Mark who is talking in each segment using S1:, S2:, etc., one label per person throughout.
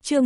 S1: Chương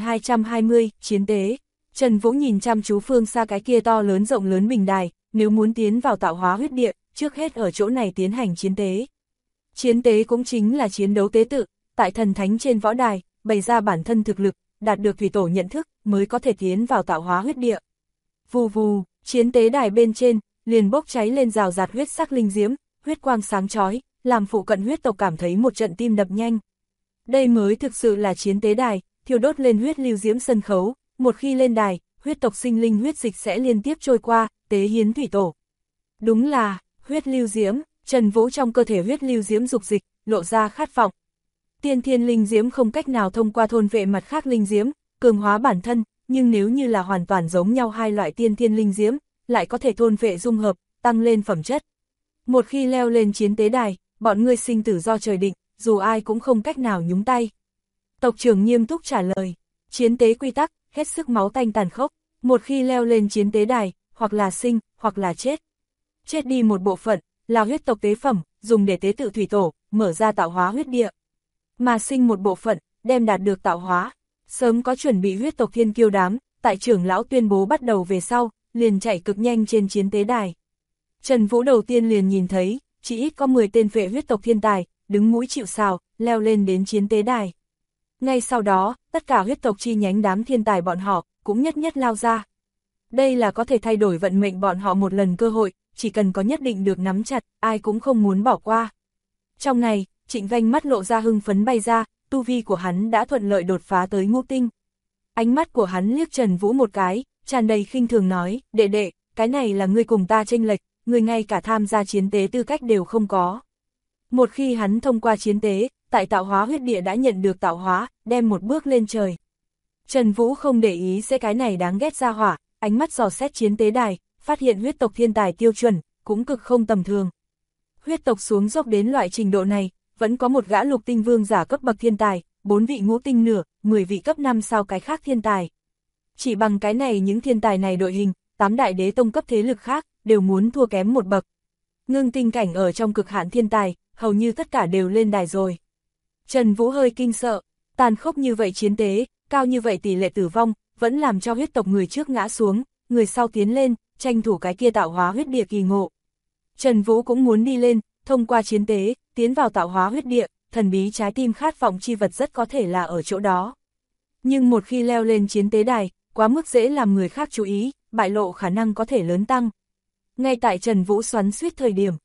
S1: 1220, Chiến tế. Trần Vũ nhìn chăm chú phương xa cái kia to lớn rộng lớn bình đài, nếu muốn tiến vào tạo hóa huyết địa, trước hết ở chỗ này tiến hành chiến tế. Chiến tế cũng chính là chiến đấu tế tự, tại thần thánh trên võ đài, bày ra bản thân thực lực, đạt được thủy tổ nhận thức, mới có thể tiến vào tạo hóa huyết địa. Vù vù, chiến tế đài bên trên, liền bốc cháy lên rào rạt huyết sắc linh diễm, huyết quang sáng chói, làm phụ cận huyết tộc cảm thấy một trận tim đập nhanh. Đây mới thực sự là chiến tế đài, thiêu đốt lên huyết lưu diễm sân khấu, một khi lên đài, huyết tộc sinh linh huyết dịch sẽ liên tiếp trôi qua, tế hiến thủy tổ. Đúng là, huyết lưu diễm, Trần Vũ trong cơ thể huyết lưu diễm dục dịch, lộ ra khát vọng. Tiên thiên linh diễm không cách nào thông qua thôn vệ mặt khác linh diễm, cường hóa bản thân, nhưng nếu như là hoàn toàn giống nhau hai loại tiên thiên linh diễm, lại có thể thôn vệ dung hợp, tăng lên phẩm chất. Một khi leo lên chiến tế đài, bọn ngươi sinh tử do trời định, dù ai cũng không cách nào nhúng tay. Tộc trưởng nghiêm túc trả lời, chiến tế quy tắc, hết sức máu tanh tàn khốc, một khi leo lên chiến tế đài, hoặc là sinh, hoặc là chết. Chết đi một bộ phận, là huyết tộc tế phẩm, dùng để tế tự thủy tổ, mở ra tạo hóa huyết địa. Mà sinh một bộ phận, đem đạt được tạo hóa. Sớm có chuẩn bị huyết tộc thiên kiêu đám, tại trưởng lão tuyên bố bắt đầu về sau, liền chạy cực nhanh trên chiến tế đài. Trần Vũ đầu tiên liền nhìn thấy, chỉ ít có 10 tên vệ huyết tộc thiên tài, đứng mũi chịu sào, leo lên đến chiến tế đài. Ngay sau đó, tất cả huyết tộc chi nhánh đám thiên tài bọn họ, cũng nhất nhất lao ra. Đây là có thể thay đổi vận mệnh bọn họ một lần cơ hội, chỉ cần có nhất định được nắm chặt, ai cũng không muốn bỏ qua. Trong này, Trịnh Vanh mắt lộ ra hưng phấn bay ra, tu vi của hắn đã thuận lợi đột phá tới ngũ tinh. Ánh mắt của hắn liếc Trần Vũ một cái, tràn đầy khinh thường nói, đệ đệ, cái này là ngươi cùng ta chênh lệch, ngươi ngay cả tham gia chiến tế tư cách đều không có. Một khi hắn thông qua chiến tế, tại tạo hóa huyết địa đã nhận được tạo hóa, đem một bước lên trời. Trần Vũ không để ý sẽ cái này đáng ghét ra hỏa, ánh mắt dò xét chiến tế đài, phát hiện huyết tộc thiên tài tiêu chuẩn, cũng cực không tầm thường. Huyết tộc xuống dốc đến loại trình độ này, vẫn có một gã lục tinh vương giả cấp bậc thiên tài, 4 vị ngũ tinh nửa, 10 vị cấp 5 sao cái khác thiên tài. Chỉ bằng cái này những thiên tài này đội hình, 8 đại đế tông cấp thế lực khác, đều muốn thua kém một bậc. Ngưng tinh cảnh ở trong cực hạn thiên tài, hầu như tất cả đều lên đài rồi. Trần Vũ hơi kinh sợ, tàn khốc như vậy chiến tế, cao như vậy tỷ lệ tử vong, vẫn làm cho huyết tộc người trước ngã xuống, người sau tiến lên, tranh thủ cái kia tạo hóa huyết địa kỳ ngộ. Trần Vũ cũng muốn đi lên, thông qua chiến tế, tiến vào tạo hóa huyết địa, thần bí trái tim khát vọng chi vật rất có thể là ở chỗ đó. Nhưng một khi leo lên chiến tế đài, quá mức dễ làm người khác chú ý, bại lộ khả năng có thể lớn tăng. Ngay tại Trần Vũ xoắn suýt thời điểm,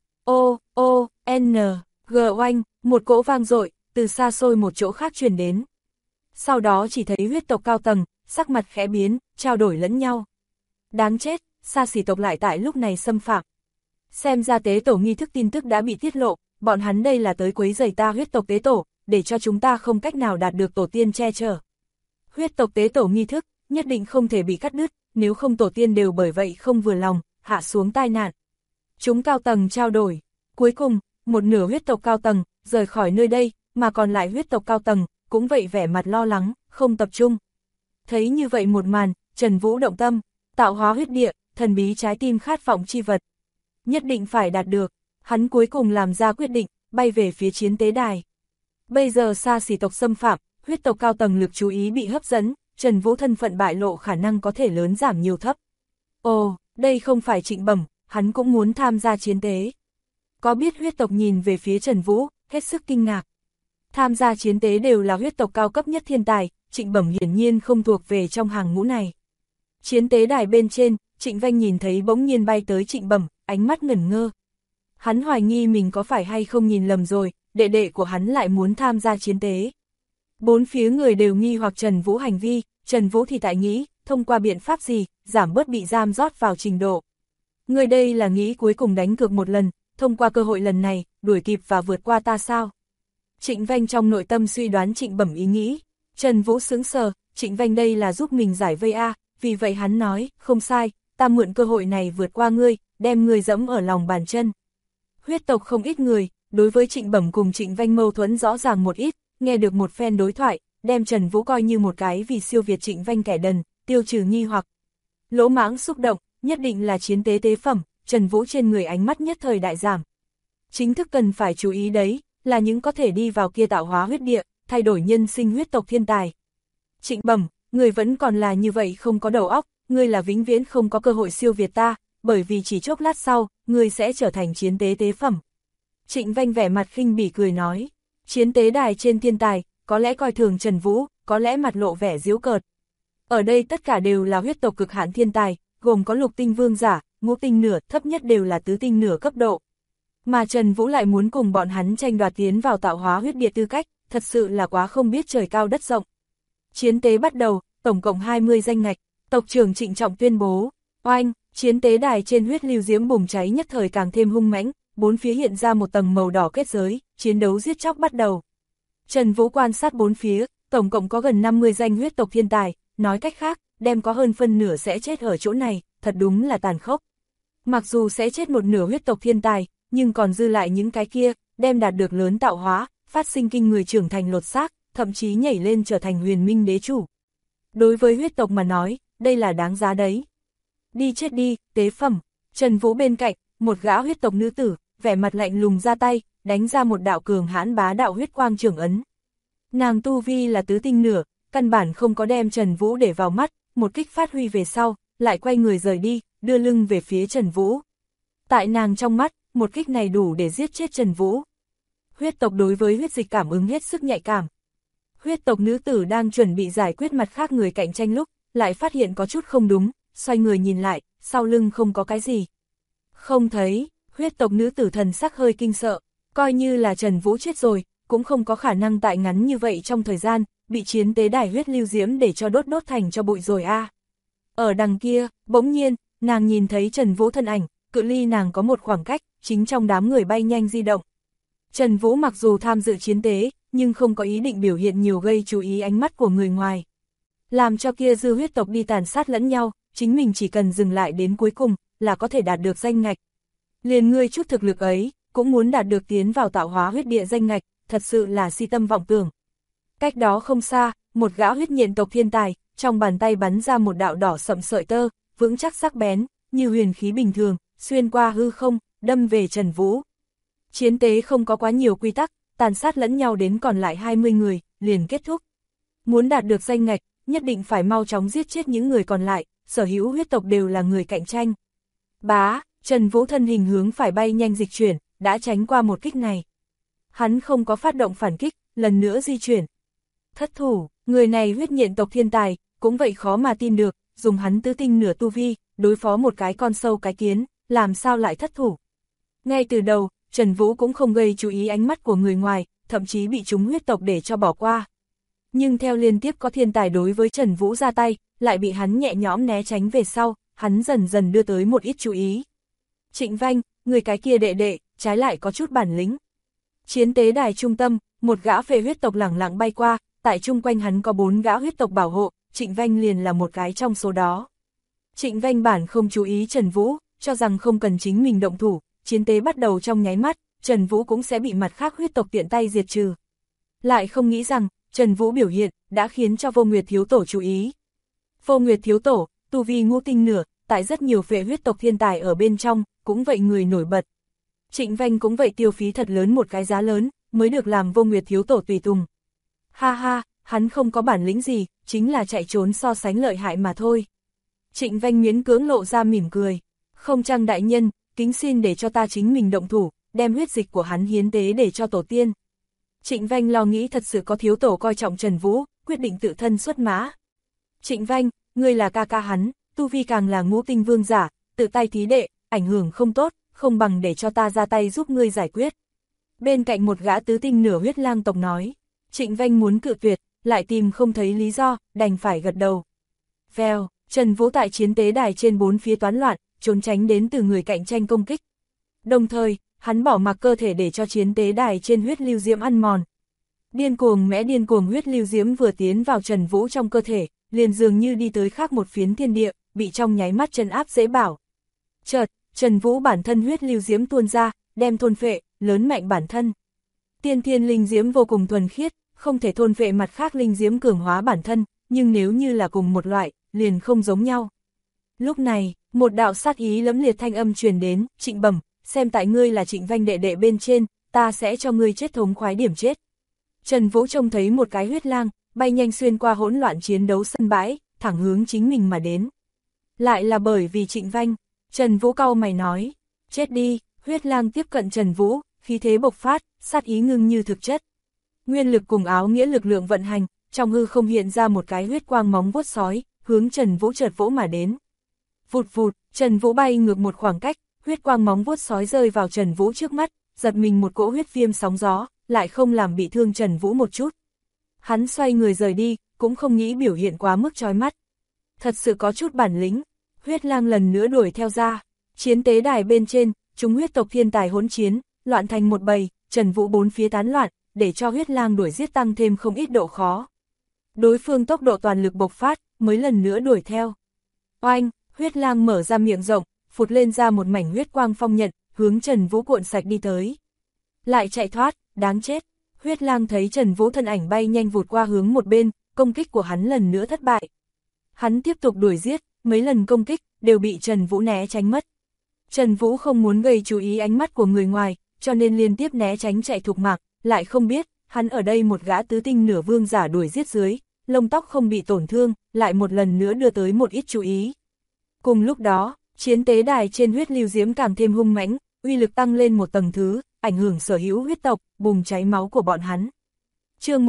S1: G oanh, một cỗ vang dội, từ xa xôi một chỗ khác truyền đến. Sau đó chỉ thấy huyết tộc cao tầng, sắc mặt khẽ biến, trao đổi lẫn nhau. Đáng chết, xa xỉ tộc lại tại lúc này xâm phạm. Xem ra tế tổ nghi thức tin tức đã bị tiết lộ, bọn hắn đây là tới quấy rầy ta huyết tộc tế tổ, để cho chúng ta không cách nào đạt được tổ tiên che chở. Huyết tộc tế tổ nghi thức, nhất định không thể bị cắt đứt, nếu không tổ tiên đều bởi vậy không vừa lòng, hạ xuống tai nạn. Chúng cao tầng trao đổi, cuối cùng, một nửa huyết tộc cao tầng, rời khỏi nơi đây, mà còn lại huyết tộc cao tầng, cũng vậy vẻ mặt lo lắng, không tập trung. Thấy như vậy một màn, Trần Vũ động tâm, tạo hóa huyết địa, thần bí trái tim khát vọng chi vật. Nhất định phải đạt được, hắn cuối cùng làm ra quyết định, bay về phía chiến tế đài. Bây giờ xa xỉ tộc xâm phạm, huyết tộc cao tầng lực chú ý bị hấp dẫn, Trần Vũ thân phận bại lộ khả năng có thể lớn giảm nhiều thấp. Ồ, đây không phải Trịnh Bẩm, hắn cũng muốn tham gia chiến tế. Có biết huyết tộc nhìn về phía Trần Vũ, hết sức kinh ngạc. Tham gia chiến tế đều là huyết tộc cao cấp nhất thiên tài, Trịnh Bẩm hiển nhiên không thuộc về trong hàng ngũ này. Chiến tế đài bên trên, Trịnh Vanh nhìn thấy bỗng nhiên bay tới Trịnh Bẩm, ánh mắt ngẩn ngơ. Hắn hoài nghi mình có phải hay không nhìn lầm rồi, đệ đệ của hắn lại muốn tham gia chiến tế. Bốn phía người đều nghi hoặc Trần Vũ hành vi, Trần Vũ thì tại nghĩ, thông qua biện pháp gì, giảm bớt bị giam rót vào trình độ. Người đây là nghĩ cuối cùng đánh cược một lần, thông qua cơ hội lần này, đuổi kịp và vượt qua ta sao? Trịnh Vanh trong nội tâm suy đoán Trịnh Bẩm ý nghĩ. Trần Vũ sững sờ, Trịnh Vanh đây là giúp mình giải vây a, vì vậy hắn nói, không sai, ta mượn cơ hội này vượt qua ngươi, đem ngươi dẫm ở lòng bàn chân. Huyết tộc không ít người, đối với Trịnh Bẩm cùng Trịnh Vanh mâu thuẫn rõ ràng một ít, nghe được một phen đối thoại, đem Trần Vũ coi như một cái vì siêu việt Trịnh Vanh kẻ đần, tiêu trừ nghi hoặc. Lỗ mãng xúc động, nhất định là chiến tế tế phẩm, Trần Vũ trên người ánh mắt nhất thời đại giảm. Chính thức cần phải chú ý đấy, là những có thể đi vào kia tạo hóa huyết địa, thay đổi nhân sinh huyết tộc thiên tài. Trịnh Bẩm, người vẫn còn là như vậy không có đầu óc, ngươi là vĩnh viễn không có cơ hội siêu việt ta, bởi vì chỉ chốc lát sau, ngươi sẽ trở thành chiến tế tế phẩm. Trịnh Vanh vẻ mặt khinh bỉ cười nói, chiến tế đài trên thiên tài, có lẽ coi thường Trần Vũ, có lẽ mặt lộ vẻ giễu cợt. Ở đây tất cả đều là huyết tộc cực hạn thiên tài, gồm có lục tinh vương giả, ngũ tinh nửa, thấp nhất đều là tứ tinh nửa cấp độ. Mà Trần Vũ lại muốn cùng bọn hắn tranh đoạt tiến vào tạo hóa huyết địa tư cách, thật sự là quá không biết trời cao đất rộng. Chiến tế bắt đầu, tổng cộng 20 danh ngạch, tộc trưởng trịnh trọng tuyên bố, oanh, chiến tế đài trên huyết lưu diễm bùng cháy nhất thời càng thêm hung mãnh, bốn phía hiện ra một tầng màu đỏ kết giới, chiến đấu giết chóc bắt đầu. Trần Vũ quan sát bốn phía, tổng cộng có gần 50 danh huyết tộc thiên tài, nói cách khác, đem có hơn phân nửa sẽ chết ở chỗ này, thật đúng là tàn khốc. Mặc dù sẽ chết một nửa huyết tộc thiên tài, nhưng còn dư lại những cái kia, đem đạt được lớn tạo hóa, phát sinh kinh người trưởng thành lột xác, thậm chí nhảy lên trở thành huyền minh đế chủ. Đối với huyết tộc mà nói, đây là đáng giá đấy. Đi chết đi, tế phẩm. Trần Vũ bên cạnh, một gã huyết tộc nữ tử, vẻ mặt lạnh lùng ra tay, đánh ra một đạo cường hãn bá đạo huyết quang trưởng ấn. Nàng tu vi là tứ tinh nửa, căn bản không có đem Trần Vũ để vào mắt, một kích phát huy về sau, lại quay người rời đi, đưa lưng về phía Trần Vũ. Tại nàng trong mắt, một kích này đủ để giết chết Trần Vũ. Huyết tộc đối với huyết dịch cảm ứng hết sức nhạy cảm. Huyết tộc nữ tử đang chuẩn bị giải quyết mặt khác người cạnh tranh lúc, lại phát hiện có chút không đúng, xoay người nhìn lại, sau lưng không có cái gì. Không thấy, huyết tộc nữ tử thần sắc hơi kinh sợ, coi như là Trần Vũ chết rồi, cũng không có khả năng tại ngắn như vậy trong thời gian, bị chiến tế đài huyết lưu diễm để cho đốt thành cho bụi rồi a. Ở đằng kia, bỗng nhiên, nàng nhìn thấy Trần Vũ thân ảnh, cự ly nàng có một khoảng cách, chính trong đám người bay nhanh di động. Trần Vũ mặc dù tham dự chiến tế, nhưng không có ý định biểu hiện nhiều gây chú ý ánh mắt của người ngoài. Làm cho kia dư huyết tộc đi tàn sát lẫn nhau, chính mình chỉ cần dừng lại đến cuối cùng, là có thể đạt được danh ngạch. Liền ngươi chút thực lực ấy, cũng muốn đạt được tiến vào tạo hóa huyết địa danh ngạch, thật sự là si tâm vọng tưởng. Cách đó không xa, một gã huyết nhện tộc thiên tài, trong bàn tay bắn ra một đạo đỏ sậm sợi tơ, vững chắc sắc bén, như huyền khí bình thường, xuyên qua hư không, đâm về Trần Vũ. Chiến tế không có quá nhiều quy tắc, tàn sát lẫn nhau đến còn lại 20 người, liền kết thúc. Muốn đạt được danh ngạch, nhất định phải mau chóng giết chết những người còn lại, sở hữu huyết tộc đều là người cạnh tranh. Bá, Trần Vũ thân hình hướng phải bay nhanh dịch chuyển, đã tránh qua một kích này. Hắn không có phát động phản kích, lần nữa di chuyển. Thất thủ, người này huyết nhện tộc thiên tài, cũng vậy khó mà tin được, dùng hắn tứ tinh nửa tu vi, đối phó một cái con sâu cái kiến, làm sao lại thất thủ. Ngay từ đầu, Trần Vũ cũng không gây chú ý ánh mắt của người ngoài, thậm chí bị chúng huyết tộc để cho bỏ qua. Nhưng theo liên tiếp có thiên tài đối với Trần Vũ ra tay, lại bị hắn nhẹ nhõm né tránh về sau, hắn dần dần đưa tới một ít chú ý. Trịnh Vanh, người cái kia đệ đệ, trái lại có chút bản lĩnh. Chiến tế đài trung tâm, một gã phệ huyết tộc lẳng lặng bay qua, tại chung quanh hắn có 4 gã huyết tộc bảo hộ, Trịnh Vanh liền là một cái trong số đó. Trịnh Vanh bản không chú ý Trần Vũ, cho rằng không cần chính mình động thủ, chiến tế bắt đầu trong nháy mắt, Trần Vũ cũng sẽ bị mặt khác huyết tộc tiện tay diệt trừ. Lại không nghĩ rằng, Trần Vũ biểu hiện, đã khiến cho Vô Nguyệt Thiếu Tổ chú ý. Vô Nguyệt Thiếu Tổ, tu vi ngũ tinh nửa, tại rất nhiều phệ huyết tộc thiên tài ở bên trong, cũng vậy người nổi bật. Trịnh Vanh cũng vậy tiêu phí thật lớn một cái giá lớn, mới được làm Vô Nguyệt Thiếu Tổ tùy tùng. Ha ha, hắn không có bản lĩnh gì, chính là chạy trốn so sánh lợi hại mà thôi. Trịnh Vanh miễn cưỡng lộ ra mỉm cười. Không chăng đại nhân, kính xin để cho ta chính mình động thủ, đem huyết dịch của hắn hiến tế để cho tổ tiên. Trịnh Vanh lo nghĩ thật sự có thiếu tổ coi trọng Trần Vũ, quyết định tự thân xuất mã. Trịnh Vanh, ngươi là ca ca hắn, tu vi càng là ngũ tinh vương giả, tự tay thí đệ, ảnh hưởng không tốt, không bằng để cho ta ra tay giúp ngươi giải quyết. Bên cạnh một gã tứ tinh nửa huyết lang tộc nói, Trịnh Vanh muốn cự tuyệt, lại tìm không thấy lý do, đành phải gật đầu. Vèo, Trần Vũ tại chiến tế đài trên 4 phía toán loạn, trốn tránh đến từ người cạnh tranh công kích. Đồng thời, hắn bỏ mặc cơ thể để cho chiến tế đài trên huyết lưu diễm ăn mòn. Điên cuồng huyết lưu diễm vừa tiến vào Trần Vũ trong cơ thể, liền dường như đi tới khác một phiến thiên địa, bị trong nháy mắt trấn áp dễ bảo. Chợt, Trần Vũ bản thân huyết lưu diễm tuôn ra, đem thôn phệ, lớn mạnh bản thân. Tiên thiên linh diễm vô cùng thuần khiết, không thể thôn phệ mặt khác linh diễm cường hóa bản thân, nhưng nếu như là cùng một loại, liền không giống nhau. Lúc này, một đạo sát ý lẫm liệt thanh âm truyền đến, Trịnh Bẩm, xem tại ngươi là Trịnh Vanh đệ đệ bên trên, ta sẽ cho ngươi chết thống khoái điểm chết. Trần Vũ trông thấy một cái huyết lang, bay nhanh xuyên qua hỗn loạn chiến đấu sân bãi, thẳng hướng chính mình mà đến. Lại là bởi vì Trịnh Vanh, Trần Vũ cau mày nói, chết đi, huyết lang tiếp cận Trần Vũ, khí thế bộc phát, sát ý ngưng như thực chất. Nguyên lực cùng áo nghĩa lực lượng vận hành, trong hư không hiện ra một cái huyết quang móng vuốt sói, hướng Trần Vũ chợt vỗ mà đến. Vụt vụt, Trần Vũ bay ngược một khoảng cách, huyết quang móng vuốt sói rơi vào Trần Vũ trước mắt, giật mình một cỗ huyết viêm sóng gió, lại không làm bị thương Trần Vũ một chút. Hắn xoay người rời đi, cũng không nghĩ biểu hiện quá mức chói mắt. Thật sự có chút bản lĩnh, huyết lang lần nữa đuổi theo ra. Chiến tế đài bên trên, chúng huyết tộc thiên tài hỗn chiến, loạn thành một bầy, Trần Vũ bốn phía tán loạn, để cho huyết lang đuổi giết tăng thêm không ít độ khó. Đối phương tốc độ toàn lực bộc phát, mới lần nữa đuổi theo. Oanh, huyết lang mở ra miệng rộng, phụt lên ra một mảnh huyết quang phong nhận, hướng Trần Vũ cuộn sạch đi tới. Lại chạy thoát, đáng chết. Huyết lang thấy Trần Vũ thân ảnh bay nhanh vụt qua hướng một bên, công kích của hắn lần nữa thất bại. Hắn tiếp tục đuổi giết, mấy lần công kích, đều bị Trần Vũ né tránh mất. Trần Vũ không muốn gây chú ý ánh mắt của người ngoài, cho nên liên tiếp né tránh chạy thục mạng, lại không biết, hắn ở đây một gã tứ tinh nửa vương giả đuổi giết dưới, lông tóc không bị tổn thương, lại một lần nữa đưa tới một ít chú ý. Cùng lúc đó, chiến tế đài trên huyết lưu diễm càng thêm hung mãnh, uy lực tăng lên một tầng thứ, ảnh hưởng sở hữu huyết tộc, bùng cháy máu của bọn hắn. Chương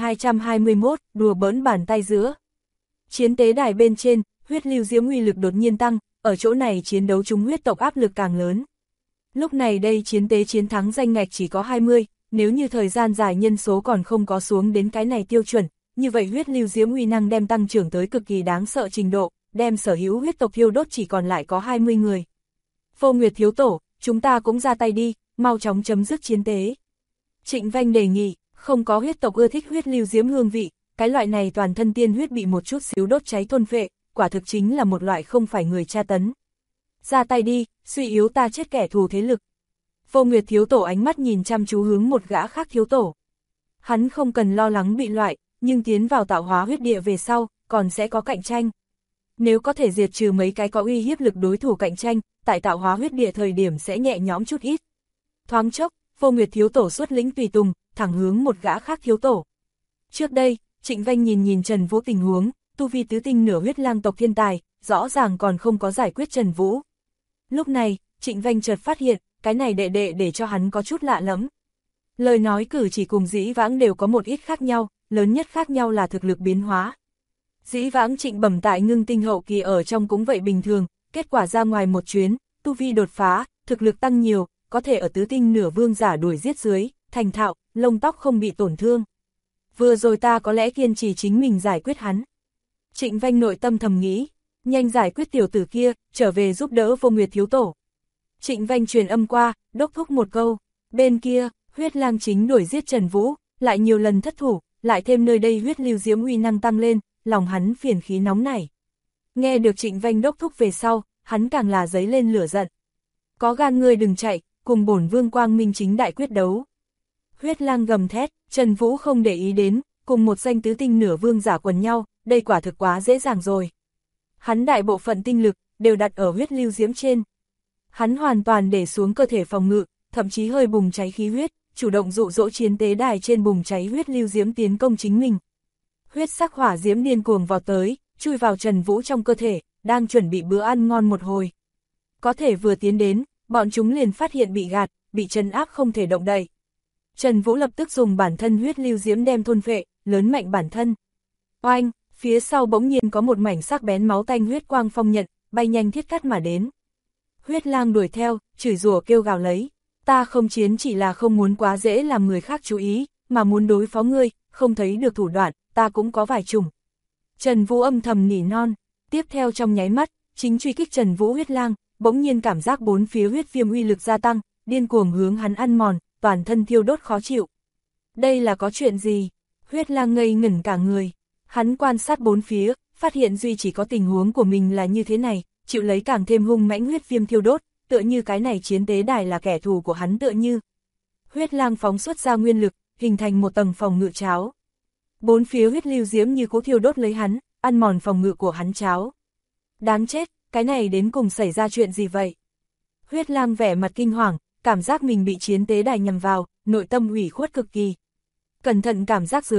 S1: 1221, đùa bỡn bàn tay giữa. Chiến tế đài bên trên, huyết lưu diễm uy lực đột nhiên tăng, ở chỗ này chiến đấu chúng huyết tộc áp lực càng lớn. Lúc này đây chiến tế chiến thắng danh ngạch chỉ có 20, nếu như thời gian dài nhân số còn không có xuống đến cái này tiêu chuẩn, như vậy huyết lưu diễm uy năng đem tăng trưởng tới cực kỳ đáng sợ trình độ, đem sở hữu huyết tộc thiêu đốt chỉ còn lại có 20 người. Vô Nguyệt thiếu tổ, chúng ta cũng ra tay đi, mau chóng chấm dứt chiến tế. Trịnh Vanh đề nghị, không có huyết tộc ưa thích huyết lưu diễm hương vị, cái loại này toàn thân tiên huyết bị một chút xíu đốt cháy thôn phệ, quả thực chính là một loại không phải người tra tấn. Ra tay đi, suy yếu ta chết kẻ thù thế lực. Vô Nguyệt thiếu tổ ánh mắt nhìn chăm chú hướng một gã khác thiếu tổ. Hắn không cần lo lắng bị loại, nhưng tiến vào tạo hóa huyết địa về sau, còn sẽ có cạnh tranh. Nếu có thể diệt trừ mấy cái có uy hiếp lực đối thủ cạnh tranh, tại tạo hóa huyết địa thời điểm sẽ nhẹ nhõm chút ít. Thoáng chốc, Vô Nguyệt thiếu tổ xuất lĩnh tùy tùng, thẳng hướng một gã khác thiếu tổ. Trước đây, Trịnh Vanh nhìn Trần Vũ tình huống, tu vi tứ tinh nửa huyết lang tộc thiên tài, rõ ràng còn không có giải quyết Trần Vũ. Lúc này, Trịnh Vanh chợt phát hiện, cái này đệ đệ để cho hắn có chút lạ lẫm. Lời nói cử chỉ cùng dĩ vãng đều có một ít khác nhau, lớn nhất khác nhau là thực lực biến hóa. Dĩ vãng Trịnh Bẩm tại ngưng tinh hậu kỳ ở trong cũng vậy bình thường, kết quả ra ngoài một chuyến, tu vi đột phá, thực lực tăng nhiều, có thể ở tứ tinh nửa vương giả đuổi giết dưới, thành thạo, lông tóc không bị tổn thương. Vừa rồi ta có lẽ kiên trì chính mình giải quyết hắn. Trịnh Vanh nội tâm thầm nghĩ, nhanh giải quyết tiểu tử kia, trở về giúp đỡ Vô Nguyệt thiếu tổ. Trịnh Vanh truyền âm qua, đốc thúc một câu, bên kia, huyết lang chính đuổi giết Trần Vũ, lại nhiều lần thất thủ, lại thêm nơi đây huyết lưu diễm uy năng tăng lên, lòng hắn phiền khí nóng nảy. Nghe được Trịnh Vanh đốc thúc về sau, hắn càng là dấy lên lửa giận. Có gan ngươi đừng chạy, cùng bổn vương quang minh chính đại quyết đấu. Huyết lang gầm thét, Trần Vũ không để ý đến, cùng một danh tứ tinh nửa vương giả quần nhau, đây quả thực quá dễ dàng rồi. Hắn đại bộ phận tinh lực, đều đặt ở huyết lưu diễm trên. Hắn hoàn toàn để xuống cơ thể phòng ngự, thậm chí hơi bùng cháy khí huyết, chủ động dụ dỗ chiến tế đài trên bùng cháy huyết lưu diễm tiến công chính mình. Huyết sắc hỏa diễm điên cuồng vào tới, chui vào Trần Vũ trong cơ thể, đang chuẩn bị bữa ăn ngon một hồi. Có thể vừa tiến đến, bọn chúng liền phát hiện bị gạt, bị trấn áp không thể động đậy. Trần Vũ lập tức dùng bản thân huyết lưu diễm đem thôn phệ, lớn mạnh bản thân. Oanh, phía sau bỗng nhiên có một mảnh sắc bén máu tanh huyết quang phong nhận, bay nhanh thiết cắt mà đến. Huyết lang đuổi theo, chửi rủa kêu gào lấy, ta không chiến chỉ là không muốn quá dễ làm người khác chú ý, mà muốn đối phó ngươi, không thấy được thủ đoạn, ta cũng có vài chủng. Trần Vũ âm thầm nỉ non, tiếp theo trong nháy mắt, chính truy kích Trần Vũ huyết lang, bỗng nhiên cảm giác bốn phía huyết viêm uy lực gia tăng, điên cuồng hướng hắn ăn mòn, toàn thân thiêu đốt khó chịu. Đây là có chuyện gì? Huyết lang ngây ngẩn cả người, hắn quan sát bốn phía, phát hiện duy chỉ có tình huống của mình là như thế này, chịu lấy càng thêm hung mãnh huyết viêm thiêu đốt, tựa như cái này chiến tế đài là kẻ thù của hắn tựa như. Huyết lang phóng xuất ra nguyên lực, hình thành một tầng phòng ngự cháo. Bốn phía huyết lưu diễm như cố thiêu đốt lấy hắn, ăn mòn phòng ngự của hắn cháo. Đáng chết, cái này đến cùng xảy ra chuyện gì vậy? Huyết lang vẻ mặt kinh hoàng, cảm giác mình bị chiến tế đài nhằm vào, nội tâm ủy khuất cực kỳ. Cẩn thận cảm giác dưới,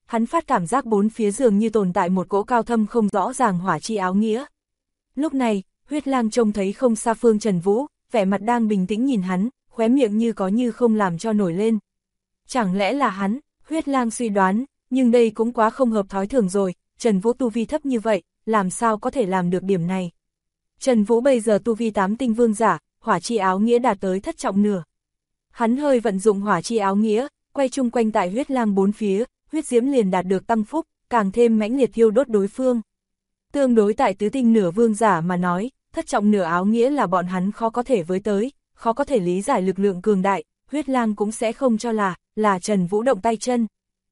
S1: hắn phát cảm giác bốn phía dường như tồn tại một cỗ cao thâm không rõ ràng hỏa chi áo nghĩa. Lúc này, huyết lang trông thấy không xa Phương Trần Vũ, vẻ mặt đang bình tĩnh nhìn hắn, khóe miệng như có như không làm cho nổi lên. Chẳng lẽ là hắn, huyết lang suy đoán, nhưng đây cũng quá không hợp thói thường rồi, Trần Vũ tu vi thấp như vậy, làm sao có thể làm được điểm này. Trần Vũ bây giờ tu vi 8 tinh vương giả, hỏa chi áo nghĩa đạt tới thất trọng nửa. Hắn hơi vận dụng hỏa chi áo nghĩa, quay chung quanh tại huyết lang bốn phía, huyết diễm liền đạt được tăng phúc, càng thêm mãnh liệt thiêu đốt đối phương. Tương đối tại tứ tinh nửa vương giả mà nói, thất trọng nửa áo nghĩa là bọn hắn khó có thể với tới, khó có thể lý giải lực lượng cường đại, huyết lang cũng sẽ không cho là Trần Vũ động tay chân.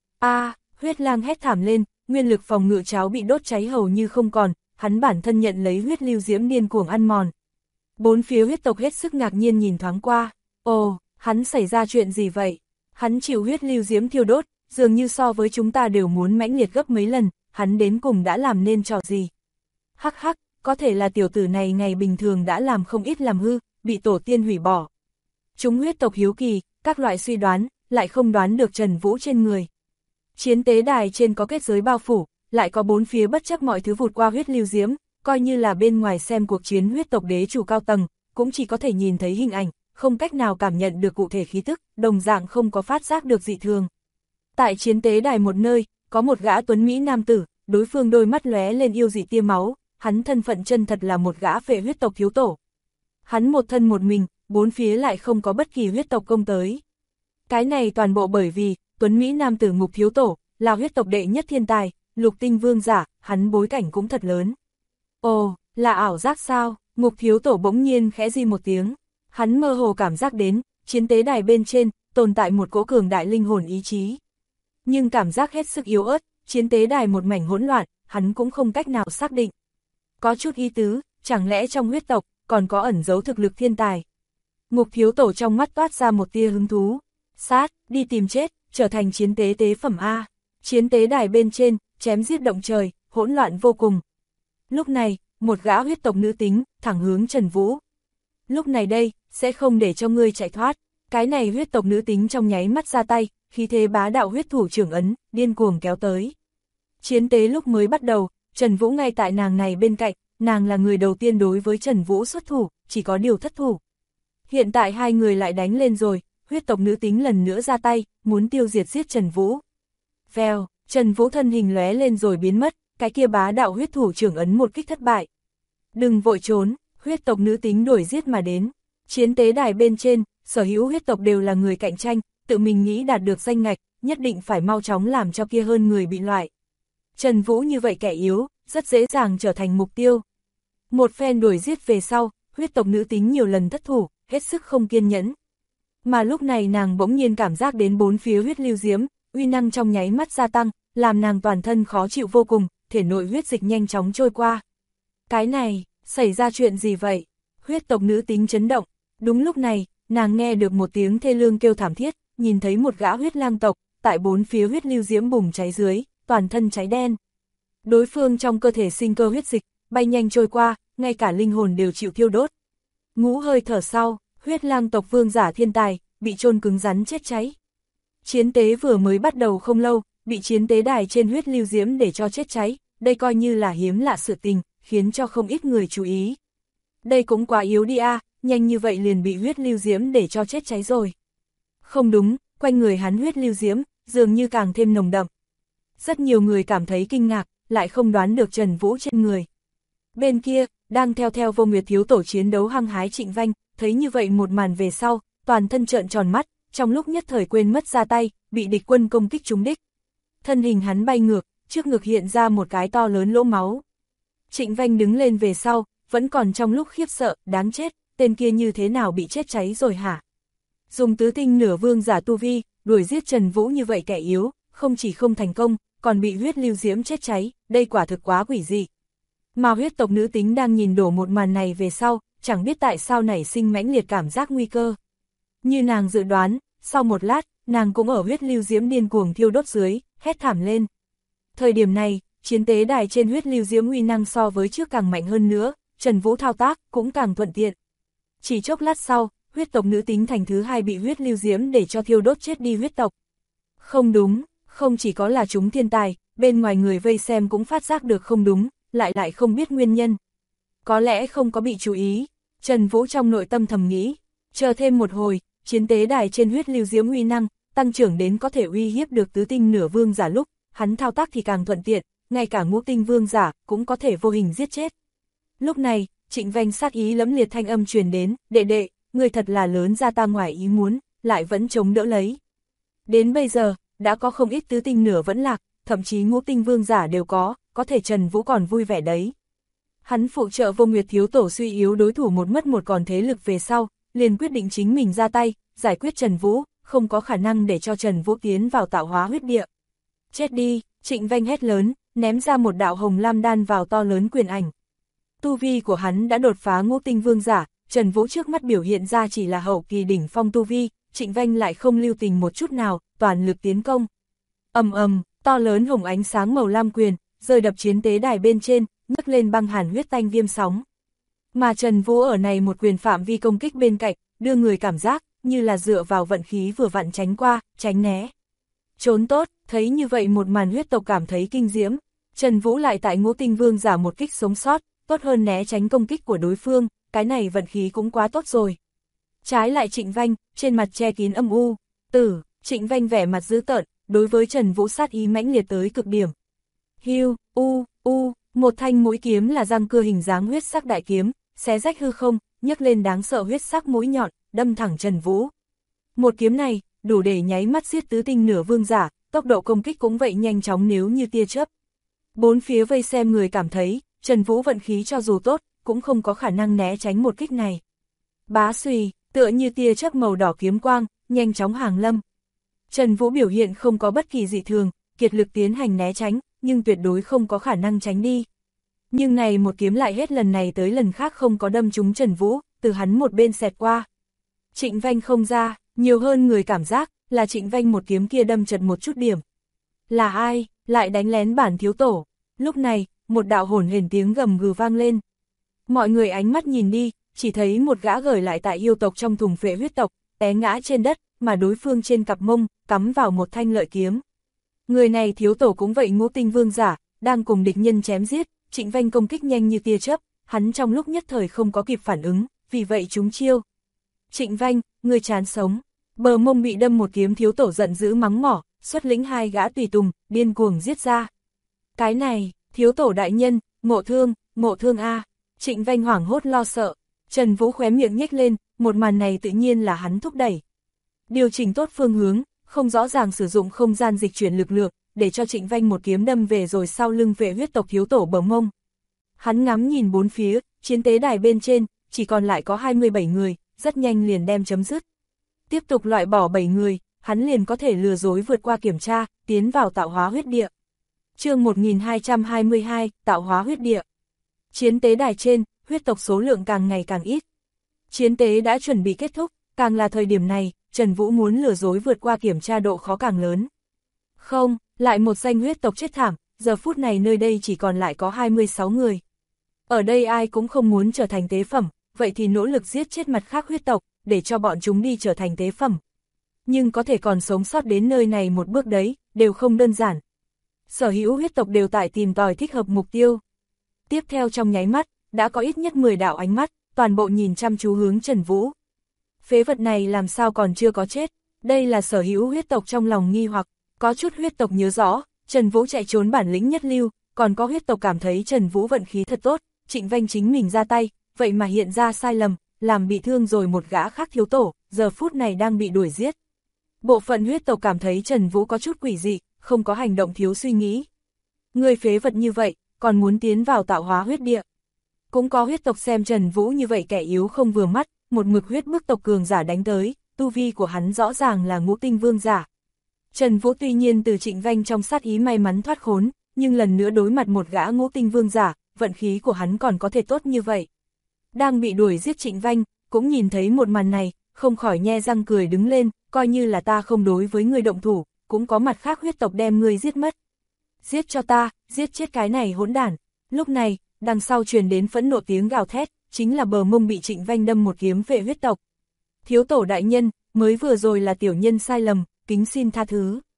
S1: Huyết lang hét thảm lên, nguyên lực phòng ngự cháo bị đốt cháy hầu như không còn, hắn bản thân nhận lấy huyết lưu diễm điên cuồng ăn mòn. Bốn phía huyết tộc hết sức ngạc nhiên nhìn thoáng qua, hắn xảy ra chuyện gì vậy? Hắn chịu huyết lưu diễm thiêu đốt, dường như so với chúng ta đều muốn mãnh liệt gấp mấy lần, hắn đến cùng đã làm nên trò gì? Hắc hắc, có thể là tiểu tử này ngày bình thường đã làm không ít làm hư, bị tổ tiên hủy bỏ. Chúng huyết tộc hiếu kỳ, các loại suy đoán, lại không đoán được Trần Vũ trên người. Chiến tế đài trên có kết giới bao phủ, lại có bốn phía bất chấp mọi thứ vụt qua huyết lưu diễm, coi như là bên ngoài xem cuộc chiến huyết tộc đế chủ cao tầng, cũng chỉ có thể nhìn thấy hình ảnh, không cách nào cảm nhận được cụ thể khí tức, đồng dạng không có phát giác được dị thường. Tại chiến tế đài một nơi, có một gã tuấn mỹ nam tử, đối phương đôi mắt lóe lên yêu dị tia máu, hắn thân phận chân thật là một gã phệ huyết tộc thiếu tổ. Hắn một thân một mình, bốn phía lại không có bất kỳ huyết tộc công tới. Cái này toàn bộ bởi vì, tuấn mỹ nam tử Ngục thiếu tổ, là huyết tộc đệ nhất thiên tài, lục tinh vương giả, hắn bối cảnh cũng thật lớn. Là ảo giác sao? Ngục thiếu tổ bỗng nhiên khẽ di một tiếng. Hắn mơ hồ cảm giác đến, chiến tế đài bên trên, tồn tại một cỗ cường đại linh hồn ý chí. Nhưng cảm giác hết sức yếu ớt, chiến tế đài một mảnh hỗn loạn, hắn cũng không cách nào xác định. Có chút ý tứ, chẳng lẽ trong huyết tộc, còn có ẩn giấu thực lực thiên tài. Ngục thiếu tổ trong mắt toát ra một tia hứng thú. Đi tìm chết, trở thành chiến tế tế phẩm A. Chiến tế đài bên trên, chém giết động trời, hỗn loạn vô cùng. Lúc này, một gã huyết tộc nữ tính, thẳng hướng Trần Vũ. Lúc này đây, sẽ không để cho ngươi chạy thoát. Cái này huyết tộc nữ tính trong nháy mắt ra tay, khí thế bá đạo huyết thủ trưởng ấn, điên cuồng kéo tới. Chiến tế lúc mới bắt đầu, Trần Vũ ngay tại nàng này bên cạnh, nàng là người đầu tiên đối với Trần Vũ xuất thủ, chỉ có điều thất thủ. Hiện tại hai người lại đánh lên rồi, huyết tộc nữ tính lần nữa ra tay, muốn tiêu diệt giết Trần Vũ. Vèo, Trần Vũ thân hình lóe lên rồi biến mất, cái kia bá đạo huyết thủ trưởng ấn một kích thất bại. Đừng vội trốn, huyết tộc nữ tính đuổi giết mà đến. Chiến tế đài bên trên, sở hữu huyết tộc đều là người cạnh tranh, tự mình nghĩ đạt được danh ngạch, nhất định phải mau chóng làm cho kia hơn người bị loại. Trần Vũ như vậy kẻ yếu, rất dễ dàng trở thành mục tiêu. Một phen đuổi giết về sau, huyết tộc nữ tính nhiều lần thất thủ, hết sức không kiên nhẫn. Mà lúc này nàng bỗng nhiên cảm giác đến bốn phía huyết lưu diễm, uy năng trong nháy mắt gia tăng, làm nàng toàn thân khó chịu vô cùng, thể nội huyết dịch nhanh chóng trôi qua. Cái này, xảy ra chuyện gì vậy? Huyết tộc nữ tính chấn động. Đúng lúc này, nàng nghe được một tiếng thê lương kêu thảm thiết, nhìn thấy một gã huyết lang tộc, tại bốn phía huyết lưu diễm bùng cháy dưới, toàn thân cháy đen. Đối phương trong cơ thể sinh cơ huyết dịch, bay nhanh trôi qua, ngay cả linh hồn đều chịu thiêu đốt. Ngũ hơi thở sau, huyết lang tộc vương giả thiên tài, bị chôn cứng rắn chết cháy. Chiến tế vừa mới bắt đầu không lâu, bị chiến tế đài trên huyết lưu diễm để cho chết cháy, đây coi như là hiếm lạ sự tình, khiến cho không ít người chú ý. Đây cũng quá yếu đi a, nhanh như vậy liền bị huyết lưu diễm để cho chết cháy rồi. Không đúng, quanh người hắn huyết lưu diễm, dường như càng thêm nồng đậm. Rất nhiều người cảm thấy kinh ngạc, lại không đoán được Trần Vũ trên người. Bên kia, đang theo Vô Nguyệt thiếu tổ chiến đấu hăng hái Trịnh Vanh, thấy như vậy một màn về sau, toàn thân trợn tròn mắt, trong lúc nhất thời quên mất ra tay, bị địch quân công kích trúng đích. Thân hình hắn bay ngược, trước ngực hiện ra một cái to lớn lỗ máu. Trịnh Vanh đứng lên về sau, vẫn còn trong lúc khiếp sợ, đáng chết, tên kia như thế nào bị chết cháy rồi hả? Dùng tứ tinh nửa vương giả tu vi, đuổi giết Trần Vũ như vậy kẻ yếu, không chỉ không thành công, còn bị huyết lưu diễm chết cháy, đây quả thực quá quỷ dị. Mà huyết tộc nữ tính đang nhìn đổ một màn này về sau, chẳng biết tại sao nảy sinh mãnh liệt cảm giác nguy cơ. Như nàng dự đoán, sau một lát, nàng cũng ở huyết lưu diễm điên cuồng thiêu đốt dưới, hét thảm lên. Thời điểm này, chiến tế đài trên huyết lưu diễm uy năng so với trước càng mạnh hơn nữa, Trần Vũ thao tác cũng càng thuận tiện. Chỉ chốc lát sau, huyết tộc nữ tính thành thứ hai bị huyết lưu diễm để cho thiêu đốt chết đi huyết tộc. Không chỉ có là chúng thiên tài, bên ngoài người vây xem cũng phát giác được không đúng, lại không biết nguyên nhân. Có lẽ không có bị chú ý, Trần Vũ trong nội tâm thầm nghĩ, chờ thêm một hồi, chiến tế đài trên huyết lưu diễm uy năng, tăng trưởng đến có thể uy hiếp được tứ tinh nửa vương giả lúc, hắn thao tác thì càng thuận tiện, ngay cả ngũ tinh vương giả cũng có thể vô hình giết chết. Lúc này, Trịnh Vanh sát ý lẫm liệt thanh âm truyền đến, đệ đệ, người thật là lớn ra ta ngoài ý muốn, lại vẫn chống đỡ lấy. Đến bây giờ, đã có không ít tứ tinh nửa vẫn lạc, thậm chí ngũ tinh vương giả đều có thể Trần Vũ còn vui vẻ đấy. Hắn phụ trợ Vô Nguyệt thiếu tổ suy yếu đối thủ một mất một còn thế lực về sau, liền quyết định chính mình ra tay, giải quyết Trần Vũ, không có khả năng để cho Trần Vũ tiến vào tạo hóa huyết địa. Chết đi, Trịnh Vanh hét lớn, ném ra một đạo hồng lam đan vào to lớn quyền ảnh. Tu vi của hắn đã đột phá ngũ tinh vương giả, Trần Vũ trước mắt biểu hiện ra chỉ là hậu kỳ đỉnh phong tu vi, Trịnh Vanh lại không lưu tình một chút nào, toàn lực tiến công. Ầm ầm, to lớn hồng ánh sáng màu lam quyền, rơi đập chiến tế đài bên trên, nhấc lên băng hàn huyết tanh viêm sóng. Mà Trần Vũ ở này một quyền phạm vi công kích bên cạnh, đưa người cảm giác như là dựa vào vận khí vừa vặn tránh qua, tránh né. Trốn tốt, thấy như vậy một màn huyết tộc cảm thấy kinh diễm, Trần Vũ lại tại ngũ tinh vương giả một kích sống sót, tốt hơn né tránh công kích của đối phương, cái này vận khí cũng quá tốt rồi. Trái lại Trịnh Vanh, trên mặt che kín âm u, Trịnh Vanh vẻ mặt dữ tợn, đối với Trần Vũ sát ý mãnh liệt tới cực điểm. Hiu, một thanh mũi kiếm là răng cưa hình dáng huyết sắc đại kiếm, xé rách hư không, nhấc lên đáng sợ huyết sắc mũi nhọn, đâm thẳng Trần Vũ. Một kiếm này, đủ để nháy mắt giết tứ tinh nửa vương giả, tốc độ công kích cũng vậy nhanh chóng nếu như tia chớp. Bốn phía vây xem người cảm thấy, Trần Vũ vận khí cho dù tốt, cũng không có khả năng né tránh một kích này. Bá xùy, tựa như tia chớp màu đỏ kiếm quang, nhanh chóng hàng lâm. Trần Vũ biểu hiện không có bất kỳ dị thường, kiệt lực tiến hành né tránh, nhưng tuyệt đối không có khả năng tránh đi. Nhưng này một kiếm lại hết lần này tới lần khác không có đâm trúng Trần Vũ, từ hắn một bên xẹt qua. Trịnh Vanh không ra, nhiều hơn người cảm giác là Trịnh Vanh một kiếm kia đâm chật một chút điểm. Là ai, lại đánh lén bản thiếu tổ? Lúc này, một đạo hồn hển tiếng gầm gừ vang lên. Mọi người ánh mắt nhìn đi, chỉ thấy một gã gởi lại tại yêu tộc trong thùng phệ huyết tộc, té ngã trên đất, mà đối phương trên cặp mông, cắm vào một thanh lợi kiếm. Người này thiếu tổ cũng vậy ngũ tinh vương giả, đang cùng địch nhân chém giết, Trịnh Vanh công kích nhanh như tia chớp, hắn trong lúc nhất thời không có kịp phản ứng, vì vậy trúng chiêu. Trịnh Vanh, người chán sống. Bờ mông bị đâm một kiếm thiếu tổ giận dữ mắng mỏ, xuất lĩnh hai gã tùy tùng, điên cuồng giết ra. Cái này, thiếu tổ đại nhân, ngộ thương a. Trịnh Vanh hoảng hốt lo sợ, Trần Vũ khóe miệng nhếch lên, một màn này tự nhiên là hắn thúc đẩy. Điều chỉnh tốt phương hướng, không rõ ràng sử dụng không gian dịch chuyển lực lượng, để cho Trịnh Vanh một kiếm đâm về rồi sau lưng vệ huyết tộc thiếu tổ bờ mông. Hắn ngắm nhìn bốn phía, chiến tế đài bên trên, chỉ còn lại có 27 người, rất nhanh liền đem chấm dứt. Tiếp tục loại bỏ 7 người, hắn liền có thể lừa dối vượt qua kiểm tra, tiến vào tạo hóa huyết địa. Chương 1222, tạo hóa huyết địa. Chiến tế đài trên, huyết tộc số lượng càng ngày càng ít. Chiến tế đã chuẩn bị kết thúc, càng là thời điểm này, Trần Vũ muốn lừa dối vượt qua kiểm tra độ khó càng lớn. Không, lại một danh huyết tộc chết thảm, giờ phút này nơi đây chỉ còn lại có 26 người. Ở đây ai cũng không muốn trở thành tế phẩm, vậy thì nỗ lực giết chết mặt khác huyết tộc, để cho bọn chúng đi trở thành tế phẩm. Nhưng có thể còn sống sót đến nơi này một bước đấy, đều không đơn giản. Sở hữu huyết tộc đều tại tìm tòi thích hợp mục tiêu. Tiếp theo trong nháy mắt, đã có ít nhất 10 đạo ánh mắt, toàn bộ nhìn chăm chú hướng Trần Vũ. Phế vật này làm sao còn chưa có chết, đây là sở hữu huyết tộc trong lòng nghi hoặc, có chút huyết tộc nhớ rõ, Trần Vũ chạy trốn bản lĩnh nhất lưu, còn có huyết tộc cảm thấy Trần Vũ vận khí thật tốt, Trịnh Vanh chính mình ra tay, vậy mà hiện ra sai lầm, làm bị thương rồi một gã khác thiếu tổ, giờ phút này đang bị đuổi giết. Bộ phận huyết tộc cảm thấy Trần Vũ có chút quỷ dị, không có hành động thiếu suy nghĩ. Người phế vật như vậy, còn muốn tiến vào tạo hóa huyết địa. Cũng có huyết tộc xem Trần Vũ như vậy kẻ yếu không vừa mắt, một mực huyết bức tộc cường giả đánh tới, tu vi của hắn rõ ràng là ngũ tinh vương giả. Trần Vũ tuy nhiên từ Trịnh Vanh trong sát ý may mắn thoát khốn, nhưng lần nữa đối mặt một gã ngũ tinh vương giả, vận khí của hắn còn có thể tốt như vậy. Đang bị đuổi giết Trịnh Vanh, cũng nhìn thấy một màn này, không khỏi nhe răng cười đứng lên, coi như là ta không đối với người động thủ, cũng có mặt khác huyết tộc đem ngươi giết mất. Giết cho ta, giết chết cái này hỗn đản. Lúc này, đằng sau truyền đến phẫn nộ tiếng gào thét, chính là bờ mông bị Trịnh Vanh đâm một kiếm vệ huyết tộc. Thiếu tổ đại nhân, mới vừa rồi là tiểu nhân sai lầm, kính xin tha thứ.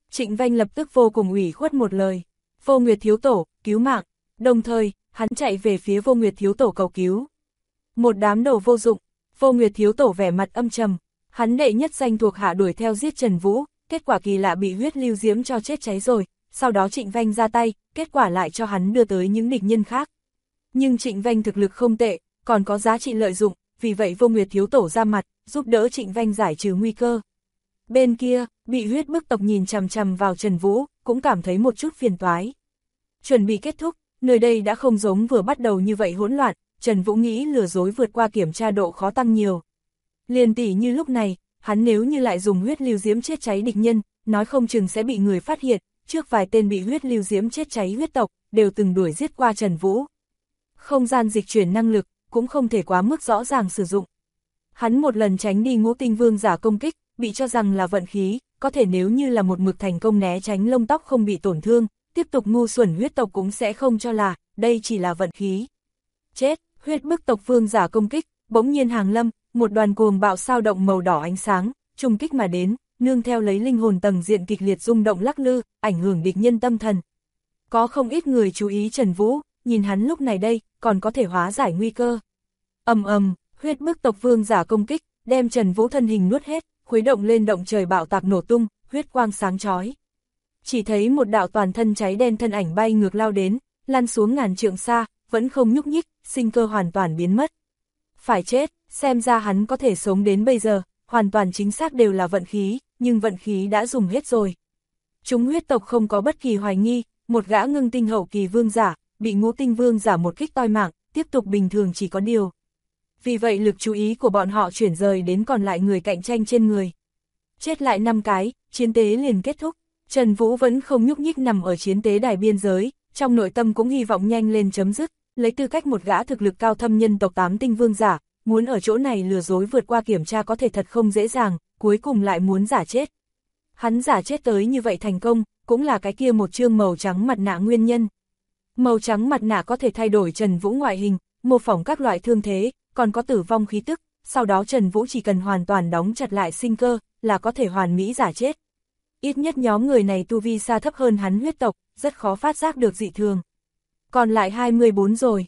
S1: Trịnh Vanh lập tức vô cùng ủy khuất một lời. Vô Nguyệt thiếu tổ, cứu mạng. Đồng thời, hắn chạy về phía Vô Nguyệt thiếu tổ cầu cứu. Một đám đồ vô dụng. Vô Nguyệt thiếu tổ vẻ mặt âm trầm. Hắn đệ nhất danh thuộc hạ đuổi theo giết Trần Vũ, kết quả kỳ lạ bị huyết lưu diễm cho chết cháy rồi. Sau đó Trịnh Vanh ra tay, kết quả lại cho hắn đưa tới những địch nhân khác. Nhưng Trịnh Vanh thực lực không tệ, còn có giá trị lợi dụng, vì vậy Vô Nguyệt thiếu tổ ra mặt, giúp đỡ Trịnh Vanh giải trừ nguy cơ. Bên kia, bị huyết bức tộc nhìn chằm chằm vào Trần Vũ, cũng cảm thấy một chút phiền toái. Chuẩn bị kết thúc, nơi đây đã không giống vừa bắt đầu như vậy hỗn loạn, Trần Vũ nghĩ lừa dối vượt qua kiểm tra độ khó tăng nhiều. Liền tỉ như lúc này, hắn nếu như lại dùng huyết lưu diễm chết cháy địch nhân, nói không chừng sẽ bị người phát hiện, trước vài tên bị huyết lưu diễm chết cháy huyết tộc, đều từng đuổi giết qua Trần Vũ. Không gian dịch chuyển năng lực, cũng không thể quá mức rõ ràng sử dụng. Hắn một lần tránh đi Ngũ Tinh Vương giả công kích, bị cho rằng là vận khí, có thể nếu như là một mực thành công né tránh lông tóc không bị tổn thương, tiếp tục ngu xuẩn huyết tộc cũng sẽ không cho là, đây chỉ là vận khí. Chết, huyết bức tộc vương giả công kích, bỗng nhiên hàng lâm, một đoàn cuồng bạo sao động màu đỏ ánh sáng, trùng kích mà đến, nương theo lấy linh hồn tầng diện kịch liệt rung động lắc lư, ảnh hưởng địch nhân tâm thần. Có không ít người chú ý Trần Vũ, nhìn hắn lúc này đây, còn có thể hóa giải nguy cơ. Huyết bức tộc vương giả công kích, đem Trần Vũ thân hình nuốt hết, khuấy động lên động trời bạo tạc nổ tung, huyết quang sáng chói. Chỉ thấy một đạo toàn thân cháy đen thân ảnh bay ngược lao đến, lăn xuống ngàn trượng xa, vẫn không nhúc nhích, sinh cơ hoàn toàn biến mất. Phải chết, xem ra hắn có thể sống đến bây giờ, hoàn toàn chính xác đều là vận khí, nhưng vận khí đã dùng hết rồi. Chúng huyết tộc không có bất kỳ hoài nghi, một gã ngưng tinh hậu kỳ vương giả, bị Ngũ Tinh Vương giả một kích toi mạng, tiếp tục bình thường chỉ có điều. Vì vậy lực chú ý của bọn họ chuyển rời đến còn lại người cạnh tranh trên người. Chết lại 5 cái, chiến tế liền kết thúc. Trần Vũ vẫn không nhúc nhích nằm ở chiến tế đài biên giới, trong nội tâm cũng hy vọng nhanh lên chấm dứt, lấy tư cách một gã thực lực cao thâm nhân tộc 8 tinh vương giả, muốn ở chỗ này lừa dối vượt qua kiểm tra có thể thật không dễ dàng, cuối cùng lại muốn giả chết. Hắn giả chết tới như vậy thành công, cũng là cái kia một chương màu trắng mặt nạ nguyên nhân. Màu trắng mặt nạ có thể thay đổi Trần Vũ ngoại hình, mô phỏng các loại thương thế, còn có tử vong khí tức, sau đó Trần Vũ chỉ cần hoàn toàn đóng chặt lại sinh cơ, là có thể hoàn mỹ giả chết. Ít nhất nhóm người này tu vi xa thấp hơn hắn huyết tộc, rất khó phát giác được dị thường. Còn lại 24 rồi,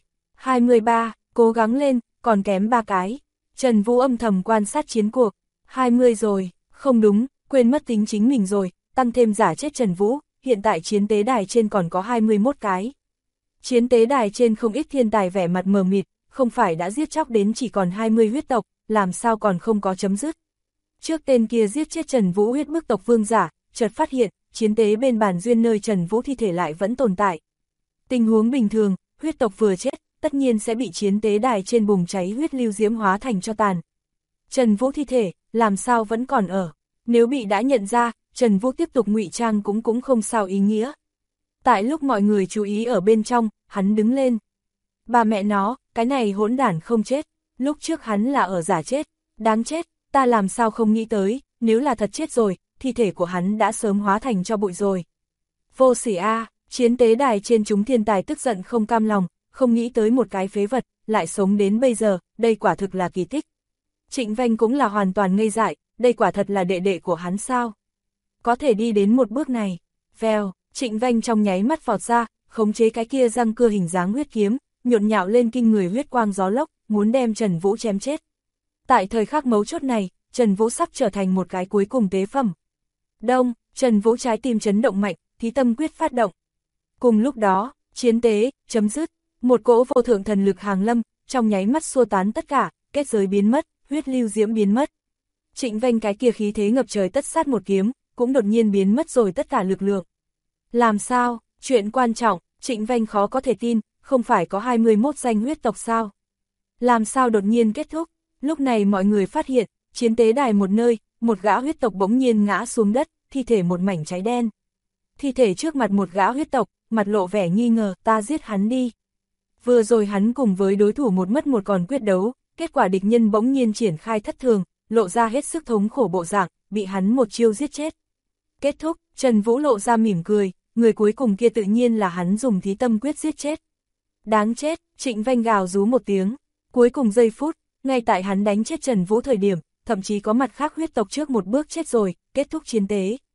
S1: 23, cố gắng lên, còn kém 3 cái. Trần Vũ âm thầm quan sát chiến cuộc, 20 rồi, không đúng, quên mất tính chính mình rồi, tăng thêm giả chết Trần Vũ, hiện tại chiến tế đài trên còn có 21 cái. Chiến tế đài trên không ít thiên tài vẻ mặt mờ mịt, không phải đã giết chóc đến chỉ còn 20 huyết tộc, làm sao còn không có chấm dứt. Trước tên kia giết chết Trần Vũ huyết bức tộc vương giả, chợt phát hiện, chiến tế bên bàn duyên nơi Trần Vũ thi thể lại vẫn tồn tại. Tình huống bình thường, huyết tộc vừa chết, tất nhiên sẽ bị chiến tế đài trên bùng cháy huyết lưu diễm hóa thành tro tàn. Trần Vũ thi thể, làm sao vẫn còn ở? Nếu bị đã nhận ra, Trần Vũ tiếp tục ngụy trang cũng không sao ý nghĩa. Tại lúc mọi người chú ý ở bên trong, hắn đứng lên. Bà mẹ nó, cái này hỗn đản không chết, lúc trước hắn là ở giả chết, đáng chết, ta làm sao không nghĩ tới, nếu là thật chết rồi, thi thể của hắn đã sớm hóa thành cho bụi rồi. Vô sỉ a, chiến tế đài trên chúng thiên tài tức giận không cam lòng, không nghĩ tới một cái phế vật, lại sống đến bây giờ, đây quả thực là kỳ tích. Trịnh Vanh cũng là hoàn toàn ngây dại, đây quả thật là đệ đệ của hắn sao? Có thể đi đến một bước này, vèo, Trịnh Vanh trong nháy mắt vọt ra, khống chế cái kia răng cưa hình dáng huyết kiếm, nhộn nhạo lên kinh người huyết quang gió lốc, muốn đem Trần Vũ chém chết. Tại thời khắc mấu chốt này, Trần Vũ sắp trở thành một cái cuối cùng tế phẩm. Đông, Trần Vũ trái tim chấn động mạnh, thí tâm quyết phát động. Cùng lúc đó, chiến tế, chấm dứt, một cỗ vô thượng thần lực hàng lâm, trong nháy mắt xua tán tất cả, kết giới biến mất, huyết lưu diễm biến mất. Trịnh Vanh cái kia khí thế ngập trời tất sát một kiếm, cũng đột nhiên biến mất rồi tất cả lực lượng. Làm sao, chuyện quan trọng, Trịnh Vanh khó có thể tin, không phải có 21 danh huyết tộc sao? Làm sao đột nhiên kết thúc? Lúc này mọi người phát hiện, chiến tế đài một nơi, một gã huyết tộc bỗng nhiên ngã xuống đất, thi thể một mảnh cháy đen. Thi thể trước mặt một gã huyết tộc, mặt lộ vẻ nghi ngờ, ta giết hắn đi. Vừa rồi hắn cùng với đối thủ một mất một còn quyết đấu, kết quả địch nhân bỗng nhiên triển khai thất thường, lộ ra hết sức thống khổ bộ dạng, bị hắn một chiêu giết chết. Kết thúc, Trần Vũ lộ ra mỉm cười, người cuối cùng kia tự nhiên là hắn dùng thí tâm quyết giết chết. Đáng chết, Trịnh Vanh gào rú một tiếng, cuối cùng giây phút, ngay tại hắn đánh chết Trần Vũ thời điểm, thậm chí có mặt khác huyết tộc trước một bước chết rồi, kết thúc chiến tế.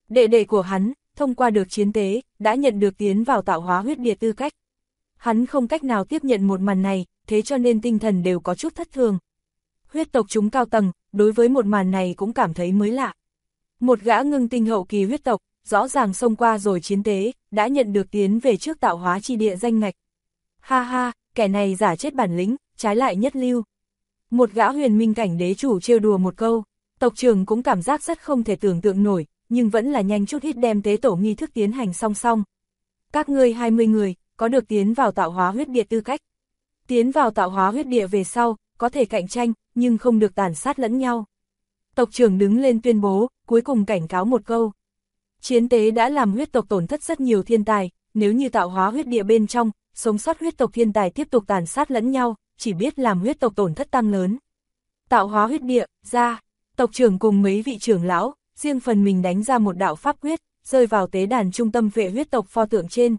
S1: Đệ đệ của hắn, thông qua được chiến tế, đã nhận được tiến vào tạo hóa huyết địa tư cách. Hắn không cách nào tiếp nhận một màn này, thế cho nên tinh thần đều có chút thất thường. Huyết tộc chúng cao tầng, đối với một màn này cũng cảm thấy mới lạ. Một gã ngưng tinh hậu kỳ huyết tộc, rõ ràng xông qua rồi chiến tế, đã nhận được tiến về trước tạo hóa chi địa danh ngạch. Ha ha, kẻ này giả chết bản lĩnh, trái lại nhất lưu. Một gã huyền minh cảnh đế chủ trêu đùa một câu, tộc trưởng cũng cảm giác rất không thể tưởng tượng nổi, nhưng vẫn là nhanh chút hít đem tế tổ nghi thức tiến hành song song. Các ngươi 20 người, có được tiến vào tạo hóa huyết địa tư cách. Tiến vào tạo hóa huyết địa về sau, có thể cạnh tranh, nhưng không được tàn sát lẫn nhau. Tộc trưởng đứng lên tuyên bố, cuối cùng cảnh cáo một câu. Chiến tế đã làm huyết tộc tổn thất rất nhiều thiên tài, nếu như tạo hóa huyết địa bên trong, sống sót huyết tộc thiên tài tiếp tục tàn sát lẫn nhau, chỉ biết làm huyết tộc tổn thất tăng lớn. Tạo hóa huyết địa, ra, tộc trưởng cùng mấy vị trưởng lão, riêng phần mình đánh ra một đạo pháp quyết, rơi vào tế đàn trung tâm vệ huyết tộc pho tượng trên.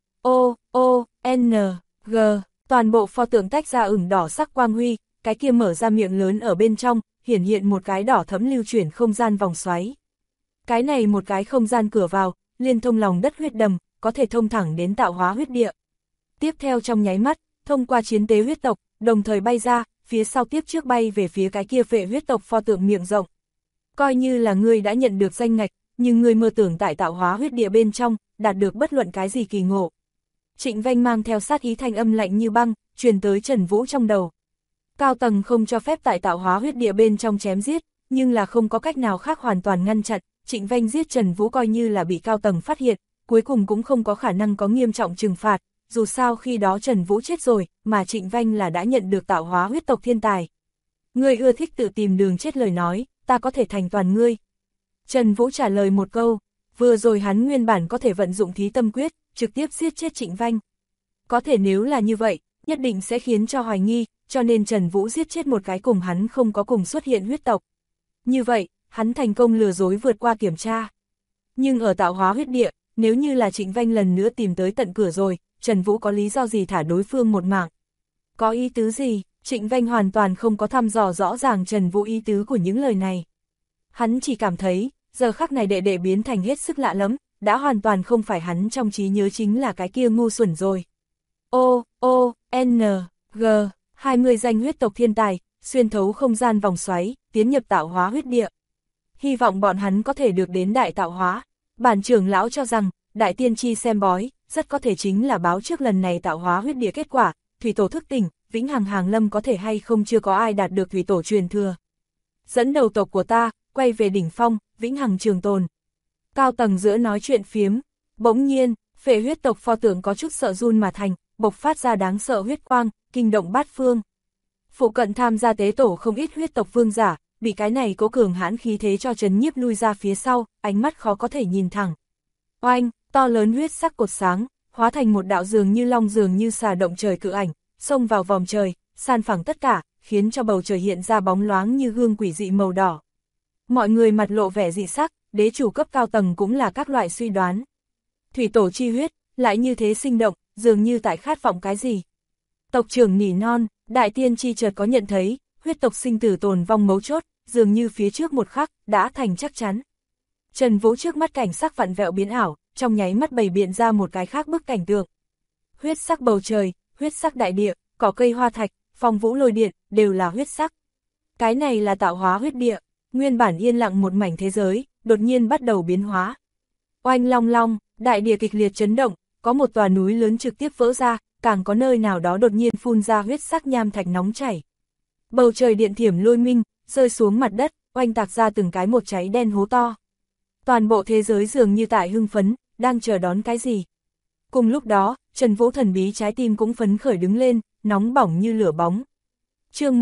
S1: N, G, toàn bộ pho tượng tách ra ửng đỏ sắc quang huy, cái kia mở ra miệng lớn ở bên trong, hiển hiện một cái đỏ thẫm lưu chuyển không gian vòng xoáy. Cái này một cái không gian cửa vào, liên thông lòng đất huyết đầm, có thể thông thẳng đến tạo hóa huyết địa. Tiếp theo trong nháy mắt, thông qua chiến tế huyết tộc, đồng thời bay ra, phía sau tiếp trước bay về phía cái kia vệ huyết tộc pho tượng miệng rộng. Coi như là ngươi đã nhận được danh ngạch, nhưng ngươi mơ tưởng tại tạo hóa huyết địa bên trong, đạt được bất luận cái gì kỳ ngộ. Trịnh Vanh mang theo sát ý thanh âm lạnh như băng, truyền tới Trần Vũ trong đầu. Cao tầng không cho phép tại tạo hóa huyết địa bên trong chém giết, nhưng là không có cách nào khác hoàn toàn ngăn chặn, Trịnh Vanh giết Trần Vũ coi như là bị cao tầng phát hiện, cuối cùng cũng không có khả năng có nghiêm trọng trừng phạt, dù sao khi đó Trần Vũ chết rồi, mà Trịnh Vanh là đã nhận được tạo hóa huyết tộc thiên tài. Ngươi ưa thích tự tìm đường chết lời nói, ta có thể thành toàn ngươi. Trần Vũ trả lời một câu, vừa rồi hắn nguyên bản có thể vận dụng thí tâm quyết, trực tiếp giết chết Trịnh Vanh. Có thể nếu là như vậy, nhất định sẽ khiến cho hoài nghi, cho nên Trần Vũ giết chết một cái cùng hắn không có cùng xuất hiện huyết tộc. Như vậy, hắn thành công lừa dối vượt qua kiểm tra. Nhưng ở tạo hóa huyết địa, nếu như là Trịnh Vanh lần nữa tìm tới tận cửa rồi, Trần Vũ có lý do gì thả đối phương một mạng? Có ý tứ gì? Trịnh Vanh hoàn toàn không có thăm dò rõ ràng Trần Vũ ý tứ của những lời này. Hắn chỉ cảm thấy, giờ khắc này đệ đệ biến thành hết sức lạ lắm, đã hoàn toàn không phải hắn trong trí nhớ chính là cái kia ngu xuẩn rồi. N, G, 20 danh huyết tộc thiên tài, xuyên thấu không gian vòng xoáy, tiến nhập tạo hóa huyết địa. Hy vọng bọn hắn có thể được đến đại tạo hóa. Bản trưởng lão cho rằng, đại tiên tri xem bói, rất có thể chính là báo trước lần này tạo hóa huyết địa kết quả, thủy tổ thức tỉnh, vĩnh hằng hàng lâm có thể hay không chưa có ai đạt được thủy tổ truyền thừa. Dẫn đầu tộc của ta, quay về đỉnh phong, vĩnh hằng trường tồn. Cao tầng giữa nói chuyện phiếm, bỗng nhiên, phệ huyết tộc pho tượng có chút sợ run mà thành, bộc phát ra đáng sợ huyết quang, kinh động bát phương. Phụ cận tham gia tế tổ không ít huyết tộc vương giả, bị cái này cố cường hãn khí thế cho chấn nhiếp lui ra phía sau, ánh mắt khó có thể nhìn thẳng. Oanh, to lớn huyết sắc cột sáng, hóa thành một đạo dường như long dường như xà động trời cự ảnh, xông vào vòng trời, san phẳng tất cả, khiến cho bầu trời hiện ra bóng loáng như gương quỷ dị màu đỏ. Mọi người mặt lộ vẻ dị sắc, đế chủ cấp cao tầng cũng là các loại suy đoán. Thủy tổ chi huyết, lại như thế sinh động, dường như tại khát vọng cái gì. Tộc trưởng nỉ non, đại tiên chi chợt có nhận thấy, huyết tộc sinh tử tồn vong mấu chốt, dường như phía trước một khắc, đã thành chắc chắn. Trần Vũ trước mắt cảnh sắc vặn vẹo biến ảo, trong nháy mắt bày biện ra một cái khác bức cảnh tượng. Huyết sắc bầu trời, huyết sắc đại địa, cỏ cây hoa thạch, phong vũ lôi điện, đều là huyết sắc. Cái này là tạo hóa huyết địa, nguyên bản yên lặng một mảnh thế giới, đột nhiên bắt đầu biến hóa. Oanh long long, đại địa kịch liệt chấn động, có một tòa núi lớn trực tiếp vỡ ra, càng có nơi nào đó đột nhiên phun ra huyết sắc nham thạch nóng chảy. Bầu trời điện thiểm lôi minh, rơi xuống mặt đất, oanh tạc ra từng cái một cháy đen hố to. Toàn bộ thế giới dường như tại hưng phấn, đang chờ đón cái gì. Cùng lúc đó, Trần Vũ thần bí trái tim cũng phấn khởi đứng lên, nóng bỏng như lửa bóng. Chương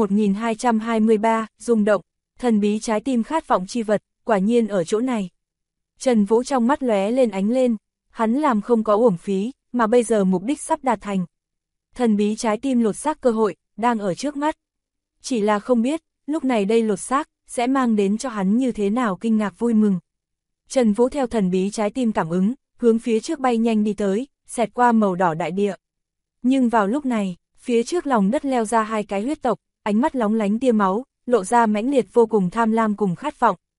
S1: 1223, rung động, thần bí trái tim khát vọng chi vật, quả nhiên ở chỗ này. Trần Vũ trong mắt lóe lên ánh lên, hắn làm không có uổng phí, mà bây giờ mục đích sắp đạt thành. Thần bí trái tim lột xác cơ hội, đang ở trước mắt. Chỉ là không biết, lúc này đây lột xác, sẽ mang đến cho hắn như thế nào kinh ngạc vui mừng. Trần Vũ theo thần bí trái tim cảm ứng, hướng phía trước bay nhanh đi tới, xẹt qua màu đỏ đại địa. Nhưng vào lúc này, phía trước lòng đất leo ra hai cái huyết tộc, ánh mắt lóng lánh tia máu, lộ ra mãnh liệt vô cùng tham lam cùng khát vọng.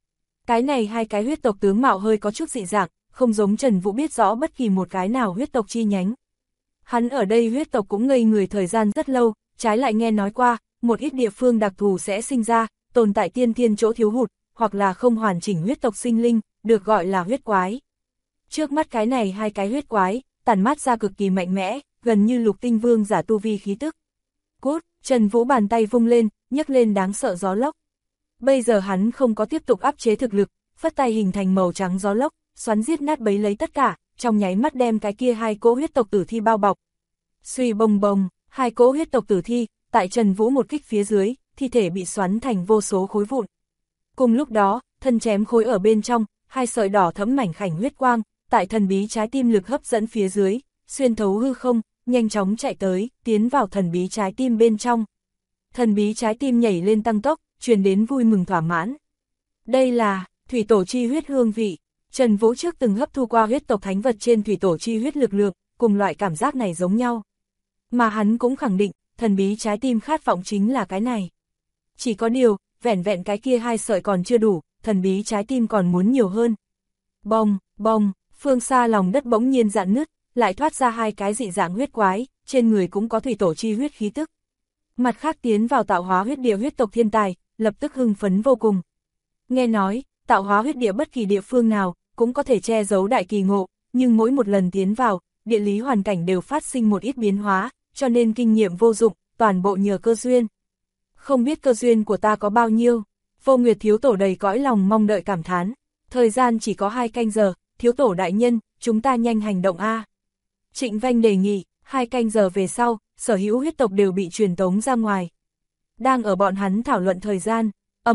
S1: Cái này hai cái huyết tộc tướng mạo hơi có chút dị dạng, không giống Trần Vũ biết rõ bất kỳ một cái nào huyết tộc chi nhánh. Hắn ở đây huyết tộc cũng ngây người thời gian rất lâu, trái lại nghe nói qua, một ít địa phương đặc thù sẽ sinh ra, tồn tại tiên thiên chỗ thiếu hụt, hoặc là không hoàn chỉnh huyết tộc sinh linh, được gọi là huyết quái. Trước mắt cái này hai cái huyết quái, tản mát ra cực kỳ mạnh mẽ, gần như lục tinh vương giả tu vi khí tức. Cút, Trần Vũ bàn tay vung lên, nhấc lên đáng sợ gió lốc. Bây giờ hắn không có tiếp tục áp chế thực lực, phất tay hình thành màu trắng gió lốc, xoắn giết nát bấy lấy tất cả, trong nháy mắt đem cái kia hai cỗ huyết tộc tử thi bao bọc. Suy bồng bồng, hai cỗ huyết tộc tử thi, tại Trần Vũ một kích phía dưới, thi thể bị xoắn thành vô số khối vụn. Cùng lúc đó, thân chém khối ở bên trong, hai sợi đỏ thẫm mảnh khảnh huyết quang, tại thần bí trái tim lực hấp dẫn phía dưới, xuyên thấu hư không, nhanh chóng chạy tới, tiến vào thần bí trái tim bên trong. Thần bí trái tim nhảy lên tăng tốc, truyền đến vui mừng thỏa mãn. Đây là thủy tổ chi huyết hương vị. Trần Vũ trước từng hấp thu qua huyết tộc thánh vật trên thủy tổ chi huyết lực lượng, cùng loại cảm giác này giống nhau. Mà hắn cũng khẳng định, thần bí trái tim khát vọng chính là cái này. Chỉ có điều, vẻn vẹn cái kia hai sợi còn chưa đủ, thần bí trái tim còn muốn nhiều hơn. Bong, bong, phương xa lòng đất bỗng nhiên rạn nứt, lại thoát ra hai cái dị dạng huyết quái, trên người cũng có thủy tổ chi huyết khí tức. Mặt khác tiến vào tạo hóa huyết địa huyết tộc thiên tài, lập tức hưng phấn vô cùng. Nghe nói, tạo hóa huyết địa bất kỳ địa phương nào, cũng có thể che giấu đại kỳ ngộ, nhưng mỗi một lần tiến vào, địa lý hoàn cảnh đều phát sinh một ít biến hóa, cho nên kinh nghiệm vô dụng, toàn bộ nhờ cơ duyên. Không biết cơ duyên của ta có bao nhiêu, Vô Nguyệt thiếu tổ đầy cõi lòng mong đợi cảm thán. Thời gian chỉ có 2 canh giờ, thiếu tổ đại nhân, chúng ta nhanh hành động a. Trịnh Vanh đề nghị, 2 canh giờ về sau, sở hữu huyết tộc đều bị truyền tống ra ngoài. Đang ở bọn hắn thảo luận thời gian,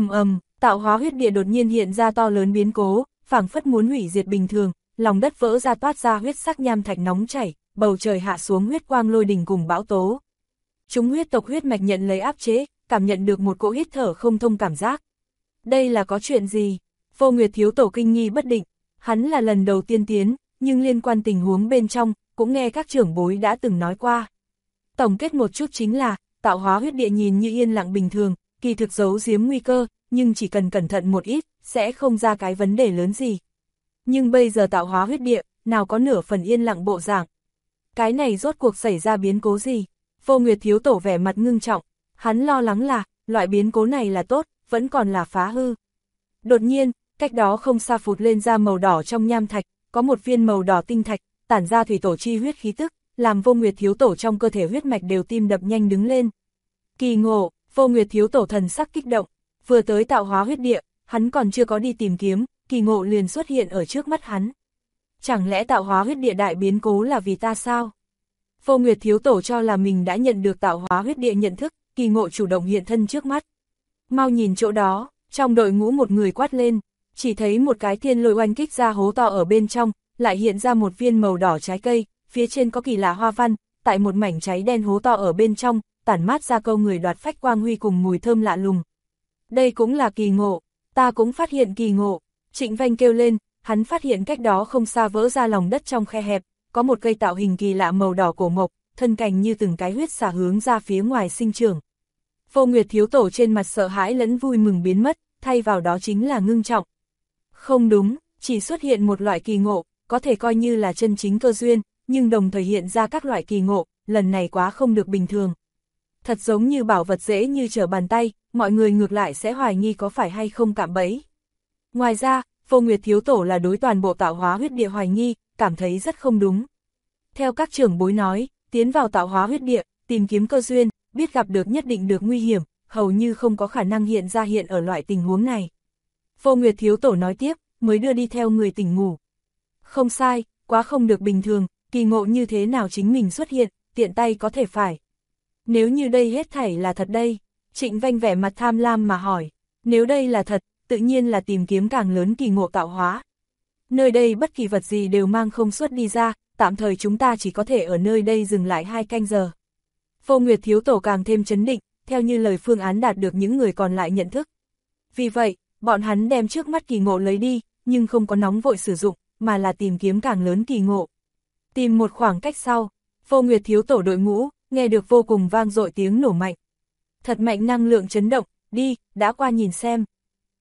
S1: tạo hóa huyết địa đột nhiên hiện ra to lớn biến cố, phảng phất muốn hủy diệt bình thường, lòng đất vỡ ra toát ra huyết sắc nham thạch nóng chảy, bầu trời hạ xuống huyết quang lôi đình cùng bão tố. Chúng huyết tộc huyết mạch nhận lấy áp chế, cảm nhận được một cỗ hít thở không thông cảm giác. Đây là có chuyện gì? Vô Nguyệt thiếu tổ kinh nghi bất định, hắn là lần đầu tiên tiến, nhưng liên quan tình huống bên trong, cũng nghe các trưởng bối đã từng nói qua. Tổng kết một chút chính là, tạo hóa huyết địa nhìn như yên lặng bình thường, kỳ thực giấu giếm nguy cơ, nhưng chỉ cần cẩn thận một ít, sẽ không ra cái vấn đề lớn gì. Nhưng bây giờ tạo hóa huyết địa, nào có nửa phần yên lặng bộ dạng. Cái này rốt cuộc xảy ra biến cố gì? Vô Nguyệt thiếu tổ vẻ mặt ngưng trọng, hắn lo lắng là, loại biến cố này là tốt, vẫn còn là phá hư. Đột nhiên, cách đó không xa phụt lên ra màu đỏ trong nham thạch, có một viên màu đỏ tinh thạch, tản ra thủy tổ chi huyết khí tức, làm Vô Nguyệt thiếu tổ trong cơ thể huyết mạch đều tim đập nhanh đứng lên. Kỳ ngộ, Vô Nguyệt thiếu tổ thần sắc kích động, vừa tới tạo hóa huyết địa, hắn còn chưa có đi tìm kiếm, kỳ ngộ liền xuất hiện ở trước mắt hắn. Chẳng lẽ tạo hóa huyết địa đại biến cố là vì ta sao? Vô Nguyệt thiếu tổ cho là mình đã nhận được tạo hóa huyết địa nhận thức, kỳ ngộ chủ động hiện thân trước mắt. Mau nhìn chỗ đó, trong đội ngũ một người quát lên, chỉ thấy một cái thiên lôi oanh kích ra hố to ở bên trong, lại hiện ra một viên màu đỏ trái cây, phía trên có kỳ lạ hoa văn, tại một mảnh cháy đen hố to ở bên trong, tản mát ra câu người đoạt phách quang huy cùng mùi thơm lạ lùng. Đây cũng là kỳ ngộ, ta cũng phát hiện kỳ ngộ. Trịnh Vanh kêu lên, hắn phát hiện cách đó không xa vỡ ra lòng đất trong khe hẹp, có một cây tạo hình kỳ lạ màu đỏ cổ mộc, thân cành như từng cái huyết xả hướng ra phía ngoài sinh trưởng. Vô Nguyệt thiếu tổ trên mặt sợ hãi lẫn vui mừng biến mất, thay vào đó chính là ngưng trọng. Không đúng, chỉ xuất hiện một loại kỳ ngộ, có thể coi như là chân chính cơ duyên, nhưng đồng thời hiện ra các loại kỳ ngộ, lần này quá không được bình thường. Thật giống như bảo vật dễ như trở bàn tay, mọi người ngược lại sẽ hoài nghi có phải hay không cạm bẫy. Ngoài ra, Vô Nguyệt thiếu tổ là đối toàn bộ tạo hóa huyết địa hoài nghi, cảm thấy rất không đúng. Theo các trưởng bối nói, tiến vào tạo hóa huyết địa, tìm kiếm cơ duyên, biết gặp được nhất định được nguy hiểm, hầu như không có khả năng hiện ở loại tình huống này. Vô Nguyệt thiếu tổ nói tiếp, mới đưa đi theo người tỉnh ngủ. Không sai, quá không được bình thường, kỳ ngộ như thế nào chính mình xuất hiện, tiện tay có thể phải. Nếu như đây hết thảy là thật đây, Trịnh Vanh vẻ mặt tham lam mà hỏi, nếu đây là thật, tự nhiên là tìm kiếm càng lớn kỳ ngộ tạo hóa. Nơi đây bất kỳ vật gì đều mang không xuất đi ra, tạm thời chúng ta chỉ có thể ở nơi đây dừng lại 2 canh giờ. Vô Nguyệt thiếu tổ càng thêm chấn định, theo như lời phương án đạt được những người còn lại nhận thức. Vì vậy, bọn hắn đem trước mắt kỳ ngộ lấy đi, nhưng không có nóng vội sử dụng, mà là tìm kiếm càng lớn kỳ ngộ. Tìm một khoảng cách sau, Vô Nguyệt thiếu tổ đội ngũ, nghe được vô cùng vang dội tiếng nổ mạnh. Thật mạnh năng lượng chấn động, đi, đã qua nhìn xem.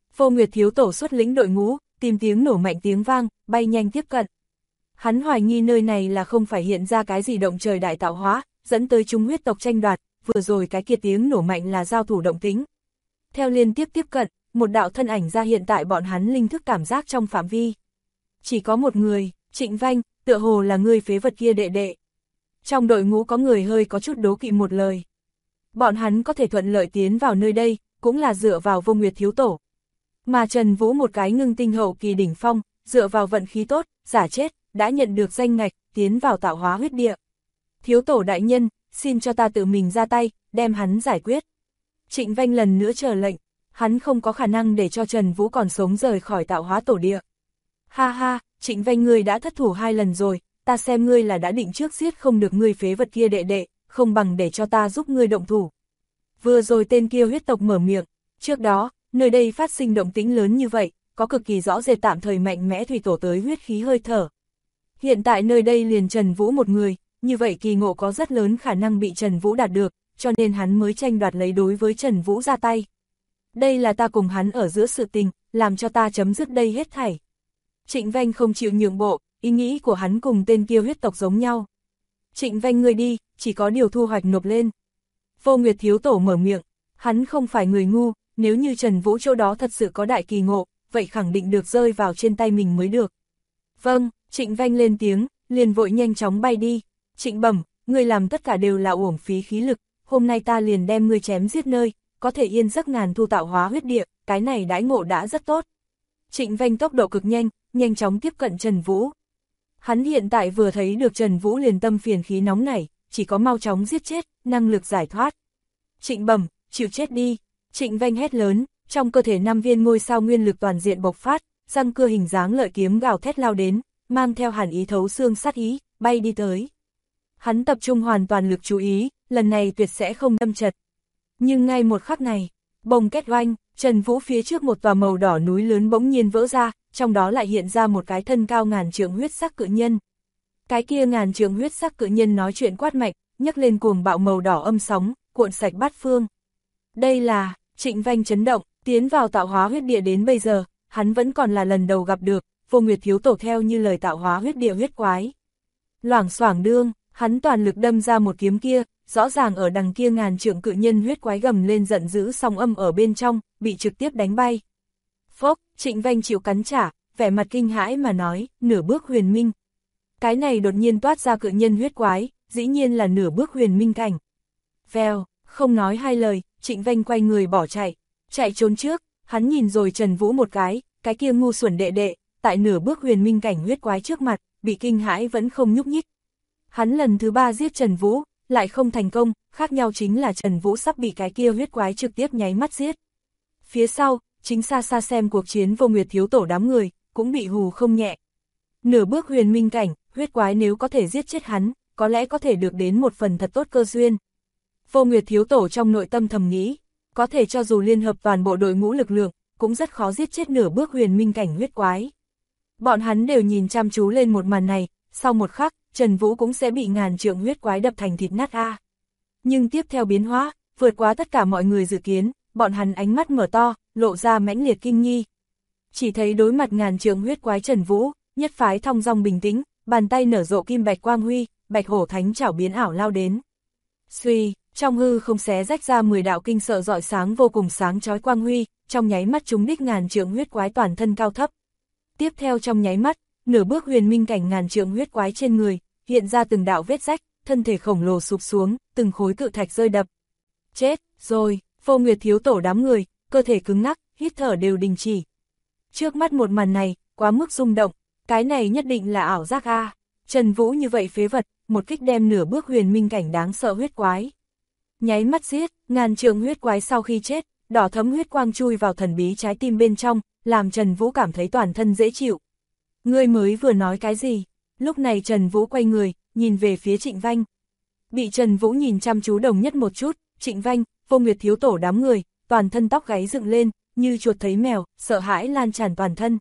S1: Vô Nguyệt thiếu tổ xuất lĩnh đội ngũ, tìm tiếng nổ mạnh tiếng vang, bay nhanh tiếp cận. Hắn hoài nghi nơi này là không phải hiện ra cái gì động trời đại tạo hóa, dẫn tới chúng huyết tộc tranh đoạt, vừa rồi cái kia tiếng nổ mạnh là giao thủ động tĩnh. Theo liên tiếp tiếp cận, một đạo thân ảnh ra hiện tại bọn hắn linh thức cảm giác trong phạm vi. Chỉ có một người, Trịnh Vanh, tựa hồ là người phế vật kia đệ đệ. Trong đội ngũ có người hơi có chút đố kỵ một lời. Bọn hắn có thể thuận lợi tiến vào nơi đây, cũng là dựa vào Vô Nguyệt thiếu tổ. Mà Trần Vũ một cái ngưng tinh hậu kỳ đỉnh phong, dựa vào vận khí tốt, giả chết, đã nhận được danh ngạch, tiến vào tạo hóa huyết địa. Thiếu tổ đại nhân, xin cho ta tự mình ra tay, đem hắn giải quyết. Trịnh Vanh lần nữa chờ lệnh, hắn không có khả năng để cho Trần Vũ còn sống rời khỏi tạo hóa tổ địa. Ha ha, Trịnh Vanh ngươi đã thất thủ 2 lần rồi, ta xem ngươi là đã định trước giết không được ngươi phế vật kia đệ đệ, không bằng để cho ta giúp ngươi động thủ. Vừa rồi tên kia huyết tộc mở miệng, trước đó, nơi đây phát sinh động tĩnh lớn như vậy, có cực kỳ rõ rệt tạm thời mạnh mẽ thủy tổ tới huyết khí hơi thở. Hiện tại nơi đây liền Trần Vũ một người, như vậy kỳ ngộ có rất lớn khả năng bị Trần Vũ đạt được, cho nên hắn mới tranh đoạt lấy đối với Trần Vũ ra tay. Đây là ta cùng hắn ở giữa sự tình, làm cho ta chấm dứt đây hết thảy. Trịnh Vanh không chịu nhượng bộ, ý nghĩ của hắn cùng tên kia huyết tộc giống nhau. Trịnh Vanh ngươi đi, chỉ có điều thu hoạch nộp lên. Vô Nguyệt thiếu tổ mở miệng, hắn không phải người ngu, nếu như Trần Vũ chỗ đó thật sự có đại kỳ ngộ, vậy khẳng định được rơi vào trên tay mình mới được. Vâng, Trịnh Vanh lên tiếng, liền vội nhanh chóng bay đi. Trịnh Bẩm, ngươi làm tất cả đều là uổng phí khí lực, hôm nay ta liền đem ngươi chém giết nơi, có thể yên giấc ngàn thu tạo hóa huyết địa, cái này đãi ngộ đã rất tốt. Trịnh Vanh tốc độ cực nhanh, nhanh chóng tiếp cận Trần Vũ. Hắn hiện tại vừa thấy được Trần Vũ liền tâm phiền khí nóng nảy, chỉ có mau chóng giết chết, năng lực giải thoát. Trịnh Bẩm, chịu chết đi. Trịnh Vanh hét lớn, trong cơ thể 5 viên ngôi sao nguyên lực toàn diện bộc phát, răng cưa hình dáng lợi kiếm gào thét lao đến, mang theo hàn ý thấu xương sát ý, bay đi tới. Hắn tập trung hoàn toàn lực chú ý, lần này tuyệt sẽ không đâm chật. Nhưng ngay một khắc này, bồng két oanh, Trần Vũ phía trước một tòa màu đỏ núi lớn bỗng nhiên vỡ ra, trong đó lại hiện ra một cái thân cao ngàn trượng huyết sắc cự nhân. Cái kia ngàn trượng huyết sắc cự nhân nói chuyện quát mạnh, nhấc lên cuồng bạo màu đỏ âm sóng, cuộn sạch bát phương. Đây là, Trịnh Vanh chấn động, tiến vào tạo hóa huyết địa đến bây giờ, hắn vẫn còn là lần đầu gặp được, Vô Nguyệt thiếu tổ theo như lời tạo hóa huyết địa huyết quái. Loảng xoảng đương, hắn toàn lực đâm ra một kiếm kia, rõ ràng ở đằng kia ngàn trượng cự nhân huyết quái gầm lên giận dữ song âm ở bên trong, bị trực tiếp đánh bay. Phốc, Trịnh Vanh chịu cắn trả, vẻ mặt kinh hãi mà nói, nửa bước huyền minh. Cái này đột nhiên toát ra cự nhân huyết quái, dĩ nhiên là nửa bước huyền minh cảnh. Vèo, không nói hai lời, Trịnh Vanh quay người bỏ chạy, chạy trốn trước, hắn nhìn rồi Trần Vũ một cái kia ngu xuẩn đệ đệ, tại nửa bước huyền minh cảnh huyết quái trước mặt, bị kinh hãi vẫn không nhúc nhích. Hắn lần thứ 3 giết Trần Vũ, lại không thành công, khác nhau chính là Trần Vũ sắp bị cái kia huyết quái trực tiếp nháy mắt giết. Phía sau, chính xa xa xem cuộc chiến Vô Nguyệt thiếu tổ đám người, cũng bị hù không nhẹ. Nửa bước huyền minh cảnh, huyết quái nếu có thể giết chết hắn, có lẽ có thể được đến một phần thật tốt cơ duyên. Vô Nguyệt thiếu tổ trong nội tâm thầm nghĩ, có thể cho dù liên hợp toàn bộ đội ngũ lực lượng, cũng rất khó giết chết nửa bước huyền minh cảnh huyết quái. Bọn hắn đều nhìn chăm chú lên một màn này, sau một khắc, Trần Vũ cũng sẽ bị ngàn trượng huyết quái đập thành thịt nát a. Nhưng tiếp theo biến hóa, vượt quá tất cả mọi người dự kiến, bọn hắn ánh mắt mở to, lộ ra mãnh liệt kinh nghi. Chỉ thấy đối mặt ngàn trượng huyết quái Trần Vũ, nhất phái thong dong bình tĩnh, bàn tay nở rộ kim bạch quang huy, bạch hổ thánh chảo biến ảo lao đến. Xuy, trong hư không xé rách ra 10 đạo kinh sợ rọi sáng vô cùng sáng chói quang huy, trong nháy mắt trúng đích ngàn trượng huyết quái toàn thân cao thấp. Tiếp theo trong nháy mắt, nửa bước huyền minh cảnh ngàn trượng huyết quái trên người, hiện ra từng đạo vết rách, thân thể khổng lồ sụp xuống, từng khối cự thạch rơi đập. Chết, rồi, Vô Nguyệt thiếu tổ đám người, cơ thể cứng ngắc, hít thở đều đình chỉ. Trước mắt một màn này, quá mức rung động, cái này nhất định là ảo giác a. Trần Vũ như vậy phế vật, một kích đem nửa bước huyền minh cảnh đáng sợ huyết quái. Nháy mắt giết, ngàn trượng huyết quái sau khi chết, đỏ thấm huyết quang chui vào thần bí trái tim bên trong, làm Trần Vũ cảm thấy toàn thân dễ chịu. Ngươi mới vừa nói cái gì? Lúc này Trần Vũ quay người, nhìn về phía Trịnh Vanh. Bị Trần Vũ nhìn chăm chú đồng nhất một chút, Trịnh Vanh, Vô Nguyệt thiếu tổ đám người, toàn thân tóc gáy dựng lên, như chuột thấy mèo, sợ hãi lan tràn toàn thân.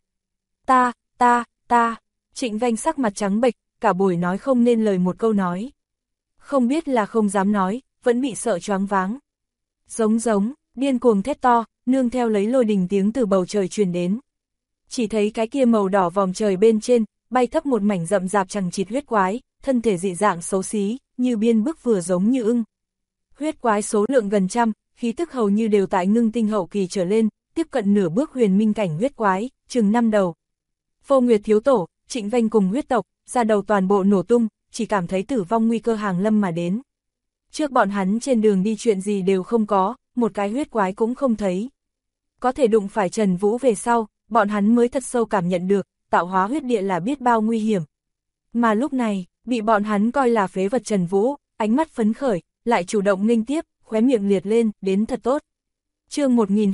S1: Ta, Trịnh Vanh sắc mặt trắng bệch, cả buổi nói không nên lời một câu nói. Không biết là không dám nói, vẫn bị sợ choáng váng. Giống, điên cuồng thét to, nương theo lấy lôi đình tiếng từ bầu trời truyền đến. Chỉ thấy cái kia màu đỏ vòm trời bên trên, bay thấp một mảnh rậm rạp chằng chịt huyết quái, thân thể dị dạng xấu xí, như biên bức vừa giống như ưng. Huyết quái số lượng gần trăm, khí tức hầu như đều tại ngưng tinh hậu kỳ trở lên, tiếp cận nửa bước huyền minh cảnh huyết quái, chừng 5 đầu. Vô Nguyệt thiếu tổ, Trịnh Vanh cùng huyết tộc, ra đầu toàn bộ nổ tung, chỉ cảm thấy tử vong nguy cơ hàng lâm mà đến. Trước bọn hắn trên đường đi chuyện gì đều không có, một cái huyết quái cũng không thấy. Có thể đụng phải Trần Vũ về sau, bọn hắn mới thật sâu cảm nhận được, tạo hóa huyết địa là biết bao nguy hiểm. Mà lúc này, bị bọn hắn coi là phế vật Trần Vũ, ánh mắt phấn khởi, lại chủ động nghênh tiếp, khóe miệng liệt lên, đến thật tốt. Chương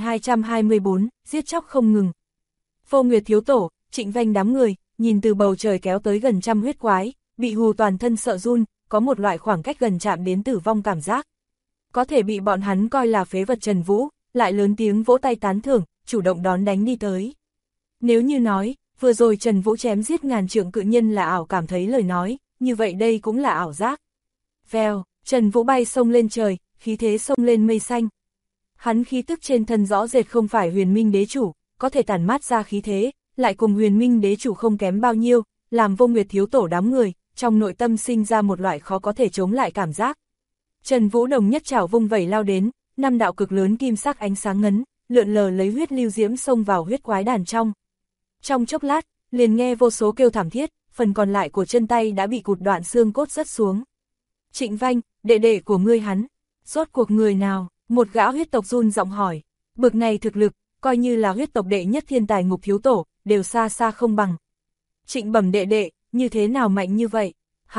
S1: 1224, giết chóc không ngừng. Vô Nguyệt thiếu tổ, Trịnh Vanh đám người, nhìn từ bầu trời kéo tới gần trăm huyết quái, bị hù toàn thân sợ run, có một loại khoảng cách gần chạm đến tử vong cảm giác. Có thể bị bọn hắn coi là phế vật Trần Vũ, lại lớn tiếng vỗ tay tán thưởng, chủ động đón đánh đi tới. Nếu như nói, vừa rồi Trần Vũ chém giết ngàn trượng cự nhân là ảo cảm thấy lời nói, như vậy đây cũng là ảo giác. Vèo, Trần Vũ bay xông lên trời, khí thế xông lên mây xanh. Hắn khí tức trên thân rõ rệt không phải huyền minh đế chủ, có thể tản mát ra khí thế, lại cùng huyền minh đế chủ không kém bao nhiêu, làm Vô Nguyệt thiếu tổ đám người, trong nội tâm sinh ra một loại khó có thể chống lại cảm giác. Trần Vũ đồng nhất chảo vung vẩy lao đến, 5 đạo cực lớn kim sắc ánh sáng ngấn, lượn lờ lấy huyết lưu diễm xông vào huyết quái đàn trong. Trong chốc lát, liền nghe vô số kêu thảm thiết, phần còn lại của chân tay đã bị cụt đoạn xương cốt rớt xuống. Trịnh Vanh, đệ đệ của ngươi hắn, rốt cuộc người nào? Một gã huyết tộc run giọng hỏi. Bực này thực lực, coi như là huyết tộc đệ nhất thiên tài Ngục thiếu tổ, đều xa xa không bằng. Trịnh Bẩm đệ đệ, như thế nào mạnh như vậy?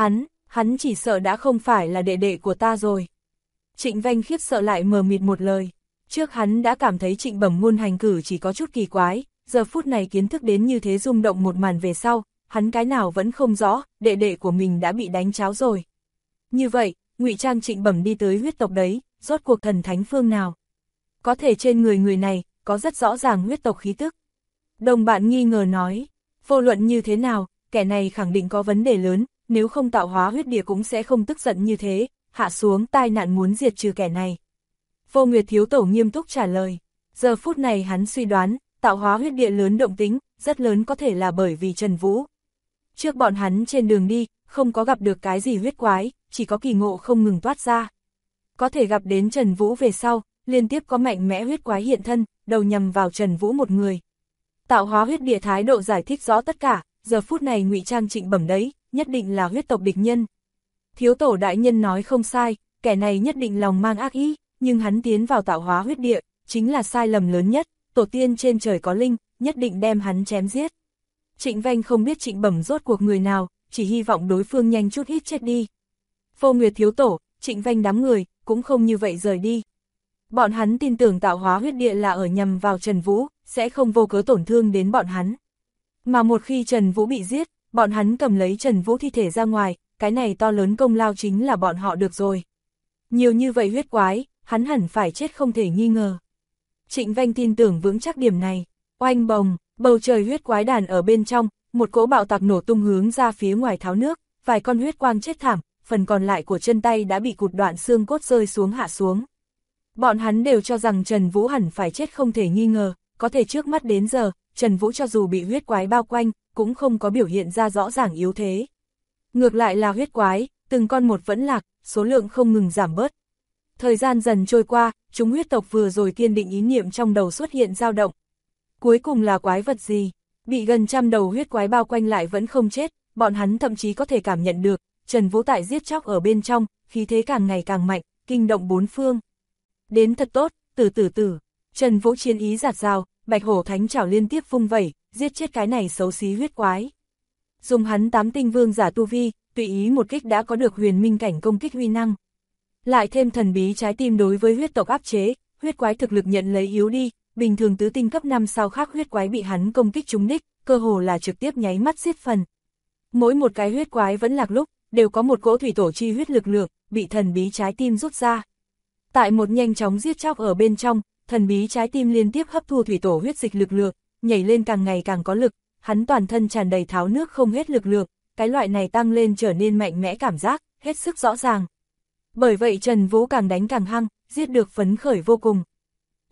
S1: Hắn chỉ sợ đã không phải là đệ đệ của ta rồi. Trịnh Vanh khiếp sợ lại mờ mịt một lời. Trước hắn đã cảm thấy Trịnh Bẩm ngôn hành cử chỉ có chút kỳ quái, giờ phút này kiến thức đến như thế rung động một màn về sau, hắn cái nào vẫn không rõ, đệ đệ của mình đã bị đánh cháo rồi. Như vậy, ngụy trang Trịnh Bẩm đi tới huyết tộc đấy, rốt cuộc thần thánh phương nào? Có thể trên người này, có rất rõ ràng huyết tộc khí tức. Đồng bạn nghi ngờ nói, vô luận như thế nào, kẻ này khẳng định có vấn đề lớn, nếu không tạo hóa huyết địa cũng sẽ không tức giận như thế, hạ xuống tai nạn muốn diệt trừ kẻ này. Vô Nguyệt thiếu tổ nghiêm túc trả lời, giờ phút này hắn suy đoán, tạo hóa huyết địa lớn động tính, rất lớn có thể là bởi vì Trần Vũ. Trước bọn hắn trên đường đi, không có gặp được cái gì huyết quái, chỉ có kỳ ngộ không ngừng toát ra. Có thể gặp đến Trần Vũ về sau, liên tiếp có mạnh mẽ huyết quái hiện thân, đầu nhằm vào Trần Vũ một người. Tạo hóa huyết địa thái độ giải thích rõ tất cả, giờ phút này ngụy trang Trịnh Bẩm đấy, nhất định là huyết tộc địch nhân. Thiếu tổ đại nhân nói không sai, kẻ này nhất định lòng mang ác ý, nhưng hắn tiến vào tạo hóa huyết địa, chính là sai lầm lớn nhất, tổ tiên trên trời có linh, nhất định đem hắn chém giết. Trịnh Vanh không biết Trịnh Bẩm rốt cuộc người nào, chỉ hy vọng đối phương nhanh chút ít chết đi. Vô Nguyệt thiếu tổ, Trịnh Vanh đám người, cũng không như vậy rời đi. Bọn hắn tin tưởng tạo hóa huyết địa là ở nhằm vào Trần Vũ, sẽ không vô cớ tổn thương đến bọn hắn. Mà một khi Trần Vũ bị giết, bọn hắn cầm lấy Trần Vũ thi thể ra ngoài, cái này to lớn công lao chính là bọn họ được rồi. Nhiều như vậy huyết quái, hắn hẳn phải chết không thể nghi ngờ. Trịnh Vanh tin tưởng vững chắc điểm này. Oanh bồng, bầu trời huyết quái đàn ở bên trong, một cỗ bạo tạc nổ tung hướng ra phía ngoài tháo nước, vài con huyết quang chết thảm, phần còn lại của chân tay đã bị cụt đoạn xương cốt rơi xuống hạ xuống. Bọn hắn đều cho rằng Trần Vũ hẳn phải chết không thể nghi ngờ, có thể trước mắt đến giờ, Trần Vũ cho dù bị huyết quái bao quanh, cũng không có biểu hiện ra rõ ràng yếu thế. Ngược lại là huyết quái, từng con một vẫn lạc, số lượng không ngừng giảm bớt. Thời gian dần trôi qua, chúng huyết tộc vừa rồi kiên định ý niệm trong đầu xuất hiện dao động. Cuối cùng là quái vật gì? Bị gần trăm đầu huyết quái bao quanh lại vẫn không chết, bọn hắn thậm chí có thể cảm nhận được, Trần Vũ tại giết chóc ở bên trong, khí thế càng ngày càng mạnh, kinh động bốn phương. Đến thật tốt, tử. Trần Vũ chiến ý giạt rào, bạch hổ thánh trảo liên tiếp vung vẩy, giết chết cái này xấu xí huyết quái. Dùng hắn 8 tinh vương giả tu vi, tùy ý một kích đã có được huyền minh cảnh công kích uy năng. Lại thêm thần bí trái tim đối với huyết tộc áp chế, huyết quái thực lực nhận lấy yếu đi, bình thường tứ tinh cấp 5 sao khác huyết quái bị hắn công kích trúng đích, cơ hồ là trực tiếp nháy mắt giết phần. Mỗi một cái huyết quái vẫn lạc lúc, đều có một cỗ thủy tổ chi huyết lực lượng, bị thần bí trái tim rút ra. Tại một nhanh chóng giết chóc ở bên trong, thần bí trái tim liên tiếp hấp thu thủy tổ huyết dịch lực lượng, nhảy lên càng ngày càng có lực, hắn toàn thân tràn đầy tháo nước không hết lực lượng, cái loại này tăng lên trở nên mạnh mẽ cảm giác, hết sức rõ ràng. Bởi vậy Trần Vũ càng đánh càng hăng, giết được phấn khởi vô cùng.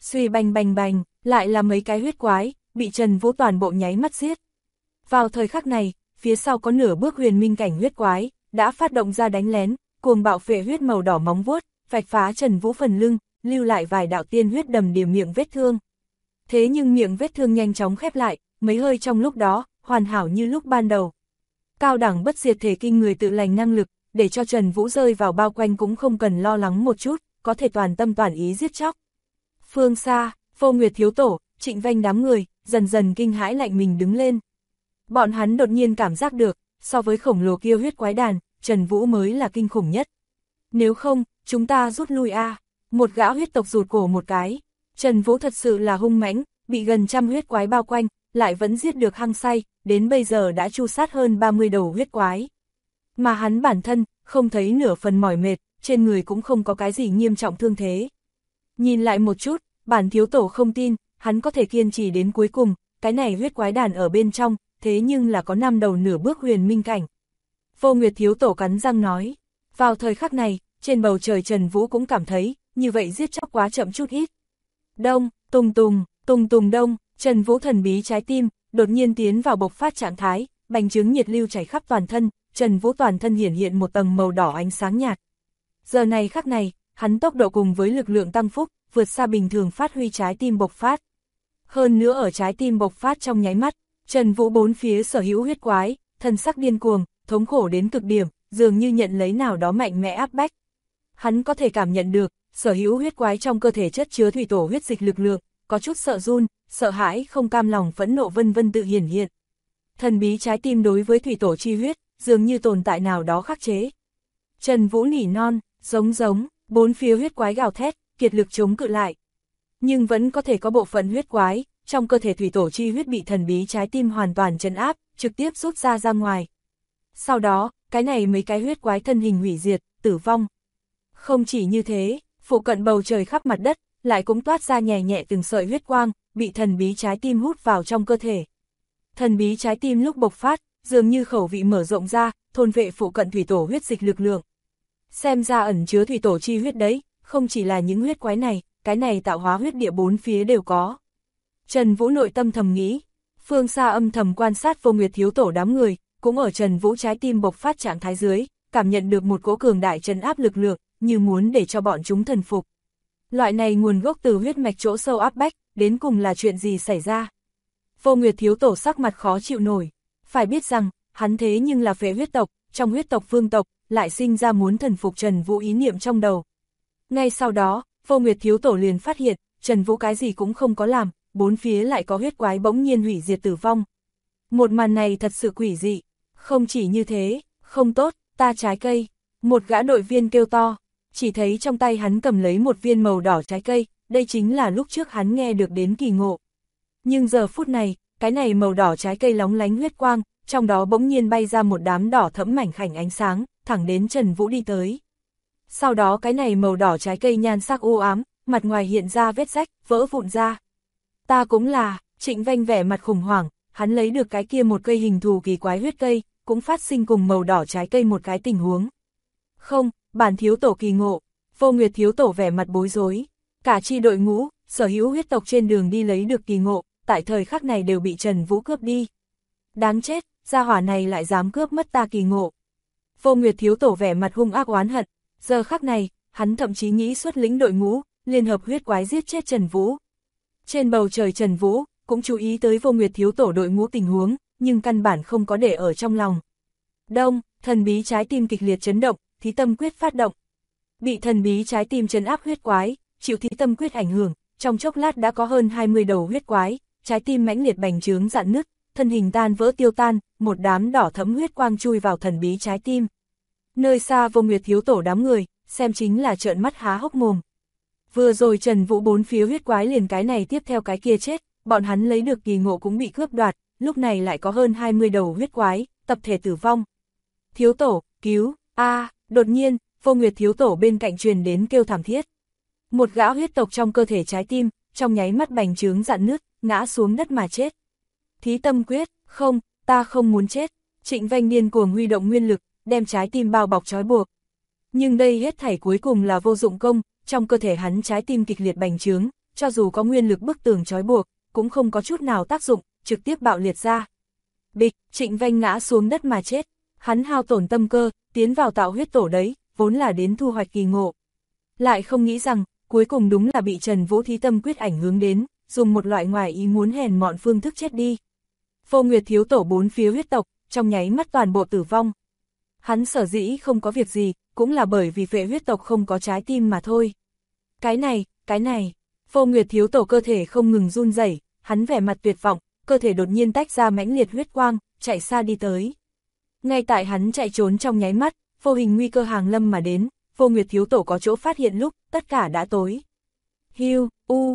S1: suy bành bành bành, lại là mấy cái huyết quái, bị Trần Vũ toàn bộ nháy mắt giết. Vào thời khắc này, phía sau có nửa bước huyền minh cảnh huyết quái, đã phát động ra đánh lén, cuồng bạo phệ huyết màu đỏ móng vuốt, vạch phá Trần Vũ phần lưng, lưu lại vài đạo tiên huyết đầm đìa miệng vết thương. Thế nhưng miệng vết thương nhanh chóng khép lại, mấy hơi trong lúc đó, hoàn hảo như lúc ban đầu. Cao đẳng bất diệt thể kinh người tự lành năng lực, để cho Trần Vũ rơi vào bao quanh cũng không cần lo lắng một chút, có thể toàn tâm toàn ý giết chóc. Phương xa, Vô Nguyệt thiếu tổ, Trịnh Vanh đám người, dần dần kinh hãi lạnh mình đứng lên. Bọn hắn đột nhiên cảm giác được, so với khổng lồ kia huyết quái đàn, Trần Vũ mới là kinh khủng nhất. Nếu không, chúng ta rút lui a. Một gã huyết tộc rụt cổ một cái. Trần Vũ thật sự là hung mãnh, bị gần trăm huyết quái bao quanh, lại vẫn giết được hăng say, đến bây giờ đã tru sát hơn 30 đầu huyết quái. Mà hắn bản thân, không thấy nửa phần mỏi mệt, trên người cũng không có cái gì nghiêm trọng thương thế. Nhìn lại một chút, bản thiếu tổ không tin, hắn có thể kiên trì đến cuối cùng, cái này huyết quái đàn ở bên trong, thế nhưng là có 5 đầu nửa bước huyền minh cảnh. Vô Nguyệt thiếu tổ cắn răng nói, vào thời khắc này, trên bầu trời Trần Vũ cũng cảm thấy, như vậy giết chóc quá chậm chút ít. Đông, tùng tùng, tùng tùng đông, Trần Vũ thần bí trái tim, đột nhiên tiến vào bộc phát trạng thái, bành trướng nhiệt lưu chảy khắp toàn thân, Trần Vũ toàn thân hiển hiện một tầng màu đỏ ánh sáng nhạt. Giờ này khắc này, hắn tốc độ cùng với lực lượng tăng phúc, vượt xa bình thường phát huy trái tim bộc phát. Hơn nữa ở trái tim bộc phát trong nháy mắt, Trần Vũ bốn phía sở hữu huyết quái, thân sắc điên cuồng, thống khổ đến cực điểm, dường như nhận lấy nào đó mạnh mẽ áp bách. Hắn có thể cảm nhận được, sở hữu huyết quái trong cơ thể chất chứa thủy tổ huyết dịch lực lượng, có chút sợ run, sợ hãi, không cam lòng, phẫn nộ vân vân tự hiển hiện. Thần bí trái tim đối với thủy tổ chi huyết, dường như tồn tại nào đó khắc chế. Trần Vũ nỉ non, giống, bốn phía huyết quái gào thét, kiệt lực chống cự lại. Nhưng vẫn có thể có bộ phận huyết quái, trong cơ thể thủy tổ chi huyết bị thần bí trái tim hoàn toàn trấn áp, trực tiếp rút ra ngoài. Sau đó, cái này mấy cái huyết quái thân hình hủy diệt, tử vong. Không chỉ như thế, phụ cận bầu trời khắp mặt đất, lại cũng toát ra nhẹ nhẹ từng sợi huyết quang, bị thần bí trái tim hút vào trong cơ thể. Thần bí trái tim lúc bộc phát, dường như khẩu vị mở rộng ra, thôn vệ phụ cận thủy tổ huyết dịch lực lượng. Xem ra ẩn chứa thủy tổ chi huyết đấy, không chỉ là những huyết quái này, cái này tạo hóa huyết địa bốn phía đều có. Trần Vũ nội tâm thầm nghĩ, phương xa âm thầm quan sát Vô Nguyệt thiếu tổ đám người, cũng ở Trần Vũ trái tim bộc phát trạng thái dưới, cảm nhận được một cỗ cường đại trấn áp lực lượng, như muốn để cho bọn chúng thần phục. Loại này nguồn gốc từ huyết mạch chỗ sâu áp bách, đến cùng là chuyện gì xảy ra? Vô Nguyệt thiếu tổ sắc mặt khó chịu nổi, phải biết rằng, hắn thế nhưng là phệ huyết tộc, trong huyết tộc vương tộc, lại sinh ra muốn thần phục Trần Vũ ý niệm trong đầu. Ngay sau đó, Vô Nguyệt thiếu tổ liền phát hiện, Trần Vũ cái gì cũng không có làm, bốn phía lại có huyết quái bỗng nhiên hủy diệt tử vong. Một màn này thật sự quỷ dị, không chỉ như thế, không tốt, ta trái cây, một gã đội viên kêu to, chỉ thấy trong tay hắn cầm lấy một viên màu đỏ trái cây, đây chính là lúc trước hắn nghe được đến kỳ ngộ. Nhưng giờ phút này, cái này màu đỏ trái cây lóng lánh huyết quang, trong đó bỗng nhiên bay ra một đám đỏ thẫm mảnh khảnh ánh sáng, thẳng đến Trần Vũ đi tới. Sau đó cái này màu đỏ trái cây nhan sắc u ám, mặt ngoài hiện ra vết rách, vỡ vụn ra. Ta cũng là, Trịnh Vanh vẻ mặt khủng hoảng, hắn lấy được cái kia một cây hình thù kỳ quái huyết cây, cũng phát sinh cùng màu đỏ trái cây một cái tình huống. Không, bản thiếu tổ kỳ ngộ, Vô Nguyệt thiếu tổ vẻ mặt bối rối. Cả chi đội ngũ, sở hữu huyết tộc trên đường đi lấy được kỳ ngộ, tại thời khắc này đều bị Trần Vũ cướp đi. Đáng chết, gia hỏa này lại dám cướp mất ta kỳ ngộ. Vô Nguyệt thiếu tổ vẻ mặt hung ác oán hận, giờ khắc này, hắn thậm chí nghĩ xuất lĩnh đội ngũ, liên hợp huyết quái giết chết Trần Vũ. Trên bầu trời Trần Vũ, cũng chú ý tới Vô Nguyệt thiếu tổ đội ngũ tình huống, nhưng căn bản không có để ở trong lòng. Đông, thần bí trái tim kịch liệt chấn động, thí tâm quyết phát động. Bị thần bí trái tim trấn áp huyết quái, chịu thí tâm quyết ảnh hưởng, trong chốc lát đã có hơn 20 đầu huyết quái, trái tim mãnh liệt bành trướng rạn nứt, thân hình tan vỡ tiêu tan, một đám đỏ thẫm huyết quang chui vào thần bí trái tim. Nơi xa Vô Nguyệt thiếu tổ đám người, xem chính là trợn mắt há hốc mồm. Vừa rồi Trần Vũ bốn phía huyết quái liền cái này tiếp theo cái kia chết, bọn hắn lấy được kỳ ngộ cũng bị cướp đoạt, lúc này lại có hơn 20 đầu huyết quái, tập thể tử vong. Thiếu tổ, cứu, đột nhiên, Vô Nguyệt thiếu tổ bên cạnh truyền đến kêu thảm thiết. Một gã huyết tộc trong cơ thể trái tim, trong nháy mắt bành trướng rạn nứt, ngã xuống đất mà chết. Thí tâm quyết, không, ta không muốn chết. Trịnh Vanh điên cuồng huy động nguyên lực, đem trái tim bao bọc trói buộc. Nhưng đây hết thảy cuối cùng là vô dụng công, trong cơ thể hắn trái tim kịch liệt bành trướng, cho dù có nguyên lực bức tường trói buộc, cũng không có chút nào tác dụng, trực tiếp bạo liệt ra. Bịch, Trịnh Vanh ngã xuống đất mà chết, hắn hao tổn tâm cơ, tiến vào tạo huyết tổ đấy, vốn là đến thu hoạch kỳ ngộ. Lại không nghĩ rằng, cuối cùng đúng là bị Trần Vũ thí tâm quyết ảnh hướng đến, dùng một loại ngoài ý muốn hèn mọn phương thức chết đi. Vô Nguyệt thiếu tổ bốn phía huyết tộc, trong nháy mắt toàn bộ tử vong. Hắn sở dĩ không có việc gì, cũng là bởi vì phệ huyết tộc không có trái tim mà thôi. Cái này, Vô Nguyệt thiếu tổ cơ thể không ngừng run rẩy, hắn vẻ mặt tuyệt vọng, cơ thể đột nhiên tách ra mãnh liệt huyết quang, chạy xa đi tới. Ngay tại hắn chạy trốn trong nháy mắt, vô hình nguy cơ hàng lâm mà đến, Vô Nguyệt thiếu tổ có chỗ phát hiện lúc, tất cả đã tối. Hiu,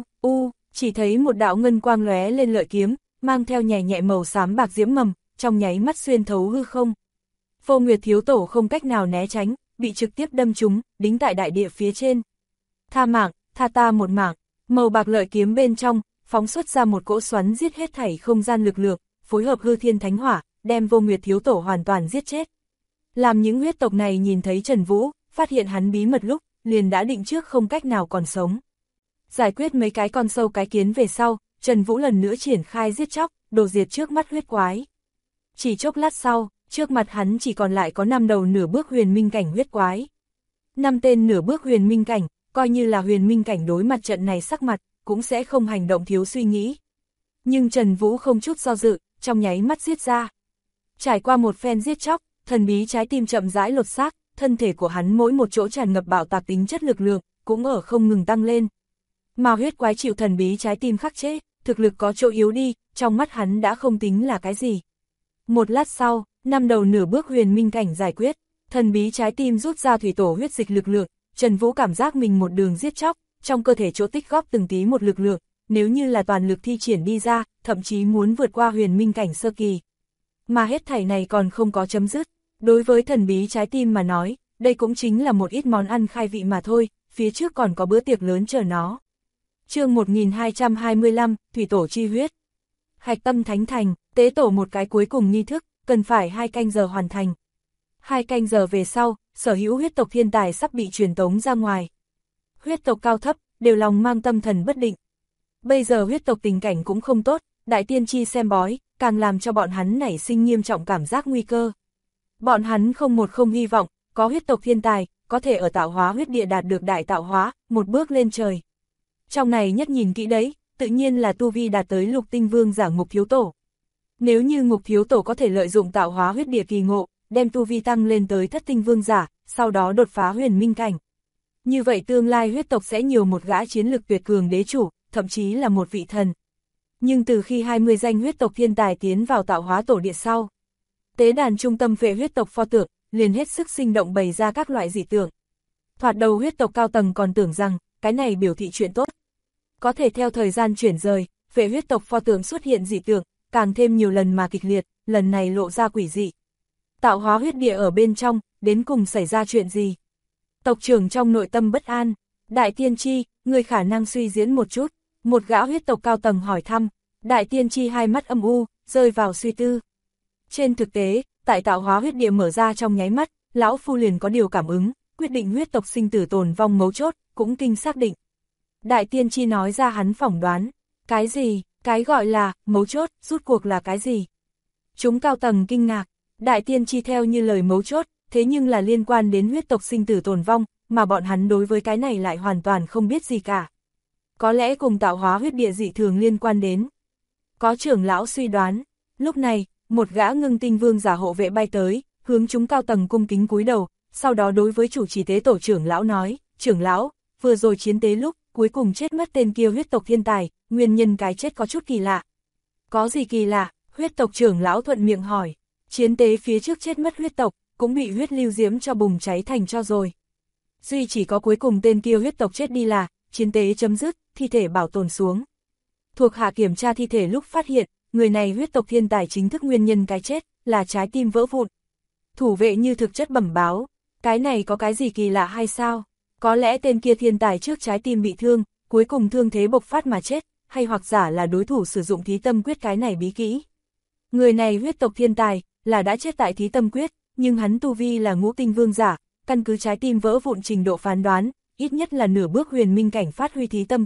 S1: chỉ thấy một đạo ngân quang lóe lên lợi kiếm, mang theo nhẹ nhẹ màu xám bạc diễm mầm, trong nháy mắt xuyên thấu hư không. Vô Nguyệt thiếu tổ không cách nào né tránh, bị trực tiếp đâm trúng, đính tại đại địa phía trên. Tha mạng, tha ta một mạng, màu bạc lợi kiếm bên trong, phóng xuất ra một cỗ xoắn giết hết thảy không gian lực lượng, phối hợp hư thiên thánh hỏa, đem Vô Nguyệt thiếu tổ hoàn toàn giết chết. Làm những huyết tộc này nhìn thấy Trần Vũ, phát hiện hắn bí mật lúc, liền đã định trước không cách nào còn sống. Giải quyết mấy cái con sâu cái kiến về sau, Trần Vũ lần nữa triển khai giết chóc, đồ diệt trước mắt huyết quái. Chỉ chốc lát sau, trước mặt hắn chỉ còn lại có 5 đầu nửa bước huyền minh cảnh huyết quái. 5 tên nửa bước huyền minh cảnh, coi như là huyền minh cảnh đối mặt trận này sắc mặt, cũng sẽ không hành động thiếu suy nghĩ. Nhưng Trần Vũ không chút do dự, trong nháy mắt giết ra. Trải qua một phen giết chóc, thần bí trái tim chậm rãi lột xác, thân thể của hắn mỗi một chỗ tràn ngập bạo tạc tính chất lực lượng, cũng ở không ngừng tăng lên. Mà huyết quái chịu thần bí trái tim khắc chế, thực lực có chỗ yếu đi, trong mắt hắn đã không tính là cái gì. Một lát sau, 5 đầu nửa bước huyền minh cảnh giải quyết, thần bí trái tim rút ra thủy tổ huyết dịch lực lượng, Trần Vũ cảm giác mình một đường giết chóc, trong cơ thể chỗ tích góp từng tí một lực lượng, nếu như là toàn lực thi triển đi ra, thậm chí muốn vượt qua huyền minh cảnh sơ kỳ. Mà hết thảy này còn không có chấm dứt, đối với thần bí trái tim mà nói, đây cũng chính là một ít món ăn khai vị mà thôi, phía trước còn có bữa tiệc lớn chờ nó. Chương 1225, Thủy tổ chi huyết. Hạch Tâm Thánh Thành, tế tổ một cái cuối cùng nghi thức, cần phải 2 canh giờ hoàn thành. 2 canh giờ về sau, sở hữu huyết tộc thiên tài sắp bị truyền tống ra ngoài. Huyết tộc cao thấp, đều lòng mang tâm thần bất định. Bây giờ huyết tộc tình cảnh cũng không tốt, đại tiên tri xem bói, càng làm cho bọn hắn nảy sinh nghiêm trọng cảm giác nguy cơ. Bọn hắn không hy vọng, có huyết tộc thiên tài, có thể ở tạo hóa huyết địa đạt được đại tạo hóa, một bước lên trời. Trong này nhất nhìn kỹ đấy, tự nhiên là tu vi đạt tới lục tinh vương giả Ngục thiếu tổ. Nếu như Ngục thiếu tổ có thể lợi dụng tạo hóa huyết địa kỳ ngộ, đem tu vi tăng lên tới thất tinh vương giả, sau đó đột phá huyền minh cảnh. Như vậy tương lai huyết tộc sẽ nhiều một gã chiến lực tuyệt cường đế chủ, thậm chí là một vị thần. Nhưng từ khi 20 danh huyết tộc thiên tài tiến vào tạo hóa tổ địa sau, tế đàn trung tâm phệ huyết tộc pho tượng, liền hết sức sinh động bày ra các loại dị tượng. Thoạt đầu huyết tộc cao tầng còn tưởng rằng, cái này biểu thị chuyện tốt. Có thể theo thời gian chuyển rời, phệ huyết tộc pho tượng xuất hiện dị tượng, càng thêm nhiều lần mà kịch liệt, lần này lộ ra quỷ dị. Tạo hóa huyết địa ở bên trong, đến cùng xảy ra chuyện gì? Tộc trưởng trong nội tâm bất an, đại tiên tri, người khả năng suy diễn một chút, một gã huyết tộc cao tầng hỏi thăm, đại tiên tri hai mắt âm u, rơi vào suy tư. Trên thực tế, tại tạo hóa huyết địa mở ra trong nháy mắt, lão phu liền có điều cảm ứng, quyết định huyết tộc sinh tử tồn vong mấu chốt, cũng kinh xác định. Đại tiên tri nói ra hắn phỏng đoán, cái gì, cái gọi là, mấu chốt, rút cuộc là cái gì? Chúng cao tầng kinh ngạc, đại tiên tri theo như lời mấu chốt, thế nhưng là liên quan đến huyết tộc sinh tử tồn vong, mà bọn hắn đối với cái này lại hoàn toàn không biết gì cả. Có lẽ cùng tạo hóa huyết địa dị thường liên quan đến. Có trưởng lão suy đoán, lúc này, một gã ngưng tinh vương giả hộ vệ bay tới, hướng chúng cao tầng cung kính cúi đầu, sau đó đối với chủ trì tế tổ trưởng lão nói, trưởng lão, vừa rồi chiến tế lúc, cuối cùng chết mất tên kia huyết tộc thiên tài, nguyên nhân cái chết có chút kỳ lạ. Có gì kỳ lạ? Huyết tộc trưởng lão thuận miệng hỏi, chiến tế phía trước chết mất huyết tộc, cũng bị huyết lưu diễm cho bùng cháy thành tro rồi. Duy chỉ có cuối cùng tên kia huyết tộc chết đi là, chiến tế chấm dứt, thi thể bảo tồn xuống. Thuộc hạ kiểm tra thi thể lúc phát hiện, người này huyết tộc thiên tài chính thức nguyên nhân cái chết, là trái tim vỡ vụn. Thủ vệ như thực chất bẩm báo, cái này có cái gì kỳ lạ hay sao? Có lẽ tên kia thiên tài trước trái tim bị thương, cuối cùng thương thế bộc phát mà chết, hay hoặc giả là đối thủ sử dụng thí tâm quyết cái này bí kỹ. Người này huyết tộc thiên tài, là đã chết tại thí tâm quyết, nhưng hắn tu vi là ngũ tinh vương giả, căn cứ trái tim vỡ vụn trình độ phán đoán, ít nhất là nửa bước huyền minh cảnh phát huy thí tâm quyết,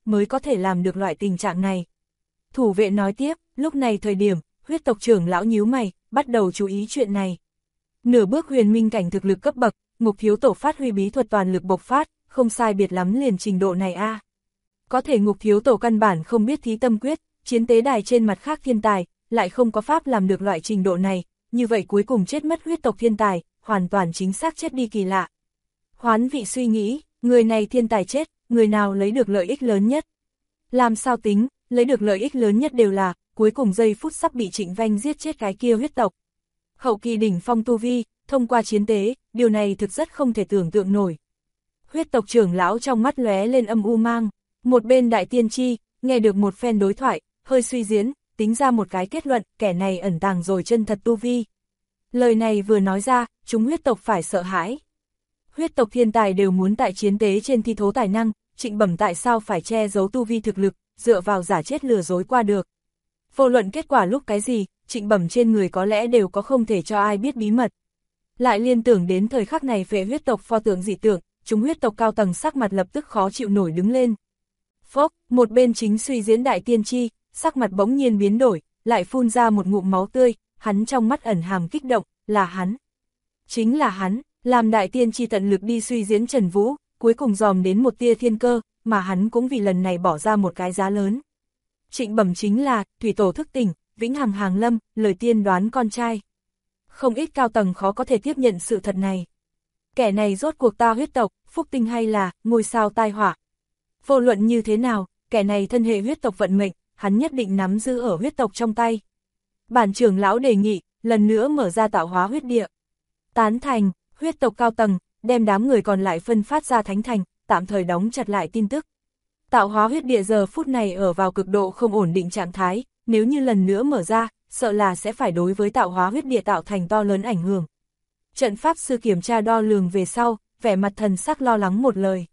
S1: mới có thể làm được loại tình trạng này. Thủ vệ nói tiếp, lúc này thời điểm, huyết tộc trưởng lão nhíu mày, bắt đầu chú ý chuyện này. Nửa bước huyền minh cảnh thực lực cấp bậc, Ngục Thiếu Tổ phát huy bí thuật toàn lực bộc phát, không sai biệt lắm liền trình độ này a. Có thể Ngục Thiếu Tổ căn bản không biết thí tâm quyết, chiến tế đài trên mặt khác thiên tài, lại không có pháp làm được loại trình độ này, như vậy cuối cùng chết mất huyết tộc thiên tài, hoàn toàn chính xác chết đi kỳ lạ. Hoán vị suy nghĩ, người này thiên tài chết, người nào lấy được lợi ích lớn nhất? Làm sao tính, lấy được lợi ích lớn nhất đều là, cuối cùng giây phút sắp bị Trịnh Vanh giết chết cái kia huyết tộc. Hậu kỳ đỉnh phong tu vi, thông qua chiến tế, điều này thực rất không thể tưởng tượng nổi. Huyết tộc trưởng lão trong mắt lóe lên âm u mang, một bên đại tiên tri, nghe được một phen đối thoại, hơi suy diễn, tính ra một cái kết luận, kẻ này ẩn tàng rồi chân thật tu vi. Lời này vừa nói ra, chúng huyết tộc phải sợ hãi. Huyết tộc thiên tài đều muốn tại chiến tế trên thi thố tài năng, Trịnh Bẩm tại sao phải che giấu tu vi thực lực, dựa vào giả chết lừa dối qua được. Vô luận kết quả lúc cái gì, Trịnh Bẩm trên người có lẽ đều có không thể cho ai biết bí mật. Lại liên tưởng đến thời khắc này về huyết tộc pho tượng dị tượng, chúng huyết tộc cao tầng sắc mặt lập tức khó chịu nổi đứng lên. Phốc, một bên chính suy diễn đại tiên tri, sắc mặt bỗng nhiên biến đổi, lại phun ra một ngụm máu tươi, hắn trong mắt ẩn hàm kích động, là hắn. Chính là hắn, làm đại tiên tri tận lực đi suy diễn Trần Vũ, cuối cùng dòm đến một tia thiên cơ, mà hắn cũng vì lần này bỏ ra một cái giá lớn. Trịnh Bẩm chính là, thủy tổ thức tỉnh, vĩnh hằng hàng lâm, lời tiên đoán con trai. Không ít cao tầng khó có thể tiếp nhận sự thật này. Kẻ này rốt cuộc ta huyết tộc, phúc tinh hay là, ngôi sao tai họa. Vô luận như thế nào, kẻ này thân hệ huyết tộc vận mệnh, hắn nhất định nắm giữ ở huyết tộc trong tay. Bản trưởng lão đề nghị, lần nữa mở ra tạo hóa huyết địa. Tán thành, huyết tộc cao tầng, đem đám người còn lại phân phát ra thánh thành, tạm thời đóng chặt lại tin tức. Tạo hóa huyết địa giờ phút này ở vào cực độ không ổn định trạng thái, nếu như lần nữa mở ra, sợ là sẽ phải đối với tạo hóa huyết địa tạo thành to lớn ảnh hưởng. Trận pháp sư kiểm tra đo lường về sau, vẻ mặt thần sắc lo lắng một lời.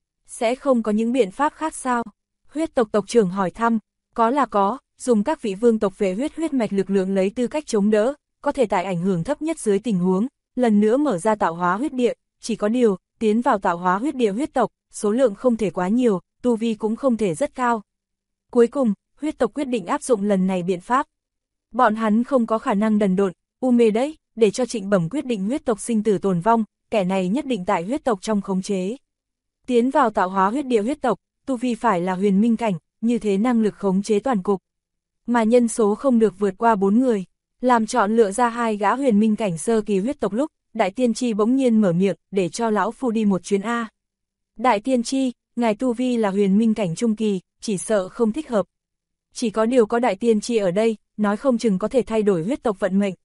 S1: Sẽ không có những biện pháp khác sao? Huyết tộc tộc trưởng hỏi thăm, có là có, dùng các vị vương tộc về huyết mạch lực lượng lấy tư cách chống đỡ, có thể tại ảnh hưởng thấp nhất dưới tình huống, lần nữa mở ra tạo hóa huyết địa, chỉ có điều, tiến vào tạo hóa huyết địa huyết tộc, số lượng không thể quá nhiều, tu vi cũng không thể rất cao. Cuối cùng, huyết tộc quyết định áp dụng lần này biện pháp. Bọn hắn không có khả năng đần độn, u mê đấy, để cho Trịnh Bẩm quyết định huyết tộc sinh tử tồn vong, kẻ này nhất định tại huyết tộc trong khống chế. Tiến vào tạo hóa huyết địa huyết tộc, tu vi phải là huyền minh cảnh, như thế năng lực khống chế toàn cục. Mà nhân số không được vượt qua 4 người, làm chọn lựa ra 2 gã huyền minh cảnh sơ kỳ huyết tộc lúc, đại tiên tri bỗng nhiên mở miệng, để cho lão phu đi một chuyến A. Đại tiên tri, ngài tu vi là huyền minh cảnh trung kỳ, chỉ sợ không thích hợp. Chỉ có điều có đại tiên tri ở đây, nói không chừng có thể thay đổi huyết tộc vận mệnh.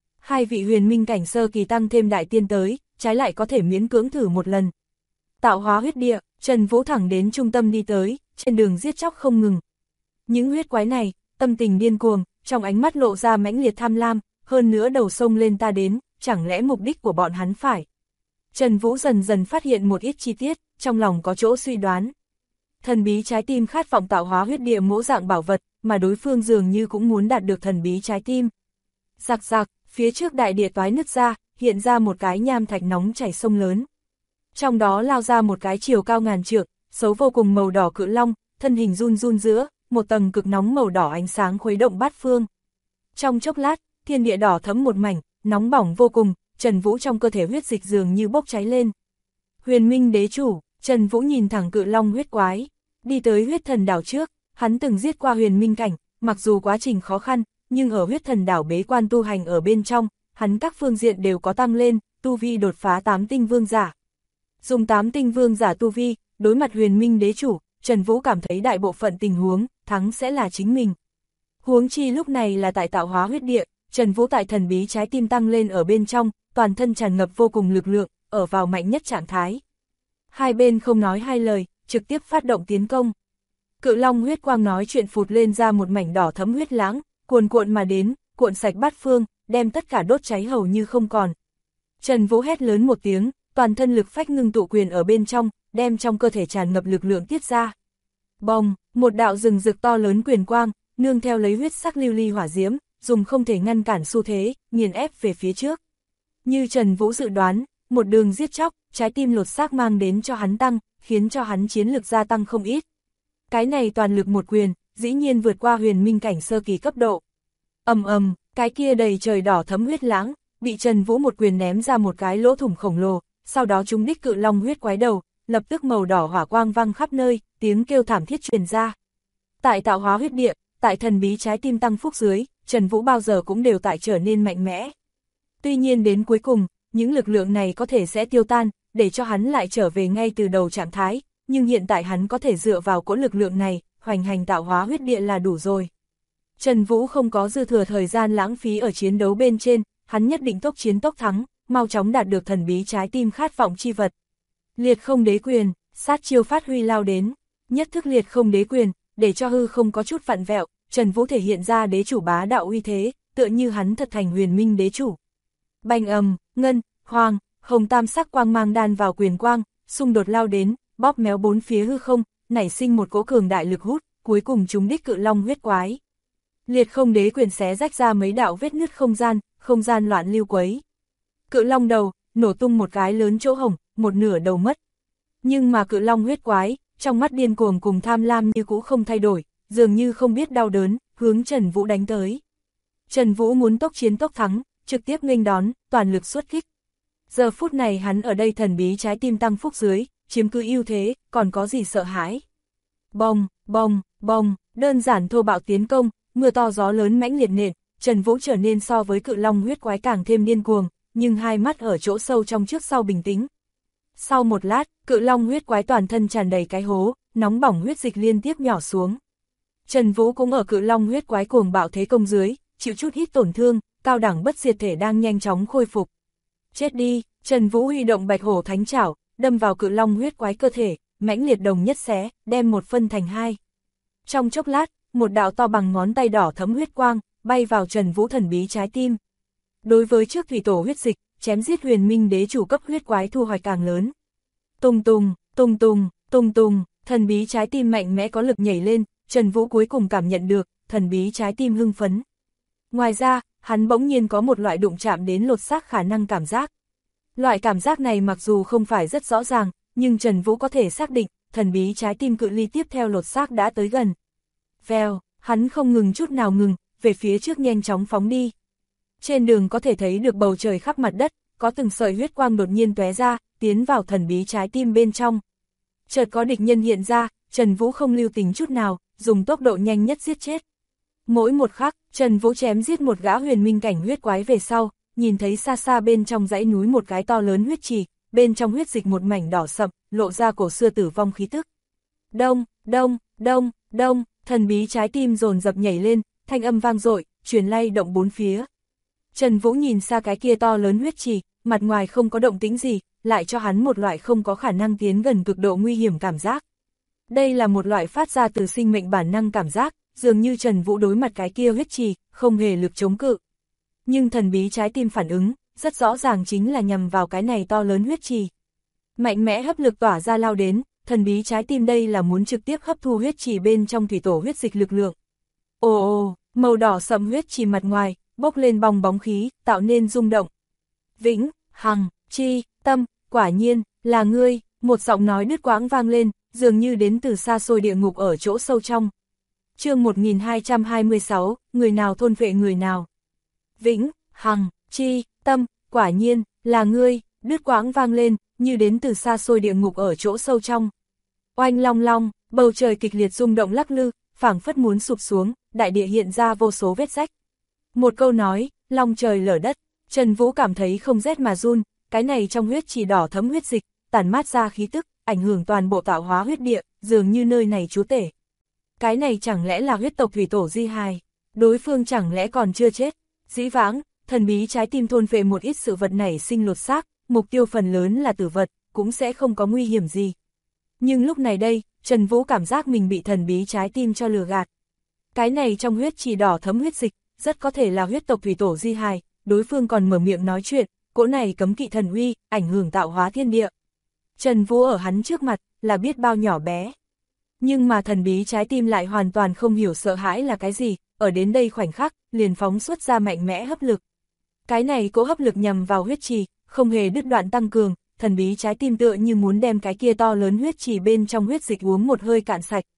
S1: 2 vị huyền minh cảnh sơ kỳ tăng thêm đại tiên tới, trái lại có thể miễn cưỡng thử một lần. Tạo hóa huyết địa, Trần Vũ thẳng đến trung tâm đi tới, trên đường giết chóc không ngừng. Những huyết quái này, tâm tình điên cuồng, trong ánh mắt lộ ra mãnh liệt tham lam, hơn nữa đầu sông lên ta đến, chẳng lẽ mục đích của bọn hắn phải. Trần Vũ dần dần phát hiện một ít chi tiết, trong lòng có chỗ suy đoán. Thần bí trái tim khát vọng tạo hóa huyết địa mỗ dạng bảo vật, mà đối phương dường như cũng muốn đạt được thần bí trái tim. Rạc rạc, phía trước đại địa toái nứt ra, hiện ra một cái nham thạch nóng chảy sông lớn. Trong đó lao ra một cái chiều cao ngàn trượng, xấu vô cùng màu đỏ cự long, thân hình run run giữa, một tầng cực nóng màu đỏ ánh sáng khuấy động bát phương. Trong chốc lát, thiên địa đỏ thẫm một mảnh, nóng bỏng vô cùng, Trần Vũ trong cơ thể huyết dịch dường như bốc cháy lên. Huyền Minh đế chủ, Trần Vũ nhìn thẳng cự long huyết quái, đi tới huyết thần đảo trước, hắn từng giết qua huyền minh cảnh, mặc dù quá trình khó khăn, nhưng ở huyết thần đảo bế quan tu hành ở bên trong, hắn các phương diện đều có tăng lên, tu vi đột phá 8 tinh vương giả. Dùng 8 tinh vương giả tu vi, đối mặt huyền minh đế chủ, Trần Vũ cảm thấy đại bộ phận tình huống, thắng sẽ là chính mình. Huống chi lúc này là tại tạo hóa huyết địa, Trần Vũ tại thần bí trái tim tăng lên ở bên trong, toàn thân tràn ngập vô cùng lực lượng, ở vào mạnh nhất trạng thái. Hai bên không nói hai lời, trực tiếp phát động tiến công. Cự long huyết quang nói chuyện phụt lên ra một mảnh đỏ thấm huyết lãng, cuồn cuộn mà đến, cuộn sạch bát phương, đem tất cả đốt cháy hầu như không còn. Trần Vũ hét lớn một tiếng, toàn thân lực phách ngưng tụ quyền ở bên trong, đem trong cơ thể tràn ngập lực lượng tiết ra. Bồng, một đạo rừng rực to lớn quyền quang, nương theo lấy huyết sắc lưu ly hỏa diễm, dùng không thể ngăn cản xu thế, nghiền ép về phía trước. Như Trần Vũ dự đoán, một đường giết chóc, trái tim lột xác mang đến cho hắn tăng, khiến cho hắn chiến lực gia tăng không ít. Cái này toàn lực một quyền, dĩ nhiên vượt qua huyền minh cảnh sơ kỳ cấp độ. Cái kia đầy trời đỏ thấm huyết lãng, bị Trần Vũ một quyền ném ra một cái lỗ thủng khổng lồ, sau đó trúng đích cự long huyết quái đầu, lập tức màu đỏ hỏa quang văng khắp nơi, tiếng kêu thảm thiết truyền ra. Tại tạo hóa huyết địa, tại thần bí trái tim tăng phúc dưới, Trần Vũ bao giờ cũng đều tại trở nên mạnh mẽ. Tuy nhiên đến cuối cùng, những lực lượng này có thể sẽ tiêu tan, để cho hắn lại trở về ngay từ đầu trạng thái, nhưng hiện tại hắn có thể dựa vào cỗ lực lượng này, hoành hành tạo hóa huyết địa là đủ rồi. Trần Vũ không có dư thừa thời gian lãng phí ở chiến đấu bên trên, hắn nhất định tốc chiến tốc thắng, mau chóng đạt được thần bí trái tim khát vọng chi vật. Liệt không đế quyền, sát chiêu phát huy lao đến, nhất thức liệt không đế quyền, để cho hư không có chút vặn vẹo, Trần Vũ thể hiện ra đế chủ bá đạo uy thế, tựa như hắn thật thành huyền minh đế chủ. Bành ngân, hoàng, hồng tam sắc quang mang đan vào quyền quang, xung đột lao đến, bóp méo bốn phía hư không, nảy sinh một cỗ cường đại lực hút, cuối cùng trúng đích cự long huyết quái. Liệt không đế quyền xé rách ra mấy đạo vết nứt không gian loạn lưu quấy. Cự long đầu, nổ tung một cái lớn chỗ hổng, một nửa đầu mất. Nhưng mà cự long huyết quái, trong mắt điên cuồng cùng tham lam như cũ không thay đổi, dường như không biết đau đớn, hướng Trần Vũ đánh tới. Trần Vũ muốn tốc chiến tốc thắng, trực tiếp nghênh đón, toàn lực xuất kích. Giờ phút này hắn ở đây thần bí trái tim tăng phúc dưới, chiếm cứ ưu thế, còn có gì sợ hãi. Bong, đơn giản thô bạo tiến công, mưa to gió lớn mãnh liệt nện, Trần Vũ trở nên so với cự long huyết quái càng thêm điên cuồng, nhưng hai mắt ở chỗ sâu trong trước sau bình tĩnh. Sau một lát, cự long huyết quái toàn thân tràn đầy cái hố, nóng bỏng huyết dịch liên tiếp nhỏ xuống. Trần Vũ cũng ở cự long huyết quái cuồng bạo thế công dưới, chịu chút ít tổn thương, cao đẳng bất diệt thể đang nhanh chóng khôi phục. Chết đi, Trần Vũ huy động bạch hổ thánh trảo, đâm vào cự long huyết quái cơ thể, mãnh liệt đồng nhất xé, đem một phân thành hai. Trong chốc lát, một đạo to bằng ngón tay đỏ thấm huyết quang, bay vào Trần Vũ thần bí trái tim. Đối với trước thủy tổ huyết dịch, chém giết huyền minh đế chủ cấp huyết quái thu hoạch càng lớn. Tung tung, thần bí trái tim mạnh mẽ có lực nhảy lên, Trần Vũ cuối cùng cảm nhận được, thần bí trái tim hưng phấn. Ngoài ra, hắn bỗng nhiên có một loại đụng chạm đến lột xác khả năng cảm giác. Loại cảm giác này mặc dù không phải rất rõ ràng, nhưng Trần Vũ có thể xác định, thần bí trái tim cự ly tiếp theo lột xác đã tới gần. Vèo, hắn không ngừng chút nào ngừng, về phía trước nhanh chóng phóng đi. Trên đường có thể thấy được bầu trời khắp mặt đất, có từng sợi huyết quang đột nhiên tóe ra, tiến vào thần bí trái tim bên trong. Chợt có địch nhân hiện ra, Trần Vũ không lưu tình chút nào, dùng tốc độ nhanh nhất giết chết. Mỗi một khắc, Trần Vũ chém giết một gã huyền minh cảnh huyết quái về sau, nhìn thấy xa xa bên trong dãy núi một cái to lớn huyết trì, bên trong huyết dịch một mảnh đỏ sậm, lộ ra cổ xưa tử vong khí tức. Đông, thần bí trái tim dồn dập nhảy lên, thanh âm vang dội, truyền lay động bốn phía. Trần Vũ nhìn xa cái kia to lớn huyết trì, mặt ngoài không có động tĩnh gì, lại cho hắn một loại không có khả năng tiến gần cực độ nguy hiểm cảm giác. Đây là một loại phát ra từ sinh mệnh bản năng cảm giác, dường như Trần Vũ đối mặt cái kia huyết trì, không hề lực chống cự. Nhưng thần bí trái tim phản ứng, rất rõ ràng chính là nhằm vào cái này to lớn huyết trì. Mạnh mẽ hấp lực tỏa ra lao đến, thần bí trái tim đây là muốn trực tiếp hấp thu huyết trì bên trong thủy tổ huyết dịch lực lượng. Ồ, màu đỏ sẫm huyết trì mặt ngoài, bốc lên bong bóng khí, tạo nên rung động. Vĩnh, hằng, chi, tâm, quả nhiên, là ngươi, một giọng nói đứt quãng vang lên, dường như đến từ xa xôi địa ngục ở chỗ sâu trong. Chương 1226, người nào thôn vệ người nào. Vĩnh, hằng, chi, tâm, quả nhiên, là ngươi, đứt quãng vang lên, như đến từ xa xôi địa ngục ở chỗ sâu trong. Oanh long long, bầu trời kịch liệt rung động lắc lư, phảng phất muốn sụp xuống, đại địa hiện ra vô số vết rách. Một câu nói, long trời lở đất, Trần Vũ cảm thấy không rét mà run, cái này trong huyết chỉ đỏ thấm huyết dịch, tản mát ra khí tức, ảnh hưởng toàn bộ tạo hóa huyết địa, dường như nơi này chúa tể. Cái này chẳng lẽ là huyết tộc thủy tổ di hài, đối phương chẳng lẽ còn chưa chết. Dĩ vãng, thần bí trái tim thôn vệ một ít sự vật nảy sinh lột xác, mục tiêu phần lớn là tử vật, cũng sẽ không có nguy hiểm gì. Nhưng lúc này đây, Trần Vũ cảm giác mình bị thần bí trái tim cho lừa gạt. Cái này trong huyết chỉ đỏ thấm huyết dịch, rất có thể là huyết tộc thủy tổ di hài, đối phương còn mở miệng nói chuyện, cỗ này cấm kỵ thần uy, ảnh hưởng tạo hóa thiên địa. Trần Vũ ở hắn trước mặt, là biết bao nhỏ bé. Nhưng mà thần bí trái tim lại hoàn toàn không hiểu sợ hãi là cái gì, ở đến đây khoảnh khắc, liền phóng xuất ra mạnh mẽ hấp lực. Cái này cỗ hấp lực nhằm vào huyết trì, không hề đứt đoạn tăng cường, thần bí trái tim tựa như muốn đem cái kia to lớn huyết trì bên trong huyết dịch uống một hơi cạn sạch.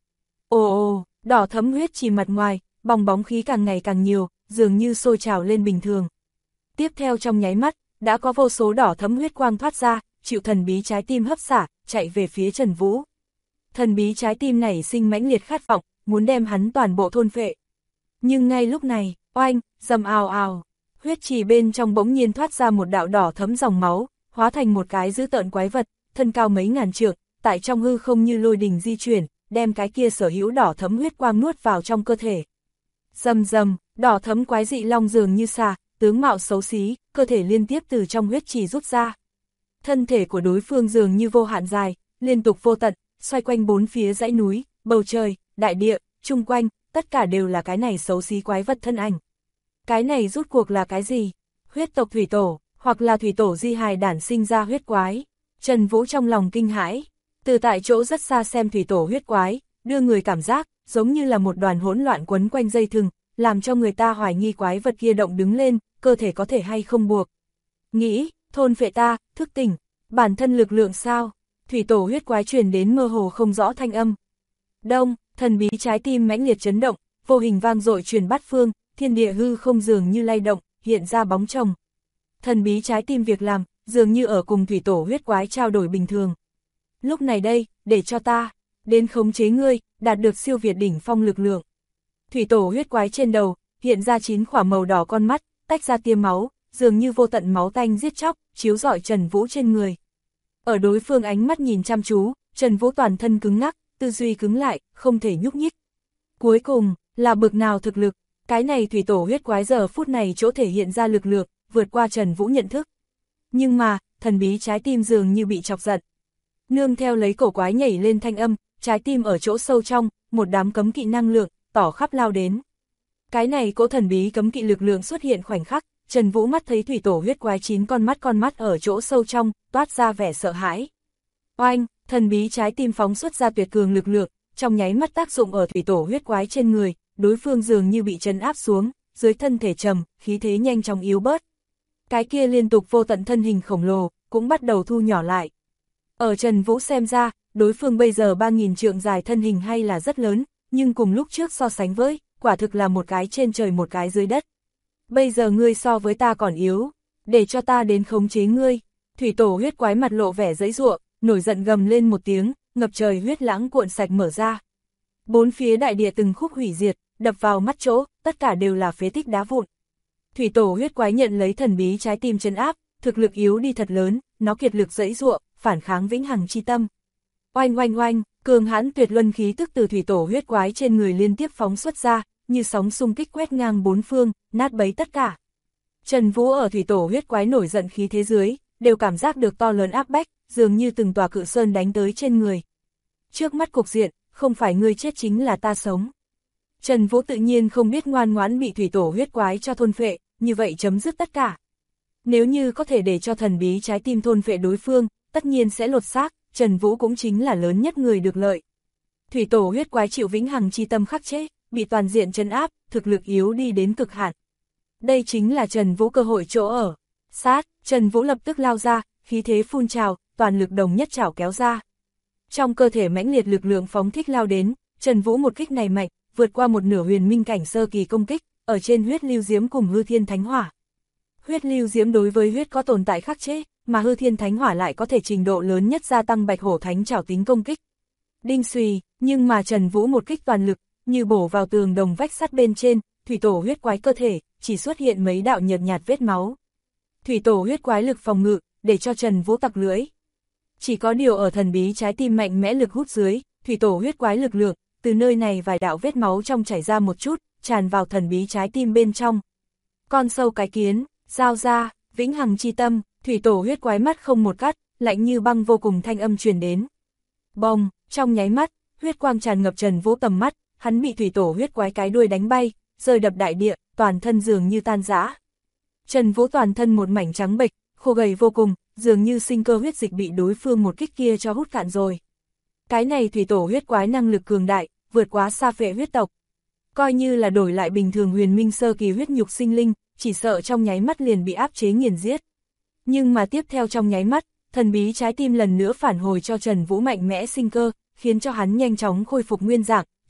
S1: Ồ, đỏ thẫm huyết trì mặt ngoài, bong bóng khí càng ngày càng nhiều, dường như sôi trào lên bình thường. Tiếp theo trong nháy mắt, đã có vô số đỏ thẫm huyết quang thoát ra, chịu thần bí trái tim hấp xả, chạy về phía Trần Vũ. Thần bí trái tim nảy sinh mãnh liệt khát vọng, muốn đem hắn toàn bộ thôn phệ. Nhưng ngay lúc này, oanh, rầm ào ào, huyết trì bên trong bỗng nhiên thoát ra một đạo đỏ thẫm dòng máu, hóa thành một cái dữ tợn quái vật, thân cao mấy ngàn trượng, tại trong hư không như lôi đình di chuyển, đem cái kia sở hữu đỏ thẫm huyết quang nuốt vào trong cơ thể. Rầm rầm, đỏ thẫm quái dị long dường như xà, tướng mạo xấu xí, cơ thể liên tiếp từ trong huyết trì rút ra. Thân thể của đối phương dường như vô hạn dài, liên tục vô tận, xoay quanh bốn phía dãy núi, bầu trời, đại địa, chung quanh, tất cả đều là cái này xấu xí quái vật thân ảnh. Cái này rút cuộc là cái gì? Huyết tộc thủy tổ, hoặc là thủy tổ di hài đản sinh ra huyết quái. Trần Vũ trong lòng kinh hãi, từ tại chỗ rất xa xem thủy tổ huyết quái, đưa người cảm giác, giống như là một đoàn hỗn loạn quấn quanh dây thừng, làm cho người ta hoài nghi quái vật kia động đứng lên, cơ thể có thể hay không buộc. Nghĩ, thôn phệ ta, thức tỉnh, bản thân lực lượng sao? Thủy tổ huyết quái truyền đến mơ hồ không rõ thanh âm. Đông, thần bí trái tim mãnh liệt chấn động, vô hình vang dội truyền bát phương, thiên địa hư không dường như lay động, hiện ra bóng chồng. Thần bí trái tim việc làm, dường như ở cùng thủy tổ huyết quái trao đổi bình thường. Lúc này đây, để cho ta đến khống chế ngươi, đạt được siêu việt đỉnh phong lực lượng. Thủy tổ huyết quái trên đầu, hiện ra 9 khỏa màu đỏ con mắt, tách ra tia máu, dường như vô tận máu tanh giết chóc, chiếu rọi Trần Vũ trên người. Ở đối phương ánh mắt nhìn chăm chú, Trần Vũ toàn thân cứng ngắc, tư duy cứng lại, không thể nhúc nhích. Cuối cùng, là bực nào thực lực, cái này thủy tổ huyết quái giờ phút này chỗ thể hiện ra lực lượng, vượt qua Trần Vũ nhận thức. Nhưng mà, thần bí trái tim dường như bị chọc giận. Nương theo lấy cổ quái nhảy lên thanh âm, trái tim ở chỗ sâu trong, một đám cấm kỵ năng lượng, tỏ khắp lao đến. Cái này cỗ thần bí cấm kỵ lực lượng xuất hiện khoảnh khắc, Trần Vũ mắt thấy thủy tổ huyết quái 9 con mắt ở chỗ sâu trong, toát ra vẻ sợ hãi. Oanh, thần bí trái tim phóng xuất ra tuyệt cường lực lượng, trong nháy mắt tác dụng ở thủy tổ huyết quái trên người, đối phương dường như bị trấn áp xuống, dưới thân thể trầm, khí thế nhanh chóng yếu bớt. Cái kia liên tục vô tận thân hình khổng lồ, cũng bắt đầu thu nhỏ lại. Ở Trần Vũ xem ra, đối phương bây giờ 3.000 trượng dài thân hình hay là rất lớn, nhưng cùng lúc trước so sánh với, quả thực là một cái trên trời một cái dưới đất. Bây giờ ngươi so với ta còn yếu, để cho ta đến khống chế ngươi. Thủy tổ huyết quái mặt lộ vẻ giãy giụa, nổi giận gầm lên một tiếng, ngập trời huyết lãng cuộn sạch mở ra. Bốn phía đại địa từng khúc hủy diệt, đập vào mắt chỗ, tất cả đều là phế tích đá vụn. Thủy tổ huyết quái nhận lấy thần bí trái tim trấn áp, thực lực yếu đi thật lớn, nó kiệt lực giãy giụa, phản kháng vĩnh hằng chi tâm. Oanh oanh oanh, cường hãn tuyệt luân khí tức từ thủy tổ huyết quái trên người liên tiếp phóng xuất ra, như sóng xung kích quét ngang bốn phương, nát bấy tất cả. Trần Vũ ở thủy tổ huyết quái nổi giận khí thế dưới, đều cảm giác được to lớn áp bách, dường như từng tòa cự sơn đánh tới trên người. Trước mắt cục diện, không phải ngươi chết chính là ta sống. Trần Vũ tự nhiên không biết ngoan ngoãn bị thủy tổ huyết quái cho thôn phệ, như vậy chấm dứt tất cả. Nếu như có thể để cho thần bí trái tim thôn phệ đối phương, tất nhiên sẽ lột xác, Trần Vũ cũng chính là lớn nhất người được lợi. Thủy tổ huyết quái chịu vĩnh hằng chi tâm khắc chế, bị toàn diện trấn áp, thực lực yếu đi đến cực hạn. Đây chính là Trần Vũ cơ hội chỗ ở. Sát, Trần Vũ lập tức lao ra, khí thế phun trào, toàn lực đồng nhất chảo kéo ra. Trong cơ thể mãnh liệt lực lượng phóng thích lao đến, Trần Vũ một kích này mạnh, vượt qua một nửa huyền minh cảnh sơ kỳ công kích, ở trên huyết lưu diễm cùng hư thiên thánh hỏa. Huyết lưu diễm đối với huyết có tồn tại khắc chế, mà hư thiên thánh hỏa lại có thể trình độ lớn nhất gia tăng bạch hổ thánh trảo tính công kích. Đinh xùy, nhưng mà Trần Vũ một kích toàn lực, như bổ vào tường đồng vách sắt bên trên, thủy tổ huyết quái cơ thể, chỉ xuất hiện mấy đạo nhợt nhạt vết máu. Thủy tổ huyết quái lực phòng ngự, để cho Trần Vũ tặc lưỡi. Chỉ có điều ở thần bí trái tim mạnh mẽ lực hút dưới, thủy tổ huyết quái lực lượng, từ nơi này vài đạo vết máu trong chảy ra một chút, tràn vào thần bí trái tim bên trong. Con sâu cái kiến, giao ra, vĩnh hằng chi tâm, thủy tổ huyết quái mắt không một cắt, lạnh như băng vô cùng thanh âm truyền đến. Bồng, trong nháy mắt, huyết quang tràn ngập Trần Vũ tầm mắt, hắn bị thủy tổ huyết quái cái đuôi đánh bay, rơi đập đại địa, toàn thân dường như tan rã. Trần Vũ toàn thân một mảnh trắng bệch, khô gầy vô cùng, dường như sinh cơ huyết dịch bị đối phương một kích kia cho hút cạn rồi. Cái này thủy tổ huyết quái năng lực cường đại, vượt quá xa phệ huyết tộc. Coi như là đổi lại bình thường huyền minh sơ kỳ huyết nhục sinh linh, chỉ sợ trong nháy mắt liền bị áp chế nghiền giết. Nhưng mà tiếp theo trong nháy mắt, thần bí trái tim lần nữa phản hồi cho Trần Vũ mạnh mẽ sinh cơ, khiến cho hắn nhanh chóng khôi phục nguyên dạng,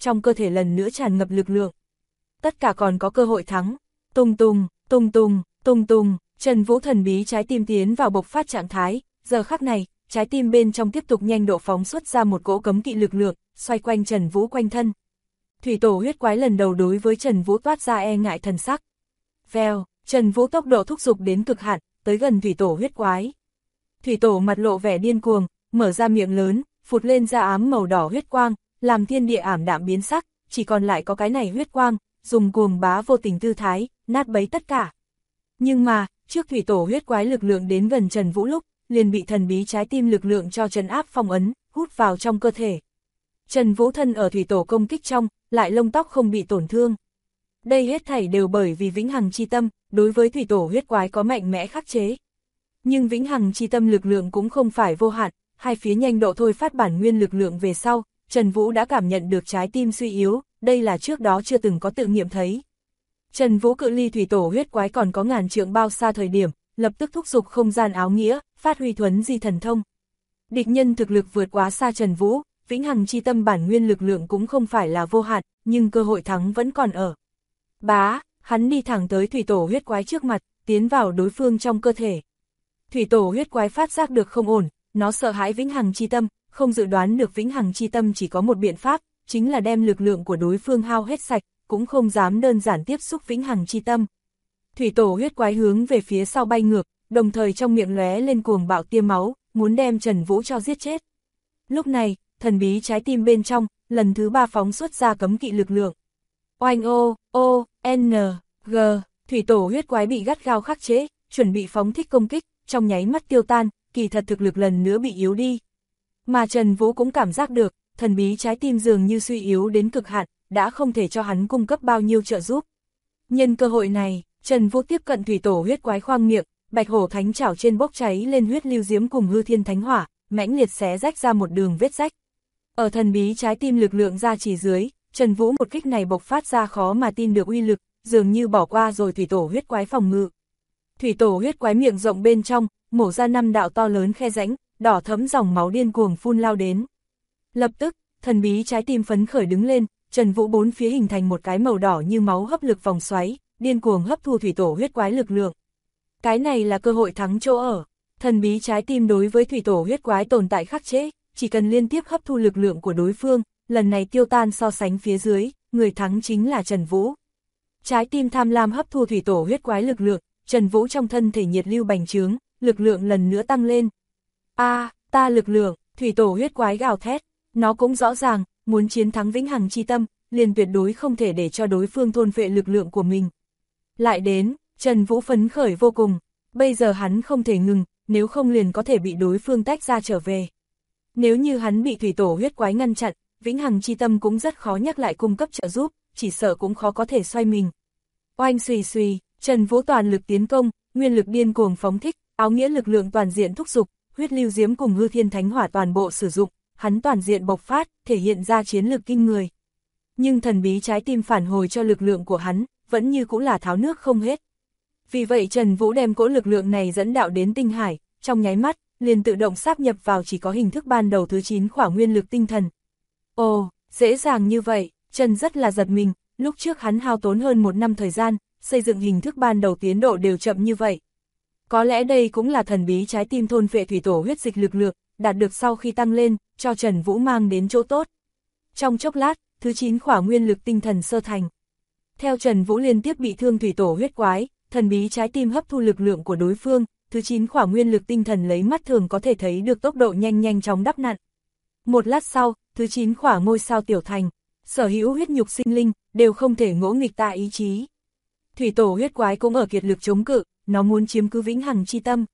S1: trong cơ thể lần nữa tràn ngập lực lượng. Tất cả còn có cơ hội thắng. Tung tung, tung tung, tung tung, Trần Vũ thần bí trái tim tiến vào bộc phát trạng thái, giờ khắc này, trái tim bên trong tiếp tục nhanh độ phóng xuất ra một cỗ cấm kỵ lực lượng, xoay quanh Trần Vũ quanh thân. Thủy tổ huyết quái lần đầu đối với Trần Vũ toát ra e ngại thần sắc. Vèo, Trần Vũ tốc độ thúc giục đến cực hạn, tới gần thủy tổ huyết quái. Thủy tổ mặt lộ vẻ điên cuồng, mở ra miệng lớn, phụt lên ra ám màu đỏ huyết quang, làm thiên địa ảm đạm biến sắc, chỉ còn lại có cái này huyết quang, dùng cuồng bá vô tình tư thái, nát bấy tất cả. Nhưng mà, trước thủy tổ huyết quái lực lượng đến gần Trần Vũ lúc, liền bị thần bí trái tim lực lượng cho trấn áp phong ấn, hút vào trong cơ thể. Trần Vũ thân ở thủy tổ công kích trong, lại lông tóc không bị tổn thương. Đây hết thảy đều bởi vì vĩnh hằng chi tâm, đối với thủy tổ huyết quái có mạnh mẽ khắc chế. Nhưng vĩnh hằng chi tâm lực lượng cũng không phải vô hạn, hai phía nhanh độ thôi phát bản nguyên lực lượng về sau, Trần Vũ đã cảm nhận được trái tim suy yếu, đây là trước đó chưa từng có tự nghiệm thấy. Trần Vũ cự ly thủy tổ huyết quái còn có ngàn trượng bao xa thời điểm, lập tức thúc giục không gian áo nghĩa, phát huy thuấn di thần thông. Địch nhân thực lực vượt quá xa Trần Vũ, vĩnh hằng chi tâm bản nguyên lực lượng cũng không phải là vô hạn, nhưng cơ hội thắng vẫn còn ở. Bá, hắn đi thẳng tới thủy tổ huyết quái trước mặt, tiến vào đối phương trong cơ thể. Thủy tổ huyết quái phát giác được không ổn, nó sợ hãi vĩnh hằng chi tâm, không dự đoán được vĩnh hằng chi tâm chỉ có một biện pháp, chính là đem lực lượng của đối phương hao hết sạch, cũng không dám đơn giản tiếp xúc vĩnh hằng chi tâm. Thủy tổ huyết quái hướng về phía sau bay ngược, đồng thời trong miệng lóe lên cuồng bạo tia máu, muốn đem Trần Vũ cho giết chết. Lúc này, thần bí trái tim bên trong, lần thứ 3 phóng xuất ra cấm kỵ lực lượng. Oanh G, thủy tổ huyết quái bị gắt gao khắc chế, chuẩn bị phóng thích công kích, trong nháy mắt tiêu tan, kỳ thật thực lực lần nữa bị yếu đi. Mà Trần Vũ cũng cảm giác được, thần bí trái tim dường như suy yếu đến cực hạn, đã không thể cho hắn cung cấp bao nhiêu trợ giúp. Nhân cơ hội này, Trần Vũ tiếp cận thủy tổ huyết quái khoang miệng, bạch hổ thánh chảo trên bốc cháy lên huyết lưu diễm cùng hư thiên thánh hỏa, mãnh liệt xé rách ra một đường vết rách. Ở thần bí trái tim lực lượng ra chỉ dưới, Trần Vũ một kích này bộc phát ra khó mà tin được uy lực, dường như bỏ qua rồi thủy tổ huyết quái phòng ngự. Thủy tổ huyết quái miệng rộng bên trong, mổ ra 5 đạo to lớn khe rãnh, đỏ thẫm dòng máu điên cuồng phun lao đến. Lập tức, thần bí trái tim phấn khởi đứng lên, Trần Vũ bốn phía hình thành một cái màu đỏ như máu hấp lực vòng xoáy, điên cuồng hấp thu thủy tổ huyết quái lực lượng. Cái này là cơ hội thắng chỗ ở. Thần bí trái tim đối với thủy tổ huyết quái tồn tại khắc chế, chỉ cần liên tiếp hấp thu lực lượng của đối phương, lần này tiêu tan so sánh phía dưới, người thắng chính là Trần Vũ. Trái tim tham lam hấp thu thủy tổ huyết quái lực lượng, Trần Vũ trong thân thể nhiệt lưu bành trướng, lực lượng lần nữa tăng lên. Ta lực lượng, thủy tổ huyết quái gào thét, nó cũng rõ ràng, muốn chiến thắng vĩnh hằng chi tâm, liền tuyệt đối không thể để cho đối phương thôn phệ lực lượng của mình. Lại đến, Trần Vũ phấn khởi vô cùng, bây giờ hắn không thể ngừng, nếu không liền có thể bị đối phương tách ra trở về. Nếu như hắn bị thủy tổ huyết quái ngăn chặn, vĩnh hằng chi tâm cũng rất khó nhắc lại cung cấp trợ giúp, chỉ sợ cũng khó có thể xoay mình. Oanh xùy xùy, Trần Vũ toàn lực tiến công, nguyên lực điên cuồng phóng thích, áo nghĩa lực lượng toàn diện thúc giục, huyết lưu diễm cùng hư thiên thánh hỏa toàn bộ sử dụng, hắn toàn diện bộc phát, thể hiện ra chiến lực kinh người. Nhưng thần bí trái tim phản hồi cho lực lượng của hắn, vẫn như cũng là tháo nước không hết. Vì vậy Trần Vũ đem cỗ lực lượng này dẫn đạo đến tinh hải, trong nháy mắt, liền tự động sáp nhập vào chỉ có hình thức ban đầu thứ 9 khỏa nguyên lực tinh thần. Ồ, dễ dàng như vậy, Trần rất là giật mình, lúc trước hắn hao tốn hơn 1 năm thời gian, xây dựng hình thức ban đầu tiến độ đều chậm như vậy. Có lẽ đây cũng là thần bí trái tim thôn phệ thủy tổ huyết dịch lực lượng, đạt được sau khi tăng lên, cho Trần Vũ mang đến chỗ tốt. Trong chốc lát, thứ 9 khỏa nguyên lực tinh thần sơ thành. Theo Trần Vũ liên tiếp bị thương thủy tổ huyết quái, thần bí trái tim hấp thu lực lượng của đối phương, thứ 9 khỏa nguyên lực tinh thần lấy mắt thường có thể thấy được tốc độ nhanh chóng đắp nặn. Một lát sau, thứ 9 khỏa ngôi sao tiểu thành, sở hữu huyết nhục sinh linh, đều không thể ngỗ nghịch ta ý chí. Thủy tổ huyết quái cũng ở kiệt lực chống cự, nó muốn chiếm cứ vĩnh hằng chi tâm.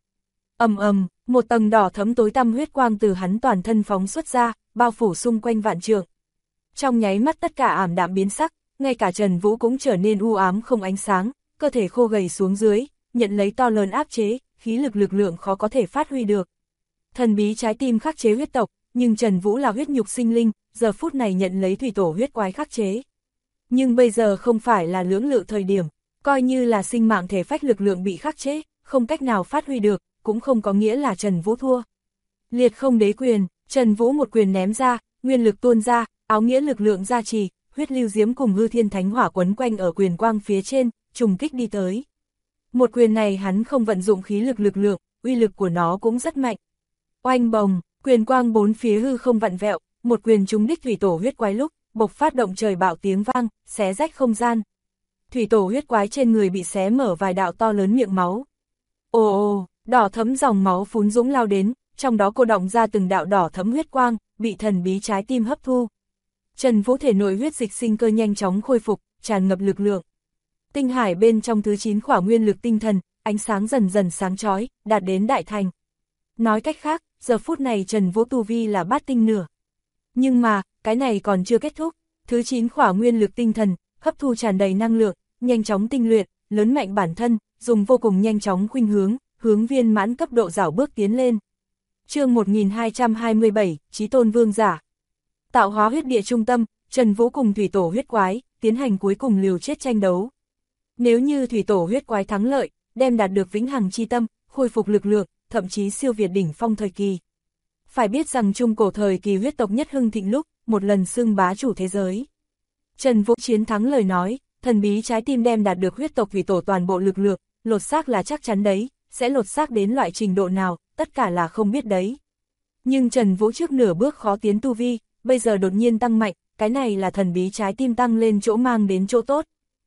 S1: Một tầng đỏ thấm tối tăm huyết quang từ hắn toàn thân phóng xuất ra, bao phủ xung quanh vạn trượng. Trong nháy mắt tất cả ảm đạm biến sắc, ngay cả Trần Vũ cũng trở nên u ám không ánh sáng, cơ thể khô gầy xuống dưới, nhận lấy to lớn áp chế, khí lực lượng khó có thể phát huy được. Thần bí trái tim khắc chế huyết tộc, nhưng Trần Vũ là huyết nhục sinh linh, giờ phút này nhận lấy thủy tổ huyết quái khắc chế. Nhưng bây giờ không phải là lưỡng lự thời điểm, coi như là sinh mạng thể phách lực lượng bị khắc chế, không cách nào phát huy được, cũng không có nghĩa là Trần Vũ thua. Liệt không đế quyền, Trần Vũ một quyền ném ra, nguyên lực tuôn ra, áo nghĩa lực lượng gia trì, huyết lưu diễm cùng hư thiên thánh hỏa quấn quanh ở quyền quang phía trên, trùng kích đi tới. Một quyền này hắn không vận dụng khí lực lượng, uy lực của nó cũng rất mạnh. Oanh bồng, quyền quang bốn phía hư không vặn vẹo, một quyền trúng đích thủy tổ huyết quái lúc, bộc phát động trời bạo tiếng vang, xé rách không gian. Thủy tổ huyết quái trên người bị xé mở vài đạo to lớn miệng máu. Ồ ồ, đỏ thấm dòng máu phún dũng lao đến, trong đó cô động ra từng đạo đỏ thấm huyết quang, bị thần bí trái tim hấp thu. Trần Vũ thể nội huyết dịch sinh cơ nhanh chóng khôi phục, tràn ngập lực lượng. Tinh hải bên trong thứ 9 khỏa nguyên lực tinh thần, ánh sáng dần dần sáng chói, đạt đến đại thành. Nói cách khác, giờ phút này Trần Vũ tu vi là bát tinh nửa. Nhưng mà, cái này còn chưa kết thúc, thứ 9 khỏa nguyên lực tinh thần, hấp thu tràn đầy năng lượng, nhanh chóng tinh luyện, lớn mạnh bản thân, dùng vô cùng nhanh chóng khuynh hướng viên mãn cấp độ rảo bước tiến lên. Chương 1227, Chí Tôn Vương giả. Tạo hóa huyết địa trung tâm, Trần Vũ cùng thủy tổ huyết quái, tiến hành cuối cùng liều chết tranh đấu. Nếu như thủy tổ huyết quái thắng lợi, đem đạt được vĩnh hằng chi tâm, khôi phục lực lượng, thậm chí siêu việt đỉnh phong thời kỳ. Phải biết rằng trung cổ thời kỳ huyết tộc nhất hưng thịnh lúc, một lần xưng bá chủ thế giới. Trần Vũ chiến thắng lời nói, thần bí trái tim đem đạt được huyết tộc thủy tổ toàn bộ lực lượng, lột xác là chắc chắn đấy, sẽ lột xác đến loại trình độ nào, tất cả là không biết đấy. Nhưng Trần Vũ trước nửa bước khó tiến tu vi, bây giờ đột nhiên tăng mạnh, cái này là thần bí trái tim tăng lên chỗ mang đến chỗ tốt.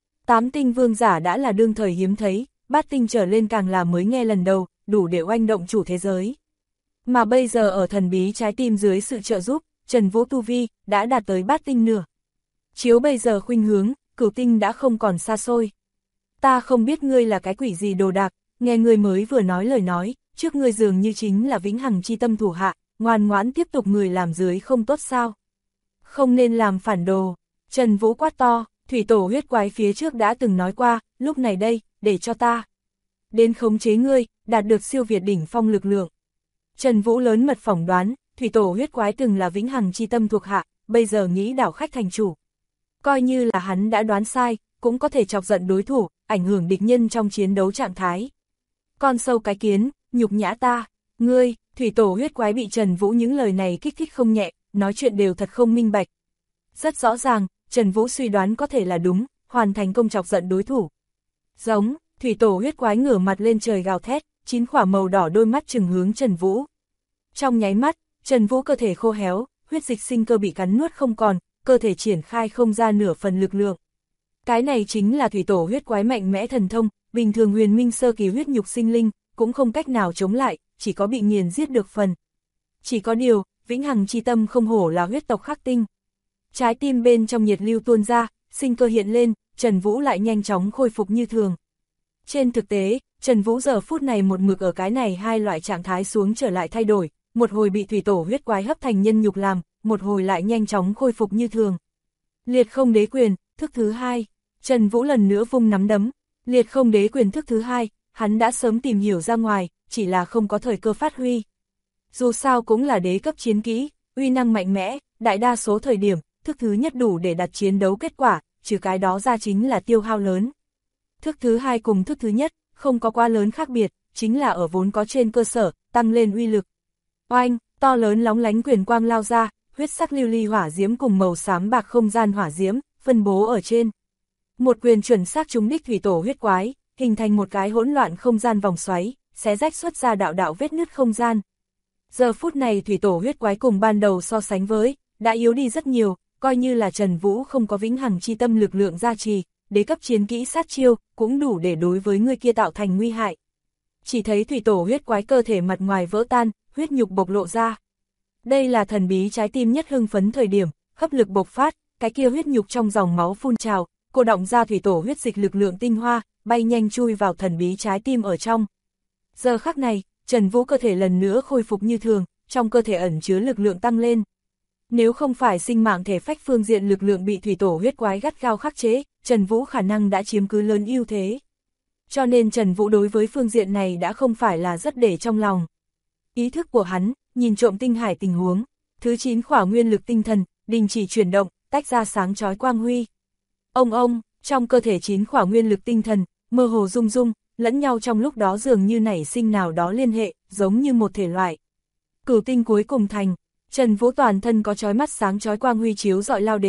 S1: 8 tinh vương giả đã là đương thời hiếm thấy, bát tinh trở lên càng là mới nghe lần đầu, đủ để oanh động chủ thế giới. Mà bây giờ ở thần bí trái tim dưới sự trợ giúp, Trần Vũ tu vi đã đạt tới bát tinh nửa. Chiếu bây giờ khuynh hướng, cửu tinh đã không còn xa xôi. Ta không biết ngươi là cái quỷ gì đồ đạc, nghe ngươi mới vừa nói lời nói, trước ngươi dường như chính là vĩnh hằng chi tâm thủ hạ, ngoan ngoãn tiếp tục người làm dưới không tốt sao. Không nên làm phản đồ. Trần Vũ quát to, thủy tổ huyết quái phía trước đã từng nói qua, lúc này đây, để cho ta đến khống chế ngươi, đạt được siêu việt đỉnh phong lực lượng. Trần Vũ lớn mật phỏng đoán, thủy tổ huyết quái từng là vĩnh hằng chi tâm thuộc hạ, bây giờ nghĩ đảo khách thành chủ. Coi như là hắn đã đoán sai, cũng có thể chọc giận đối thủ, ảnh hưởng địch nhân trong chiến đấu trạng thái. Con sâu cái kiến, nhục nhã ta, ngươi, thủy tổ huyết quái bị Trần Vũ những lời này kích thích không nhẹ, nói chuyện đều thật không minh bạch. Rất rõ ràng, Trần Vũ suy đoán có thể là đúng, hoàn thành công chọc giận đối thủ. Giống, thủy tổ huyết quái ngửa mặt lên trời gào thét, 9 khỏa màu đỏ đôi mắt trừng hướng Trần Vũ. Trong nháy mắt, Trần Vũ cơ thể khô héo, huyết dịch sinh cơ bị cắn nuốt không còn, cơ thể triển khai không ra nửa phần lực lượng. Cái này chính là thủy tổ huyết quái mạnh mẽ thần thông, bình thường huyền minh sơ kỳ huyết nhục sinh linh, cũng không cách nào chống lại, chỉ có bị nghiền giết được phần. Chỉ có điều, vĩnh hằng chi tâm không hổ là huyết tộc khắc tinh. Trái tim bên trong nhiệt lưu tuôn ra, sinh cơ hiện lên, Trần Vũ lại nhanh chóng khôi phục như thường. Trên thực tế, Trần Vũ giờ phút này một mực ở cái này hai loại trạng thái xuống trở lại thay đổi, một hồi bị thủy tổ huyết quái hấp thành nhân nhục làm, một hồi lại nhanh chóng khôi phục như thường. Liệt không đế quyền, thức thứ hai, Trần Vũ lần nữa vung nắm đấm, liệt không đế quyền thức thứ hai, hắn đã sớm tìm hiểu ra ngoài, chỉ là không có thời cơ phát huy. Dù sao cũng là đế cấp chiến kỹ, uy năng mạnh mẽ, đại đa số thời điểm, thức thứ nhất đủ để đặt chiến đấu kết quả, trừ cái đó ra chính là tiêu hao lớn. Thức thứ hai cùng thức thứ nhất, không có quá lớn khác biệt, chính là ở vốn có trên cơ sở, tăng lên uy lực. Oanh, to lớn lóng lánh quyền quang lao ra, huyết sắc lưu ly hỏa diễm cùng màu xám bạc không gian hỏa diễm, phân bố ở trên. Một quyền chuẩn xác trúng đích thủy tổ huyết quái, hình thành một cái hỗn loạn không gian vòng xoáy, xé rách xuất ra đạo đạo vết nứt không gian. Giờ phút này thủy tổ huyết quái cùng ban đầu so sánh với, đã yếu đi rất nhiều, coi như là Trần Vũ không có vĩnh hằng chi tâm lực lượng gia trì, đế cấp chiến kỹ sát chiêu, cũng đủ để đối với người kia tạo thành nguy hại. Chỉ thấy thủy tổ huyết quái cơ thể mặt ngoài vỡ tan, huyết nhục bộc lộ ra. Đây là thần bí trái tim nhất hưng phấn thời điểm, hấp lực bộc phát, cái kia huyết nhục trong dòng máu phun trào, cô động ra thủy tổ huyết dịch lực lượng tinh hoa, bay nhanh chui vào thần bí trái tim ở trong. Giờ khắc này, Trần Vũ cơ thể lần nữa khôi phục như thường, trong cơ thể ẩn chứa lực lượng tăng lên. Nếu không phải sinh mạng thể phách phương diện lực lượng bị thủy tổ huyết quái gắt gao khắc chế, Trần Vũ khả năng đã chiếm cứ lớn ưu thế. Cho nên Trần Vũ đối với phương diện này đã không phải là rất để trong lòng. Ý thức của hắn, nhìn trộm tinh hải tình huống, thứ 9 khỏa nguyên lực tinh thần, đình chỉ chuyển động, tách ra sáng chói quang huy. Ông, trong cơ thể 9 khỏa nguyên lực tinh thần, mơ hồ rung rung, lẫn nhau trong lúc đó dường như nảy sinh nào đó liên hệ, giống như một thể loại. Cửu tinh cuối cùng thành, Trần Vũ toàn thân có chói mắt sáng chói quang huy chiếu dọi lao đến,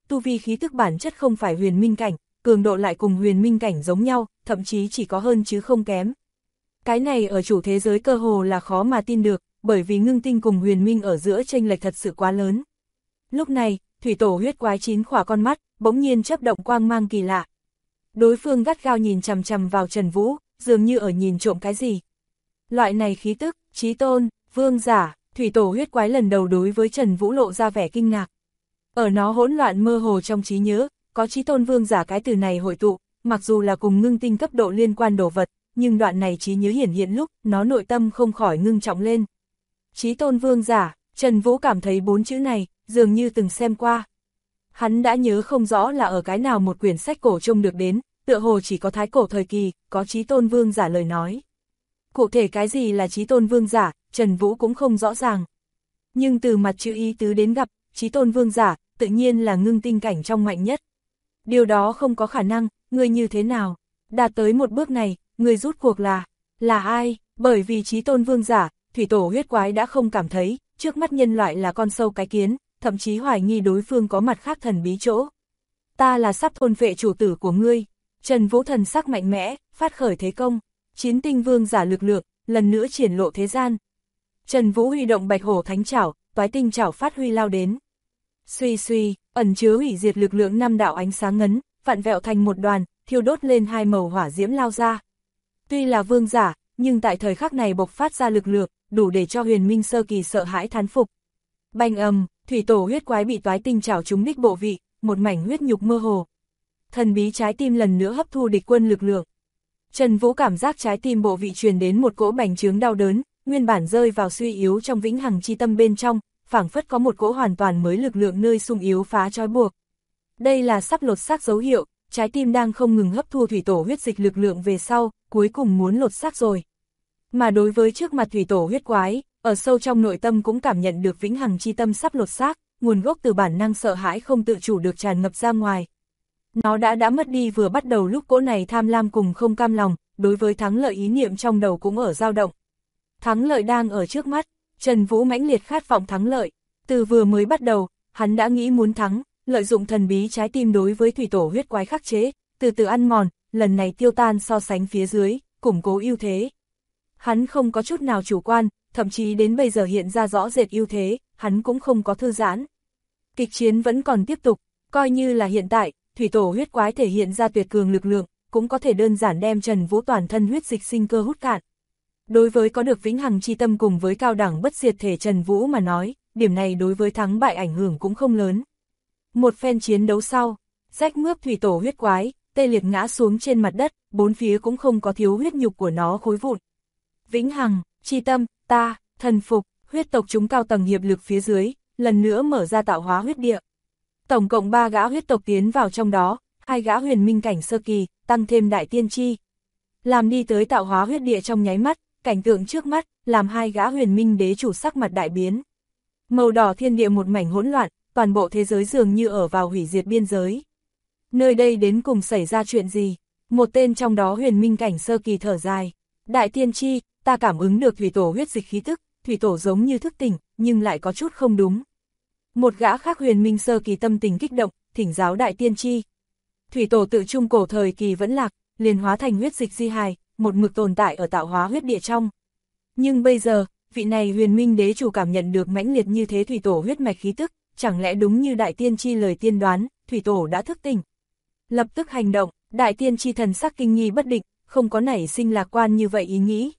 S1: tu vi khí tức bản chất không phải huyền minh cảnh, cường độ lại cùng huyền minh cảnh giống nhau, thậm chí chỉ có hơn chứ không kém. Cái này ở chủ thế giới cơ hồ là khó mà tin được, bởi vì ngưng tinh cùng huyền minh ở giữa chênh lệch thật sự quá lớn. Lúc này, thủy tổ huyết quái 9 khỏa con mắt, bỗng nhiên chớp động quang mang kỳ lạ. Đối phương gắt gao nhìn chằm chằm vào Trần Vũ, dường như ở nhìn trộm cái gì. Loại này khí tức, chí tôn, vương giả, thủy tổ huyết quái lần đầu đối với Trần Vũ lộ ra vẻ kinh ngạc. Ở nó hỗn loạn mơ hồ trong trí nhớ, có chí tôn vương giả cái từ này hội tụ, mặc dù là cùng ngưng tinh cấp độ liên quan đồ vật, nhưng đoạn này trí nhớ hiển hiện lúc, nó nội tâm không khỏi ngưng trọng lên. Chí tôn vương giả, Trần Vũ cảm thấy 4 chữ này, dường như từng xem qua. Hắn đã nhớ không rõ là ở cái nào một quyển sách cổ trông được đến, tựa hồ chỉ có thái cổ thời kỳ, có chí tôn vương giả lời nói. Cụ thể cái gì là chí tôn vương giả, Trần Vũ cũng không rõ ràng. Nhưng từ mặt chữ ý tứ đến gặp, chí tôn vương giả, tự nhiên là ngưng tinh cảnh trong mạnh nhất. Điều đó không có khả năng, người như thế nào? Đạt tới một bước này, người rút cuộc là ai? Bởi vì chí tôn vương giả, thủy tổ huyết quái đã không cảm thấy, trước mắt nhân loại là con sâu cái kiến, thậm chí hoài nghi đối phương có mặt khác thần bí chỗ. Ta là sắp thôn phệ chủ tử của ngươi. Trần Vũ thần sắc mạnh mẽ, phát khởi thế công. Chín tinh vương giả lực lượng, lần nữa triển lộ thế gian. Trần Vũ huy động bạch hổ thánh trảo, toái tinh trảo phát huy lao đến. Suy suy, ẩn chứa hủy diệt lực lượng 5 đạo ánh sáng ngấn, vặn vẹo thành một đoàn, thiêu đốt lên 2 màu hỏa diễm lao ra. Tuy là vương giả, nhưng tại thời khắc này bộc phát ra lực lượng, đủ để cho huyền minh sơ kỳ sợ hãi thán phục. Bành ầm, thủy tổ huyết quái bị toái tinh trảo trúng đích bộ vị, một mảnh huyết nhục mơ hồ. Thần bí trái tim lần nữa hấp thu địch quân lực lượng. Trần Vũ cảm giác trái tim bộ vị truyền đến một cỗ bành trướng đau đớn, nguyên bản rơi vào suy yếu trong vĩnh hằng chi tâm bên trong, phảng phất có một cỗ hoàn toàn mới lực lượng nơi sung yếu phá trói buộc. Đây là sắp lột xác dấu hiệu, trái tim đang không ngừng hấp thu thủy tổ huyết dịch lực lượng về sau, cuối cùng muốn lột xác rồi. Mà đối với trước mặt thủy tổ huyết quái, ở sâu trong nội tâm cũng cảm nhận được vĩnh hằng chi tâm sắp lột xác, nguồn gốc từ bản năng sợ hãi không tự chủ được tràn ngập ra ngoài. Nó đã mất đi vừa bắt đầu lúc cỗ này tham lam cùng không cam lòng, đối với thắng lợi ý niệm trong đầu cũng ở dao động. Thắng lợi đang ở trước mắt, Trần Vũ mãnh liệt khát vọng thắng lợi, từ vừa mới bắt đầu, hắn đã nghĩ muốn thắng, lợi dụng thần bí trái tim đối với thủy tổ huyết quái khắc chế, từ từ ăn mòn, lần này tiêu tan so sánh phía dưới, củng cố ưu thế. Hắn không có chút nào chủ quan, thậm chí đến bây giờ hiện ra rõ rệt ưu thế, hắn cũng không có thư giãn. Kịch chiến vẫn còn tiếp tục, coi như là hiện tại, thủy tổ huyết quái thể hiện ra tuyệt cường lực lượng, cũng có thể đơn giản đem Trần Vũ toàn thân huyết dịch sinh cơ hút cạn. Đối với có được vĩnh hằng chi tâm cùng với cao đẳng bất diệt thể Trần Vũ mà nói, điểm này đối với thắng bại ảnh hưởng cũng không lớn. Một phen chiến đấu sau, rách mướp thủy tổ huyết quái, tê liệt ngã xuống trên mặt đất, bốn phía cũng không có thiếu huyết nhục của nó khối vụn. Vĩnh hằng, chi tâm, ta, thần phục, huyết tộc chúng cao tầng hiệp lực phía dưới, lần nữa mở ra tạo hóa huyết địa. Tổng cộng 3 gã huyết tộc tiến vào trong đó, 2 gã huyền minh cảnh sơ kỳ, tăng thêm đại tiên tri. Làm đi tới tạo hóa huyết địa trong nháy mắt, cảnh tượng trước mắt, làm 2 gã huyền minh đế chủ sắc mặt đại biến. Màu đỏ thiên địa một mảnh hỗn loạn, toàn bộ thế giới dường như ở vào hủy diệt biên giới. Nơi đây đến cùng xảy ra chuyện gì? Một tên trong đó huyền minh cảnh sơ kỳ thở dài. Đại tiên tri, ta cảm ứng được thủy tổ huyết dịch khí tức, thủy tổ giống như thức tỉnh, nhưng lại có chút không đúng. Một gã khác huyền minh sơ kỳ tâm tình kích động, thỉnh giáo đại tiên tri. Thủy tổ tự trung cổ thời kỳ vẫn lạc, liền hóa thành huyết dịch di hài, một mực tồn tại ở tạo hóa huyết địa trong. Nhưng bây giờ, vị này huyền minh đế chủ cảm nhận được mãnh liệt như thế thủy tổ huyết mạch khí tức, chẳng lẽ đúng như đại tiên tri lời tiên đoán, thủy tổ đã thức tỉnh. Lập tức hành động, đại tiên tri thần sắc kinh nghi bất định, không có nảy sinh lạc quan như vậy ý nghĩ.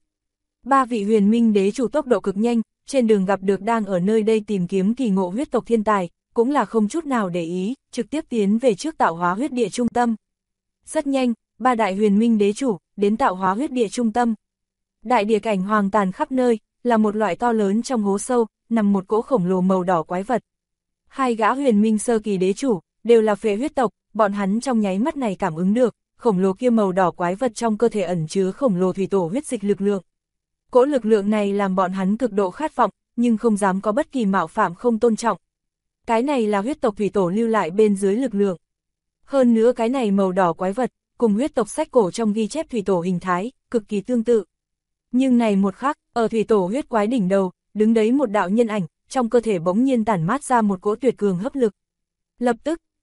S1: 3 vị huyền minh đế chủ tốc độ cực nhanh, trên đường gặp được đang ở nơi đây tìm kiếm kỳ ngộ huyết tộc thiên tài, cũng là không chút nào để ý, trực tiếp tiến về trước tạo hóa huyết địa trung tâm. Rất nhanh, 3 đại huyền minh đế chủ, đến tạo hóa huyết địa trung tâm. Đại địa cảnh hoang tàn khắp nơi, là một loại to lớn trong hố sâu, nằm một cỗ khổng lồ màu đỏ quái vật. 2 gã huyền minh sơ kỳ đế chủ, đều là phệ huyết tộc, bọn hắn trong nháy mắt này cảm ứng được, khổng lồ kia màu đỏ quái vật trong cơ thể ẩn chứa khổng lồ thủy tổ huyết dịch lực lượng. Cỗ lực lượng này làm bọn hắn cực độ khát vọng, nhưng không dám có bất kỳ mạo phạm không tôn trọng. Cái này là huyết tộc thủy tổ lưu lại bên dưới lực lượng. Hơn nữa cái này màu đỏ quái vật, cùng huyết tộc sách cổ trong ghi chép thủy tổ hình thái, cực kỳ tương tự. Nhưng này một khắc, ở thủy tổ huyết quái đỉnh đầu, đứng đấy một đạo nhân ảnh, trong cơ thể bỗng nhiên tản mát ra một cỗ tuyệt cường hấp lực. Lập tức,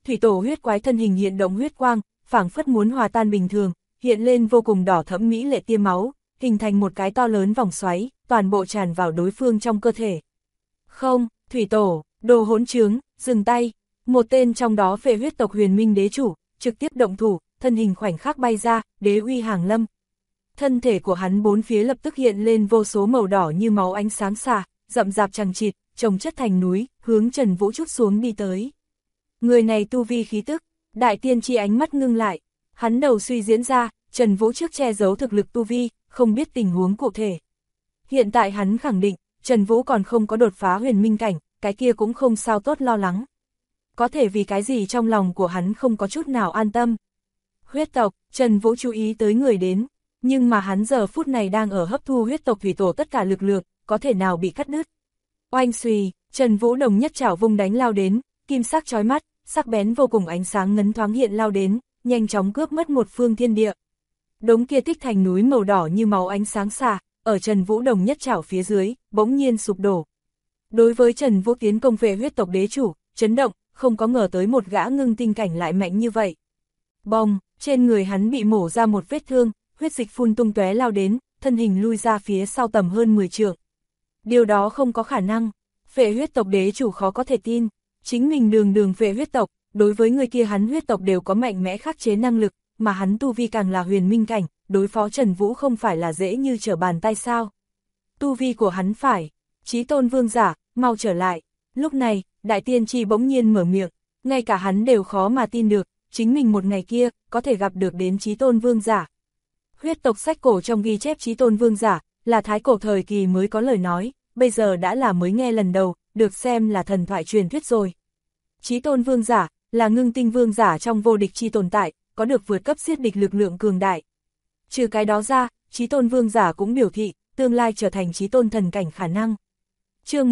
S1: thủy tổ huyết quái thân hình hiện động huyết quang, phảng phất muốn hòa tan bình thường, hiện lên vô cùng đỏ thẫm mỹ lệ tia máu, hình thành một cái to lớn vòng xoáy, toàn bộ tràn vào đối phương trong cơ thể. Không, thủy tổ, đồ hỗn trướng, dừng tay, một tên trong đó phệ huyết tộc huyền minh đế chủ, trực tiếp động thủ, thân hình khoảnh khắc bay ra, đế uy hàng lâm. Thân thể của hắn bốn phía lập tức hiện lên vô số màu đỏ như máu ánh sáng xạ, rậm rạp chằng chịt, chồng chất thành núi, hướng Trần Vũ chút xuống đi tới. Người này tu vi khí tức, đại tiên tri ánh mắt ngưng lại, hắn đầu suy diễn ra, Trần Vũ trước che giấu thực lực tu vi, không biết tình huống cụ thể. Hiện tại hắn khẳng định, Trần Vũ còn không có đột phá huyền minh cảnh, cái kia cũng không sao tốt lo lắng. Có thể vì cái gì trong lòng của hắn không có chút nào an tâm. Huyết tộc, Trần Vũ chú ý tới người đến, nhưng mà hắn giờ phút này đang ở hấp thu huyết tộc thủy tổ tất cả lực lượng, có thể nào bị cắt đứt. Oanh xùy, Trần Vũ đồng nhất chảo vung đánh lao đến, kim sắc chói mắt, sắc bén vô cùng ánh sáng ngấn thoáng hiện lao đến, nhanh chóng cướp mất một phương thiên địa. Đống kia tích thành núi màu đỏ như máu ánh sáng xạ, ở Trần Vũ đồng nhất chảo phía dưới, bỗng nhiên sụp đổ. Đối với Trần Vũ tiến công về huyết tộc đế chủ, chấn động, không có ngờ tới một gã ngưng tinh cảnh lại mạnh như vậy. Bong, trên người hắn bị mổ ra một vết thương, huyết dịch phun tung tóe lao đến, thân hình lui ra phía sau tầm hơn 10 trượng. Điều đó không có khả năng, phệ huyết tộc đế chủ khó có thể tin, chính mình đường phệ huyết tộc, đối với người kia hắn huyết tộc đều có mạnh mẽ khắc chế năng lực, mà hắn tu vi càng là huyền minh cảnh, đối phó Trần Vũ không phải là dễ như trở bàn tay sao. Tu vi của hắn phải, Chí Tôn Vương giả, mau trở lại. Lúc này, đại tiên tri bỗng nhiên mở miệng, ngay cả hắn đều khó mà tin được, chính mình một ngày kia, có thể gặp được đến Chí Tôn Vương giả. Huyết tộc sách cổ trong ghi chép Chí Tôn Vương giả, là thái cổ thời kỳ mới có lời nói, bây giờ đã là mới nghe lần đầu, được xem là thần thoại truyền thuyết rồi. Chí Tôn Vương giả, là ngưng tinh vương giả trong vô địch chi tồn tại, có được vượt cấp giết địch lực lượng cường đại. Trừ cái đó ra, Chí Tôn Vương giả cũng biểu thị, tương lai trở thành Chí Tôn thần cảnh khả năng. Chương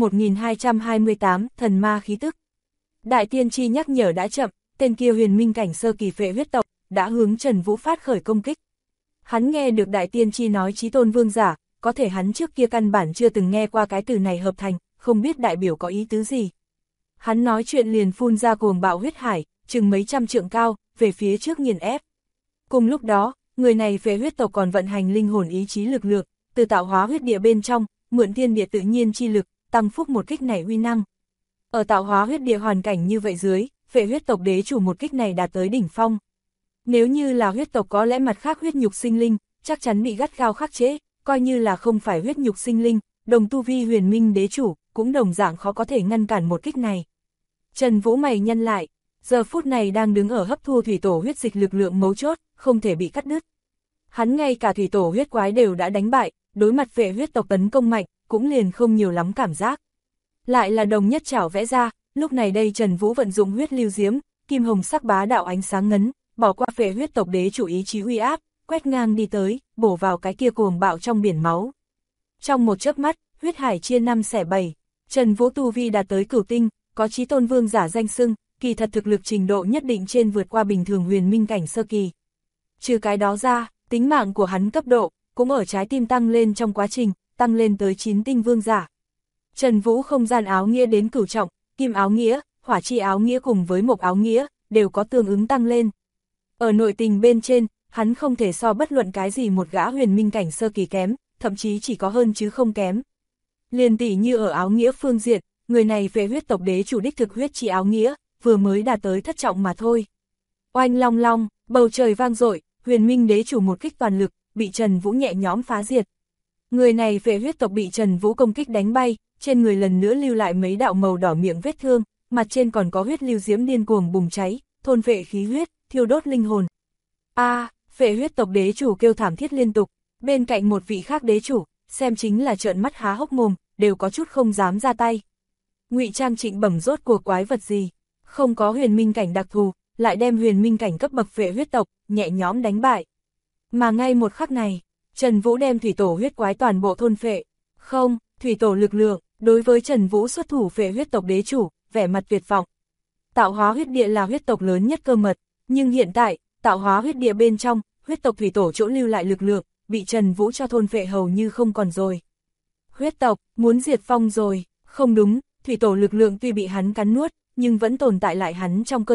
S1: 1228, thần ma khí tức. Đại tiên tri nhắc nhở đã chậm, tên kia huyền minh cảnh sơ kỳ phệ huyết tộc, đã hướng Trần Vũ phát khởi công kích. Hắn nghe được đại tiên tri nói Chí Tôn Vương giả, có thể hắn trước kia căn bản chưa từng nghe qua cái từ này hợp thành, không biết đại biểu có ý tứ gì. Hắn nói chuyện liền phun ra cuồng bạo huyết hải, chừng mấy trăm trượng cao, về phía trước nghiền ép. Cùng lúc đó, người này phệ huyết tộc còn vận hành linh hồn ý chí lực lượng, từ tạo hóa huyết địa bên trong, mượn thiên địa tự nhiên chi lực, tăng phúc một kích này uy năng. Ở tạo hóa huyết địa hoàn cảnh như vậy dưới, phệ huyết tộc đế chủ một kích này đạt tới đỉnh phong. Nếu như là huyết tộc có lẽ mặt khác huyết nhục sinh linh, chắc chắn bị gắt gao khắc chế, coi như là không phải huyết nhục sinh linh, đồng tu vi huyền minh đế chủ, cũng đồng dạng khó có thể ngăn cản một kích này. Trần Vũ mày nhăn lại, giờ phút này đang đứng ở hấp thu thủy tổ huyết dịch lực lượng mấu chốt, không thể bị cắt đứt. Hắn ngay cả thủy tổ huyết quái đều đã đánh bại, đối mặt phệ huyết tộc tấn công mạnh, cũng liền không nhiều lắm cảm giác. Lại là đồng nhất chảo vẽ ra, lúc này đây Trần Vũ vận dụng huyết lưu diễm, kim hồng sắc bá đạo ánh sáng ngấn, bỏ qua phệ huyết tộc đế chủ ý chí uy áp, quét ngang đi tới, bổ vào cái kia cuồng bạo trong biển máu. Trong một chớp mắt, huyết hải chia 5 xẻ 7, Trần Vũ tu vi đạt tới cửu tinh, có Chí Tôn Vương giả danh xưng, kỳ thật thực lực trình độ nhất định trên vượt qua bình thường huyền minh cảnh sơ kỳ. Trừ cái đó ra, tính mạng của hắn cấp độ, cũng ở trái tim tăng lên trong quá trình, tăng lên tới 9 tinh vương giả. Trần Vũ không gian áo nghĩa đến cửu trọng, kim áo nghĩa, hỏa chi áo nghĩa cùng với mộc áo nghĩa, đều có tương ứng tăng lên. Ở nội tình bên trên, hắn không thể so bất luận cái gì một gã huyền minh cảnh sơ kỳ kém, thậm chí chỉ có hơn chứ không kém. Liền tỷ như ở áo nghĩa phương diện, người này về huyết tộc đế chủ đích thực huyết chi áo nghĩa, vừa mới đạt tới thất trọng mà thôi. Oanh long long, bầu trời vang dội, huyền minh đế chủ một kích toàn lực, bị Trần Vũ nhẹ nhõm phá diệt. Người này về huyết tộc bị Trần Vũ công kích đánh bay, trên người lần nữa lưu lại mấy đạo màu đỏ miệng vết thương, mặt trên còn có huyết lưu diễm điên cuồng bùng cháy, thôn phệ khí huyết, thiêu đốt linh hồn. Phệ huyết tộc đế chủ kêu thảm thiết liên tục, bên cạnh một vị khác đế chủ, xem chính là trợn mắt há hốc mồm, đều có chút không dám ra tay. Ngụy Trang Trịnh bẩm rốt cuộc quái vật gì, không có huyền minh cảnh đặc thù, lại đem huyền minh cảnh cấp bậc phệ huyết tộc, nhẹ nhõm đánh bại. Mà ngay một khắc này, Trần Vũ đem thủy tổ huyết quái toàn bộ thôn phệ. Không, thủy tổ lực lượng, đối với Trần Vũ xuất thủ phệ huyết tộc đế chủ, vẻ mặt tuyệt vọng. Tạo hóa huyết địa là huyết tộc lớn nhất cơ mật, nhưng hiện tại, tạo hóa huyết địa bên trong, huyết tộc thủy tổ chỗ lưu lại lực lượng, bị Trần Vũ cho thôn phệ hầu như không còn rồi. Huyết tộc, muốn diệt vong rồi, không đúng, thủy tổ lực lượng tuy bị hắn cắn nuốt, nhưng vẫn tồn tại lại hắn trong cơ thể,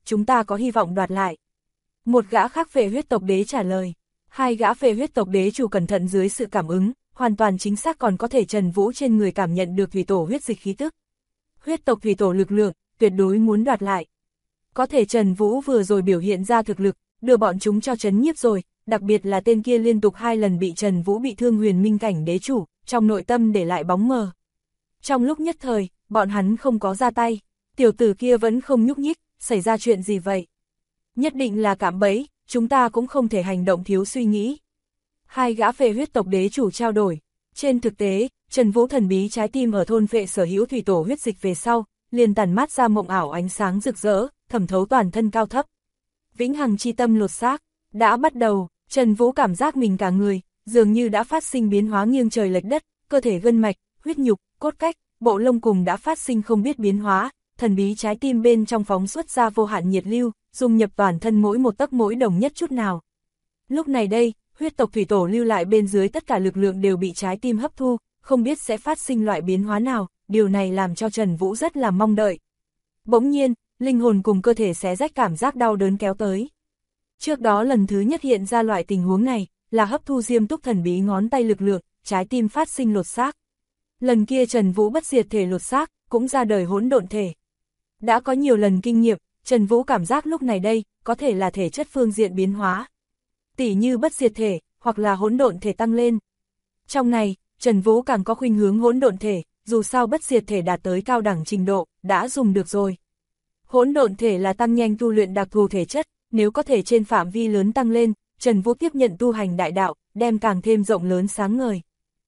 S1: chúng ta có hy vọng đoạt lại. Một gã khác phệ huyết tộc đế trả lời. Hai gã phệ huyết tộc đế chủ cẩn thận dưới sự cảm ứng, hoàn toàn chính xác còn có thể Trần Vũ trên người cảm nhận được thủy tổ huyết dịch khí tức. Huyết tộc thủy tổ lực lượng, tuyệt đối muốn đoạt lại. Có thể Trần Vũ vừa rồi biểu hiện ra thực lực, đưa bọn chúng cho chấn nhiếp rồi, đặc biệt là tên kia liên tục 2 lần bị Trần Vũ bị thương huyền minh cảnh đế chủ, trong nội tâm để lại bóng mờ. Trong lúc nhất thời, bọn hắn không có ra tay, tiểu tử kia vẫn không nhúc nhích, xảy ra chuyện gì vậy? Nhất định là cạm bẫy, chúng ta cũng không thể hành động thiếu suy nghĩ. Hai gã phệ huyết tộc đế chủ trao đổi. Trên thực tế, Trần Vũ thần bí trái tim ở thôn phệ sở hữu thủy tổ huyết dịch về sau, liền tản mát ra mộng ảo ánh sáng rực rỡ, thẩm thấu toàn thân cao thấp. Vĩnh hằng chi tâm lột xác, đã bắt đầu, Trần Vũ cảm giác mình cả người, dường như đã phát sinh biến hóa nghiêng trời lệch đất, cơ thể gân mạch, huyết nhục, cốt cách, bộ lông cùng đã phát sinh không biết biến hóa, thần bí trái tim bên trong phóng xuất ra vô hạn nhiệt lưu, dung nhập toàn thân mỗi một tấc mỗi đồng nhất chút nào. Lúc này đây, huyết tộc thủy tổ lưu lại bên dưới tất cả lực lượng đều bị trái tim hấp thu, không biết sẽ phát sinh loại biến hóa nào, điều này làm cho Trần Vũ rất là mong đợi. Bỗng nhiên, linh hồn cùng cơ thể xé rách cảm giác đau đớn kéo tới. Trước đó lần thứ nhất hiện ra loại tình huống này, là hấp thu diêm túc thần bí ngón tay lực lượng, trái tim phát sinh lột xác. Lần kia Trần Vũ bất diệt thể lột xác, cũng ra đời hỗn độn thể. Đã có nhiều lần kinh nghiệm, Trần Vũ cảm giác lúc này đây, có thể là thể chất phương diện biến hóa. Tỉ như bất diệt thể, hoặc là hỗn độn thể tăng lên. Trong này, Trần Vũ càng có khuynh hướng hỗn độn thể, dù sao bất diệt thể đạt tới cao đẳng trình độ, đã dùng được rồi. Hỗn độn thể là tăng nhanh tu luyện đặc thù thể chất, nếu có thể trên phạm vi lớn tăng lên, Trần Vũ tiếp nhận tu hành đại đạo, đem càng thêm rộng lớn sáng ngời.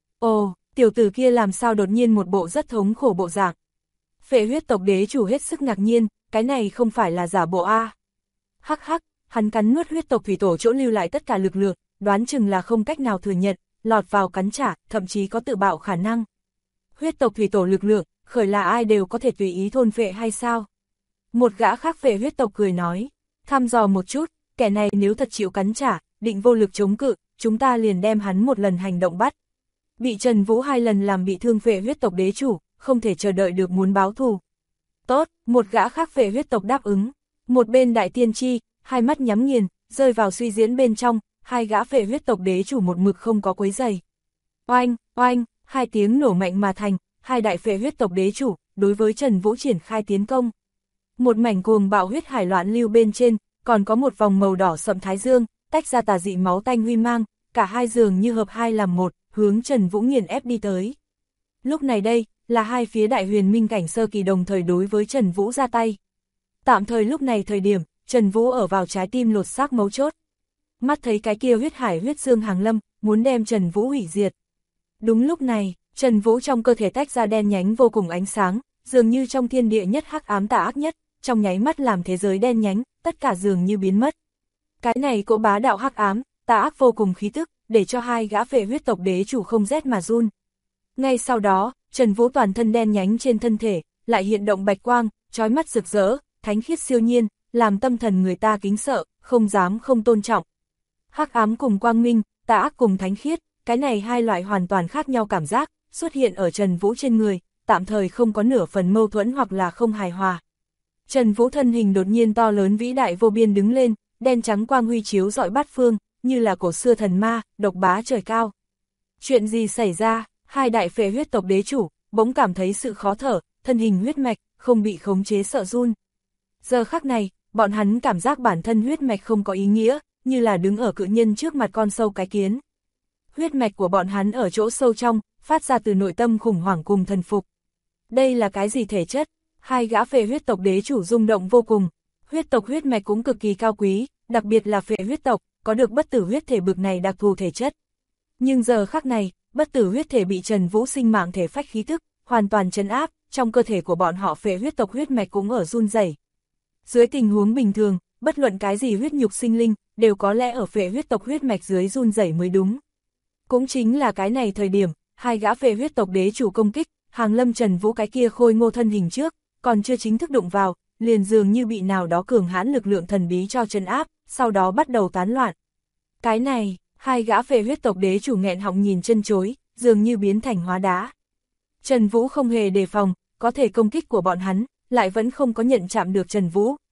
S1: Ồ, tiểu tử kia làm sao đột nhiên một bộ rất thống khổ bộ dạng. Phệ huyết tộc đế chủ hết sức ngạc nhiên, cái này không phải là giả bộ a. Hắc hắc, hắn cắn nuốt huyết tộc thủy tổ chỗ lưu lại tất cả lực lượng, đoán chừng là không cách nào thừa nhận, lọt vào cắn trả, thậm chí có tự bạo khả năng. Huyết tộc thủy tổ lực lượng, khởi là ai đều có thể tùy ý thôn phệ hay sao? Một gã khác phệ huyết tộc cười nói, thăm dò một chút, kẻ này nếu thật chịu cắn trả, định vô lực chống cự, chúng ta liền đem hắn một lần hành động bắt. Bị Trần Vũ 2 lần làm bị thương phệ huyết tộc đế chủ, không thể chờ đợi được muốn báo thù. Tốt, một gã khác phệ huyết tộc đáp ứng. Một bên đại tiên tri, hai mắt nhắm nghiền, rơi vào suy diễn bên trong, hai gã phệ huyết tộc đế chủ một mực không có quấy giày. Oanh, oanh, hai tiếng nổ mạnh mà thành, hai đại phệ huyết tộc đế chủ, đối với Trần Vũ triển khai tiến công. Một mảnh cuồng bạo huyết hải loạn lưu bên trên, còn có một vòng màu đỏ sậm thái dương, tách ra tà dị máu tanh huy mang, cả hai dường như hợp hai làm một, hướng Trần Vũ nghiền ép đi tới. Lúc này đây, là hai phía đại huyền minh cảnh sơ kỳ đồng thời đối với Trần Vũ ra tay. Tạm thời lúc này thời điểm, Trần Vũ ở vào trái tim lột xác mấu chốt. Mắt thấy cái kia huyết hải huyết dương hàng lâm, muốn đem Trần Vũ hủy diệt. Đúng lúc này, Trần Vũ trong cơ thể tách ra đen nhánh vô cùng ánh sáng, dường như trong thiên địa nhất hắc ám tà ác nhất, trong nháy mắt làm thế giới đen nhánh, tất cả dường như biến mất. Cái này cỗ bá đạo hắc ám, tà ác vô cùng khí tức, để cho hai gã phệ huyết tộc đế chủ không rét mà run. Ngay sau đó, Trần Vũ toàn thân đen nhánh trên thân thể, lại hiện động bạch quang, chói mắt rực rỡ, thánh khiết siêu nhiên, làm tâm thần người ta kính sợ, không dám không tôn trọng. Hắc ám cùng quang minh, tà ác cùng thánh khiết, cái này hai loại hoàn toàn khác nhau cảm giác, xuất hiện ở Trần Vũ trên người, tạm thời không có nửa phần mâu thuẫn hoặc là không hài hòa. Trần Vũ thân hình đột nhiên to lớn vĩ đại vô biên đứng lên, đen trắng quang huy chiếu rọi bát phương, như là cổ xưa thần ma, độc bá trời cao. Chuyện gì xảy ra? Hai đại phệ huyết tộc đế chủ, bỗng cảm thấy sự khó thở, thân hình huyết mạch, không bị khống chế sợ run. Giờ khắc này, bọn hắn cảm giác bản thân huyết mạch không có ý nghĩa, như là đứng ở cự nhân trước mặt con sâu cái kiến. Huyết mạch của bọn hắn ở chỗ sâu trong, phát ra từ nội tâm khủng hoảng cùng thần phục. Đây là cái gì thể chất? Hai gã phệ huyết tộc đế chủ rung động vô cùng. Huyết tộc huyết mạch cũng cực kỳ cao quý, đặc biệt là phệ huyết tộc, có được bất tử huyết thể bực này đặc thù thể chất. Nhưng giờ khắc này, bất tử huyết thể bị Trần Vũ sinh mạng thể phách khí thức, hoàn toàn trấn áp, trong cơ thể của bọn họ phệ huyết tộc huyết mạch cũng ở run rẩy. Dưới tình huống bình thường, bất luận cái gì huyết nhục sinh linh, đều có lẽ ở phệ huyết tộc huyết mạch dưới run rẩy mới đúng. Cũng chính là cái này thời điểm, hai gã phệ huyết tộc đế chủ công kích, hàng lâm Trần Vũ cái kia khôi ngô thân hình trước, còn chưa chính thức đụng vào, liền dường như bị nào đó cường hãn lực lượng thần bí cho trấn áp, sau đó bắt đầu tán loạn. Cái này, hai gã phệ huyết tộc đế chủ nghẹn họng nhìn chân chối, dường như biến thành hóa đá. Trần Vũ không hề đề phòng, có thể công kích của bọn hắn, lại vẫn không có nhận chạm được Trần Vũ,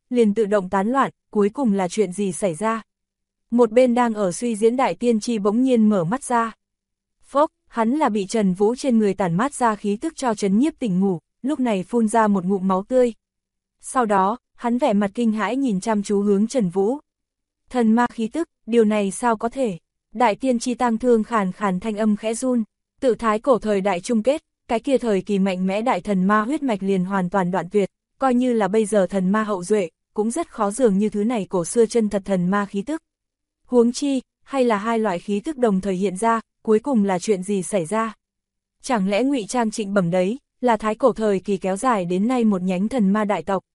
S1: liền tự động tán loạn, cuối cùng là chuyện gì xảy ra? Một bên đang ở suy diễn đại tiên tri bỗng nhiên mở mắt ra. Phốc, hắn là bị Trần Vũ trên người tản mát ra khí tức cho chấn nhiếp tỉnh ngủ, lúc này phun ra một ngụm máu tươi. Sau đó, hắn vẻ mặt kinh hãi nhìn chăm chú hướng Trần Vũ. Thần ma khí tức, điều này sao có thể? Đại tiên tri tang thương khàn khàn thanh âm khẽ run, tự thái cổ thời đại chung kết, cái kia thời kỳ mạnh mẽ đại thần ma huyết mạch liền hoàn toàn đoạn tuyệt, coi như là bây giờ thần ma hậu duệ, cũng rất khó dường như thứ này cổ xưa chân thật thần ma khí tức. Huống chi, hay là hai loại khí tức đồng thời hiện ra, cuối cùng là chuyện gì xảy ra? Chẳng lẽ Ngụy Trang Trịnh bẩm đấy, là thái cổ thời kỳ kéo dài đến nay một nhánh thần ma đại tộc?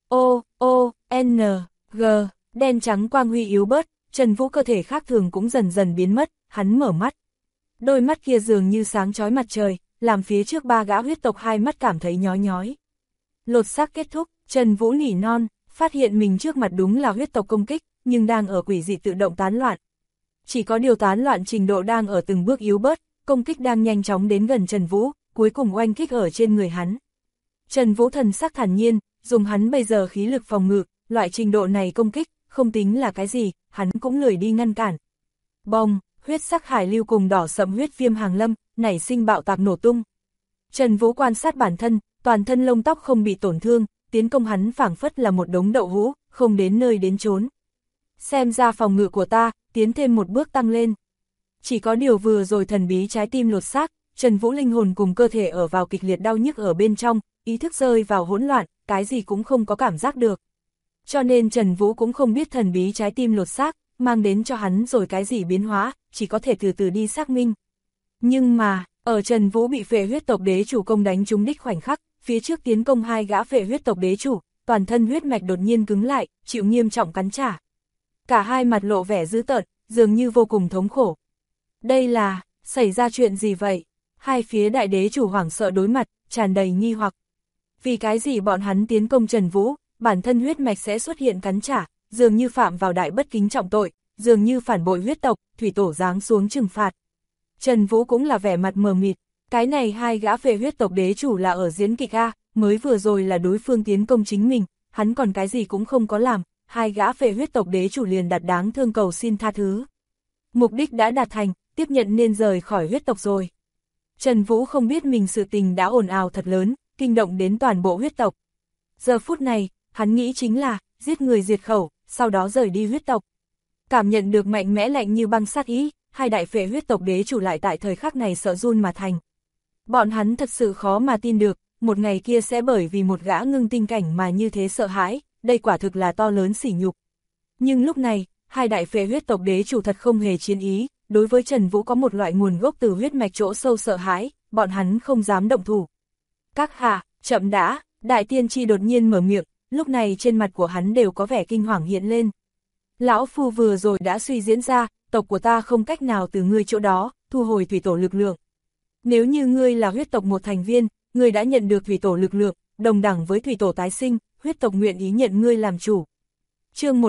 S1: N, G, đen trắng quang huy yếu bớt, Trần Vũ cơ thể khác thường cũng dần dần biến mất, hắn mở mắt. Đôi mắt kia dường như sáng chói mặt trời, làm phía trước ba gã huyết tộc hai mắt cảm thấy nhói nhói. Lột xác kết thúc, Trần Vũ nỉ non, phát hiện mình trước mặt đúng là huyết tộc công kích, nhưng đang ở quỷ dị tự động tán loạn. Chỉ có điều tán loạn trình độ đang ở từng bước yếu bớt, công kích đang nhanh chóng đến gần Trần Vũ, cuối cùng oanh kích ở trên người hắn. Trần Vũ thần sắc thản nhiên, dùng hắn bây giờ khí lực phòng ngự, loại trình độ này công kích, không tính là cái gì, hắn cũng lười đi ngăn cản. Bông, huyết sắc hải lưu cùng đỏ sẫm huyết viêm hàng lâm, nảy sinh bạo tạc nổ tung. Trần Vũ quan sát bản thân, toàn thân lông tóc không bị tổn thương, tiến công hắn phảng phất là một đống đậu hũ, không đến nơi đến chốn. Xem ra phòng ngự của ta, tiến thêm một bước tăng lên. Chỉ có điều vừa rồi thần bí trái tim lột xác, Trần Vũ linh hồn cùng cơ thể ở vào kịch liệt đau nhức ở bên trong, ý thức rơi vào hỗn loạn, cái gì cũng không có cảm giác được. Cho nên Trần Vũ cũng không biết thần bí trái tim lột xác, mang đến cho hắn rồi cái gì biến hóa, chỉ có thể từ từ đi xác minh. Nhưng mà, ở Trần Vũ bị phệ huyết tộc đế chủ công đánh trúng đích khoảnh khắc, phía trước tiến công hai gã phệ huyết tộc đế chủ, toàn thân huyết mạch đột nhiên cứng lại, chịu nghiêm trọng cắn trả. Cả hai mặt lộ vẻ dữ tợn, dường như vô cùng thống khổ. Đây là, xảy ra chuyện gì vậy? Hai phía đại đế chủ hoảng sợ đối mặt, tràn đầy nghi hoặc. Vì cái gì bọn hắn tiến công Trần Vũ, bản thân huyết mạch sẽ xuất hiện cắn trả, dường như phạm vào đại bất kính trọng tội, dường như phản bội huyết tộc, thủy tổ giáng xuống trừng phạt. Trần Vũ cũng là vẻ mặt mờ mịt, cái này hai gã phệ huyết tộc đế chủ là ở diễn kịch A, mới vừa rồi là đối phương tiến công chính mình, hắn còn cái gì cũng không có làm, hai gã phệ huyết tộc đế chủ liền đặt đáng thương cầu xin tha thứ. Mục đích đã đạt thành, tiếp nhận nên rời khỏi huyết tộc rồi. Trần Vũ không biết mình sự tình đã ồn ào thật lớn, kinh động đến toàn bộ huyết tộc. Giờ phút này, hắn nghĩ chính là, giết người diệt khẩu, sau đó rời đi huyết tộc. Cảm nhận được mạnh mẽ lạnh như băng sát ý, hai đại phệ huyết tộc đế chủ lại tại thời khắc này sợ run mà thành. Bọn hắn thật sự khó mà tin được, một ngày kia sẽ bởi vì một gã ngưng tinh cảnh mà như thế sợ hãi, đây quả thực là to lớn sỉ nhục. Nhưng lúc này, hai đại phệ huyết tộc đế chủ thật không hề chiến ý, đối với Trần Vũ có một loại nguồn gốc từ huyết mạch chỗ sâu sợ hãi, bọn hắn không dám động thủ. Các hạ, chậm đã, đại tiên tri đột nhiên mở miệng, lúc này trên mặt của hắn đều có vẻ kinh hoàng hiện lên. Lão Phu vừa rồi đã suy diễn ra, tộc của ta không cách nào từ ngươi chỗ đó, thu hồi thủy tổ lực lượng. Nếu như ngươi là huyết tộc một thành viên, ngươi đã nhận được thủy tổ lực lượng, đồng đẳng với thủy tổ tái sinh, huyết tộc nguyện ý nhận ngươi làm chủ. Chương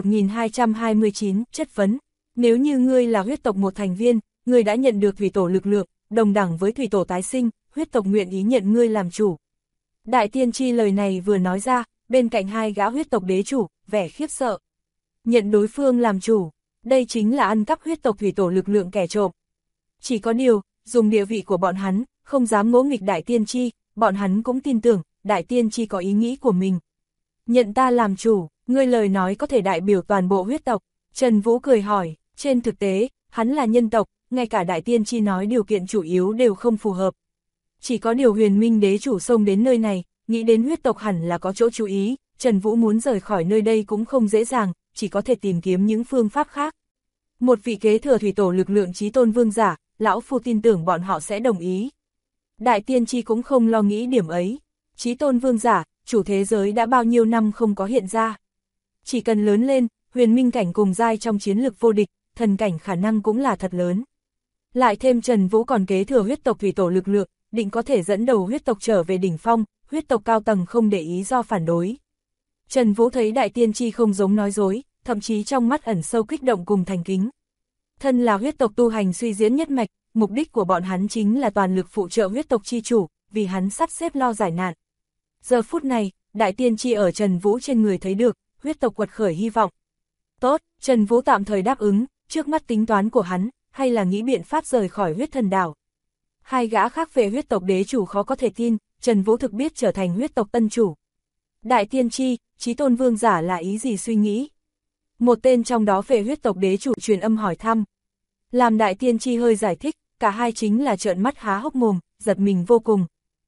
S1: 1229, chất vấn. Nếu như ngươi là huyết tộc một thành viên, ngươi đã nhận được thủy tổ lực lượng, đồng đẳng với thủy tổ tái sinh, huyết tộc nguyện ý nhận ngươi làm chủ. Đại tiên tri lời này vừa nói ra, bên cạnh hai gã huyết tộc đế chủ, vẻ khiếp sợ. Nhận đối phương làm chủ, đây chính là ăn cắp huyết tộc thủy tổ lực lượng kẻ trộm. Chỉ có điều, dùng địa vị của bọn hắn, không dám ngỗ nghịch đại tiên tri, bọn hắn cũng tin tưởng, đại tiên tri có ý nghĩ của mình. Nhận ta làm chủ, ngươi lời nói có thể đại biểu toàn bộ huyết tộc. Trần Vũ cười hỏi, trên thực tế, hắn là nhân tộc, ngay cả đại tiên tri nói điều kiện chủ yếu đều không phù hợp. Chỉ có điều Huyền Minh đế chủ xông đến nơi này, nghĩ đến huyết tộc hẳn là có chỗ chú ý, Trần Vũ muốn rời khỏi nơi đây cũng không dễ dàng, chỉ có thể tìm kiếm những phương pháp khác. Một vị kế thừa thủy tổ lực lượng chí tôn vương giả, lão phu tin tưởng bọn họ sẽ đồng ý. Đại tiên tri cũng không lo nghĩ điểm ấy. Chí tôn vương giả, chủ thế giới đã bao nhiêu năm không có hiện ra. Chỉ cần lớn lên, huyền minh cảnh cùng giai trong chiến lược vô địch, thần cảnh khả năng cũng là thật lớn. Lại thêm Trần Vũ còn kế thừa huyết tộc thủy tổ lực lượng, định có thể dẫn đầu huyết tộc trở về đỉnh phong, huyết tộc cao tầng không để ý do phản đối. Trần Vũ thấy đại tiên tri không giống nói dối, thậm chí trong mắt ẩn sâu kích động cùng thành kính. Thân là huyết tộc tu hành suy diễn nhất mạch, mục đích của bọn hắn chính là toàn lực phụ trợ huyết tộc chi chủ, vì hắn sắp xếp lo giải nạn. Giờ phút này, đại tiên tri ở Trần Vũ trên người thấy được, huyết tộc quật khởi hy vọng. Tốt, Trần Vũ tạm thời đáp ứng, trước mắt tính toán của hắn, hay là nghĩ biện pháp rời khỏi huyết thần đảo. Hai gã khác về huyết tộc đế chủ khó có thể tin, Trần Vũ thực biết trở thành huyết tộc tân chủ. Đại tiên tri, Chí Tôn Vương giả là ý gì suy nghĩ? Một tên trong đó về huyết tộc đế chủ truyền âm hỏi thăm. Làm đại tiên tri hơi giải thích, cả hai chính là trợn mắt há hốc mồm, giật mình vô cùng.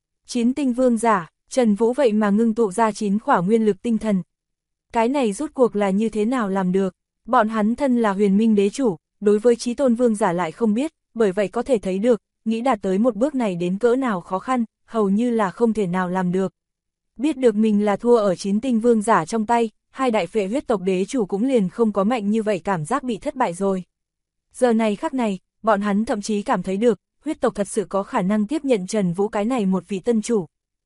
S1: 9 tinh vương giả, Trần Vũ vậy mà ngưng tụ ra 9 khỏa nguyên lực tinh thần. Cái này rốt cuộc là như thế nào làm được? Bọn hắn thân là huyền minh đế chủ, đối với Chí Tôn Vương giả lại không biết, bởi vậy có thể thấy được, nghĩ đạt tới một bước này đến cỡ nào khó khăn, hầu như là không thể nào làm được. Biết được mình là thua ở 9 tinh vương giả trong tay, hai đại phệ huyết tộc đế chủ cũng liền không có mạnh như vậy cảm giác bị thất bại rồi. Giờ này khắc này, bọn hắn thậm chí cảm thấy được, huyết tộc thật sự có khả năng tiếp nhận Trần Vũ cái này một vị tân chủ.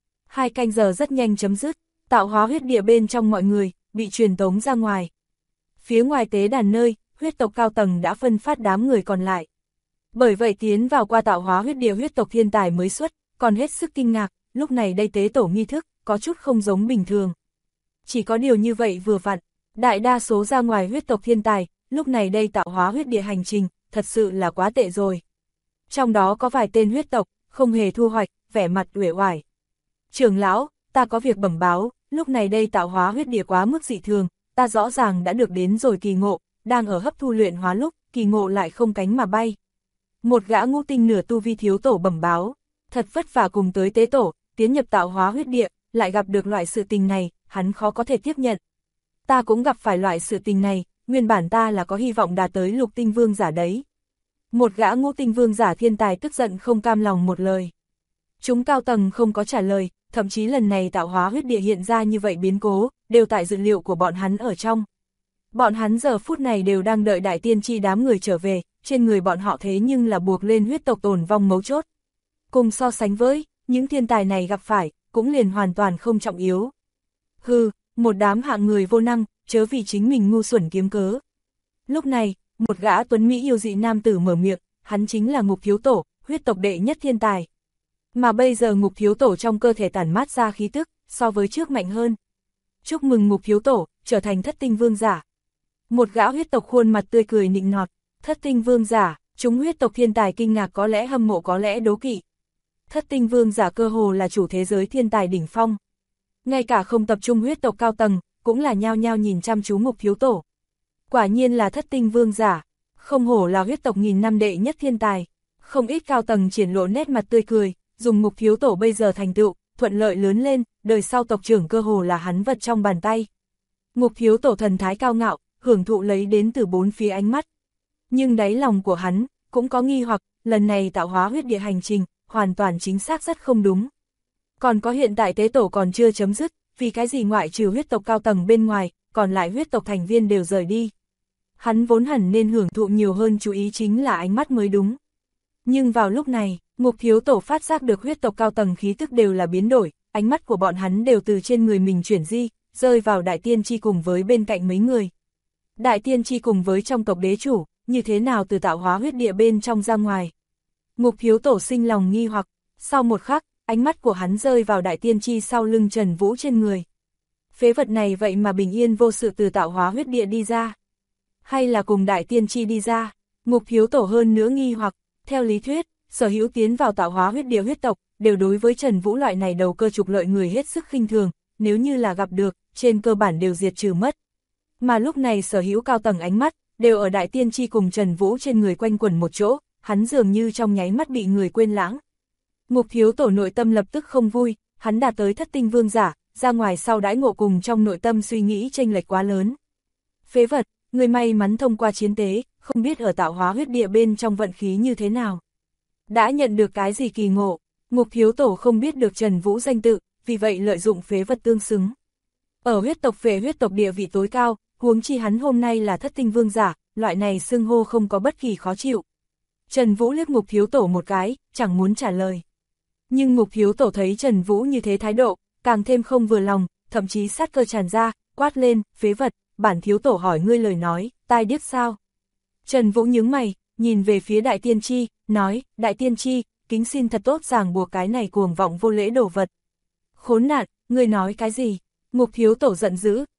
S1: 2 canh giờ rất nhanh chấm dứt, tạo hóa huyết địa bên trong mọi người, bị truyền tống ra ngoài. Phía ngoài tế đàn nơi, huyết tộc cao tầng đã phân phát đám người còn lại. Bởi vậy tiến vào qua tạo hóa huyết địa huyết tộc thiên tài mới xuất, còn hết sức kinh ngạc, lúc này đây tế tổ nghi thức, có chút không giống bình thường. Chỉ có điều như vậy vừa vặn, đại đa số ra ngoài huyết tộc thiên tài, lúc này đây tạo hóa huyết địa hành trình, thật sự là quá tệ rồi. Trong đó có vài tên huyết tộc, không hề thu hoạch, vẻ mặt uể oải. Trưởng lão, ta có việc bẩm báo, lúc này đây tạo hóa huyết địa quá mức dị thường, ta rõ ràng đã được đến rồi kỳ ngộ, đang ở hấp thu luyện hóa lúc, kỳ ngộ lại không cánh mà bay. Một gã ngũ tinh nửa tu vi thiếu tổ bẩm báo, thật vất vả cùng tới tế tổ, tiến nhập tạo hóa huyết địa, lại gặp được loại sự tình này, hắn khó có thể tiếp nhận. Ta cũng gặp phải loại sự tình này, nguyên bản ta là có hy vọng đạt tới lục tinh vương giả đấy. Một gã ngũ tinh vương giả thiên tài tức giận không cam lòng một lời. Chúng cao tầng không có trả lời, thậm chí lần này tạo hóa huyết địa hiện ra như vậy biến cố, đều tại dự liệu của bọn hắn ở trong. Bọn hắn giờ phút này đều đang đợi đại tiên tri đám người trở về, trên người bọn họ thế nhưng là buộc lên huyết tộc tồn vong mấu chốt. Cùng so sánh với, những thiên tài này gặp phải, cũng liền hoàn toàn không trọng yếu. Hừ, một đám hạng người vô năng, chớ vì chính mình ngu xuẩn kiếm cớ. Lúc này, một gã tuấn Mỹ yêu dị nam tử mở miệng, hắn chính là Ngục Thiếu Tổ, huyết tộc đệ nhất thiên tài. Mà bây giờ Ngục Thiếu Tổ trong cơ thể tản mát ra khí tức, so với trước mạnh hơn. Chúc mừng Ngục Thiếu Tổ, trở thành thất tinh vương giả. Một gã huyết tộc khuôn mặt tươi cười nịnh nọt, thất tinh vương giả, chúng huyết tộc thiên tài kinh ngạc có lẽ hâm mộ có lẽ đố kỵ. Thất tinh vương giả cơ hồ là chủ thế giới thiên tài đỉnh phong. Ngay cả không tập trung huyết tộc cao tầng, cũng là nhao nhao nhìn chăm chú Ngục Thiếu Tổ. Quả nhiên là thất tinh vương giả, không hổ là huyết tộc nghìn năm đệ nhất thiên tài. Không ít cao tầng triển lộ nét mặt tươi cười, dùng Ngục Thiếu Tổ bây giờ thành tựu, thuận lợi lớn lên, đời sau tộc trưởng cơ hồ là hắn vật trong bàn tay. Ngục Thiếu Tổ thần thái cao ngạo, hưởng thụ lấy đến từ bốn phía ánh mắt. Nhưng đáy lòng của hắn, cũng có nghi hoặc, lần này tạo hóa huyết địa hành trình, hoàn toàn chính xác rất không đúng. Còn có hiện tại tế tổ còn chưa chấm dứt, vì cái gì ngoại trừ huyết tộc cao tầng bên ngoài, còn lại huyết tộc thành viên đều rời đi. Hắn vốn hẳn nên hưởng thụ nhiều hơn chú ý chính là ánh mắt mới đúng. Nhưng vào lúc này, Ngục Thiếu Tổ phát giác được huyết tộc cao tầng khí tức đều là biến đổi, ánh mắt của bọn hắn đều từ trên người mình chuyển di, rơi vào đại tiên tri cùng với bên cạnh mấy người. Đại tiên tri cùng với trong tộc đế chủ, như thế nào từ tạo hóa huyết địa bên trong ra ngoài. Ngục Thiếu Tổ sinh lòng nghi hoặc, sau một khắc, ánh mắt của hắn rơi vào đại tiên tri sau lưng Trần Vũ trên người. Phế vật này vậy mà bình yên vô sự từ tạo hóa huyết địa đi ra. Hay là cùng đại tiên tri đi ra, Ngục Thiếu Tổ hơn nữa nghi hoặc, theo lý thuyết, sở hữu tiến vào tạo hóa huyết địa huyết tộc, đều đối với Trần Vũ loại này đầu cơ trục lợi người hết sức khinh thường, nếu như là gặp được, trên cơ bản đều diệt trừ mất. Mà lúc này sở hữu cao tầng ánh mắt, đều ở đại tiên tri cùng Trần Vũ trên người quanh quẩn một chỗ, hắn dường như trong nháy mắt bị người quên lãng. Ngục Thiếu Tổ nội tâm lập tức không vui, hắn đạt tới thất tinh vương giả, ra ngoài sau đãi ngộ cùng trong nội tâm suy nghĩ chênh lệch quá lớn. Phế vật, người may mắn thông qua chiến tế, không biết ở tạo hóa huyết địa bên trong vận khí như thế nào. Đã nhận được cái gì kỳ ngộ, Ngục Thiếu Tổ không biết được Trần Vũ danh tự, vì vậy lợi dụng phế vật tương xứng. Ở huyết tộc về huyết tộc địa vị tối cao, huống chi hắn hôm nay là thất tinh vương giả, loại này xưng hô không có bất kỳ khó chịu. Trần Vũ liếc Ngục Thiếu Tổ một cái, chẳng muốn trả lời. Nhưng Ngục Thiếu Tổ thấy Trần Vũ như thế thái độ, càng thêm không vừa lòng, thậm chí sát cơ tràn ra, quát lên, phế vật, bản Thiếu Tổ hỏi ngươi lời nói, tai điếc sao? Trần Vũ nhướng mày, nhìn về phía đại tiên tri, nói, đại tiên tri, kính xin thật tốt ràng buộc cái này cuồng vọng vô lễ đồ vật. Khốn nạn, ngươi nói cái gì? Ngục Thiếu Tổ giận dữ,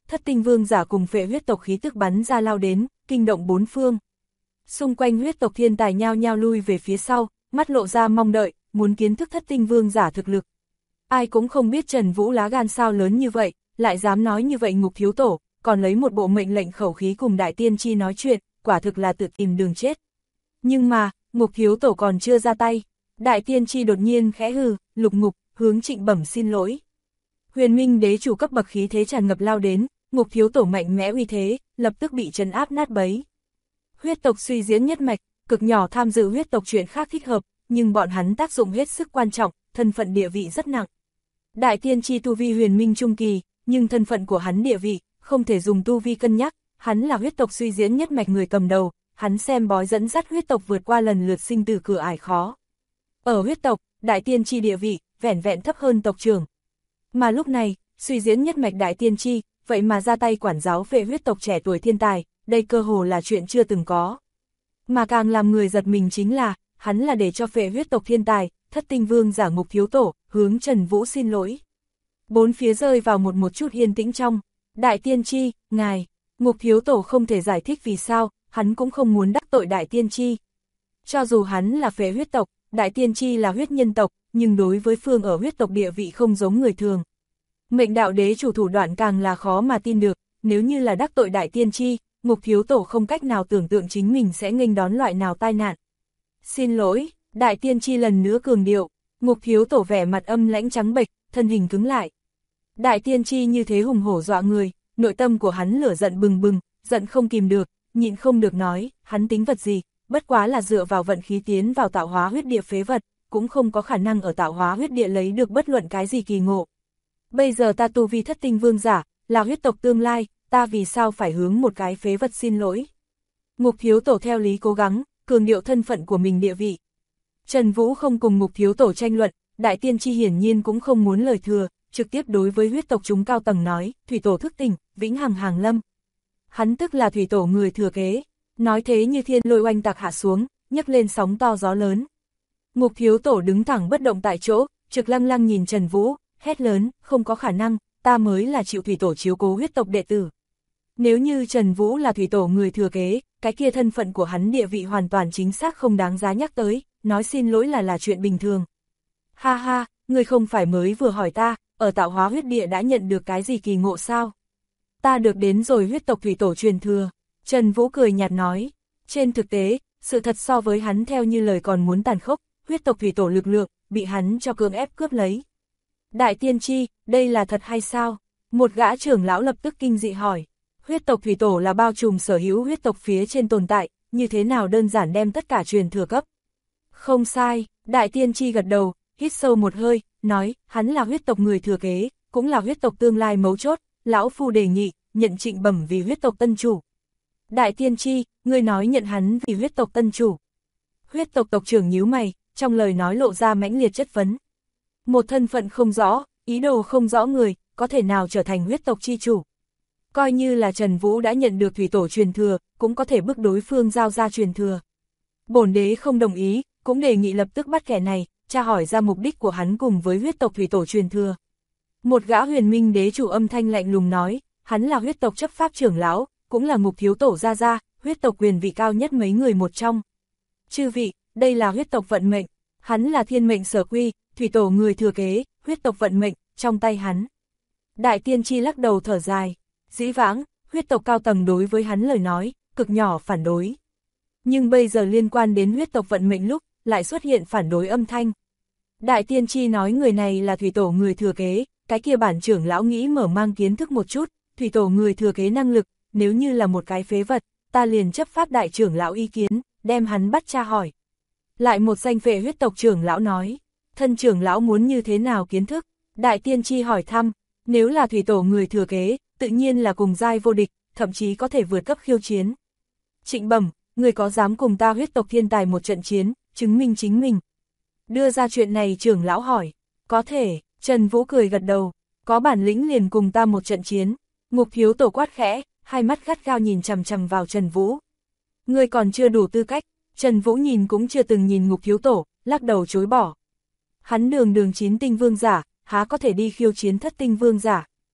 S1: thất tinh vương giả cùng phệ huyết tộc khí tức bắn ra lao đến, kinh động bốn phương. Xung quanh huyết tộc thiên tài nhao nhao lui về phía sau, mắt lộ ra mong đợi, muốn kiến thức thất tinh vương giả thực lực. Ai cũng không biết Trần Vũ lá gan sao lớn như vậy, lại dám nói như vậy Ngục Thiếu Tổ, còn lấy một bộ mệnh lệnh khẩu khí cùng Đại Tiên Tri nói chuyện, quả thực là tự tìm đường chết. Nhưng mà, Ngục Thiếu Tổ còn chưa ra tay, Đại Tiên Tri đột nhiên khẽ hừ, lục ngục, hướng Trịnh Bẩm xin lỗi. Huyền Minh đế chủ cấp bậc khí thế tràn ngập lao đến, Ngục Thiếu Tổ mạnh mẽ uy thế, lập tức bị trấn áp nát bấy. Huyết tộc suy diễn nhất mạch, cực nhỏ tham dự huyết tộc chuyện khác thích hợp, nhưng bọn hắn tác dụng hết sức quan trọng, thân phận địa vị rất nặng. Đại Tiên Tri tu vi huyền minh trung kỳ, nhưng thân phận của hắn địa vị, không thể dùng tu vi cân nhắc, hắn là huyết tộc suy diễn nhất mạch người cầm đầu, hắn xem bói dẫn dắt huyết tộc vượt qua lần lượt sinh tử cửa ải khó. Ở huyết tộc, Đại Tiên Tri địa vị, vẻn vẹn thấp hơn tộc trưởng. Mà lúc này, suy diễn nhất mạch Đại Tiên Tri, vậy mà ra tay quản giáo về huyết tộc trẻ tuổi thiên tài, đây cơ hồ là chuyện chưa từng có. Mà càng làm người giật mình chính là, hắn là để cho phệ huyết tộc thiên tài, thất tinh vương giả Ngục Thiếu Tổ, hướng Trần Vũ xin lỗi. Bốn phía rơi vào một chút yên tĩnh trong. Đại Tiên Tri, ngài, Ngục Thiếu Tổ không thể giải thích vì sao, hắn cũng không muốn đắc tội Đại Tiên Tri. Cho dù hắn là phệ huyết tộc, Đại Tiên Tri là huyết nhân tộc, nhưng đối với phương ở huyết tộc địa vị không giống người thường. Mệnh đạo đế chủ thủ đoạn càng là khó mà tin được, nếu như là đắc tội Đại Tiên Tri, Ngục Thiếu Tổ không cách nào tưởng tượng chính mình sẽ nghênh đón loại nào tai nạn. Xin lỗi, Đại Tiên Tri lần nữa cường điệu, Ngục Thiếu Tổ vẻ mặt âm lãnh trắng bệch, thân hình cứng lại. Đại Tiên Tri như thế hùng hổ dọa người, nội tâm của hắn lửa giận bừng bừng, giận không kìm được, nhịn không được nói, hắn tính vật gì, bất quá là dựa vào vận khí tiến vào tạo hóa huyết địa phế vật, cũng không có khả năng ở tạo hóa huyết địa lấy được bất luận cái gì kỳ ngộ. Bây giờ ta tu vi thất tinh vương giả, là huyết tộc tương lai, ta vì sao phải hướng một cái phế vật xin lỗi. Ngục Thiếu Tổ theo lý cố gắng, cường điệu thân phận của mình địa vị. Trần Vũ không cùng Ngục Thiếu Tổ tranh luận, Đại Tiên Tri hiển nhiên cũng không muốn lời thừa, trực tiếp đối với huyết tộc chúng cao tầng nói, Thủy Tổ thức tỉnh, vĩnh hằng hàng lâm. Hắn tức là Thủy Tổ người thừa kế, nói thế như thiên lôi oanh tạc hạ xuống, nhấc lên sóng to gió lớn. Ngục Thiếu Tổ đứng thẳng bất động tại chỗ, trực lăng lăng nhìn Trần Vũ, hét lớn, không có khả năng, ta mới là chịu Thủy Tổ chiếu cố huyết tộc đệ tử. Nếu như Trần Vũ là Thủy Tổ người thừa kế, cái kia thân phận của hắn địa vị hoàn toàn chính xác không đáng giá nhắc tới, nói xin lỗi là chuyện bình thường. Ha ha, ngươi không phải mới vừa hỏi ta, ở tạo hóa huyết địa đã nhận được cái gì kỳ ngộ sao? Ta được đến rồi huyết tộc Thủy Tổ truyền thừa. Trần Vũ cười nhạt nói, trên thực tế, sự thật so với hắn theo như lời còn muốn tàn khốc, huyết tộc Thủy Tổ lực lượng, bị hắn cho cưỡng ép cướp lấy. Đại Tiên Tri, đây là thật hay sao? Một gã trưởng lão lập tức kinh dị hỏi. Huyết tộc Thủy Tổ là bao trùm sở hữu huyết tộc phía trên tồn tại, như thế nào đơn giản đem tất cả truyền thừa cấp? Không sai, Đại Tiên Tri gật đầu, hít sâu một hơi, nói, hắn là huyết tộc người thừa kế, cũng là huyết tộc tương lai mấu chốt, lão phu đề nghị, nhận Trịnh Bẩm vì huyết tộc tân chủ. Đại Tiên Tri, ngươi nói nhận hắn vì huyết tộc tân chủ. Huyết tộc tộc trưởng nhíu mày, trong lời nói lộ ra mãnh liệt chất vấn. Một thân phận không rõ, ý đồ không rõ người, có thể nào trở thành huyết tộc chi chủ. Coi như là Trần Vũ đã nhận được Thủy Tổ truyền thừa, cũng có thể bức đối phương giao ra truyền thừa. Bổn đế không đồng ý, cũng đề nghị lập tức bắt kẻ này, tra hỏi ra mục đích của hắn cùng với huyết tộc Thủy Tổ truyền thừa. Một gã huyền minh đế chủ âm thanh lạnh lùng nói, hắn là huyết tộc chấp pháp trưởng lão, cũng là Ngục Thiếu Tổ gia, huyết tộc quyền vị cao nhất mấy người một trong. Chư vị, đây là huyết tộc vận mệnh, hắn là thiên mệnh sở quy, Thủy Tổ người thừa kế, huyết tộc vận mệnh, trong tay hắn. Đại Tiên Tri lắc đầu thở dài, dĩ vãng, huyết tộc cao tầng đối với hắn lời nói, cực nhỏ phản đối. Nhưng bây giờ liên quan đến huyết tộc vận mệnh lúc, lại xuất hiện phản đối âm thanh. Đại Tiên Tri nói người này là Thủy Tổ người thừa kế, cái kia bản trưởng lão nghĩ mở mang kiến thức một chút, Thủy Tổ người thừa kế năng lực, nếu như là một cái phế vật, ta liền chấp pháp đại trưởng lão ý kiến, đem hắn bắt tra hỏi. Lại một danh phệ huyết tộc trưởng lão nói, thân trưởng lão muốn như thế nào kiến thức? Đại Tiên Tri hỏi thăm, nếu là Thủy Tổ người thừa kế, tự nhiên là cùng giai vô địch, thậm chí có thể vượt cấp khiêu chiến. Trịnh Bẩm, người có dám cùng ta huyết tộc thiên tài một trận chiến, chứng minh chính mình? Đưa ra chuyện này trưởng lão hỏi, có thể, Trần Vũ cười gật đầu, có bản lĩnh liền cùng ta một trận chiến. Ngục Thiếu Tổ quát khẽ, hai mắt gắt gao nhìn chằm chằm vào Trần Vũ. Ngươi còn chưa đủ tư cách. Trần Vũ nhìn cũng chưa từng nhìn Ngục Thiếu Tổ, lắc đầu chối bỏ. Hắn đường 9 tinh vương giả, há có thể đi khiêu chiến thất tinh vương giả.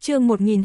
S1: chương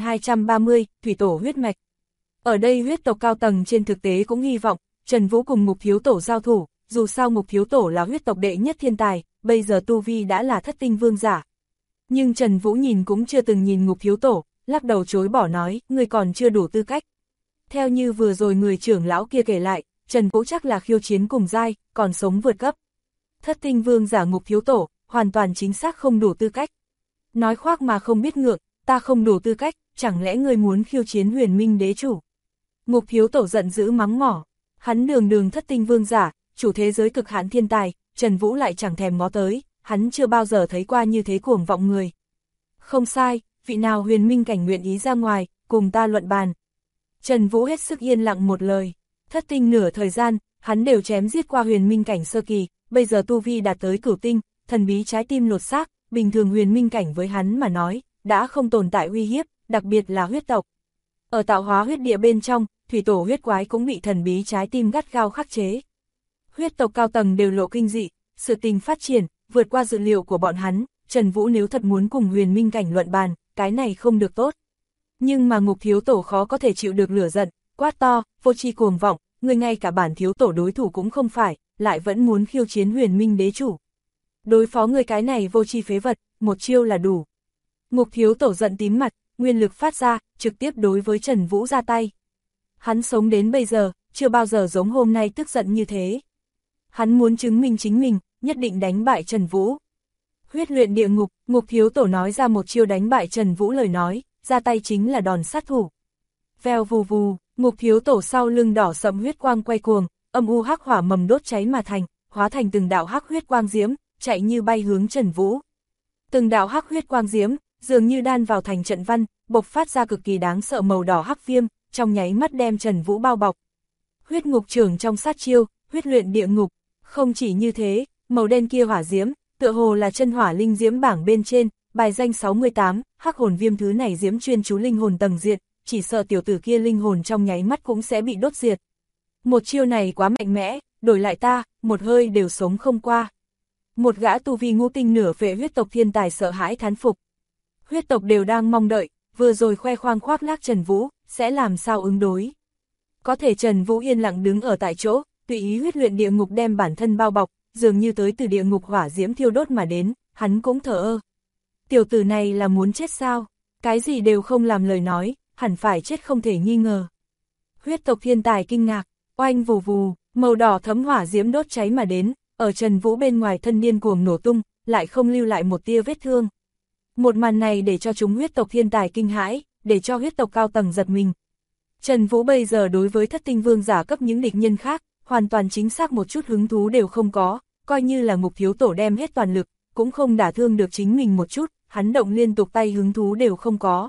S1: 1230, thủy tổ huyết mạch. Ở đây huyết tộc cao tầng trên thực tế cũng hy vọng Trần Vũ cùng Ngục Thiếu Tổ giao thủ, dù sao Ngục Thiếu Tổ là huyết tộc đệ nhất thiên tài, bây giờ tu vi đã là thất tinh vương giả. Nhưng Trần Vũ nhìn cũng chưa từng nhìn Ngục Thiếu Tổ, lắc đầu chối bỏ nói, người còn chưa đủ tư cách. Theo như vừa rồi người trưởng lão kia kể lại, Trần Vũ chắc là khiêu chiến cùng giai, còn sống vượt cấp. Thất tinh vương giả Ngục Thiếu Tổ, hoàn toàn chính xác không đủ tư cách. Nói khoác mà không biết ngượng, ta không đủ tư cách, chẳng lẽ ngươi muốn khiêu chiến Huyền Minh đế chủ? Ngục Thiếu Tổ giận dữ mắng mỏ, hắn đường thất tinh vương giả, chủ thế giới cực hạn thiên tài, Trần Vũ lại chẳng thèm ngó tới, hắn chưa bao giờ thấy qua như thế cuồng vọng người. Không sai, vị nào Huyền Minh cảnh nguyện ý ra ngoài, cùng ta luận bàn. Trần Vũ hết sức yên lặng một lời, thất tinh nửa thời gian, hắn đều chém giết qua Huyền Minh cảnh sơ kỳ, bây giờ tu vi đạt tới cửu tinh, thần bí trái tim lột xác, bình thường Huyền Minh cảnh với hắn mà nói, đã không tồn tại uy hiếp, đặc biệt là huyết tộc. Ở tạo hóa huyết địa bên trong, thủy tổ huyết quái cũng bị thần bí trái tim gắt gao khắc chế. Huyết tộc cao tầng đều lộ kinh dị, sự tình phát triển, vượt qua dự liệu của bọn hắn, Trần Vũ nếu thật muốn cùng Huyền Minh cảnh luận bàn, cái này không được tốt. Nhưng mà Ngục Thiếu Tổ khó có thể chịu được lửa giận, quát to, vô tri cuồng vọng, người ngay cả bản Thiếu Tổ đối thủ cũng không phải, lại vẫn muốn khiêu chiến Huyền Minh đế chủ. Đối phó người cái này vô tri phế vật, một chiêu là đủ. Ngục Thiếu Tổ giận tím mặt, nguyên lực phát ra, trực tiếp đối với Trần Vũ ra tay. Hắn sống đến bây giờ, chưa bao giờ giống hôm nay tức giận như thế. Hắn muốn chứng minh chính mình, nhất định đánh bại Trần Vũ. Huyết luyện địa ngục, Ngục Thiếu Tổ nói ra một chiêu đánh bại Trần Vũ lời nói, ra tay chính là đòn sát thủ. Vèo vù vù, Ngục Thiếu Tổ sau lưng đỏ sẫm huyết quang quay cuồng, âm u hắc hỏa mầm đốt cháy mà thành, hóa thành từng đạo hắc huyết quang diễm, chạy như bay hướng Trần Vũ. Từng đạo hắc huyết quang diễm, dường như đan vào thành trận văn, bộc phát ra cực kỳ đáng sợ màu đỏ hắc viêm, trong nháy mắt đem Trần Vũ bao bọc. Huyết ngục trưởng trong sát chiêu, huyết luyện địa ngục, không chỉ như thế, màu đen kia hỏa diễm, tựa hồ là chân hỏa linh diễm bảng bên trên, bài danh 68, hắc hồn viêm thứ này diễm chuyên chú linh hồn tầng diệt, chỉ sợ tiểu tử kia linh hồn trong nháy mắt cũng sẽ bị đốt diệt. Một chiêu này quá mạnh mẽ, đổi lại ta, một hơi đều sống không qua. Một gã tu vi ngũ tinh nửa phệ huyết tộc thiên tài sợ hãi thán phục. Huyết tộc đều đang mong đợi, vừa rồi khoe khoang khoác lác Trần Vũ, sẽ làm sao ứng đối. Có thể Trần Vũ yên lặng đứng ở tại chỗ, tùy ý huyết luyện địa ngục đem bản thân bao bọc, dường như tới từ địa ngục hỏa diễm thiêu đốt mà đến, hắn cũng thờ ơ. Tiểu tử này là muốn chết sao? Cái gì đều không làm lời nói, hẳn phải chết không thể nghi ngờ. Huyết tộc thiên tài kinh ngạc, oanh vù vù, màu đỏ thấm hỏa diễm đốt cháy mà đến, ở Trần Vũ bên ngoài thân điên cuồng nổ tung, lại không lưu lại một tia vết thương. Một màn này để cho chúng huyết tộc thiên tài kinh hãi, để cho huyết tộc cao tầng giật mình. Trần Vũ bây giờ đối với thất tinh vương giả cấp những địch nhân khác, hoàn toàn chính xác một chút hứng thú đều không có, coi như là Ngục Thiếu Tổ đem hết toàn lực, cũng không đả thương được chính mình một chút, hắn động liên tục tay hứng thú đều không có.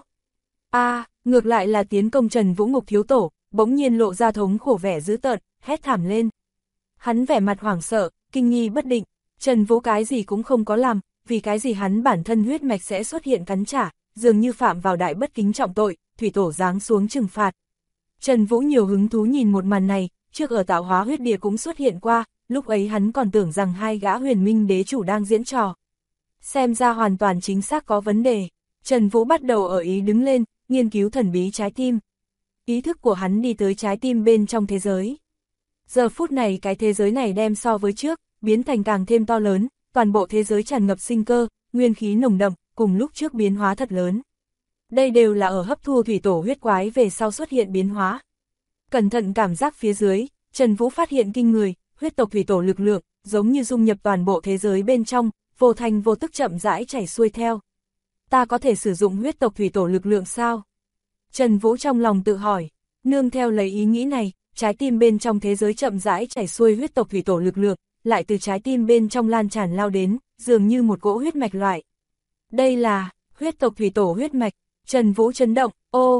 S1: Ngược lại là tiến công Trần Vũ Ngục Thiếu Tổ, bỗng nhiên lộ ra thống khổ vẻ dữ tợn, hét thảm lên. Hắn vẻ mặt hoảng sợ, kinh nghi bất định, Trần Vũ cái gì cũng không có làm, vì cái gì hắn bản thân huyết mạch sẽ xuất hiện cắn trả, dường như phạm vào đại bất kính trọng tội, thủy tổ giáng xuống trừng phạt. Trần Vũ nhiều hứng thú nhìn một màn này, trước ở tạo hóa huyết địa cũng xuất hiện qua, lúc ấy hắn còn tưởng rằng hai gã Huyền Minh đế chủ đang diễn trò. Xem ra hoàn toàn chính xác có vấn đề. Trần Vũ bắt đầu ở ý đứng lên, nghiên cứu thần bí trái tim. Ý thức của hắn đi tới trái tim bên trong thế giới. Giờ phút này cái thế giới này đem so với trước, biến thành càng thêm to lớn, toàn bộ thế giới tràn ngập sinh cơ, nguyên khí nồng đậm, cùng lúc trước biến hóa thật lớn. Đây đều là ở hấp thu thủy tổ huyết quái về sau xuất hiện biến hóa. Cẩn thận cảm giác phía dưới, Trần Vũ phát hiện kinh người, huyết tộc thủy tổ lực lượng, giống như dung nhập toàn bộ thế giới bên trong, vô thành vô tức chậm rãi chảy xuôi theo. Ta có thể sử dụng huyết tộc thủy tổ lực lượng sao? Trần Vũ trong lòng tự hỏi, nương theo lấy ý nghĩ này, trái tim bên trong thế giới chậm rãi chảy xuôi huyết tộc thủy tổ lực lượng, lại từ trái tim bên trong lan tràn lao đến, dường như một cỗ huyết mạch loại. Đây là huyết tộc thủy tổ huyết mạch. Trần Vũ chấn động,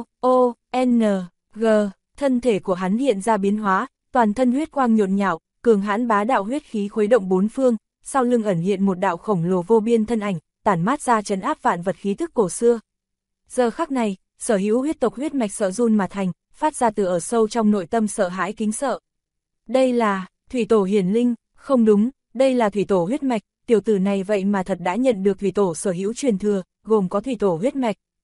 S1: G, thân thể của hắn hiện ra biến hóa, toàn thân huyết quang nhộn nhạo, cường hãn bá đạo huyết khí khuấy động bốn phương, sau lưng ẩn hiện một đạo khổng lồ vô biên thân ảnh, tản mát ra trấn áp vạn vật khí tức cổ xưa. Giờ khắc này, sở hữu huyết tộc huyết mạch sợ run mà thành, phát ra từ ở sâu trong nội tâm sợ hãi kính sợ. Đây là thủy tổ hiển linh, không đúng, đây là thủy tổ huyết mạch, tiểu tử này vậy mà thật đã nhận được thủy tổ sở hữu truyền thừa, gồm có thủy tổ huyết mạch.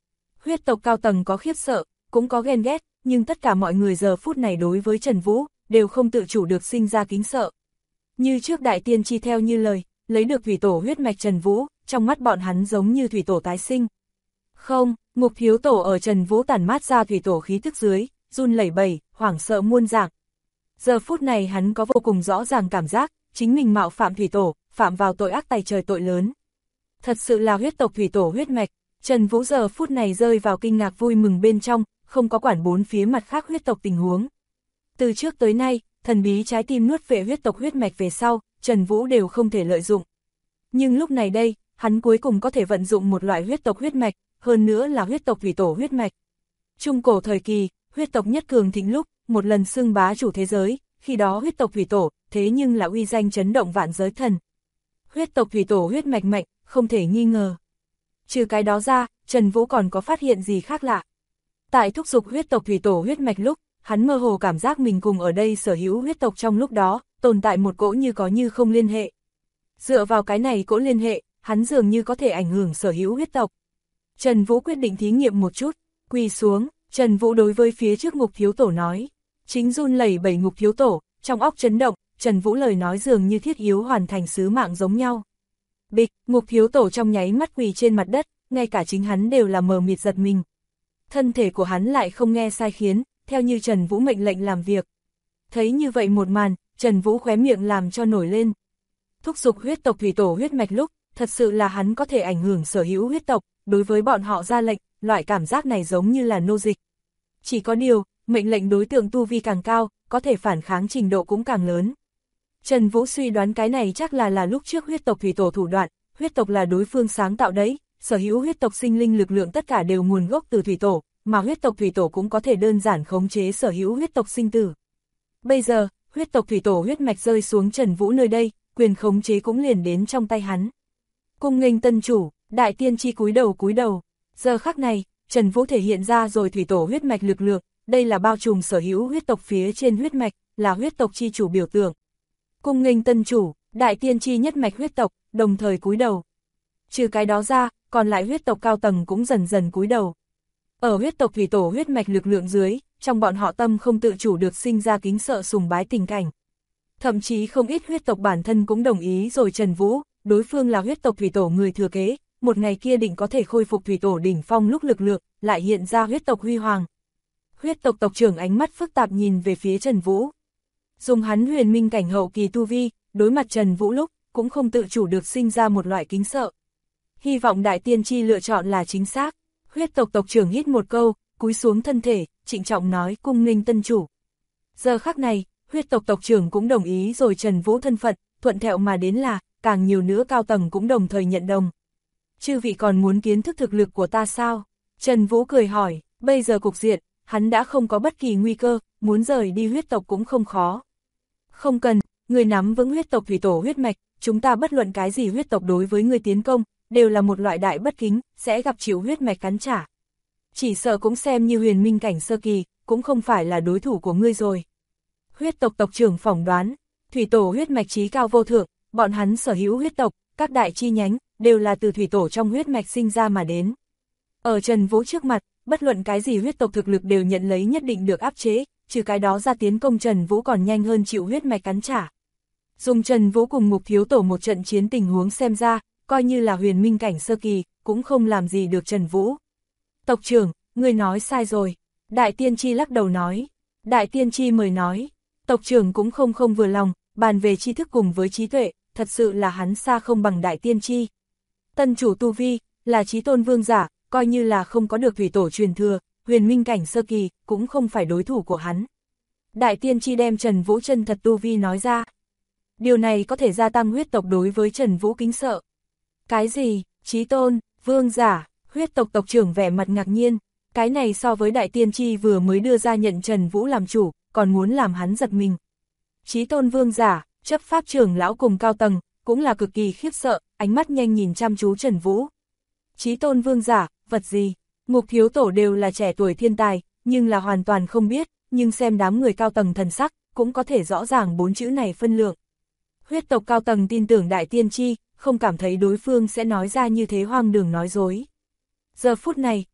S1: Huyết tộc cao tầng có khiếp sợ, cũng có ghen ghét, nhưng tất cả mọi người giờ phút này đối với Trần Vũ, đều không tự chủ được sinh ra kính sợ. Như trước đại tiên tri theo như lời, lấy được thủy tổ huyết mạch Trần Vũ, trong mắt bọn hắn giống như thủy tổ tái sinh. Không, Ngục Thiếu Tổ ở Trần Vũ tản mát ra thủy tổ khí tức dưới, run lẩy bẩy, hoảng sợ muôn dạng. Giờ phút này hắn có vô cùng rõ ràng cảm giác, chính mình mạo phạm thủy tổ, phạm vào tội ác tày trời tội lớn. Thật sự là huyết tộc thủy tổ huyết mạch, Trần Vũ giờ phút này rơi vào kinh ngạc vui mừng bên trong, không có quản bốn phía mặt khác huyết tộc tình huống. Từ trước tới nay, thần bí trái tim nuốt về huyết tộc huyết mạch về sau, Trần Vũ đều không thể lợi dụng. Nhưng lúc này đây, hắn cuối cùng có thể vận dụng một loại huyết tộc huyết mạch, hơn nữa là huyết tộc thủy tổ huyết mạch. Trung cổ thời kỳ, huyết tộc nhất cường thịnh lúc, một lần xưng bá chủ thế giới, khi đó huyết tộc thủy tổ, thế nhưng là uy danh chấn động vạn giới thần. Huyết tộc thủy tổ huyết mạch mạnh, không thể nghi ngờ. Trừ cái đó ra, Trần Vũ còn có phát hiện gì khác lạ. Tại thúc dục huyết tộc thủy tổ huyết mạch lúc, hắn mơ hồ cảm giác mình cùng ở đây sở hữu huyết tộc trong lúc đó, tồn tại một cỗ như có như không liên hệ. Dựa vào cái này cỗ liên hệ, hắn dường như có thể ảnh hưởng sở hữu huyết tộc. Trần Vũ quyết định thí nghiệm một chút, quỳ xuống, Trần Vũ đối với phía trước Ngục Thiếu Tổ nói. Chính run lẩy bẩy Ngục Thiếu Tổ, trong óc chấn động, Trần Vũ lời nói dường như thiết yếu hoàn thành sứ mạng giống nhau. Bịch, Ngục Thiếu Tổ trong nháy mắt quỳ trên mặt đất, ngay cả chính hắn đều là mờ mịt giật mình. Thân thể của hắn lại không nghe sai khiến, theo như Trần Vũ mệnh lệnh làm việc. Thấy như vậy một màn, Trần Vũ khóe miệng làm cho nổi lên. Thúc giục huyết tộc thủy tổ huyết mạch lúc, thật sự là hắn có thể ảnh hưởng sở hữu huyết tộc, đối với bọn họ ra lệnh, loại cảm giác này giống như là nô dịch. Chỉ có điều, mệnh lệnh đối tượng tu vi càng cao, có thể phản kháng trình độ cũng càng lớn. Trần Vũ suy đoán cái này chắc là lúc trước huyết tộc thủy tổ thủ đoạn, huyết tộc là đối phương sáng tạo đấy, sở hữu huyết tộc sinh linh lực lượng tất cả đều nguồn gốc từ thủy tổ, mà huyết tộc thủy tổ cũng có thể đơn giản khống chế sở hữu huyết tộc sinh tử. Bây giờ, huyết tộc thủy tổ huyết mạch rơi xuống Trần Vũ nơi đây, quyền khống chế cũng liền đến trong tay hắn. Cung nghênh tân chủ, đại tiên tri cúi đầu. Giờ khắc này, Trần Vũ thể hiện ra rồi thủy tổ huyết mạch lực lượng, đây là bao trùm sở hữu huyết tộc phía trên huyết mạch, là huyết tộc chi chủ biểu tượng. Cung nghênh tân chủ, đại tiên tri nhất mạch huyết tộc, đồng thời cúi đầu. Trừ cái đó ra, còn lại huyết tộc cao tầng cũng dần dần cúi đầu. Ở huyết tộc thủy tổ huyết mạch lực lượng dưới, trong bọn họ tâm không tự chủ được sinh ra kính sợ sùng bái tình cảnh. Thậm chí không ít huyết tộc bản thân cũng đồng ý rồi Trần Vũ, đối phương là huyết tộc thủy tổ người thừa kế, một ngày kia định có thể khôi phục thủy tổ đỉnh phong lúc lực lượng, lại hiện ra huyết tộc huy hoàng. Huyết tộc tộc trưởng ánh mắt phức tạp nhìn về phía Trần Vũ. Dùng hắn huyền minh cảnh hậu kỳ tu vi, đối mặt Trần Vũ lúc, cũng không tự chủ được sinh ra một loại kính sợ. Hy vọng đại tiên tri lựa chọn là chính xác. Huyết tộc tộc trưởng hít một câu, cúi xuống thân thể, trịnh trọng nói cung nghênh tân chủ. Giờ khắc này, huyết tộc tộc trưởng cũng đồng ý rồi Trần Vũ thân phận, thuận theo mà đến là, càng nhiều nữa cao tầng cũng đồng thời nhận đồng. Chư vị còn muốn kiến thức thực lực của ta sao? Trần Vũ cười hỏi, bây giờ cục diện, hắn đã không có bất kỳ nguy cơ, muốn rời đi huyết tộc cũng không khó. Không cần, người nắm vững huyết tộc thủy tổ huyết mạch, chúng ta bất luận cái gì huyết tộc đối với người tiến công, đều là một loại đại bất kính, sẽ gặp chịu huyết mạch cắn trả. Chỉ sợ cũng xem như huyền minh cảnh sơ kỳ, cũng không phải là đối thủ của ngươi rồi. Huyết tộc tộc trưởng phỏng đoán, thủy tổ huyết mạch trí cao vô thượng, bọn hắn sở hữu huyết tộc, các đại chi nhánh, đều là từ thủy tổ trong huyết mạch sinh ra mà đến. Ở Trần Vũ trước mặt, bất luận cái gì huyết tộc thực lực đều nhận lấy nhất định được áp chế, trừ cái đó ra tiến công Trần Vũ còn nhanh hơn chịu huyết mạch cắn trả. Dùng Trần Vũ cùng Ngục Thiếu Tổ một trận chiến tình huống xem ra, coi như là huyền minh cảnh sơ kỳ, cũng không làm gì được Trần Vũ. Tộc trưởng, ngươi nói sai rồi. Đại tiên tri lắc đầu nói. Đại tiên tri mời nói. Tộc trưởng cũng không vừa lòng, bàn về tri thức cùng với trí tuệ, thật sự là hắn xa không bằng đại tiên tri. Tân chủ tu vi, là chí tôn vương giả, coi như là không có được thủy tổ truyền thừa, huyền minh cảnh sơ kỳ, cũng không phải đối thủ của hắn. Đại tiên tri đem Trần Vũ chân thật tu vi nói ra. Điều này có thể gia tăng huyết tộc đối với Trần Vũ kính sợ. Cái gì, chí tôn, vương giả, huyết tộc tộc trưởng vẻ mặt ngạc nhiên, cái này so với đại tiên tri vừa mới đưa ra nhận Trần Vũ làm chủ, còn muốn làm hắn giật mình. Chí tôn vương giả, chấp pháp trưởng lão cùng cao tầng, cũng là cực kỳ khiếp sợ, ánh mắt nhanh nhìn chăm chú Trần Vũ. Chí tôn vương giả, vật gì? Ngục Thiếu Tổ đều là trẻ tuổi thiên tài, nhưng là hoàn toàn không biết, nhưng xem đám người cao tầng thần sắc, cũng có thể rõ ràng bốn chữ này phân lượng. Huyết tộc cao tầng tin tưởng đại tiên tri, không cảm thấy đối phương sẽ nói ra như thế hoang đường nói dối. Giờ phút này,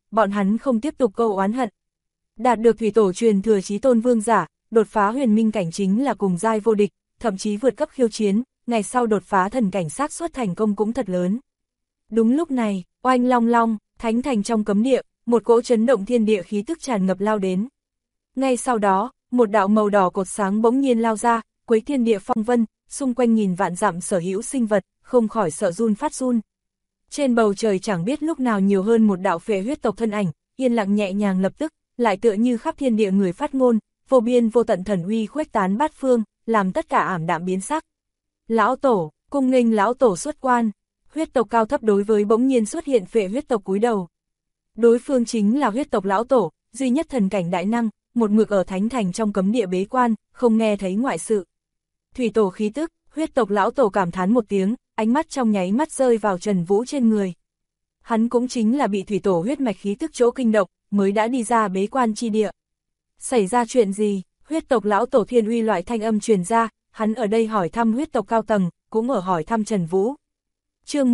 S1: bọn hắn không tiếp tục câu oán hận. Đạt được thủy tổ truyền thừa chí tôn vương giả, đột phá huyền minh cảnh chính là cùng giai vô địch, thậm chí vượt cấp khiêu chiến, ngày sau đột phá thần cảnh xác suất thành công cũng thật lớn. Đúng lúc này, oanh long long, thánh thành trong cấm địa, một cỗ chấn động thiên địa khí tức tràn ngập lao đến. Ngay sau đó, một đạo màu đỏ cột sáng bỗng nhiên lao ra, quấy thiên địa phong vân, xung quanh nghìn vạn dặm sở hữu sinh vật, không khỏi sợ run phát run. Trên bầu trời chẳng biết lúc nào nhiều hơn một đạo phệ huyết tộc thân ảnh, yên lặng nhẹ nhàng lập tức, lại tựa như khắp thiên địa người phát ngôn, vô biên vô tận thần uy khuếch tán bát phương, làm tất cả ảm đạm biến sắc. Lão tổ, cung nghênh lão tổ xuất quan, huyết tộc cao thấp đối với bỗng nhiên xuất hiện phệ huyết tộc cúi đầu. Đối phương chính là huyết tộc lão tổ, duy nhất thần cảnh đại năng, một mực ở thánh thành trong cấm địa bế quan, không nghe thấy ngoại sự. Thủy tổ khí tức, huyết tộc lão tổ cảm thán một tiếng, ánh mắt trong nháy mắt rơi vào Trần Vũ trên người. Hắn cũng chính là bị thủy tổ huyết mạch khí tức chỗ kinh động, mới đã đi ra bế quan chi địa. Xảy ra chuyện gì? Huyết tộc lão tổ thiên uy loại thanh âm truyền ra, hắn ở đây hỏi thăm huyết tộc cao tầng, cũng ở hỏi thăm Trần Vũ. Chương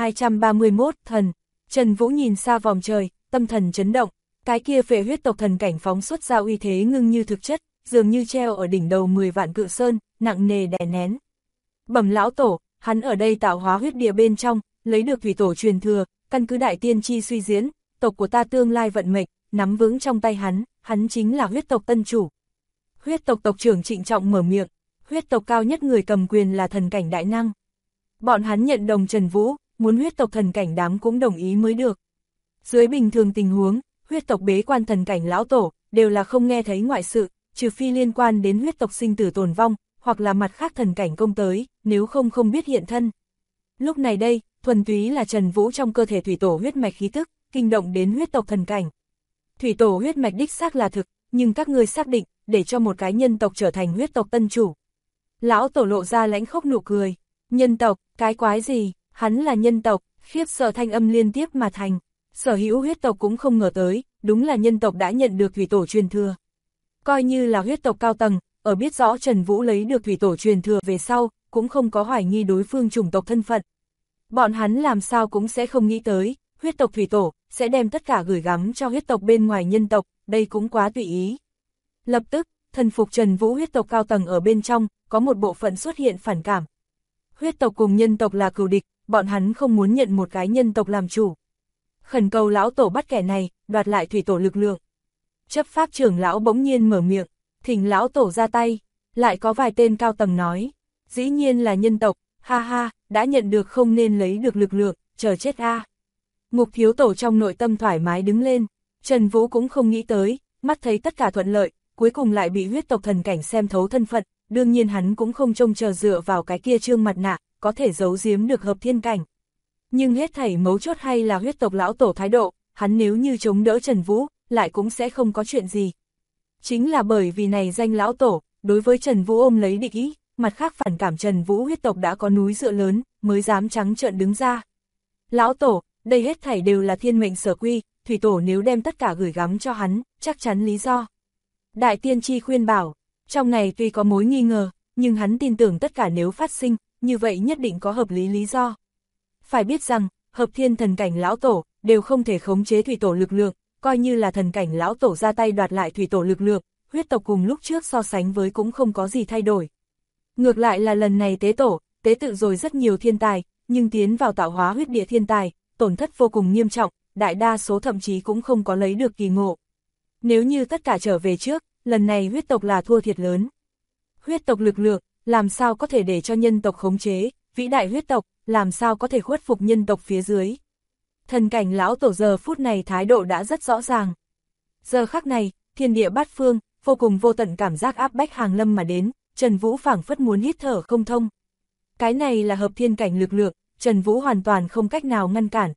S1: 1231, thần. Trần Vũ nhìn xa vòng trời, tâm thần chấn động, cái kia phệ huyết tộc thần cảnh phóng xuất ra uy thế ngưng như thực chất, dường như treo ở đỉnh đầu 10 vạn cự sơn, nặng nề đè nén. Bẩm lão tổ, hắn ở đây tạo hóa huyết địa bên trong, lấy được thủy tổ truyền thừa, căn cứ đại tiên chi suy diễn, tộc của ta tương lai vận mệnh, nắm vững trong tay hắn chính là huyết tộc tân chủ. Huyết tộc tộc trưởng trịnh trọng mở miệng, huyết tộc cao nhất người cầm quyền là thần cảnh đại năng. Bọn hắn nhận đồng Trần Vũ, muốn huyết tộc thần cảnh đám cũng đồng ý mới được. Dưới bình thường tình huống, huyết tộc bế quan thần cảnh lão tổ, đều là không nghe thấy ngoại sự, trừ phi liên quan đến huyết tộc sinh tử tồn vong, hoặc là mặt khác thần cảnh công tới, nếu không biết hiện thân. Lúc này đây, thuần túy là Trần Vũ trong cơ thể thủy tổ huyết mạch khí tức, kinh động đến huyết tộc thần cảnh. Thủy tổ huyết mạch đích xác là thực, nhưng các ngươi xác định, để cho một cái nhân tộc trở thành huyết tộc tân chủ. Lão tổ lộ ra lãnh khốc nụ cười, nhân tộc, cái quái gì, hắn là nhân tộc, khiếp sợ thanh âm liên tiếp mà thành. Sở hữu huyết tộc cũng không ngờ tới, đúng là nhân tộc đã nhận được thủy tổ truyền thừa. Coi như là huyết tộc cao tầng, ở biết rõ Trần Vũ lấy được thủy tổ truyền thừa về sau, cũng không có hoài nghi đối phương chủng tộc thân phận. Bọn hắn làm sao cũng sẽ không nghĩ tới, huyết tộc thủy tổ, sẽ đem tất cả gửi gắm cho huyết tộc bên ngoài nhân tộc, đây cũng quá tùy ý. Lập tức, thần phục Trần Vũ huyết tộc cao tầng ở bên trong, có một bộ phận xuất hiện phản cảm. Huyết tộc cùng nhân tộc là cừu địch, bọn hắn không muốn nhận một cái nhân tộc làm chủ. Khẩn cầu lão tổ bắt kẻ này, đoạt lại thủy tổ lực lượng. Chấp pháp trưởng lão bỗng nhiên mở miệng, thỉnh lão tổ ra tay, lại có vài tên cao tầng nói, dĩ nhiên là nhân tộc, ha ha, đã nhận được không nên lấy được lực lượng, chờ chết a. Ngục thiếu tổ trong nội tâm thoải mái đứng lên, Trần Vũ cũng không nghĩ tới, mắt thấy tất cả thuận lợi, cuối cùng lại bị huyết tộc thần cảnh xem thấu thân phận, đương nhiên hắn cũng không trông chờ dựa vào cái kia trương mặt nạ, có thể giấu giếm được hợp thiên cảnh. Nhưng hết thảy mấu chốt hay là huyết tộc lão tổ thái độ, hắn nếu như chống đỡ Trần Vũ, lại cũng sẽ không có chuyện gì. Chính là bởi vì này danh lão tổ, đối với Trần Vũ ôm lấy địch ý, mặt khác phản cảm Trần Vũ huyết tộc đã có núi dựa lớn, mới dám trắng trợn đứng ra. Lão tổ, đây hết thảy đều là thiên mệnh sở quy, thủy tổ nếu đem tất cả gửi gắm cho hắn, chắc chắn lý do. Đại tiên tri khuyên bảo, trong này tuy có mối nghi ngờ, nhưng hắn tin tưởng tất cả nếu phát sinh, như vậy nhất định có hợp lý lý do. Phải biết rằng, hợp thiên thần cảnh lão tổ, đều không thể khống chế thủy tổ lực lượng, coi như là thần cảnh lão tổ ra tay đoạt lại thủy tổ lực lượng, huyết tộc cùng lúc trước so sánh với cũng không có gì thay đổi. Ngược lại là lần này tế tổ, tế tự rồi rất nhiều thiên tài, nhưng tiến vào tạo hóa huyết địa thiên tài, tổn thất vô cùng nghiêm trọng, đại đa số thậm chí cũng không có lấy được kỳ ngộ. Nếu như tất cả trở về trước, lần này huyết tộc là thua thiệt lớn. Huyết tộc lực lượng, làm sao có thể để cho nhân tộc khống chế, vĩ đại huyết tộc, làm sao có thể khuất phục nhân tộc phía dưới. Thần cảnh lão tổ giờ phút này thái độ đã rất rõ ràng. Giờ khắc này, thiên địa bát phương, vô cùng vô tận cảm giác áp bách hàng lâm mà đến, Trần Vũ phảng phất muốn hít thở không thông. Cái này là hợp thiên cảnh lực lượng, Trần Vũ hoàn toàn không cách nào ngăn cản.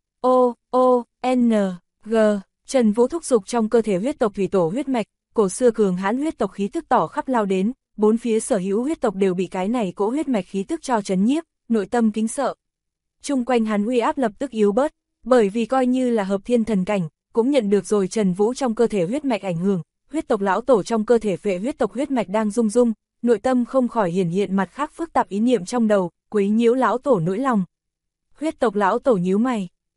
S1: G, Trần Vũ thúc giục trong cơ thể huyết tộc thủy tổ huyết mạch, cổ xưa cường hãn huyết tộc khí tức tỏ khắp lao đến, bốn phía sở hữu huyết tộc đều bị cái này cỗ huyết mạch khí tức cho chấn nhiếp, nội tâm kính sợ. Chung quanh hắn uy áp lập tức yếu bớt, bởi vì coi như là hợp thiên thần cảnh, cũng nhận được rồi Trần Vũ trong cơ thể huyết mạch ảnh hưởng, huyết tộc lão tổ trong cơ thể phệ huyết tộc huyết mạch đang rung rung, nội tâm không khỏi hiển hiện mặt khác phức tạp ý niệm trong đầu, quấy nhiễu lão tổ nỗi lòng. Huyết tộc lão tổ nhíu mày,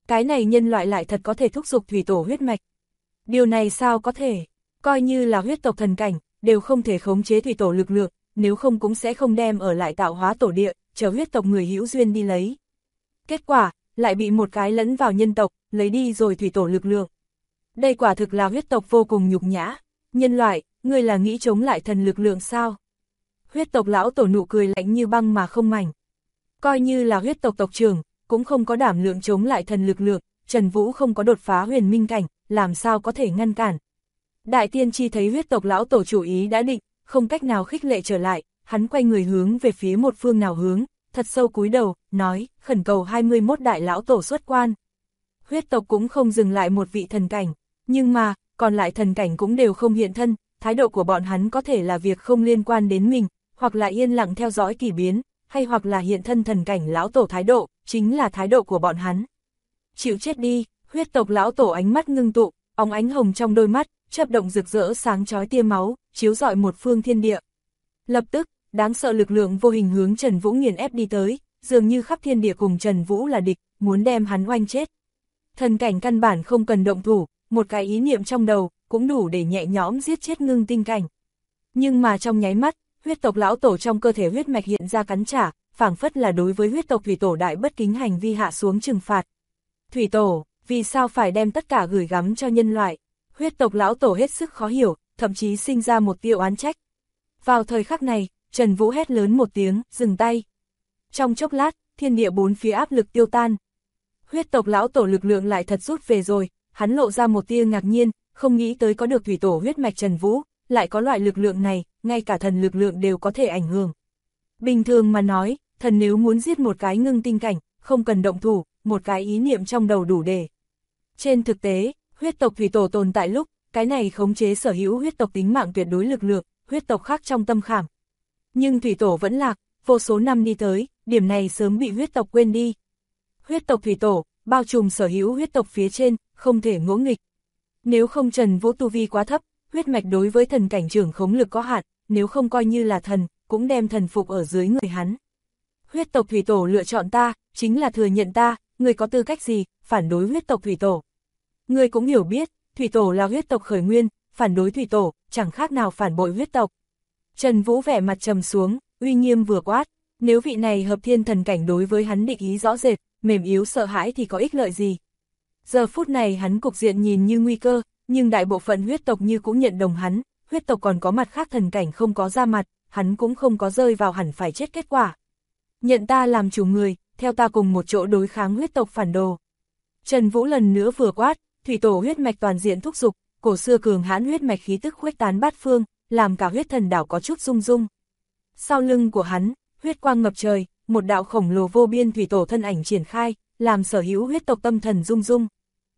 S1: Cái này nhân loại lại thật có thể thúc giục thủy tổ huyết mạch. Điều này sao có thể, coi như là huyết tộc thần cảnh, đều không thể khống chế thủy tổ lực lượng, nếu không cũng sẽ không đem ở lại tạo hóa tổ địa, chờ huyết tộc người hữu duyên đi lấy. Kết quả, lại bị một cái lẫn vào nhân tộc, lấy đi rồi thủy tổ lực lượng. Đây quả thực là huyết tộc vô cùng nhục nhã. Nhân loại, ngươi là nghĩ chống lại thần lực lượng sao? Huyết tộc lão tổ nụ cười lạnh như băng mà không mảnh. Coi như là huyết tộc tộc trưởng, cũng không có đảm lượng chống lại thần lực lượng, Trần Vũ không có đột phá huyền minh cảnh, làm sao có thể ngăn cản. Đại tiên tri thấy huyết tộc lão tổ chủ ý đã định, không cách nào khích lệ trở lại, hắn quay người hướng về phía một phương nào hướng, thật sâu cúi đầu, nói, khẩn cầu 21 đại lão tổ xuất quan. Huyết tộc cũng không dừng lại một vị thần cảnh, nhưng mà, còn lại thần cảnh cũng đều không hiện thân, thái độ của bọn hắn có thể là việc không liên quan đến mình, hoặc là yên lặng theo dõi kỳ biến, hay hoặc là hiện thân thần cảnh lão tổ thái độ, chính là thái độ của bọn hắn. Chịu chết đi, huyết tộc lão tổ ánh mắt ngưng tụ, óng ánh hồng trong đôi mắt, chớp động rực rỡ sáng chói tia máu, chiếu rọi một phương thiên địa. Lập tức, đáng sợ lực lượng vô hình hướng Trần Vũ nghiền ép đi tới, dường như khắp thiên địa cùng Trần Vũ là địch, muốn đem hắn oanh chết. Thần cảnh căn bản không cần động thủ, một cái ý niệm trong đầu, cũng đủ để nhẹ nhõm giết chết ngưng tinh cảnh. Nhưng mà trong nháy mắt, huyết tộc lão tổ trong cơ thể huyết mạch hiện ra cắn trả, phảng phất là đối với huyết tộc thủy tổ đại bất kính hành vi hạ xuống trừng phạt. Thủy tổ, vì sao phải đem tất cả gửi gắm cho nhân loại? Huyết tộc lão tổ hết sức khó hiểu, thậm chí sinh ra một tia oán trách. Vào thời khắc này, Trần Vũ hét lớn một tiếng, dừng tay. Trong chốc lát, thiên địa bốn phía áp lực tiêu tan. Huyết tộc lão tổ lực lượng lại thật rút về rồi, hắn lộ ra một tia ngạc nhiên, không nghĩ tới có được thủy tổ huyết mạch Trần Vũ, lại có loại lực lượng này, ngay cả thần lực lượng đều có thể ảnh hưởng. Bình thường mà nói, thần nếu muốn giết một cái ngưng tinh cảnh, không cần động thủ, một cái ý niệm trong đầu đủ để. Trên thực tế, huyết tộc thủy tổ tồn tại lúc, cái này khống chế sở hữu huyết tộc tính mạng tuyệt đối lực lượng, huyết tộc khác trong tâm khảm. Nhưng thủy tổ vẫn lạc, vô số năm đi tới, điểm này sớm bị huyết tộc quên đi. Huyết tộc thủy tổ, bao trùm sở hữu huyết tộc phía trên, không thể ngỗ nghịch. Nếu không Trần Vũ tu vi quá thấp, huyết mạch đối với thần cảnh trưởng khống lực có hạn, nếu không coi như là thần, cũng đem thần phục ở dưới người hắn. Huyết tộc thủy tổ lựa chọn ta, chính là thừa nhận ta, người có tư cách gì, phản đối huyết tộc thủy tổ. Người cũng hiểu biết, thủy tổ là huyết tộc khởi nguyên, phản đối thủy tổ, chẳng khác nào phản bội huyết tộc. Trần Vũ vẻ mặt trầm xuống, uy nghiêm vừa quát, nếu vị này hợp thiên thần cảnh đối với hắn định ý rõ rệt, mềm yếu sợ hãi thì có ích lợi gì. Giờ phút này hắn cục diện nhìn như nguy cơ, nhưng đại bộ phận huyết tộc như cũng nhận đồng hắn, huyết tộc còn có mặt khác thần cảnh không có ra mặt, hắn cũng không có rơi vào hẳn phải chết kết quả. Nhận ta làm chủ người, theo ta cùng một chỗ đối kháng huyết tộc phản đồ. Trần Vũ lần nữa vừa quát, thủy tổ huyết mạch toàn diện thúc giục, cổ xưa cường hãn huyết mạch khí tức khuếch tán bát phương, làm cả huyết thần đảo có chút rung rung. Sau lưng của hắn, huyết quang ngập trời, một đạo khổng lồ vô biên thủy tổ thân ảnh triển khai, làm sở hữu huyết tộc tâm thần rung rung.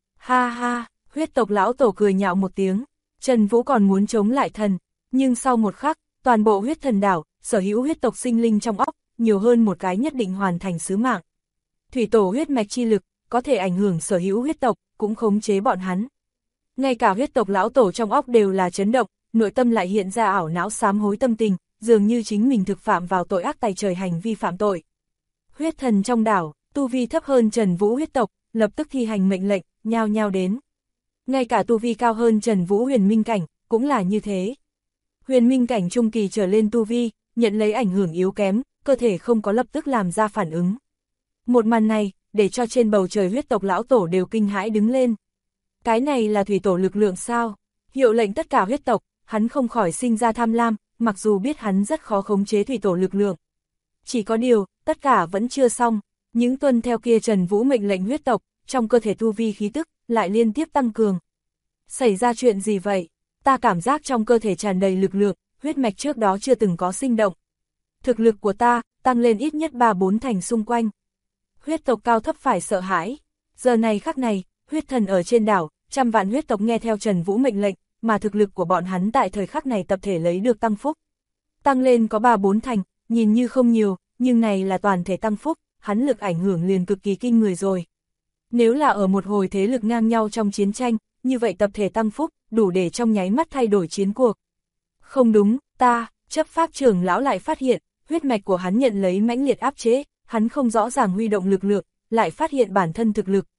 S1: Ha ha, huyết tộc lão tổ cười nhạo một tiếng, Trần Vũ còn muốn chống lại thần, nhưng sau một khắc, toàn bộ huyết thần đảo, sở hữu huyết tộc sinh linh trong óc, nhiều hơn một cái nhất định hoàn thành sứ mạng. Thủy tổ huyết mạch chi lực, có thể ảnh hưởng sở hữu huyết tộc, cũng khống chế bọn hắn. Ngay cả huyết tộc lão tổ trong óc đều là chấn động, nội tâm lại hiện ra ảo não sám hối tâm tình, dường như chính mình thực phạm vào tội ác tày trời hành vi phạm tội. Huyết thần trong đảo, tu vi thấp hơn Trần Vũ huyết tộc, lập tức thi hành mệnh lệnh, nhao nhao đến. Ngay cả tu vi cao hơn Trần Vũ huyền minh cảnh, cũng là như thế. Huyền minh cảnh trung kỳ trở lên tu vi, nhận lấy ảnh hưởng yếu kém, cơ thể không có lập tức làm ra phản ứng. Một màn này, để cho trên bầu trời huyết tộc lão tổ đều kinh hãi đứng lên. Cái này là thủy tổ lực lượng sao? Hiệu lệnh tất cả huyết tộc, hắn không khỏi sinh ra tham lam, mặc dù biết hắn rất khó khống chế thủy tổ lực lượng. Chỉ có điều, tất cả vẫn chưa xong, những tuân theo kia Trần Vũ mệnh lệnh huyết tộc, trong cơ thể tu vi khí tức, lại liên tiếp tăng cường. Xảy ra chuyện gì vậy? Ta cảm giác trong cơ thể tràn đầy lực lượng, huyết mạch trước đó chưa từng có sinh động. Thực lực của ta, tăng lên ít nhất 3-4 thành xung quanh. Huyết tộc cao thấp phải sợ hãi. Giờ này khắc này, huyết thần ở trên đảo, trăm vạn huyết tộc nghe theo Trần Vũ mệnh lệnh, mà thực lực của bọn hắn tại thời khắc này tập thể lấy được tăng phúc. Tăng lên có 3-4 thành, nhìn như không nhiều, nhưng này là toàn thể tăng phúc, hắn lực ảnh hưởng liền cực kỳ kinh người rồi. Nếu là ở một hồi thế lực ngang nhau trong chiến tranh, như vậy tập thể tăng phúc, đủ để trong nháy mắt thay đổi chiến cuộc. Không đúng, chấp pháp trưởng lão lại phát hiện, huyết mạch của hắn nhận lấy mãnh liệt áp chế, hắn không rõ ràng huy động lực lượng, lại phát hiện bản thân thực lực,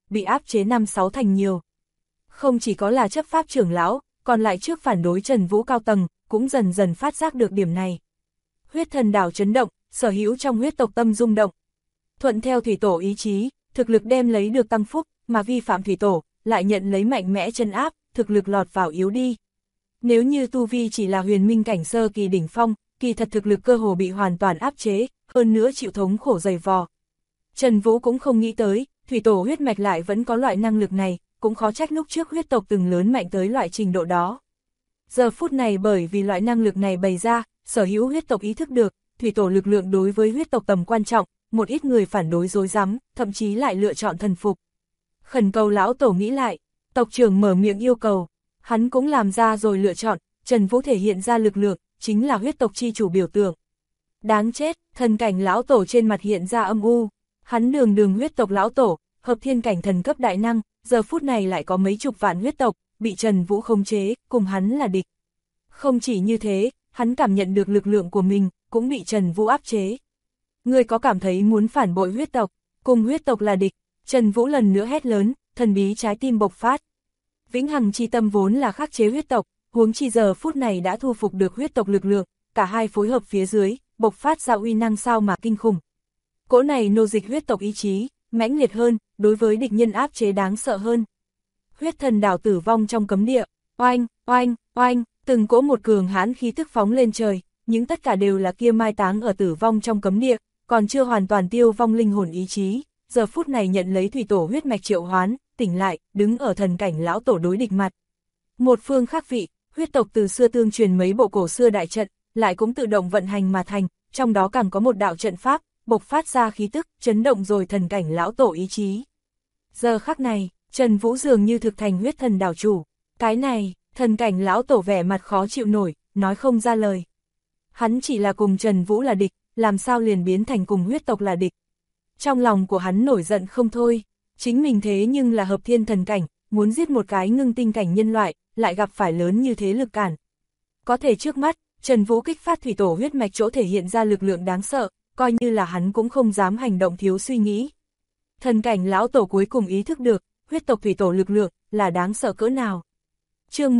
S1: bị áp chế 5-6 thành nhiều. Không chỉ có là chấp pháp trưởng lão, còn lại trước phản đối Trần Vũ cao tầng, cũng dần dần phát giác được điểm này. Huyết thần đảo chấn động, sở hữu trong huyết tộc tâm rung động. Thuận theo thủy tổ ý chí, thực lực đem lấy được tăng phúc, mà vi phạm thủy tổ, lại nhận lấy mạnh mẽ chân áp, thực lực lọt vào yếu đi. Nếu như tu vi chỉ là huyền minh cảnh sơ kỳ đỉnh phong, kỳ thật thực lực cơ hồ bị hoàn toàn áp chế, hơn nữa chịu thống khổ dày vò. Trần Vũ cũng không nghĩ tới, thủy tổ huyết mạch lại vẫn có loại năng lực này, cũng khó trách lúc trước huyết tộc từng lớn mạnh tới loại trình độ đó. Giờ phút này bởi vì loại năng lực này bày ra, sở hữu huyết tộc ý thức được, thủy tổ lực lượng đối với huyết tộc tầm quan trọng, một ít người phản đối rối rắm, thậm chí lại lựa chọn thần phục. Khẩn cầu lão tổ nghĩ lại, tộc trưởng mở miệng yêu cầu, hắn cũng làm ra rồi lựa chọn, Trần Vũ thể hiện ra lực lượng, chính là huyết tộc chi chủ biểu tượng. Đáng chết, thần cảnh lão tổ trên mặt hiện ra âm u, hắn đường huyết tộc lão tổ, hợp thiên cảnh thần cấp đại năng, giờ phút này lại có mấy chục vạn huyết tộc, bị Trần Vũ khống chế, cùng hắn là địch. Không chỉ như thế, hắn cảm nhận được lực lượng của mình, cũng bị Trần Vũ áp chế. Ngươi có cảm thấy muốn phản bội huyết tộc, cùng huyết tộc là địch, Trần Vũ lần nữa hét lớn, thần bí trái tim bộc phát. Vĩnh hằng chi tâm vốn là khắc chế huyết tộc, huống chi giờ phút này đã thu phục được huyết tộc lực lượng, cả hai phối hợp phía dưới, bộc phát ra uy năng sao mà kinh khủng. Cỗ này nô dịch huyết tộc ý chí, mãnh liệt hơn, đối với địch nhân áp chế đáng sợ hơn. Huyết thần đảo tử vong trong cấm địa, oanh, oanh, oanh, từng cỗ một cường hãn khí tức phóng lên trời, những tất cả đều là kia mai táng ở tử vong trong cấm địa, còn chưa hoàn toàn tiêu vong linh hồn ý chí, giờ phút này nhận lấy thủy tổ huyết mạch triệu hoán, tỉnh lại, đứng ở thần cảnh lão tổ đối địch mặt. Một phương khác vị, huyết tộc từ xưa tương truyền mấy bộ cổ xưa đại trận, lại cũng tự động vận hành mà thành, trong đó càng có một đạo trận pháp, bộc phát ra khí tức, chấn động rồi thần cảnh lão tổ ý chí. Giờ khắc này, Trần Vũ dường như thực thành huyết thần đảo chủ, cái này, thần cảnh lão tổ vẻ mặt khó chịu nổi, nói không ra lời. Hắn chỉ là cùng Trần Vũ là địch, làm sao liền biến thành cùng huyết tộc là địch. Trong lòng của hắn nổi giận không thôi, chính mình thế nhưng là hợp thiên thần cảnh, muốn giết một cái ngưng tinh cảnh nhân loại, lại gặp phải lớn như thế lực cản. Có thể trước mắt, Trần Vũ kích phát thủy tổ huyết mạch chỗ thể hiện ra lực lượng đáng sợ, coi như là hắn cũng không dám hành động thiếu suy nghĩ. Thần cảnh lão tổ cuối cùng ý thức được, huyết tộc thủy tổ lực lượng, là đáng sợ cỡ nào. Chương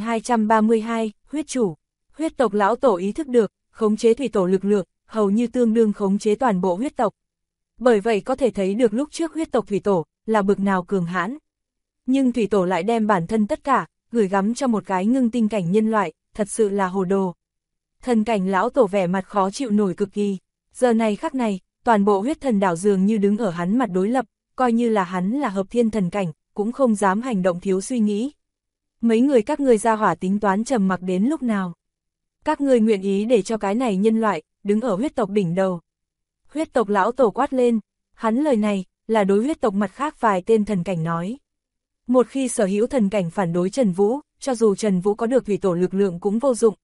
S1: 1232, huyết chủ, huyết tộc lão tổ ý thức được, khống chế thủy tổ lực lượng, hầu như tương đương khống chế toàn bộ huyết tộc. Bởi vậy có thể thấy được lúc trước huyết tộc thủy tổ, là bực nào cường hãn. Nhưng thủy tổ lại đem bản thân tất cả, gửi gắm cho một cái ngưng tinh cảnh nhân loại, thật sự là hồ đồ. Thần cảnh lão tổ vẻ mặt khó chịu nổi cực kỳ, giờ này khắc này, toàn bộ huyết thần đảo dường như đứng ở hắn mặt đối lập, coi như là hắn là hợp thiên thần cảnh, cũng không dám hành động thiếu suy nghĩ. Mấy người các ngươi ra hỏa tính toán trầm mặc đến lúc nào? Các ngươi nguyện ý để cho cái này nhân loại, đứng ở huyết tộc đỉnh đầu. Huyết tộc lão tổ quát lên, hắn lời này, là đối huyết tộc mặt khác vài tên thần cảnh nói. Một khi sở hữu thần cảnh phản đối Trần Vũ, cho dù Trần Vũ có được thủy tổ lực lượng cũng vô dụng.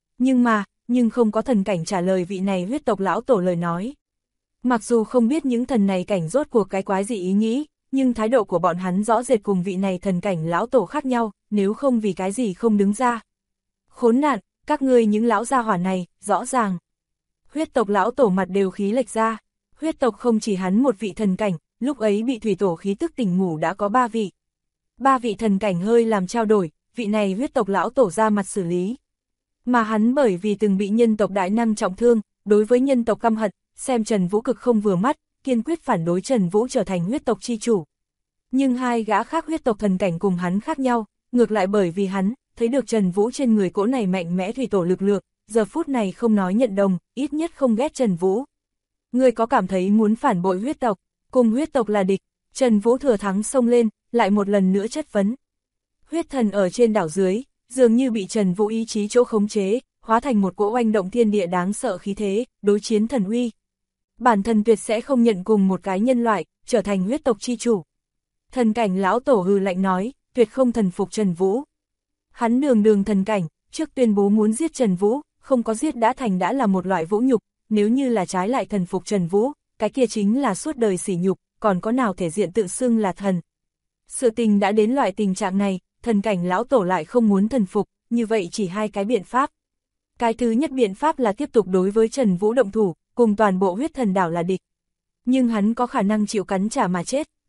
S1: Nhưng không có thần cảnh trả lời vị này huyết tộc lão tổ lời nói. Mặc dù không biết những thần này cảnh rốt cuộc cái quái gì ý nghĩ, nhưng thái độ của bọn hắn rõ rệt cùng vị này thần cảnh lão tổ khác nhau, nếu không vì cái gì không đứng ra. Khốn nạn, các ngươi những lão gia hỏa này, rõ ràng. Huyết tộc lão tổ mặt đều khí lệch ra, huyết tộc không chỉ hắn một vị thần cảnh, lúc ấy bị thủy tổ khí tức tỉnh ngủ đã có 3 vị. 3 vị thần cảnh hơi làm trao đổi, vị này huyết tộc lão tổ ra mặt xử lý. Mà hắn bởi vì từng bị nhân tộc đại năng trọng thương, đối với nhân tộc căm hận, xem Trần Vũ cực không vừa mắt, kiên quyết phản đối Trần Vũ trở thành huyết tộc chi chủ. Nhưng hai gã khác huyết tộc thần cảnh cùng hắn khác nhau, ngược lại bởi vì hắn, thấy được Trần Vũ trên người cỗ này mạnh mẽ thủy tổ lực lượng, giờ phút này không nói nhận đồng, ít nhất không ghét Trần Vũ. Ngươi có cảm thấy muốn phản bội huyết tộc, cùng huyết tộc là địch? Trần Vũ thừa thắng xông lên, lại một lần nữa chất vấn. Huyết thần ở trên đảo dưới, dường như bị Trần Vũ ý chí chỗ khống chế, hóa thành một cỗ oanh động thiên địa đáng sợ khí thế, đối chiến thần uy. Bản thân tuyệt sẽ không nhận cùng một cái nhân loại, trở thành huyết tộc chi chủ. Thần cảnh lão tổ hừ lạnh nói, tuyệt không thần phục Trần Vũ. Hắn đường thần cảnh, trước tuyên bố muốn giết Trần Vũ, không có giết đã thành đã là một loại vũ nhục, nếu như là trái lại thần phục Trần Vũ, cái kia chính là suốt đời sỉ nhục, còn có nào thể diện tự xưng là thần. Sự tình đã đến loại tình trạng này, thần cảnh lão tổ lại không muốn thần phục, như vậy chỉ hai cái biện pháp. Cái thứ nhất biện pháp là tiếp tục đối với Trần Vũ động thủ, cùng toàn bộ huyết thần đảo là địch. Nhưng hắn có khả năng chịu cắn trả mà chết,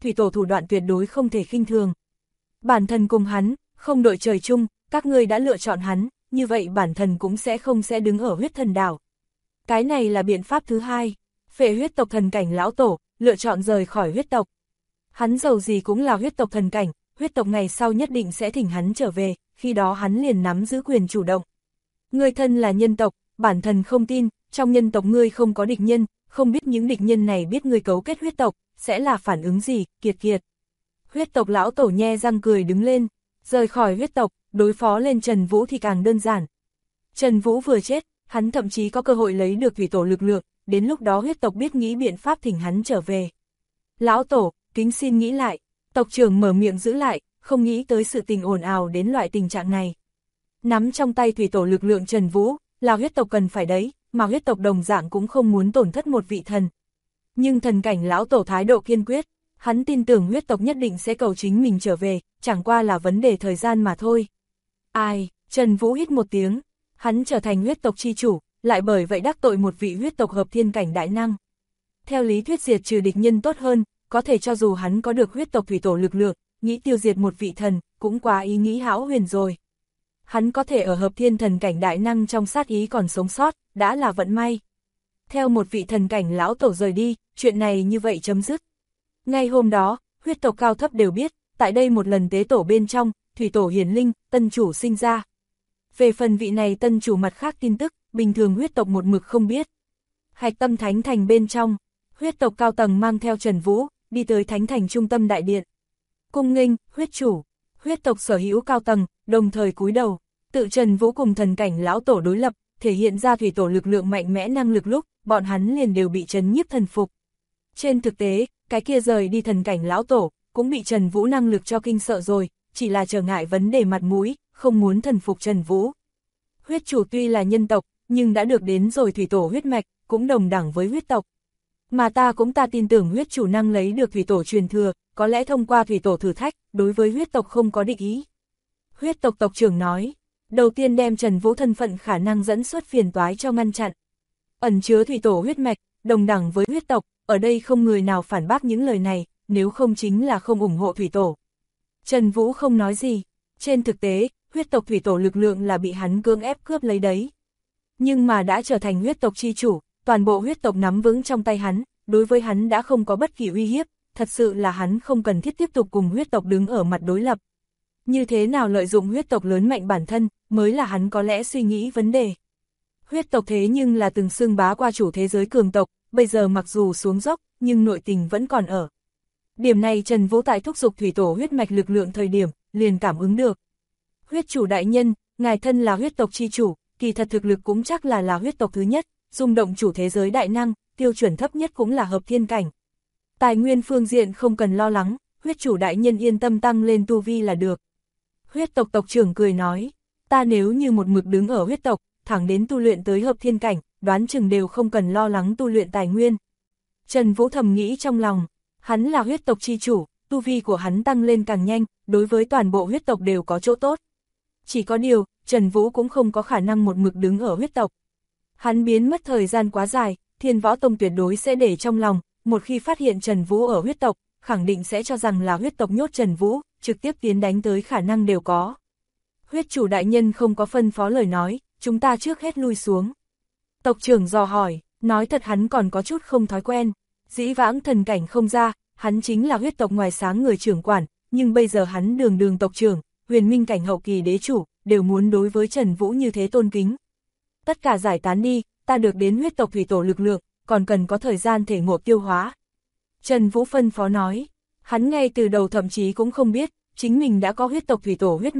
S1: thủy tổ thủ đoạn tuyệt đối không thể khinh thường. Bản thân cùng hắn, không đội trời chung, các ngươi đã lựa chọn hắn, như vậy bản thân cũng sẽ đứng ở huyết thần đảo. Cái này là biện pháp thứ hai, phệ huyết tộc thần cảnh lão tổ, lựa chọn rời khỏi huyết tộc. Hắn dầu gì cũng là huyết tộc thần cảnh, huyết tộc ngày sau nhất định sẽ thỉnh hắn trở về, khi đó hắn liền nắm giữ quyền chủ động. Ngươi thân là nhân tộc, bản thân không tin, trong nhân tộc ngươi không có địch nhân, không biết những địch nhân này biết ngươi cấu kết huyết tộc, sẽ là phản ứng gì, kiệt kiệt. Huyết tộc lão tổ nhe răng cười đứng lên, rời khỏi huyết tộc, đối phó lên Trần Vũ thì càng đơn giản. Trần Vũ vừa chết, hắn thậm chí có cơ hội lấy được thủy tổ lực lượng, đến lúc đó huyết tộc biết nghĩ biện pháp thỉnh hắn trở về. Lão tổ, kính xin nghĩ lại, tộc trưởng mở miệng giữ lại, không nghĩ tới sự tình ồn ào đến loại tình trạng này. Nắm trong tay thủy tổ lực lượng Trần Vũ, là huyết tộc cần phải đấy, mà huyết tộc đồng dạng cũng không muốn tổn thất một vị thần. Nhưng thần cảnh lão tổ thái độ kiên quyết, hắn tin tưởng huyết tộc nhất định sẽ cầu chính mình trở về, chẳng qua là vấn đề thời gian mà thôi. Ai, Trần Vũ hít một tiếng, hắn trở thành huyết tộc chi chủ, lại bởi vậy đắc tội một vị huyết tộc hợp thiên cảnh đại năng. Theo lý thuyết diệt trừ địch nhân tốt hơn, có thể cho dù hắn có được huyết tộc thủy tổ lực lượng, nghĩ tiêu diệt một vị thần, cũng quá ý nghĩ hão huyền rồi. Hắn có thể ở hợp thiên thần cảnh đại năng trong sát ý còn sống sót, đã là vận may. Theo một vị thần cảnh lão tổ rời đi, chuyện này như vậy chấm dứt. Ngay hôm đó, huyết tộc cao thấp đều biết, tại đây một lần tế tổ bên trong, thủy tổ hiển linh, tân chủ sinh ra. Về phần vị này tân chủ mặt khác tin tức, bình thường huyết tộc một mực không biết. Hạch Tâm Thánh Thành bên trong, huyết tộc cao tầng mang theo Trần Vũ, đi tới Thánh Thành trung tâm đại điện. Cung nghênh, huyết chủ, huyết tộc sở hữu cao tầng, đồng thời cúi đầu, tự Trần Vũ cùng thần cảnh lão tổ đối lập, thể hiện ra thủy tổ lực lượng mạnh mẽ năng lực lúc, bọn hắn liền đều bị trấn nhiếp thần phục. Trên thực tế, cái kia rời đi thần cảnh lão tổ, cũng bị Trần Vũ năng lực cho kinh sợ rồi, chỉ là trở ngại vấn đề mặt mũi, không muốn thần phục Trần Vũ. Huyết chủ tuy là nhân tộc, nhưng đã được đến rồi thủy tổ huyết mạch, cũng đồng đẳng với huyết tộc. Mà ta tin tưởng huyết chủ năng lấy được thủy tổ truyền thừa, có lẽ thông qua thủy tổ thử thách, đối với huyết tộc không có địch ý. Huyết tộc tộc trưởng nói, đầu tiên đem Trần Vũ thân phận khả năng dẫn xuất phiền toái cho ngăn chặn. Ẩn chứa thủy tổ huyết mạch, đồng đẳng với huyết tộc, ở đây không người nào phản bác những lời này, nếu không chính là không ủng hộ thủy tổ. Trần Vũ không nói gì, trên thực tế, huyết tộc thủy tổ lực lượng là bị hắn cưỡng ép cướp lấy đấy. Nhưng mà đã trở thành huyết tộc chi chủ, toàn bộ huyết tộc nắm vững trong tay hắn, đối với hắn đã không có bất kỳ uy hiếp, thật sự là hắn không cần thiết tiếp tục cùng huyết tộc đứng ở mặt đối lập. Như thế nào lợi dụng huyết tộc lớn mạnh bản thân, mới là hắn có lẽ suy nghĩ vấn đề. Huyết tộc thế nhưng là từng xưng bá qua chủ thế giới cường tộc, bây giờ mặc dù xuống dốc, nhưng nội tình vẫn còn ở. Điểm này Trần Vũ tại thúc giục thủy tổ huyết mạch lực lượng thời điểm, liền cảm ứng được. Huyết chủ đại nhân, ngài thân là huyết tộc chi chủ, kỳ thật thực lực cũng chắc là huyết tộc thứ nhất, rung động chủ thế giới đại năng, tiêu chuẩn thấp nhất cũng là hợp thiên cảnh. Tài nguyên phương diện không cần lo lắng, huyết chủ đại nhân yên tâm tăng lên tu vi là được. Huyết tộc tộc trưởng cười nói, ta nếu như một mực đứng ở huyết tộc, thẳng đến tu luyện tới hợp thiên cảnh, đoán chừng đều không cần lo lắng tu luyện tài nguyên. Trần Vũ thầm nghĩ trong lòng, hắn là huyết tộc chi chủ, tu vi của hắn tăng lên càng nhanh, đối với toàn bộ huyết tộc đều có chỗ tốt. Chỉ có điều, Trần Vũ cũng không có khả năng một mực đứng ở huyết tộc. Hắn biến mất thời gian quá dài, Thiên Võ Tông tuyệt đối sẽ để trong lòng, một khi phát hiện Trần Vũ ở huyết tộc, khẳng định sẽ cho rằng là huyết tộc nhốt Trần Vũ, trực tiếp tiến đánh tới khả năng đều có. Huyết chủ đại nhân không có phân phó lời nói, chúng ta trước hết lui xuống. Tộc trưởng dò hỏi, nói thật hắn còn có chút không thói quen, dĩ vãng thần cảnh không ra, hắn chính là huyết tộc ngoài sáng người trưởng quản, nhưng bây giờ hắn đường tộc trưởng, huyền minh cảnh hậu kỳ đế chủ, đều muốn đối với Trần Vũ như thế tôn kính. Tất cả giải tán đi, ta được đến huyết tộc thủy tổ lực lượng, còn cần có thời gian thể ngộ tiêu hóa. Trần Vũ phân phó nói, hắn ngay từ đầu thậm chí cũng không biết, chính mình đã có huyết tộc thủy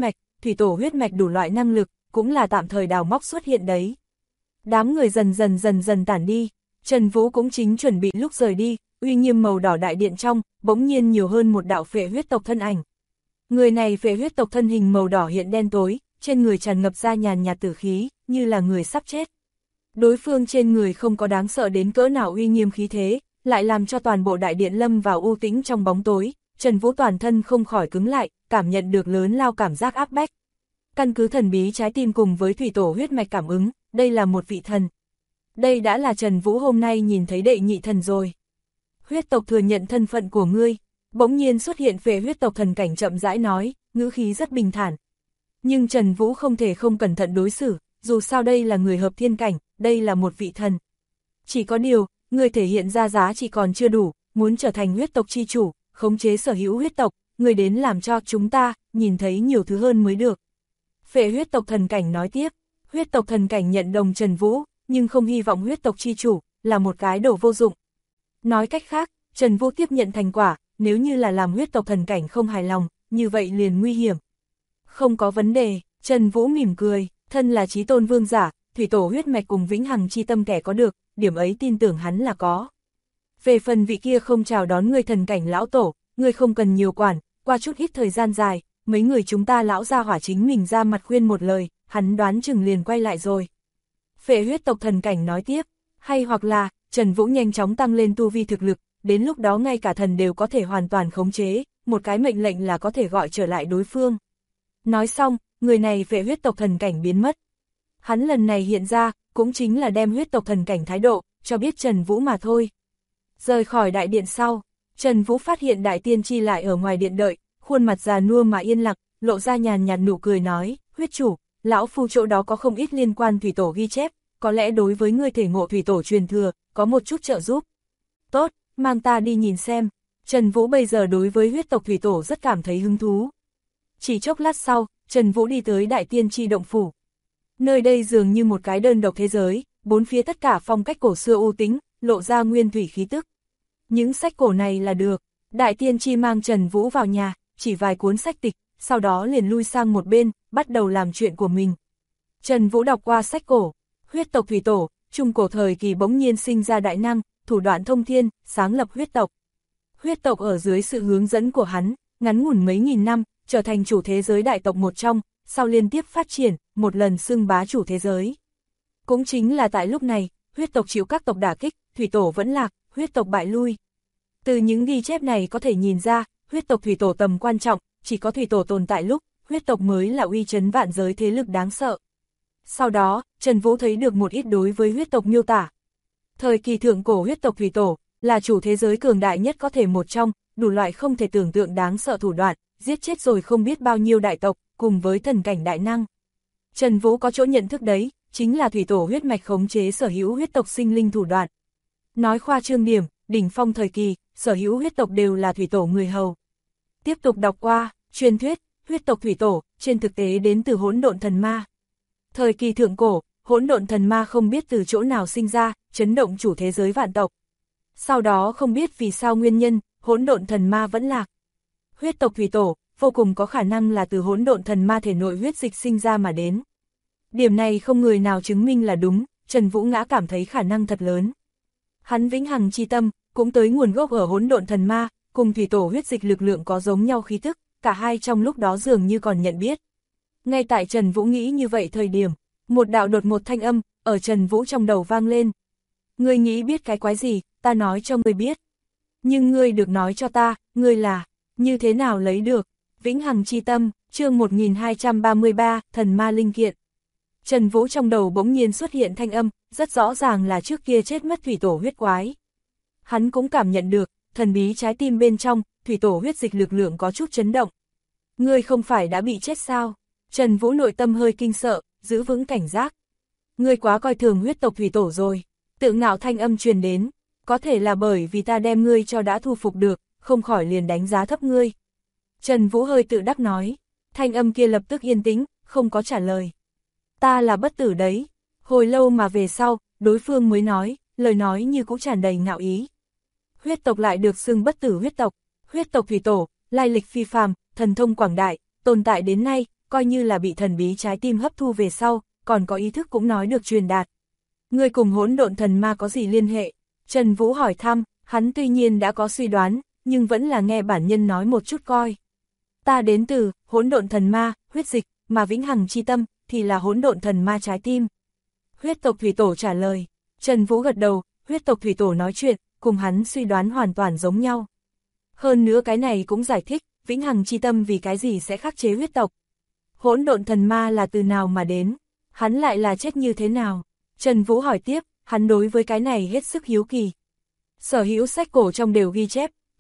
S1: tổ huyết mạch đủ loại năng lực, cũng là tạm thời đào móc xuất hiện đấy. Đám người dần dần tản đi, Trần Vũ cũng chính chuẩn bị lúc rời đi, uy nghiêm màu đỏ đại điện trong, bỗng nhiên nhiều hơn một đạo phệ huyết tộc thân ảnh. Người này phệ huyết tộc thân hình màu đỏ hiện đen tối, trên người tràn ngập ra nhàn nhạt tử khí, như là người sắp chết. Đối phương trên người không có đáng sợ đến cỡ nào uy nghiêm khí thế, lại làm cho toàn bộ đại điện lâm vào u tĩnh trong bóng tối, Trần Vũ toàn thân không khỏi cứng lại, cảm nhận được lớn lao cảm giác áp bách. Căn cứ thần bí trái tim cùng với thủy tổ huyết mạch cảm ứng, đây là một vị thần. Đây đã là Trần Vũ hôm nay nhìn thấy đệ nhị thần rồi. Huyết tộc thừa nhận thân phận của ngươi. Bỗng nhiên xuất hiện phệ huyết tộc thần cảnh chậm rãi nói, ngữ khí rất bình thản. Nhưng Trần Vũ không thể không cẩn thận đối xử, dù sao đây là người hợp thiên cảnh, đây là một vị thần. Chỉ có điều, người thể hiện ra giá trị còn chưa đủ, muốn trở thành huyết tộc chi chủ, khống chế sở hữu huyết tộc, người đến làm cho chúng ta nhìn thấy nhiều thứ hơn mới được. Phệ huyết tộc thần cảnh nói tiếp, huyết tộc thần cảnh nhận đồng Trần Vũ, nhưng không hy vọng huyết tộc chi chủ là một cái đồ vô dụng. Nói cách khác, Trần Vũ tiếp nhận thành quả, nếu như là làm huyết tộc thần cảnh không hài lòng, như vậy liền nguy hiểm. Không có vấn đề, Trần Vũ mỉm cười, thân là chí tôn vương giả, thủy tổ huyết mạch cùng vĩnh hằng chi tâm kẻ có được, điểm ấy tin tưởng hắn là có. Về phần vị kia không chào đón người thần cảnh lão tổ, người không cần nhiều quản, qua chút ít thời gian dài, mấy người chúng ta lão gia hỏa chính mình ra mặt khuyên một lời, hắn đoán chừng liền quay lại rồi. Phệ huyết tộc thần cảnh nói tiếp, hay hoặc là, Trần Vũ nhanh chóng tăng lên tu vi thực lực, đến lúc đó ngay cả thần đều có thể hoàn toàn khống chế, một cái mệnh lệnh là có thể gọi trở lại đối phương. Nói xong, người này phệ huyết tộc thần cảnh biến mất. Hắn lần này hiện ra, cũng chính là đem huyết tộc thần cảnh thái độ, cho biết Trần Vũ mà thôi. Rời khỏi đại điện sau, Trần Vũ phát hiện đại tiên tri lại ở ngoài điện đợi, khuôn mặt già nua mà yên lặng, lộ ra nhàn nhạt nụ cười nói, huyết chủ, lão phu chỗ đó có không ít liên quan thủy tổ ghi chép, có lẽ đối với người thể ngộ thủy tổ truyền thừa, có một chút trợ giúp. Tốt, mang ta đi nhìn xem. Trần Vũ bây giờ đối với huyết tộc thủy tổ rất cảm thấy hứng thú. Chỉ chốc lát sau, Trần Vũ đi tới đại tiên tri động phủ. Nơi đây dường như một cái đơn độc thế giới, bốn phía tất cả phong cách cổ xưa u tính, lộ ra nguyên thủy khí tức. Những sách cổ này là được. Đại tiên tri mang Trần Vũ vào nhà, chỉ vài cuốn sách tịch, sau đó liền lui sang một bên, bắt đầu làm chuyện của mình. Trần Vũ đọc qua sách cổ, huyết tộc thủy tổ, trung cổ thời kỳ bỗng nhiên sinh ra đại năng, thủ đoạn thông thiên, sáng lập huyết tộc. Huyết tộc ở dưới sự hướng dẫn của hắn, ngắn ngủn mấy nghìn năm, trở thành chủ thế giới đại tộc một trong, sau liên tiếp phát triển, một lần xưng bá chủ thế giới. Cũng chính là tại lúc này, huyết tộc chịu các tộc đả kích, thủy tổ vẫn lạc, huyết tộc bại lui. Từ những ghi chép này có thể nhìn ra, huyết tộc thủy tổ tầm quan trọng, chỉ có thủy tổ tồn tại lúc, huyết tộc mới là uy chấn vạn giới thế lực đáng sợ. Sau đó, Trần Vũ thấy được một ít đối với huyết tộc miêu tả. Thời kỳ thượng cổ huyết tộc thủy tổ, là chủ thế giới cường đại nhất có thể một trong, đủ loại không thể tưởng tượng đáng sợ thủ đoạn, giết chết rồi không biết bao nhiêu đại tộc, cùng với thần cảnh đại năng. Trần Vũ có chỗ nhận thức đấy, chính là thủy tổ huyết mạch khống chế sở hữu huyết tộc sinh linh thủ đoạn. Nói khoa trương điểm, đỉnh phong thời kỳ, sở hữu huyết tộc đều là thủy tổ người hầu. Tiếp tục đọc qua, truyền thuyết, huyết tộc thủy tổ, trên thực tế đến từ hỗn độn thần ma. Thời kỳ thượng cổ, hỗn độn thần ma không biết từ chỗ nào sinh ra, chấn động chủ thế giới vạn tộc. Sau đó không biết vì sao nguyên nhân, hỗn độn thần ma vẫn lạc. Huyết tộc thủy tổ, vô cùng có khả năng là từ hỗn độn thần ma thể nội huyết dịch sinh ra mà đến. Điểm này không người nào chứng minh là đúng, Trần Vũ Ngã cảm thấy khả năng thật lớn. Hắn vĩnh hằng chi tâm, cũng tới nguồn gốc ở hỗn độn thần ma, cùng thủy tổ huyết dịch lực lượng có giống nhau khí tức, cả hai trong lúc đó dường như còn nhận biết. Ngay tại Trần Vũ nghĩ như vậy thời điểm, một đạo đột một thanh âm, ở Trần Vũ trong đầu vang lên. Ngươi nghĩ biết cái quái gì, ta nói cho ngươi biết. Nhưng ngươi được nói cho ta, ngươi là, như thế nào lấy được, vĩnh hằng chi tâm, chương 1233, thần ma linh kiện. Trần Vũ trong đầu bỗng nhiên xuất hiện thanh âm, rất rõ ràng là trước kia chết mất thủy tổ huyết quái. Hắn cũng cảm nhận được, thần bí trái tim bên trong, thủy tổ huyết dịch lực lượng có chút chấn động. Ngươi không phải đã bị chết sao? Trần Vũ nội tâm hơi kinh sợ, giữ vững cảnh giác. Ngươi quá coi thường huyết tộc thủy tổ rồi. Tự ngạo thanh âm truyền đến, có thể là bởi vì ta đem ngươi cho đã thu phục được, không khỏi liền đánh giá thấp ngươi. Trần Vũ hơi tự đắc nói, thanh âm kia lập tức yên tĩnh, không có trả lời. Ta là bất tử đấy. Hồi lâu mà về sau, đối phương mới nói, lời nói như cũng tràn đầy ngạo ý. Huyết tộc lại được xưng bất tử huyết tộc thủy tổ, lai lịch phi phàm, thần thông quảng đại, tồn tại đến nay, coi như là bị thần bí trái tim hấp thu về sau, còn có ý thức cũng nói được truyền đạt. Ngươi cùng hỗn độn thần ma có gì liên hệ? Trần Vũ hỏi thăm, hắn tuy nhiên đã có suy đoán, nhưng vẫn là nghe bản nhân nói một chút coi. Ta đến từ hỗn độn thần ma, huyết dịch, mà vĩnh hằng chi tâm thì là hỗn độn thần ma trái tim. Huyết tộc thủy tổ trả lời. Trần Vũ gật đầu, huyết tộc thủy tổ nói chuyện, cùng hắn suy đoán hoàn toàn giống nhau. Hơn nữa cái này cũng giải thích, vĩnh hằng chi tâm vì cái gì sẽ khắc chế huyết tộc. Hỗn độn thần ma là từ nào mà đến, hắn lại là chết như thế nào? Trần Vũ hỏi tiếp, hắn đối với cái này hết sức hiếu kỳ. Sở hữu sách cổ trong đều ghi chép,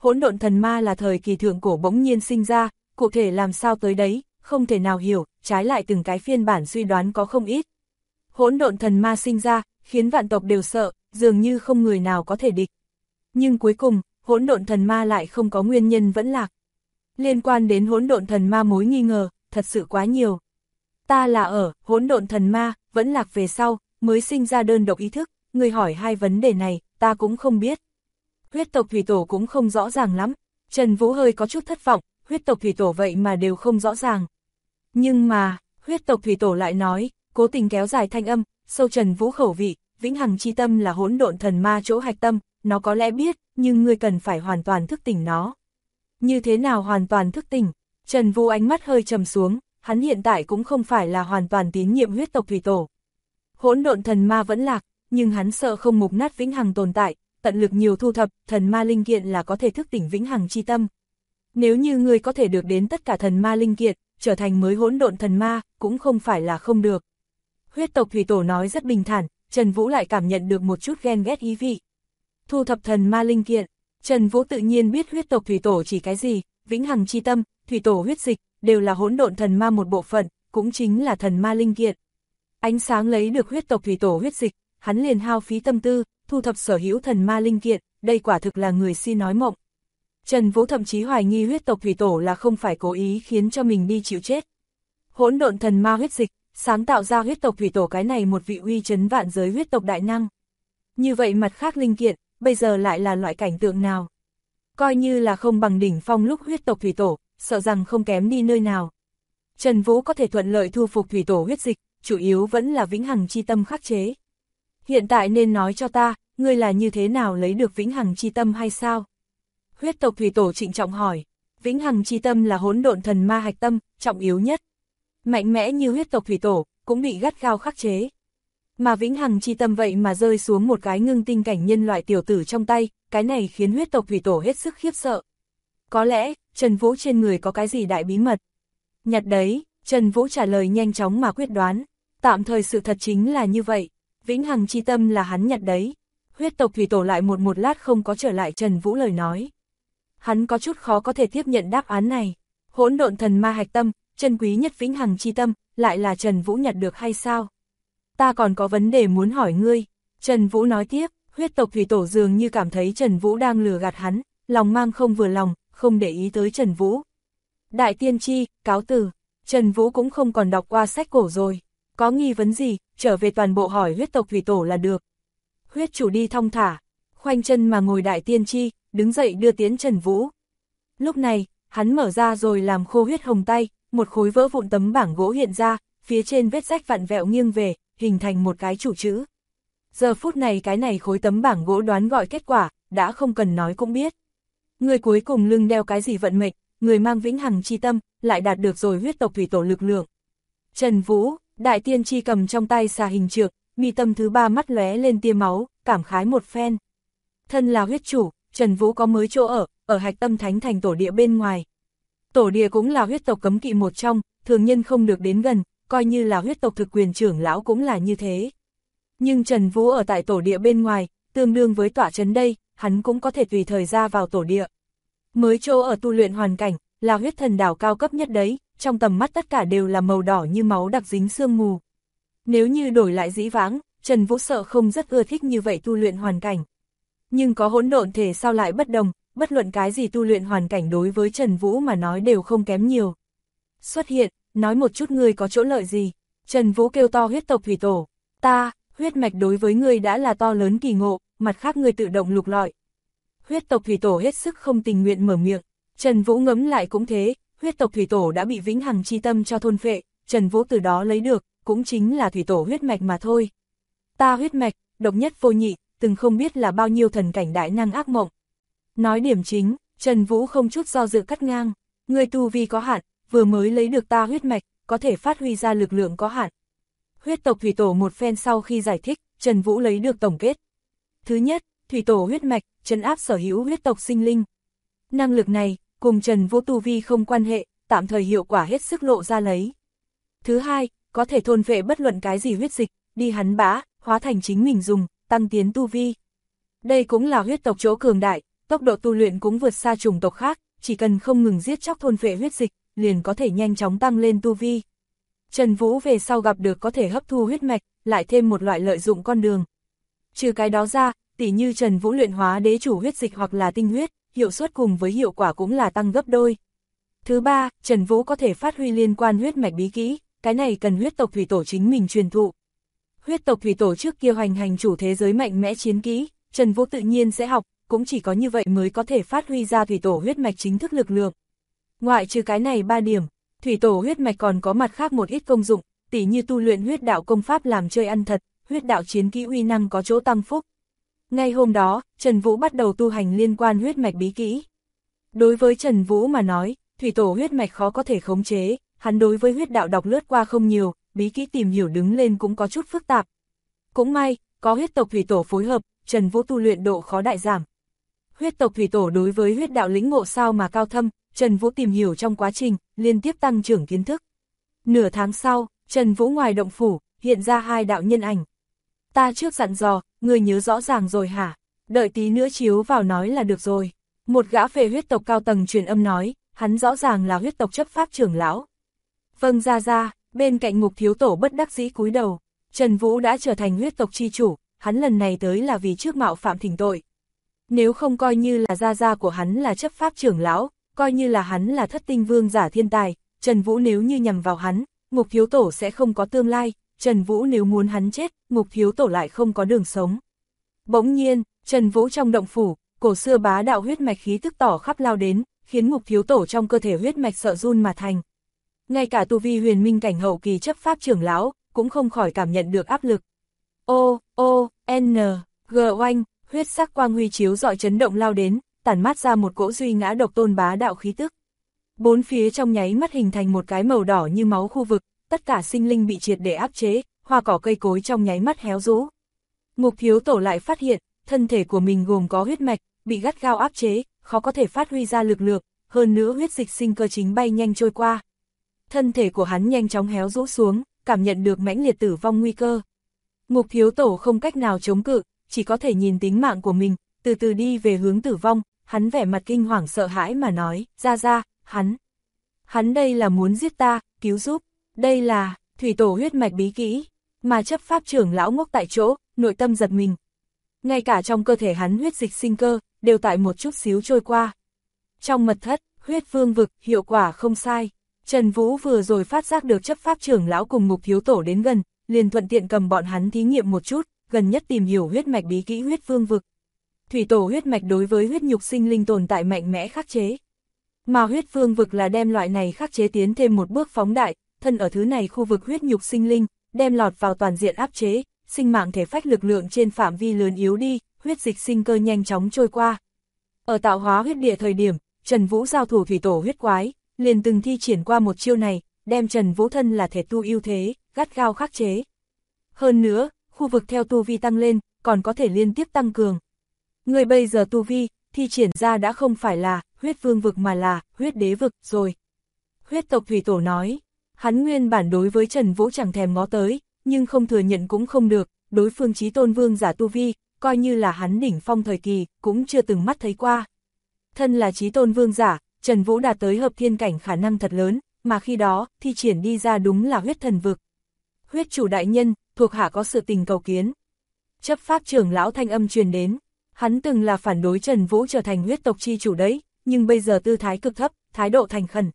S1: hỗn độn thần ma là thời kỳ thượng cổ bỗng nhiên sinh ra, cụ thể làm sao tới đấy, không thể nào hiểu, trái lại từng cái phiên bản suy đoán có không ít. Hỗn độn thần ma sinh ra, khiến vạn tộc đều sợ, dường như không người nào có thể địch. Nhưng cuối cùng, hỗn độn thần ma lại không có nguyên nhân vẫn lạc. Liên quan đến hỗn độn thần ma mối nghi ngờ, thật sự quá nhiều. Ta là ở hỗn độn thần ma, vẫn lạc về sau, mới sinh ra đơn độc ý thức, người hỏi hai vấn đề này, ta cũng không biết. Huyết tộc thủy tổ cũng không rõ ràng lắm, Trần Vũ hơi có chút thất vọng, huyết tộc thủy tổ vậy mà đều không rõ ràng. Nhưng mà, huyết tộc thủy tổ lại nói, cố tình kéo dài thanh âm, sâu Trần Vũ khẩu vị, vĩnh hằng chi tâm là hỗn độn thần ma chỗ hạch tâm, nó có lẽ biết, nhưng ngươi cần phải hoàn toàn thức tỉnh nó. Như thế nào hoàn toàn thức tỉnh? Trần Vũ ánh mắt hơi trầm xuống, hắn hiện tại cũng không phải là hoàn toàn tín nhiệm huyết tộc thủy tổ. Hỗn độn thần ma vẫn lạc, nhưng hắn sợ không mục nát vĩnh hằng tồn tại, tận lực nhiều thu thập, thần ma linh kiện là có thể thức tỉnh vĩnh hằng chi tâm. Nếu như ngươi có thể được đến tất cả thần ma linh kiện, trở thành mới hỗn độn thần ma, cũng không phải là không được. Huyết tộc thủy tổ nói rất bình thản, Trần Vũ lại cảm nhận được một chút ghen ghét ý vị. Thu thập thần ma linh kiện, Trần Vũ tự nhiên biết huyết tộc thủy tổ chỉ cái gì, vĩnh hằng chi tâm, thủy tổ huyết dịch, đều là hỗn độn thần ma một bộ phận, cũng chính là thần ma linh kiện. Ánh sáng lấy được huyết tộc thủy tổ huyết dịch, hắn liền hao phí tâm tư, thu thập sở hữu thần ma linh kiện, đây quả thực là người si nói mộng. Trần Vũ thậm chí hoài nghi huyết tộc thủy tổ là không phải cố ý khiến cho mình đi chịu chết. Hỗn độn thần ma huyết dịch, sáng tạo ra huyết tộc thủy tổ cái này một vị uy chấn vạn giới huyết tộc đại năng. Như vậy mặt khác linh kiện, bây giờ lại là loại cảnh tượng nào? Coi như là không bằng đỉnh phong lúc huyết tộc thủy tổ, sợ rằng không kém đi nơi nào. Trần Vũ có thể thuận lợi thu phục thủy tổ huyết dịch, chủ yếu vẫn là vĩnh hằng chi tâm khắc chế. Hiện tại nên nói cho ta, ngươi là như thế nào lấy được vĩnh hằng chi tâm hay sao? Huyết tộc thủy tổ trịnh trọng hỏi, vĩnh hằng chi tâm là hỗn độn thần ma hạch tâm, trọng yếu nhất. Mạnh mẽ như huyết tộc thủy tổ, cũng bị gắt gao khắc chế. Mà vĩnh hằng chi tâm vậy mà rơi xuống một cái ngưng tinh cảnh nhân loại tiểu tử trong tay, cái này khiến huyết tộc thủy tổ hết sức khiếp sợ. Có lẽ, Trần Vũ trên người có cái gì đại bí mật. Nhặt đấy, Trần Vũ trả lời nhanh chóng mà quyết đoán, tạm thời sự thật chính là như vậy, vĩnh hằng chi tâm là hắn nhặt đấy. Huyết tộc thủy tổ lại một lát không có trở lại Trần Vũ lời nói. Hắn có chút khó có thể tiếp nhận đáp án này. Hỗn độn thần ma hạch tâm, chân quý nhất vĩnh hằng chi tâm, lại là Trần Vũ nhặt được hay sao? Ta còn có vấn đề muốn hỏi ngươi. Trần Vũ nói tiếp, huyết tộc thủy tổ dường như cảm thấy Trần Vũ đang lừa gạt hắn, lòng mang không vừa lòng, không để ý tới Trần Vũ. Đại tiên tri, cáo từ. Trần Vũ cũng không còn đọc qua sách cổ rồi. Có nghi vấn gì, trở về toàn bộ hỏi huyết tộc thủy tổ là được. Huyết chủ đi thong thả, khoanh chân mà ngồi đại tiên tri, đứng dậy đưa tiến Trần Vũ. Lúc này, hắn mở ra rồi làm khô huyết hồng tay, một khối vỡ vụn tấm bảng gỗ hiện ra, phía trên vết rách vặn vẹo nghiêng về, hình thành một cái chủ chữ. Giờ phút này cái này khối tấm bảng gỗ đoán gọi kết quả, đã không cần nói cũng biết. Người cuối cùng lưng đeo cái gì vận mệnh, người mang vĩnh hằng chi tâm, lại đạt được rồi huyết tộc thủy tổ lực lượng. Trần Vũ, đại tiên tri cầm trong tay xà hình trược, mi tâm thứ ba mắt lóe lên tia máu, cảm khái một phen. Thân là huyết chủ, Trần Vũ có mới chỗ ở hạch tâm thánh thành tổ địa bên ngoài. Tổ địa cũng là huyết tộc cấm kỵ một trong, thường nhân không được đến gần, coi như là huyết tộc thực quyền trưởng lão cũng là như thế. Nhưng Trần Vũ ở tại tổ địa bên ngoài, tương đương với tọa trấn đây, hắn cũng có thể tùy thời ra vào tổ địa. Mới chỗ ở tu luyện hoàn cảnh, là huyết thần đảo cao cấp nhất đấy, trong tầm mắt tất cả đều là màu đỏ như máu đặc dính sương mù. Nếu như đổi lại dĩ vãng, Trần Vũ sợ không rất ưa thích như vậy tu luyện hoàn cảnh. Nhưng có hỗn độn thể sao lại bất đồng, bất luận cái gì tu luyện hoàn cảnh đối với Trần Vũ mà nói đều không kém nhiều. Xuất hiện, nói một chút ngươi có chỗ lợi gì? Trần Vũ kêu to huyết tộc thủy tổ, ta, huyết mạch đối với ngươi đã là to lớn kỳ ngộ, mặt khác ngươi tự động lục lọi. Huyết tộc thủy tổ hết sức không tình nguyện mở miệng, Trần Vũ ngẫm lại cũng thế, huyết tộc thủy tổ đã bị vĩnh hằng chi tâm cho thôn phệ, Trần Vũ từ đó lấy được, cũng chính là thủy tổ huyết mạch mà thôi. Ta huyết mạch, độc nhất vô nhị, từng không biết là bao nhiêu thần cảnh đại năng ác mộng. Nói điểm chính, Trần Vũ không chút do dự cắt ngang, ngươi tu vi có hạn, vừa mới lấy được ta huyết mạch, có thể phát huy ra lực lượng có hạn. Huyết tộc thủy tổ một phen sau khi giải thích, Trần Vũ lấy được tổng kết. Thứ nhất, thủy tổ huyết mạch, trấn áp sở hữu huyết tộc sinh linh. Năng lực này, cùng Trần Vũ tu vi không quan hệ, tạm thời hiệu quả hết sức lộ ra lấy. Thứ hai, có thể thôn phệ bất luận cái gì huyết dịch, đi hắn bã, hóa thành chính mình dùng, tăng tiến tu vi. Đây cũng là huyết tộc chỗ cường đại, tốc độ tu luyện cũng vượt xa chủng tộc khác, chỉ cần không ngừng giết chóc thôn phệ huyết dịch, liền có thể nhanh chóng tăng lên tu vi. Trần Vũ về sau gặp được có thể hấp thu huyết mạch, lại thêm một loại lợi dụng con đường. Trừ cái đó ra, tỉ như Trần Vũ luyện hóa đế chủ huyết dịch hoặc là tinh huyết, hiệu suất cùng với hiệu quả cũng là tăng gấp đôi. Thứ ba, Trần Vũ có thể phát huy liên quan huyết mạch bí kỹ, cái này cần huyết tộc thủy tổ chính mình truyền thụ. Huyết tộc thủy tổ trước kia hoành hành chủ thế giới mạnh mẽ chiến kỹ, Trần Vũ tự nhiên sẽ học, cũng chỉ có như vậy mới có thể phát huy ra thủy tổ huyết mạch chính thức lực lượng. Ngoại trừ cái này 3 điểm, thủy tổ huyết mạch còn có mặt khác một ít công dụng, tỉ như tu luyện huyết đạo công pháp làm chơi ăn thật, huyết đạo chiến kỹ uy năng có chỗ tăng phúc. Ngay hôm đó, Trần Vũ bắt đầu tu hành liên quan huyết mạch bí kỹ. Đối với Trần Vũ mà nói, thủy tổ huyết mạch khó có thể khống chế, hắn đối với huyết đạo đọc lướt qua không nhiều, bí kỹ tìm hiểu đứng lên cũng có chút phức tạp. Cũng may, có huyết tộc thủy tổ phối hợp, Trần Vũ tu luyện độ khó đại giảm. Huyết tộc thủy tổ đối với huyết đạo lĩnh ngộ sao mà cao thâm, Trần Vũ tìm hiểu trong quá trình, liên tiếp tăng trưởng kiến thức. Nửa tháng sau, Trần Vũ ngoài động phủ, hiện ra 2 đạo nhân ảnh. Ta trước dặn dò, người nhớ rõ ràng rồi hả? Đợi tí nữa chiếu vào nói là được rồi. Một gã phệ huyết tộc cao tầng truyền âm nói, hắn rõ ràng là huyết tộc chấp pháp trưởng lão. Vâng ra, bên cạnh Ngục thiếu tổ bất đắc dĩ cúi đầu. Trần Vũ đã trở thành huyết tộc chi chủ, hắn lần này tới là vì trước mạo phạm thỉnh tội. Nếu không coi như là gia của hắn là chấp pháp trưởng lão, coi như là hắn là thất tinh vương giả thiên tài, Trần Vũ nếu như nhằm vào hắn, Ngục thiếu tổ sẽ không có tương lai, Trần Vũ nếu muốn hắn chết, Ngục thiếu tổ lại không có đường sống. Bỗng nhiên, Trần Vũ trong động phủ, cổ xưa bá đạo huyết mạch khí tức tỏ khắp lao đến, khiến Ngục thiếu tổ trong cơ thể huyết mạch sợ run mà thành. Ngay cả tu vi huyền minh cảnh hậu kỳ chấp pháp trưởng lão, cũng không khỏi cảm nhận được áp lực. G oanh, huyết sắc quang huy chiếu rọi chấn động lao đến, tản mát ra một cỗ duy ngã độc tôn bá đạo khí tức. Bốn phía trong nháy mắt hình thành một cái màu đỏ như máu khu vực, tất cả sinh linh bị triệt để áp chế, hoa cỏ cây cối trong nháy mắt héo rũ. Ngục thiếu tổ lại phát hiện, thân thể của mình gồm có huyết mạch, bị gắt gao áp chế, khó có thể phát huy ra lực lượng, hơn nữa huyết dịch sinh cơ chính bay nhanh trôi qua. Thân thể của hắn nhanh chóng héo rũ xuống, cảm nhận được mãnh liệt tử vong nguy cơ. Ngục thiếu tổ không cách nào chống cự, chỉ có thể nhìn tính mạng của mình, từ từ đi về hướng tử vong, hắn vẻ mặt kinh hoàng sợ hãi mà nói, ra, hắn đây là muốn giết ta, cứu giúp, đây là thủy tổ huyết mạch bí kỹ, mà chấp pháp trưởng lão ngốc tại chỗ, nội tâm giật mình. Ngay cả trong cơ thể hắn huyết dịch sinh cơ, đều tại một chút xíu trôi qua. Trong mật thất, huyết vương vực, hiệu quả không sai. Trần Vũ vừa rồi phát giác được chấp pháp trưởng lão cùng Ngục thiếu tổ đến gần, liền thuận tiện cầm bọn hắn thí nghiệm một chút, gần nhất tìm hiểu huyết mạch bí kỹ huyết vương vực. Thủy tổ huyết mạch đối với huyết nhục sinh linh tồn tại mạnh mẽ khắc chế. Mà huyết vương vực là đem loại này khắc chế tiến thêm một bước phóng đại, thân ở thứ này khu vực huyết nhục sinh linh, đem lọt vào toàn diện áp chế, sinh mạng thể phách lực lượng trên phạm vi lớn yếu đi, huyết dịch sinh cơ nhanh chóng trôi qua. Ở tạo hóa huyết địa thời điểm, Trần Vũ giao thủ thủy tổ huyết quái, liền từng thi triển qua một chiêu này, đem Trần Vũ thân là thể tu ưu thế, gắt gao khắc chế. Hơn nữa, khu vực theo tu vi tăng lên, còn có thể liên tiếp tăng cường. Người bây giờ tu vi, thi triển ra đã không phải là huyết vương vực mà là huyết đế vực rồi. Huyết tộc thủy tổ nói, hắn nguyên bản đối với Trần Vũ chẳng thèm ngó tới, nhưng không thừa nhận cũng không được, đối phương chí tôn vương giả tu vi, coi như là hắn đỉnh phong thời kỳ, cũng chưa từng mắt thấy qua. Thân là chí tôn vương giả, Trần Vũ đạt tới hợp thiên cảnh khả năng thật lớn, mà khi đó, thi triển đi ra đúng là huyết thần vực. Huyết chủ đại nhân, thuộc hạ có sự tình cầu kiến. Chấp pháp trưởng lão thanh âm truyền đến, hắn từng là phản đối Trần Vũ trở thành huyết tộc chi chủ đấy, nhưng bây giờ tư thái cực thấp, thái độ thành khẩn.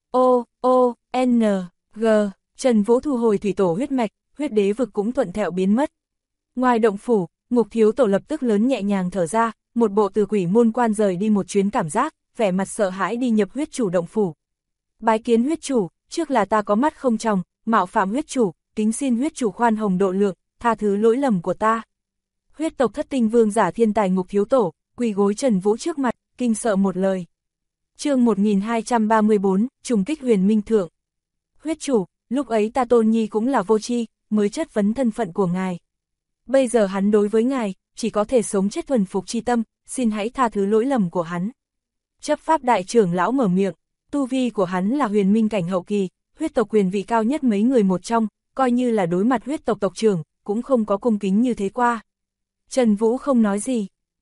S1: Trần Vũ thu hồi thủy tổ huyết mạch, huyết đế vực cũng thuận theo biến mất. Ngoài động phủ, Ngục thiếu tổ lập tức lớn nhẹ nhàng thở ra, một bộ từ quỷ môn quan rời đi một chuyến cảm giác, vẻ mặt sợ hãi đi nhập huyết chủ động phủ. Bái kiến huyết chủ, trước là ta có mắt không tròng, mạo phạm huyết chủ, kính xin huyết chủ khoan hồng độ lượng, tha thứ lỗi lầm của ta. Huyết tộc thất tinh vương giả thiên tài Ngục thiếu tổ, quỳ gối Trần Vũ trước mặt, kinh sợ một lời. Chương 1234, trùng kích huyền minh thượng. Huyết chủ, lúc ấy ta Tôn Nhi cũng là vô tri, mới chất vấn thân phận của ngài. Bây giờ hắn đối với ngài, chỉ có thể sống chết thuần phục chi tâm, xin hãy tha thứ lỗi lầm của hắn. Chấp pháp đại trưởng lão mở miệng, tu vi của hắn là huyền minh cảnh hậu kỳ, huyết tộc quyền vị cao nhất mấy người một trong, coi như là đối mặt huyết tộc tộc trưởng, cũng không có cung kính như thế qua. Trần Vũ không nói gì,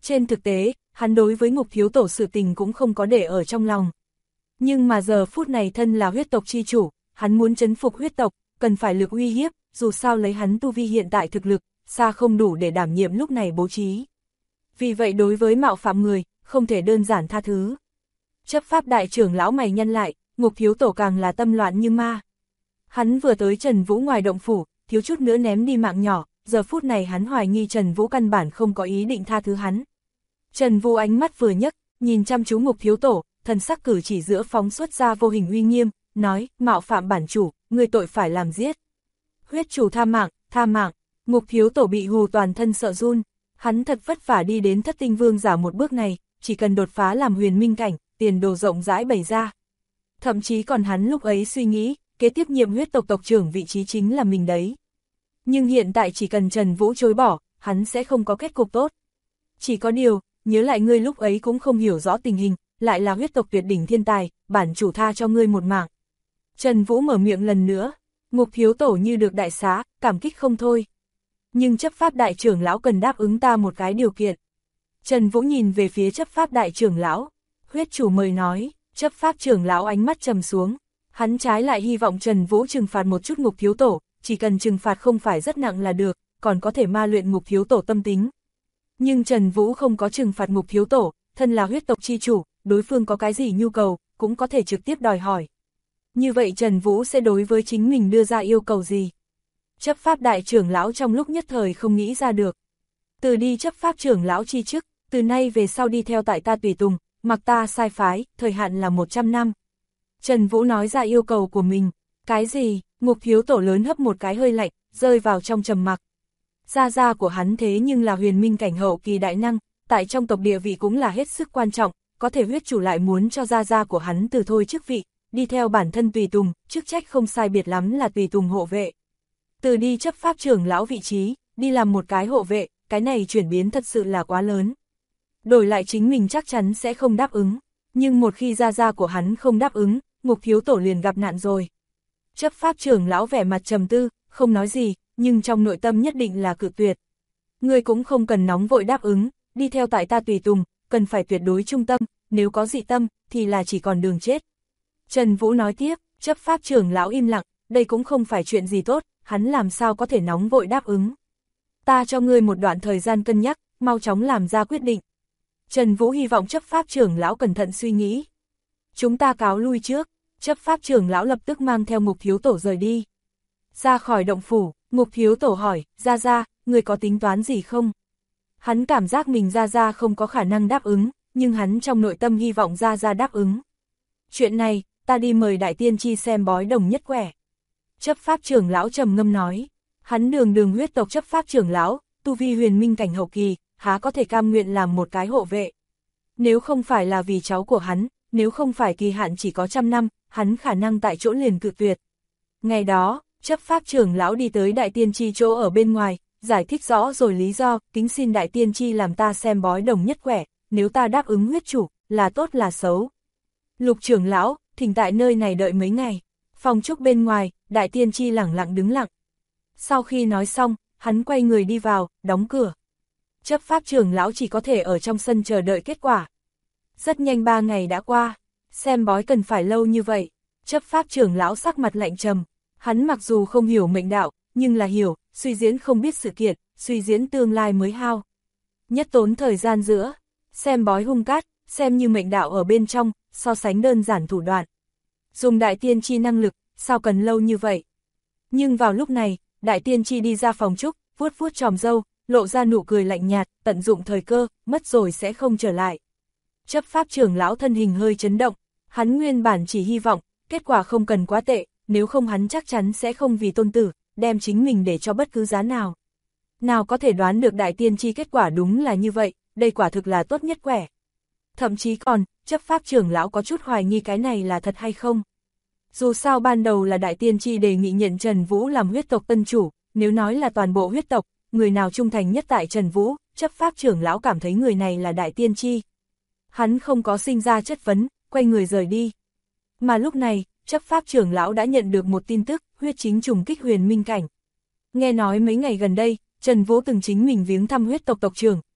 S1: Trên thực tế, hắn đối với Ngục Thiếu Tổ sự tình cũng không có để ở trong lòng. Nhưng mà giờ phút này thân là huyết tộc chi chủ, hắn muốn trấn phục huyết tộc, cần phải lực uy hiếp, dù sao lấy hắn tu vi hiện tại thực lực, xa không đủ để đảm nhiệm lúc này bố trí. Vì vậy đối với mạo phạm người, không thể đơn giản tha thứ. Chấp pháp đại trưởng lão mày nhăn lại, Ngục Thiếu Tổ càng là tâm loạn như ma. Hắn vừa tới Trần Vũ ngoài động phủ, thiếu chút nữa ném đi mạng nhỏ, giờ phút này hắn hoài nghi Trần Vũ căn bản không có ý định tha thứ hắn. Trần Vũ ánh mắt vừa nhấc, nhìn chăm chú Ngục Thiếu Tổ, thần sắc cử chỉ giữa phóng xuất ra vô hình uy nghiêm, nói, mạo phạm bản chủ, người tội phải làm giết. Huyết chủ tha mạng, tha mạng. Ngục Thiếu Tổ bị hù toàn thân sợ run, hắn thật vất vả đi đến Thất Tinh Vương giả một bước này, chỉ cần đột phá làm huyền minh cảnh, tiền đồ rộng rãi bày ra. Thậm chí còn hắn lúc ấy suy nghĩ, kế tiếp nhiệm huyết tộc tộc trưởng vị trí chính là mình đấy. Nhưng hiện tại chỉ cần Trần Vũ chối bỏ, hắn sẽ không có kết cục tốt. Chỉ có điều, nhớ lại ngươi lúc ấy cũng không hiểu rõ tình hình, lại là huyết tộc tuyệt đỉnh thiên tài, bản chủ tha cho ngươi một mạng. Trần Vũ mở miệng lần nữa, Ngục Thiếu Tổ như được đại xá, cảm kích không thôi. Nhưng chấp pháp đại trưởng lão cần đáp ứng ta một cái điều kiện. Trần Vũ nhìn về phía chấp pháp đại trưởng lão, huyết chủ mời nói, chấp pháp trưởng lão ánh mắt trầm xuống. Hắn trái lại hy vọng Trần Vũ trừng phạt một chút Ngục Thiếu Tổ, chỉ cần trừng phạt không phải rất nặng là được, còn có thể ma luyện Ngục Thiếu Tổ tâm tính. Nhưng Trần Vũ không có trừng phạt Ngục Thiếu Tổ, thân là huyết tộc chi chủ, đối phương có cái gì nhu cầu, cũng có thể trực tiếp đòi hỏi. Như vậy Trần Vũ sẽ đối với chính mình đưa ra yêu cầu gì? Chấp pháp đại trưởng lão trong lúc nhất thời không nghĩ ra được. Từ đi chấp pháp trưởng lão chi chức, từ nay về sau đi theo tại ta tùy tùng, mặc ta sai phái, thời hạn là 100 năm. Trần Vũ nói ra yêu cầu của mình. Cái gì? Ngục Thiếu Tổ lớn hấp một cái hơi lạnh, rơi vào trong trầm mặc. Gia gia của hắn thế nhưng là huyền minh cảnh hậu kỳ đại năng, tại trong tộc địa vị cũng là hết sức quan trọng, có thể huyết chủ lại muốn cho gia gia của hắn từ thôi chức vị, đi theo bản thân tùy tùng, chức trách không sai biệt lắm là tùy tùng hộ vệ. Từ đi chấp pháp trưởng lão vị trí, đi làm một cái hộ vệ, cái này chuyển biến thật sự là quá lớn. Đổi lại chính mình chắc chắn sẽ không đáp ứng, nhưng một khi gia gia của hắn không đáp ứng, Ngục Thiếu Tổ liền gặp nạn rồi. Chấp pháp trưởng lão vẻ mặt trầm tư, không nói gì, nhưng trong nội tâm nhất định là cự tuyệt. Ngươi cũng không cần nóng vội đáp ứng, đi theo tại ta tùy tùng, cần phải tuyệt đối trung tâm, nếu có dị tâm, thì là chỉ còn đường chết. Trần Vũ nói tiếp, chấp pháp trưởng lão im lặng, đây cũng không phải chuyện gì tốt, hắn làm sao có thể nóng vội đáp ứng. Ta cho ngươi một đoạn thời gian cân nhắc, mau chóng làm ra quyết định. Trần Vũ hy vọng chấp pháp trưởng lão cẩn thận suy nghĩ. Chúng ta cáo lui trước, chấp pháp trưởng lão lập tức mang theo Ngục Thiếu Tổ rời đi. Ra khỏi động phủ, Ngục Thiếu Tổ hỏi, gia, người có tính toán gì không? Hắn cảm giác mình gia không có khả năng đáp ứng, nhưng hắn trong nội tâm hy vọng gia đáp ứng. Chuyện này, ta đi mời đại tiên tri xem bói đồng nhất quẻ. Chấp pháp trưởng lão trầm ngâm nói, hắn đường huyết tộc chấp pháp trưởng lão, tu vi huyền minh cảnh hậu kỳ, há có thể cam nguyện làm một cái hộ vệ. Nếu không phải là vì cháu của hắn, nếu không phải kỳ hạn chỉ có 100 năm, hắn khả năng tại chỗ liền cự tuyệt. Ngày đó, chấp pháp trưởng lão đi tới đại tiên tri chỗ ở bên ngoài, giải thích rõ rồi lý do, kính xin đại tiên tri làm ta xem bói đồng nhất quẻ, nếu ta đáp ứng huyết chủ, là tốt là xấu. Lục trưởng lão, thỉnh tại nơi này đợi mấy ngày. Phòng trúc bên ngoài, đại tiên tri lẳng lặng đứng lặng. Sau khi nói xong, hắn quay người đi vào, đóng cửa. Chấp pháp trưởng lão chỉ có thể ở trong sân chờ đợi kết quả. Rất nhanh 3 ngày đã qua, xem bói cần phải lâu như vậy. Chấp pháp trưởng lão sắc mặt lạnh trầm, hắn mặc dù không hiểu mệnh đạo, nhưng là hiểu, suy diễn không biết sự kiện, suy diễn tương lai mới hao. Nhất tốn thời gian giữa, xem bói hung cát, xem như mệnh đạo ở bên trong, so sánh đơn giản thủ đoạn. Dùng đại tiên tri năng lực, sao cần lâu như vậy? Nhưng vào lúc này, đại tiên tri đi ra phòng trúc, vuốt vuốt chòm râu, lộ ra nụ cười lạnh nhạt, tận dụng thời cơ, mất rồi sẽ không trở lại. Chấp pháp trưởng lão thân hình hơi chấn động, hắn nguyên bản chỉ hy vọng, kết quả không cần quá tệ, nếu không hắn chắc chắn sẽ không vì tôn tử, đem chính mình để cho bất cứ giá nào. Nào có thể đoán được đại tiên tri kết quả đúng là như vậy, đây quả thực là tốt nhất quẻ. Thậm chí còn, chấp pháp trưởng lão có chút hoài nghi cái này là thật hay không. Dù sao ban đầu là đại tiên tri đề nghị nhận Trần Vũ làm huyết tộc tân chủ, nếu nói là toàn bộ huyết tộc, người nào trung thành nhất tại Trần Vũ, chấp pháp trưởng lão cảm thấy người này là đại tiên tri. Hắn không có sinh ra chất vấn, quay người rời đi. Mà lúc này, chấp pháp trưởng lão đã nhận được một tin tức, huyết chính trùng kích huyền minh cảnh. Nghe nói mấy ngày gần đây, Trần Vũ từng chính mình viếng thăm huyết tộc tộc trưởng,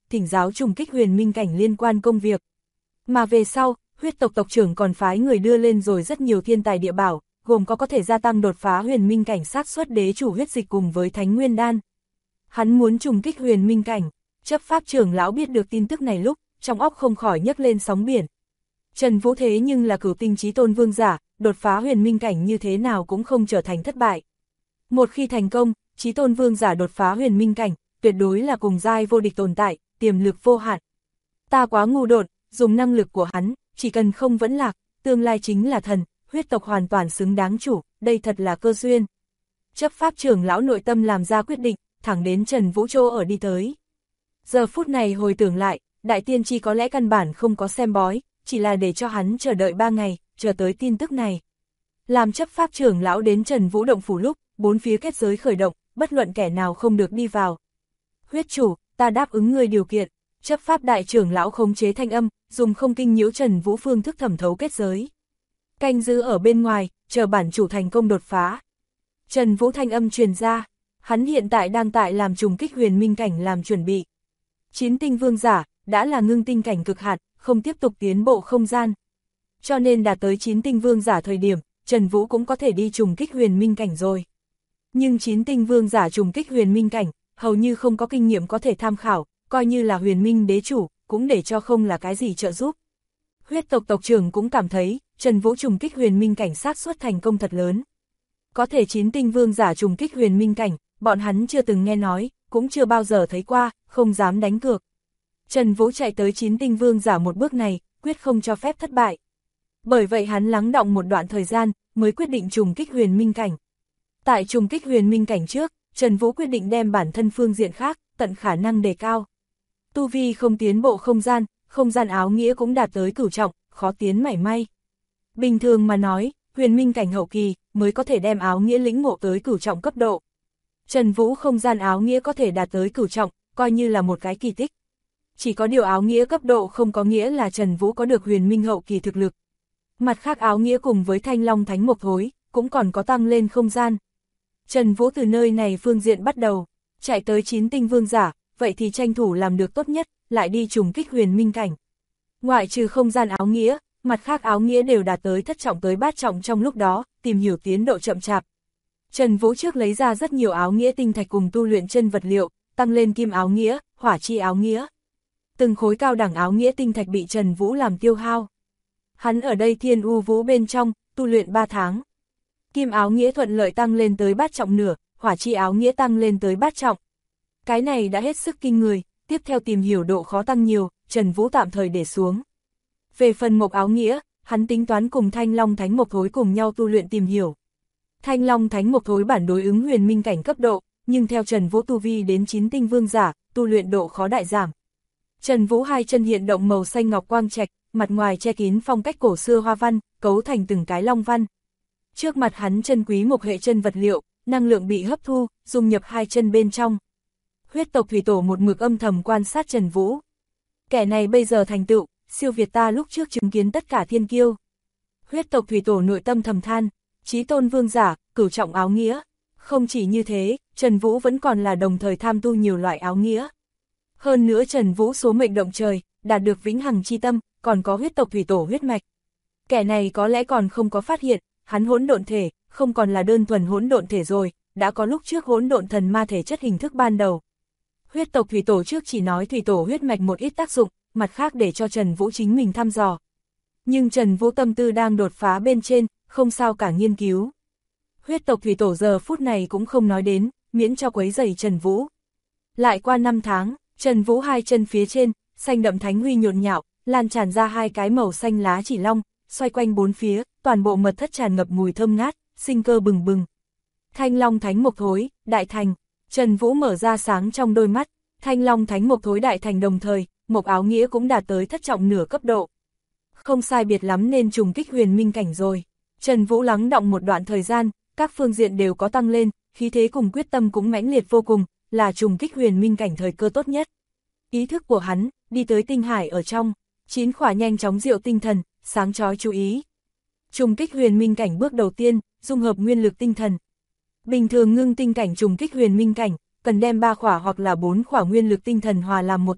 S1: thỉnh giáo trùng kích huyền minh cảnh liên quan công việc. Mà về sau, huyết tộc tộc trưởng còn phái người đưa lên rồi rất nhiều thiên tài địa bảo, gồm có thể gia tăng đột phá huyền minh cảnh xác suất đế chủ huyết dịch cùng với thánh nguyên đan. Hắn muốn trùng kích huyền minh cảnh, chấp pháp trưởng lão biết được tin tức này lúc, trong óc không khỏi nhấc lên sóng biển. Trần Vũ thế nhưng là cửu tinh chí tôn vương giả, đột phá huyền minh cảnh như thế nào cũng không trở thành thất bại. Một khi thành công, chí tôn vương giả đột phá huyền minh cảnh, tuyệt đối là cùng giai vô địch tồn tại, tiềm lực vô hạn. Ta quá ngu đột, dùng năng lực của hắn, chỉ cần không vẫn lạc, tương lai chính là thần, huyết tộc hoàn toàn xứng đáng chủ, đây thật là cơ duyên. Chấp pháp trưởng lão nội tâm làm ra quyết định, thẳng đến Trần Vũ chỗ ở đi tới. Giờ phút này hồi tưởng lại, đại tiên tri có lẽ căn bản không có xem bói, chỉ là để cho hắn chờ đợi 3 ngày, chờ tới tin tức này. Làm chấp pháp trưởng lão đến Trần Vũ động phủ lúc, 4 phía kết giới khởi động, bất luận kẻ nào không được đi vào. Huyết chủ, ta đáp ứng ngươi điều kiện. Chấp pháp đại trưởng lão khống chế thanh âm, dùng không kinh nhiễu Trần Vũ phương thức thẩm thấu kết giới. Canh giữ ở bên ngoài, chờ bản chủ thành công đột phá. Trần Vũ thanh âm truyền ra, hắn hiện tại đang tại làm trùng kích huyền minh cảnh làm chuẩn bị. Chín tinh vương giả, đã là ngưng tinh cảnh cực hạn, không tiếp tục tiến bộ không gian. Cho nên đạt tới 9 tinh vương giả thời điểm, Trần Vũ cũng có thể đi trùng kích huyền minh cảnh rồi. Nhưng 9 tinh vương giả trùng kích huyền minh cảnh, hầu như không có kinh nghiệm có thể tham khảo, coi như là huyền minh đế chủ, cũng để cho không là cái gì trợ giúp. Huyết tộc tộc trưởng cũng cảm thấy, Trần Vũ trùng kích huyền minh cảnh xác suất thành công thật lớn. Có thể 9 tinh vương giả trùng kích huyền minh cảnh, bọn hắn chưa từng nghe nói, cũng chưa bao giờ thấy qua, không dám đánh cược. Trần Vũ chạy tới 9 tinh vương giả một bước này, quyết không cho phép thất bại. Bởi vậy hắn lắng đọng một đoạn thời gian, mới quyết định trùng kích huyền minh cảnh. Tại trùng kích huyền minh cảnh trước, Trần Vũ quyết định đem bản thân phương diện khác, tận khả năng đề cao. Tu vi không tiến bộ không gian áo nghĩa cũng đạt tới cửu trọng, khó tiến mảy may. Bình thường mà nói, huyền minh cảnh hậu kỳ, mới có thể đem áo nghĩa lĩnh ngộ tới cửu trọng cấp độ. Trần Vũ không gian áo nghĩa có thể đạt tới cửu trọng, coi như là một cái kỳ tích. Chỉ có điều áo nghĩa cấp độ không có nghĩa là Trần Vũ có được huyền minh hậu kỳ thực lực. Mặt khác áo nghĩa cùng với thanh long thánh mộc thối, cũng còn có tăng lên không gian. Trần Vũ từ nơi này phương diện bắt đầu, chạy tới 9 tinh vương giả, vậy thì tranh thủ làm được tốt nhất, lại đi trùng kích huyền minh cảnh. Ngoại trừ không gian áo nghĩa, mặt khác áo nghĩa đều đạt tới thất trọng tới bát trọng trong lúc đó, tìm hiểu tiến độ chậm chạp. Trần Vũ trước lấy ra rất nhiều áo nghĩa tinh thạch cùng tu luyện chân vật liệu, tăng lên kim áo nghĩa, hỏa chi áo nghĩa. Từng khối cao đẳng áo nghĩa tinh thạch bị Trần Vũ làm tiêu hao. Hắn ở đây thiên u vũ bên trong, tu luyện 3 tháng. Kim áo nghĩa thuận lợi tăng lên tới bát trọng nửa, hỏa chi áo nghĩa tăng lên tới bát trọng. Cái này đã hết sức kinh người, tiếp theo tìm hiểu độ khó tăng nhiều, Trần Vũ tạm thời để xuống. Về phần mộc áo nghĩa, hắn tính toán cùng thanh long thánh mộc thối cùng nhau tu luyện tìm hiểu. Thanh long thánh mộc thối bản đối ứng huyền minh cảnh cấp độ, nhưng theo Trần Vũ tu vi đến 9 tinh vương giả, tu luyện độ khó đại giảm. Trần Vũ hai chân hiện động màu xanh ngọc quang trạch, mặt ngoài che kín phong cách cổ xưa hoa văn, cấu thành từng cái long văn. Trước mặt hắn chân quý mộc hệ chân vật liệu, năng lượng bị hấp thu, dung nhập hai chân bên trong. Huyết tộc thủy tổ một mực âm thầm quan sát Trần Vũ. Kẻ này bây giờ thành tựu, siêu việt ta lúc trước chứng kiến tất cả thiên kiêu. Huyết tộc thủy tổ nội tâm thầm than, chí tôn vương giả, cửu trọng áo nghĩa. Không chỉ như thế, Trần Vũ vẫn còn là đồng thời tham tu nhiều loại áo nghĩa. Hơn nữa Trần Vũ số mệnh động trời, đạt được vĩnh hằng chi tâm, còn có huyết tộc thủy tổ huyết mạch. Kẻ này có lẽ còn không có phát hiện, hắn hỗn độn thể, không còn là đơn thuần hỗn độn thể rồi, đã có lúc trước hỗn độn thần ma thể chất hình thức ban đầu. Huyết tộc thủy tổ trước chỉ nói thủy tổ huyết mạch một ít tác dụng, mặt khác để cho Trần Vũ chính mình thăm dò. Nhưng Trần Vũ tâm tư đang đột phá bên trên, không sao cả nghiên cứu. Huyết tộc thủy tổ giờ phút này cũng không nói đến, miễn cho quấy rầy Trần Vũ. Lại qua 5 tháng, Trần Vũ hai chân phía trên, xanh đậm thánh huy nhộn nhạo, lan tràn ra hai cái màu xanh lá chỉ long, xoay quanh bốn phía, toàn bộ mật thất tràn ngập mùi thơm ngát, sinh cơ bừng bừng. Thanh long thánh mộc thối, đại thành. Trần Vũ mở ra sáng trong đôi mắt, thanh long thánh mộc thối đại thành đồng thời, mộc áo nghĩa cũng đạt tới thất trọng nửa cấp độ. Không sai biệt lắm nên trùng kích huyền minh cảnh rồi. Trần Vũ lắng đọng một đoạn thời gian, các phương diện đều có tăng lên, khí thế cùng quyết tâm cũng mãnh liệt vô cùng, là trùng kích huyền minh cảnh thời cơ tốt nhất. Ý thức của hắn, đi tới tinh hải ở trong, 9 khỏa nhanh chóng diệu tinh thần, sáng chói chú ý. Trùng kích huyền minh cảnh bước đầu tiên, dung hợp nguyên lực tinh thần. Bình thường ngưng tinh cảnh trùng kích huyền minh cảnh, cần đem 3 khỏa hoặc là 4 khỏa nguyên lực tinh thần hòa làm một thể,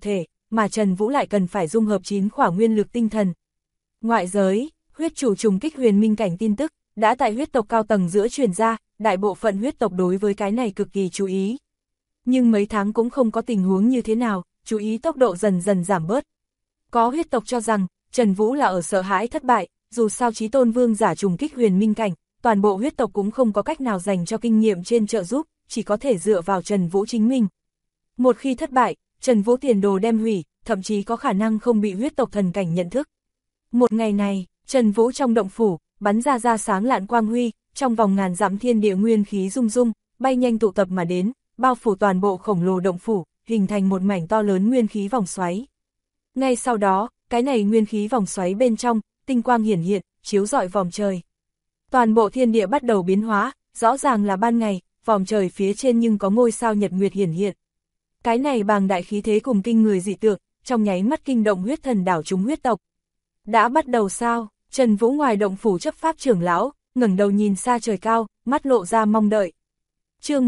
S1: mà Trần Vũ lại cần phải dung hợp 9 khỏa nguyên lực tinh thần. Ngoại giới, huyết chủ trùng kích huyền minh cảnh tin tức, đã tại huyết tộc cao tầng giữa truyền ra, đại bộ phận huyết tộc đối với cái này cực kỳ chú ý. Nhưng mấy tháng cũng không có tình huống như thế nào, chú ý tốc độ dần dần giảm bớt. Có huyết tộc cho rằng, Trần Vũ là ở sợ hãi thất bại, dù sao Chí Tôn Vương giả trùng kích huyền minh cảnh, toàn bộ huyết tộc cũng không có cách nào dành cho kinh nghiệm trên trợ giúp, chỉ có thể dựa vào Trần Vũ chính mình. Một khi thất bại, Trần Vũ tiền đồ đem hủy, thậm chí có khả năng không bị huyết tộc thần cảnh nhận thức. Một ngày này, Trần Vũ trong động phủ, bắn ra sáng lạn quang huy, trong vòng ngàn dặm thiên địa nguyên khí rung rung, bay nhanh tụ tập mà đến, bao phủ toàn bộ khổng lồ động phủ, hình thành một mảnh to lớn nguyên khí vòng xoáy. Ngay sau đó, cái này nguyên khí vòng xoáy bên trong, tinh quang hiển hiện, chiếu rọi vòm trời. Toàn bộ thiên địa bắt đầu biến hóa, rõ ràng là ban ngày, vòm trời phía trên nhưng có ngôi sao nhật nguyệt hiển hiện. Cái này bàng đại khí thế cùng kinh người dị tượng, trong nháy mắt kinh động huyết thần đảo chúng huyết tộc. Đã bắt đầu sao? Trần Vũ ngoài động phủ chấp pháp trưởng lão, ngẩng đầu nhìn xa trời cao, mắt lộ ra mong đợi. Chương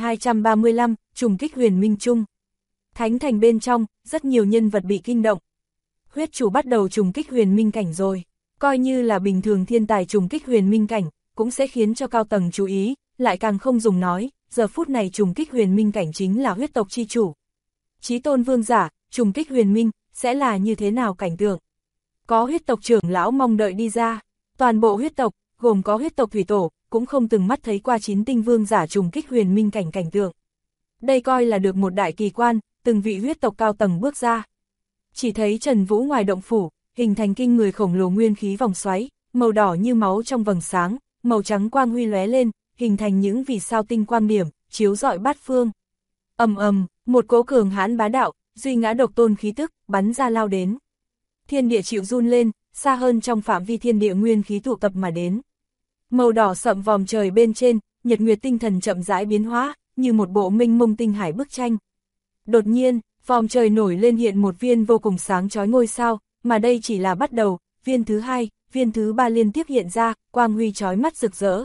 S1: 1235, trùng kích huyền minh trung. Thánh thành bên trong, rất nhiều nhân vật bị kinh động. Huyết chủ bắt đầu trùng kích huyền minh cảnh rồi. Coi như là bình thường thiên tài trùng kích huyền minh cảnh, cũng sẽ khiến cho cao tầng chú ý, lại càng không dùng nói, giờ phút này trùng kích huyền minh cảnh chính là huyết tộc chi chủ. Chí Tôn Vương giả, trùng kích huyền minh, sẽ là như thế nào cảnh tượng? Có huyết tộc trưởng lão mong đợi đi ra, toàn bộ huyết tộc, gồm có huyết tộc thủy tổ, cũng không từng mắt thấy qua 9 tinh vương giả trùng kích huyền minh cảnh cảnh tượng. Đây coi là được một đại kỳ quan, từng vị huyết tộc cao tầng bước ra. Chỉ thấy Trần Vũ ngoài động phủ, hình thành kinh người khổng lồ nguyên khí vòng xoáy, màu đỏ như máu trong vầng sáng, màu trắng quang huy lóe lên, hình thành những vì sao tinh quang điểm, chiếu rọi bát phương. Ầm ầm, một cỗ cường hãn bá đạo, duy ngã độc tôn khí tức, bắn ra lao đến. Thiên địa chịu run lên, xa hơn trong phạm vi thiên địa nguyên khí tụ tập mà đến. Màu đỏ sậm vòm trời bên trên, nhật nguyệt tinh thần chậm rãi biến hóa, như một bộ mênh mông tinh hải bức tranh. Đột nhiên, vòm trời nổi lên hiện một viên vô cùng sáng chói ngôi sao, mà đây chỉ là bắt đầu, viên thứ hai, viên thứ ba liên tiếp hiện ra, quang huy chói mắt rực rỡ.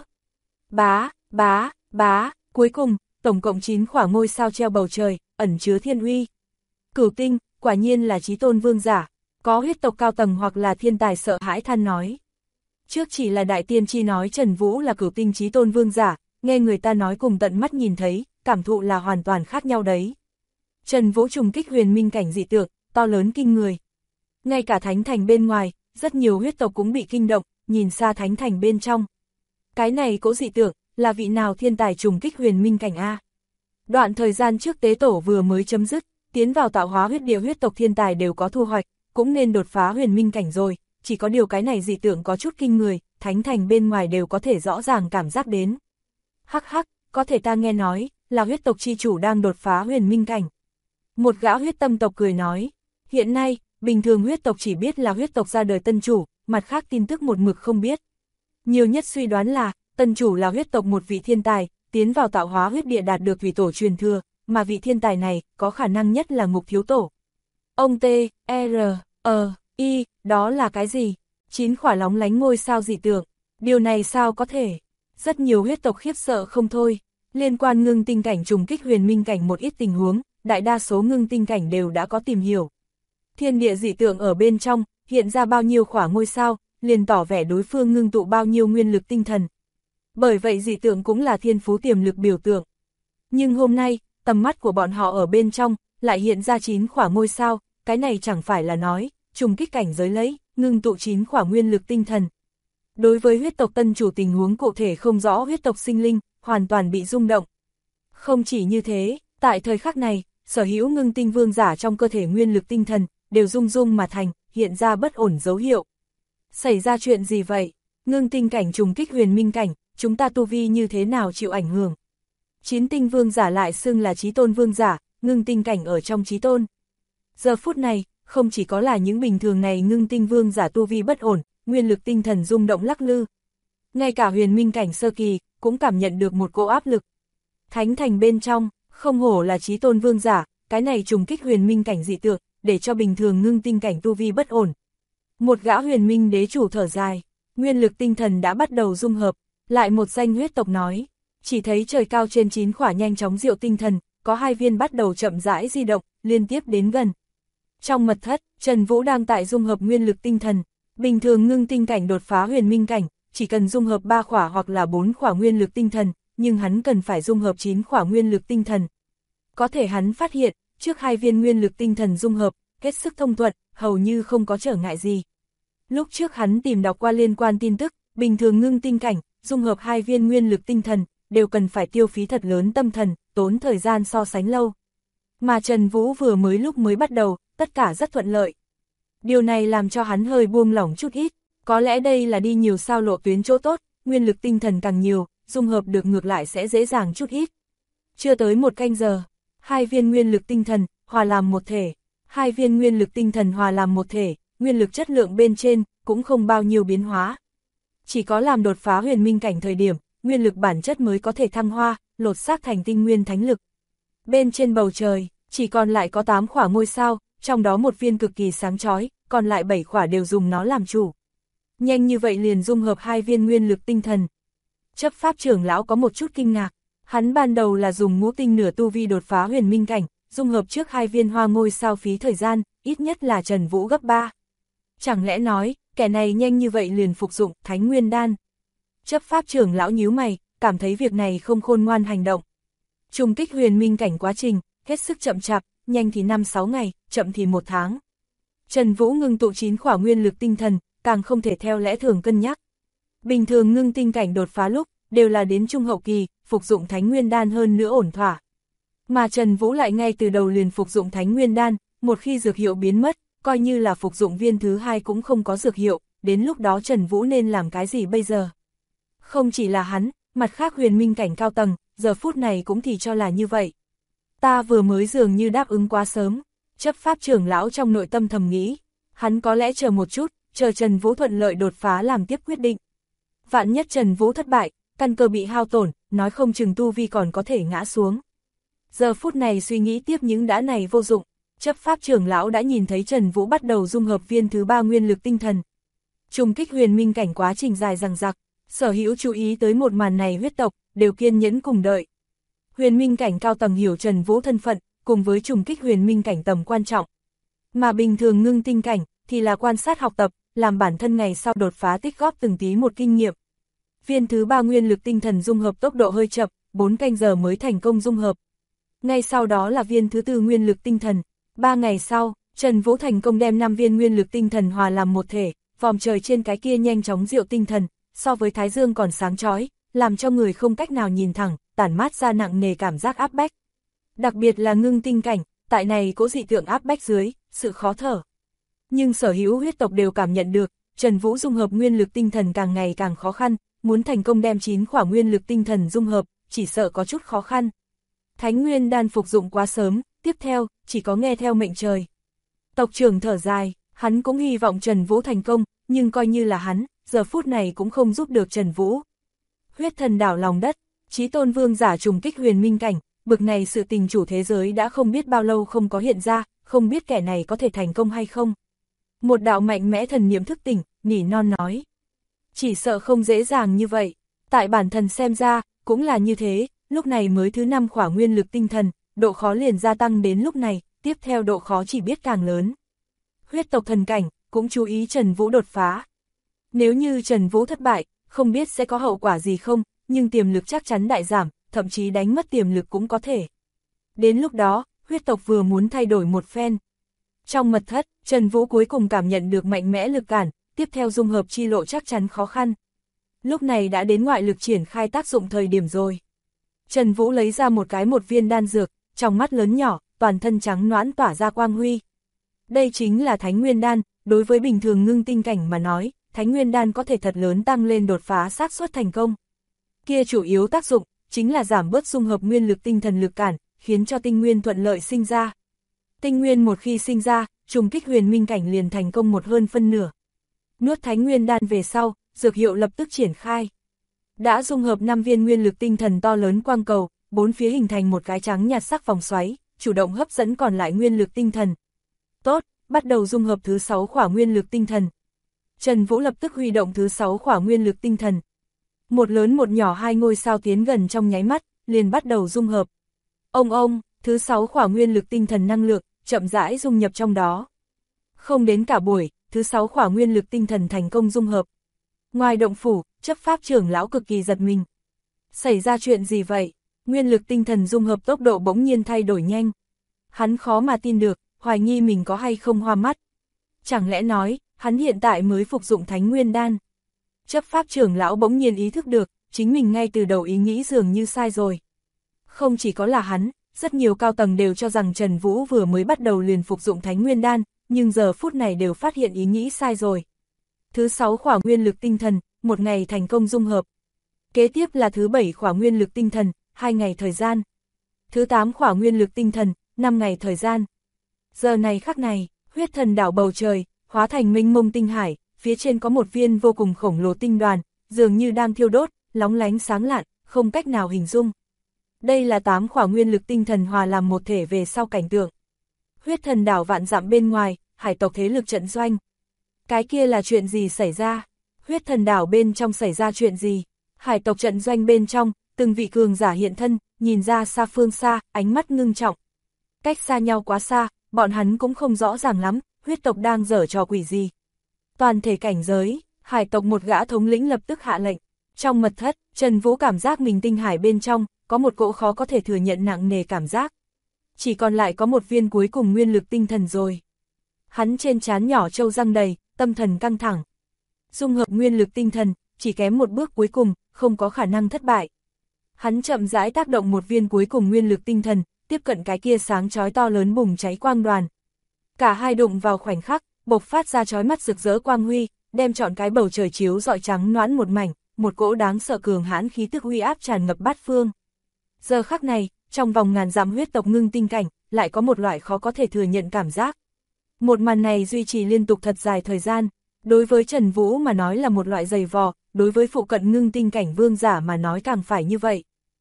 S1: Bá, cuối cùng, tổng cộng 9 khỏa ngôi sao treo bầu trời, ẩn chứa thiên uy. Cửu tinh, quả nhiên là Chí Tôn Vương giả, có huyết tộc cao tầng hoặc là thiên tài sợ hãi than nói. Trước chỉ là đại tiên tri nói Trần Vũ là cửu tinh Chí Tôn Vương giả, nghe người ta nói cùng tận mắt nhìn thấy, cảm thụ là hoàn toàn khác nhau đấy. Trần Vũ trùng kích huyền minh cảnh dị tượng, to lớn kinh người. Ngay cả thánh thành bên ngoài, rất nhiều huyết tộc cũng bị kinh động, nhìn xa thánh thành bên trong. Cái này cỗ dị tượng, là vị nào thiên tài trùng kích huyền minh cảnh A. Đoạn thời gian trước tế tổ vừa mới chấm dứt, tiến vào tạo hóa huyết địa huyết tộc thiên tài đều có thu hoạch, cũng nên đột phá huyền minh cảnh rồi, chỉ có điều cái này dị tượng có chút kinh người, thánh thành bên ngoài đều có thể rõ ràng cảm giác đến. Hắc hắc, có thể ta nghe nói, là huyết tộc chi chủ đang đột phá huyền minh cảnh. Một gã huyết tâm tộc cười nói, hiện nay, bình thường huyết tộc chỉ biết là huyết tộc ra đời tân chủ, mặt khác tin tức một mực không biết. Nhiều nhất suy đoán là, tân chủ là huyết tộc một vị thiên tài, tiến vào tạo hóa huyết địa đạt được thủy tổ truyền thừa, mà vị thiên tài này có khả năng nhất là Ngục Thiếu Tổ. Ông I, đó là cái gì? 9 khỏa lóng lánh ngôi sao dị tượng, điều này sao có thể? Rất nhiều huyết tộc khiếp sợ không thôi, liên quan ngưng tinh cảnh trùng kích huyền minh cảnh một ít tình huống, đại đa số ngưng tinh cảnh đều đã có tìm hiểu. Thiên địa dị tượng ở bên trong, hiện ra bao nhiêu khỏa ngôi sao, liền tỏ vẻ đối phương ngưng tụ bao nhiêu nguyên lực tinh thần. Bởi vậy dị tượng cũng là thiên phú tiềm lực biểu tượng. Nhưng hôm nay, tầm mắt của bọn họ ở bên trong, lại hiện ra 9 khỏa ngôi sao, cái này chẳng phải là nói, trùng kích cảnh giới lấy, ngưng tụ 9 khỏa nguyên lực tinh thần. Đối với huyết tộc tân chủ tình huống cụ thể không rõ huyết tộc sinh linh, hoàn toàn bị rung động. Không chỉ như thế, tại thời khắc này, sở hữu ngưng tinh vương giả trong cơ thể nguyên lực tinh thần, đều rung rung mà thành, hiện ra bất ổn dấu hiệu. Xảy ra chuyện gì vậy? Ngưng tinh cảnh trùng kích huyền minh cảnh, chúng ta tu vi như thế nào chịu ảnh hưởng? 9 tinh vương giả lại xưng là Chí Tôn Vương giả, ngưng tinh cảnh ở trong Chí Tôn. Giờ phút này, không chỉ có là những bình thường này ngưng tinh vương giả tu vi bất ổn, nguyên lực tinh thần rung động lắc lư. Ngay cả huyền minh cảnh sơ kỳ, cũng cảm nhận được một cỗ áp lực. Thánh thành bên trong, không hổ là Chí Tôn Vương giả, cái này trùng kích huyền minh cảnh dị tượng, để cho bình thường ngưng tinh cảnh tu vi bất ổn. Một gã huyền minh đế chủ thở dài, nguyên lực tinh thần đã bắt đầu dung hợp, lại một danh huyết tộc nói, chỉ thấy trời cao trên 9 khỏa nhanh chóng diệu tinh thần, có 2 viên bắt đầu chậm rãi di động, liên tiếp đến gần. Trong mật thất, Trần Vũ đang tại dung hợp nguyên lực tinh thần. Bình thường ngưng tinh cảnh đột phá huyền minh cảnh, chỉ cần dung hợp 3 khỏa hoặc là 4 khỏa nguyên lực tinh thần, nhưng hắn cần phải dung hợp 9 khỏa nguyên lực tinh thần. Có thể hắn phát hiện, trước 2 viên nguyên lực tinh thần dung hợp, hết sức thông thuận, hầu như không có trở ngại gì. Lúc trước hắn tìm đọc qua liên quan tin tức, bình thường ngưng tinh cảnh, dung hợp 2 viên nguyên lực tinh thần, đều cần phải tiêu phí thật lớn tâm thần, tốn thời gian so sánh lâu. Mà Trần Vũ vừa lúc mới bắt đầu, tất cả rất thuận lợi. Điều này làm cho hắn hơi buông lỏng chút ít, có lẽ đây là đi nhiều sao lộ tuyến chỗ tốt, nguyên lực tinh thần càng nhiều, dung hợp được ngược lại sẽ dễ dàng chút ít. Chưa tới 1 canh giờ, 2 viên nguyên lực tinh thần, hòa làm một thể. 2 viên nguyên lực tinh thần hòa làm một thể, nguyên lực chất lượng bên trên, cũng không bao nhiêu biến hóa. Chỉ có làm đột phá huyền minh cảnh thời điểm, nguyên lực bản chất mới có thể thăng hoa, lột xác thành tinh nguyên thánh lực. Bên trên bầu trời, chỉ còn lại có 8 khỏa ngôi sao, trong đó một viên cực kỳ sáng chói, còn lại 7 khỏa đều dùng nó làm chủ. Nhanh như vậy liền dung hợp 2 viên nguyên lực tinh thần. Chấp pháp trưởng lão có một chút kinh ngạc, hắn ban đầu là dùng ngũ tinh nửa tu vi đột phá huyền minh cảnh, dung hợp trước 2 viên hoa ngôi sao phí thời gian, ít nhất là Trần Vũ gấp 3. Chẳng lẽ nói, kẻ này nhanh như vậy liền phục dụng Thánh Nguyên Đan? Chấp pháp trưởng lão nhíu mày, cảm thấy việc này không khôn ngoan hành động. Trùng kích huyền minh cảnh quá trình, hết sức chậm chạp, nhanh thì 5-6 ngày, chậm thì 1 tháng. Trần Vũ ngưng tụ 9 khỏa nguyên lực tinh thần, càng không thể theo lẽ thường cân nhắc. Bình thường ngưng tinh cảnh đột phá lúc, đều là đến trung hậu kỳ, phục dụng Thánh Nguyên Đan hơn nữa ổn thỏa. Mà Trần Vũ lại ngay từ đầu liền phục dụng Thánh Nguyên Đan, một khi dược hiệu biến mất, coi như là phục dụng viên thứ 2 cũng không có dược hiệu, đến lúc đó Trần Vũ nên làm cái gì bây giờ? Không chỉ là hắn, mặt khác huyền minh cảnh cao tầng, giờ phút này cũng thì cho là như vậy. Ta vừa mới dường như đáp ứng quá sớm, chấp pháp trưởng lão trong nội tâm thầm nghĩ, hắn có lẽ chờ một chút, chờ Trần Vũ thuận lợi đột phá làm tiếp quyết định. Vạn nhất Trần Vũ thất bại, căn cơ bị hao tổn, nói không chừng tu vi còn có thể ngã xuống. Giờ phút này suy nghĩ tiếp những đã này vô dụng, chấp pháp trưởng lão đã nhìn thấy Trần Vũ bắt đầu dung hợp viên thứ 3 nguyên lực tinh thần. Trùng kích huyền minh cảnh quá trình dài dằng dặc, sở hữu chú ý tới một màn này huyết tộc, đều kiên nhẫn cùng đợi. Huyền minh cảnh cao tầng hiểu Trần Vũ thân phận, cùng với trùng kích huyền minh cảnh tầm quan trọng. Mà bình thường ngưng tinh cảnh, thì là quan sát học tập, làm bản thân ngày sau đột phá tích góp từng tí một kinh nghiệm. Viên thứ 3 nguyên lực tinh thần dung hợp tốc độ hơi chậm, 4 canh giờ mới thành công dung hợp. Ngay sau đó là viên thứ 4 nguyên lực tinh thần. 3 ngày sau, Trần Vũ thành công đem 5 viên nguyên lực tinh thần hòa làm một thể, vòm trời trên cái kia nhanh chóng diệu tinh thần, so với thái dương còn sáng chói, làm cho người không cách nào nhìn thẳng, tản mát ra nặng nề cảm giác áp bách. Đặc biệt là ngưng tinh cảnh, tại này có dị tượng áp bách dưới, sự khó thở. Nhưng sở hữu huyết tộc đều cảm nhận được, Trần Vũ dung hợp nguyên lực tinh thần càng ngày càng khó khăn, muốn thành công đem 9 khỏa nguyên lực tinh thần dung hợp, chỉ sợ có chút khó khăn. Thánh Nguyên Đan phục dụng quá sớm, tiếp theo, chỉ có nghe theo mệnh trời. Tộc trưởng thở dài, hắn cũng hy vọng Trần Vũ thành công, nhưng coi như là hắn, giờ phút này cũng không giúp được Trần Vũ. Huyết thần đảo lòng đất, Chí Tôn Vương giả trùng kích huyền minh cảnh, bực này sự tình chủ thế giới đã không biết bao lâu không có hiện ra, không biết kẻ này có thể thành công hay không. Một đạo mạnh mẽ thần niệm thức tỉnh, nỉ non nói. Chỉ sợ không dễ dàng như vậy, tại bản thân xem ra, cũng là như thế, lúc này mới thứ 5 khỏa nguyên lực tinh thần, độ khó liền gia tăng đến lúc này, tiếp theo độ khó chỉ biết càng lớn. Huyết tộc thần cảnh, cũng chú ý Trần Vũ đột phá. Nếu như Trần Vũ thất bại, không biết sẽ có hậu quả gì không, nhưng tiềm lực chắc chắn đại giảm, thậm chí đánh mất tiềm lực cũng có thể. Đến lúc đó, huyết tộc vừa muốn thay đổi một phen. Trong mật thất, Trần Vũ cuối cùng cảm nhận được mạnh mẽ lực cản, tiếp theo dung hợp chi lộ chắc chắn khó khăn. Lúc này đã đến ngoại lực triển khai tác dụng thời điểm rồi. Trần Vũ lấy ra một viên đan dược, trong mắt lớn nhỏ, toàn thân trắng nõn tỏa ra quang huy. Đây chính là Thánh Nguyên Đan, đối với bình thường ngưng tinh cảnh mà nói, Thánh Nguyên Đan có thể thật lớn tăng lên đột phá xác suất thành công. Kia chủ yếu tác dụng, chính là giảm bớt dung hợp nguyên lực tinh thần lực cản, khiến cho tinh nguyên thuận lợi sinh ra. Tinh nguyên một khi sinh ra, trùng kích huyền minh cảnh liền thành công 1/2. Nuốt Thánh Nguyên Đan về sau, dược hiệu lập tức triển khai. Đã dung hợp 5 viên nguyên lực tinh thần to lớn quang cầu, 4 phía hình thành một cái trắng nhạt sắc vòng xoáy, chủ động hấp dẫn còn lại nguyên lực tinh thần. Tốt, bắt đầu dung hợp thứ 6 khỏa nguyên lực tinh thần. Trần Vũ lập tức huy động thứ 6 khỏa nguyên lực tinh thần. Một lớn một nhỏ 2 ngôi sao tiến gần trong nháy mắt, liền bắt đầu dung hợp. Ông, thứ 6 khỏa nguyên lực tinh thần năng lượng, chậm rãi dung nhập trong đó. Không đến cả buổi, thứ 6 khỏa nguyên lực tinh thần thành công dung hợp. Ngoài động phủ, chấp pháp trưởng lão cực kỳ giật mình. Xảy ra chuyện gì vậy? Nguyên lực tinh thần dung hợp tốc độ bỗng nhiên thay đổi nhanh. Hắn khó mà tin được, hoài nghi mình có hay không hoa mắt. Chẳng lẽ nói, hắn hiện tại mới phục dụng Thánh Nguyên Đan. Chấp pháp trưởng lão bỗng nhiên ý thức được, chính mình ngay từ đầu ý nghĩ dường như sai rồi. Không chỉ có là hắn, rất nhiều cao tầng đều cho rằng Trần Vũ vừa mới bắt đầu liền phục dụng Thánh Nguyên Đan, nhưng giờ phút này đều phát hiện ý nghĩ sai rồi. Thứ 6 khỏa nguyên lực tinh thần, 1 ngày thành công dung hợp. Kế tiếp là thứ 7 khỏa nguyên lực tinh thần, 2 ngày thời gian. Thứ 8 khỏa nguyên lực tinh thần, 5 ngày thời gian. Giờ này khắc này, huyết thần đảo bầu trời, hóa thành mênh mông tinh hải, phía trên có một viên vô cùng khổng lồ tinh đoàn, dường như đang thiêu đốt, lóng lánh sáng lạn, không cách nào hình dung. Đây là 8 khỏa nguyên lực tinh thần hòa làm một thể về sau cảnh tượng. Huyết thần đảo vạn dặm bên ngoài, hải tộc thế lực trận doanh. Cái kia là chuyện gì xảy ra? Huyết thần đảo bên trong xảy ra chuyện gì? Hải tộc trận doanh bên trong, từng vị cường giả hiện thân, nhìn ra xa phương xa, ánh mắt ngưng trọng. Cách xa nhau quá xa, bọn hắn cũng không rõ ràng lắm, huyết tộc đang giở trò quỷ gì. Toàn thể cảnh giới, hải tộc một gã thống lĩnh lập tức hạ lệnh. Trong mật thất, Trần Vũ cảm giác mình tinh hải bên trong, có một cỗ khó có thể thừa nhận nặng nề cảm giác. Chỉ còn lại có một viên cuối cùng nguyên lực tinh thần rồi. Hắn trên trán nhỏ trâu răng đầy, tâm thần căng thẳng. Dung hợp nguyên lực tinh thần, chỉ kém một bước cuối cùng, không có khả năng thất bại. Hắn chậm rãi tác động một viên cuối cùng nguyên lực tinh thần, tiếp cận cái kia sáng chói to lớn bùng cháy quang đoàn. Cả hai đụng vào khoảnh khắc, bộc phát ra chói mắt rực rỡ quang huy, đem trọn cái bầu trời chiếu rọi trắng noãn một mảnh, một cỗ đáng sợ cường hãn khí tức uy áp tràn ngập bát phương. Giờ khắc này, trong vòng ngàn dặm huyết tộc ngưng tinh cảnh, lại có một loại khó có thể thừa nhận cảm giác. Một màn này duy trì liên tục thật dài thời gian, đối với Trần Vũ mà nói là một loại giày vò, đối với phụ cận ngưng tinh cảnh vương giả mà nói càng phải như vậy.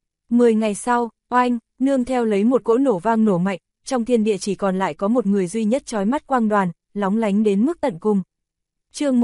S1: 10 ngày sau, oanh, nương theo lấy một cỗ nổ vang nổ mạnh, trong thiên địa chỉ còn lại có một người duy nhất chói mắt quang đoàn, lóng lánh đến mức tận cùng. Chương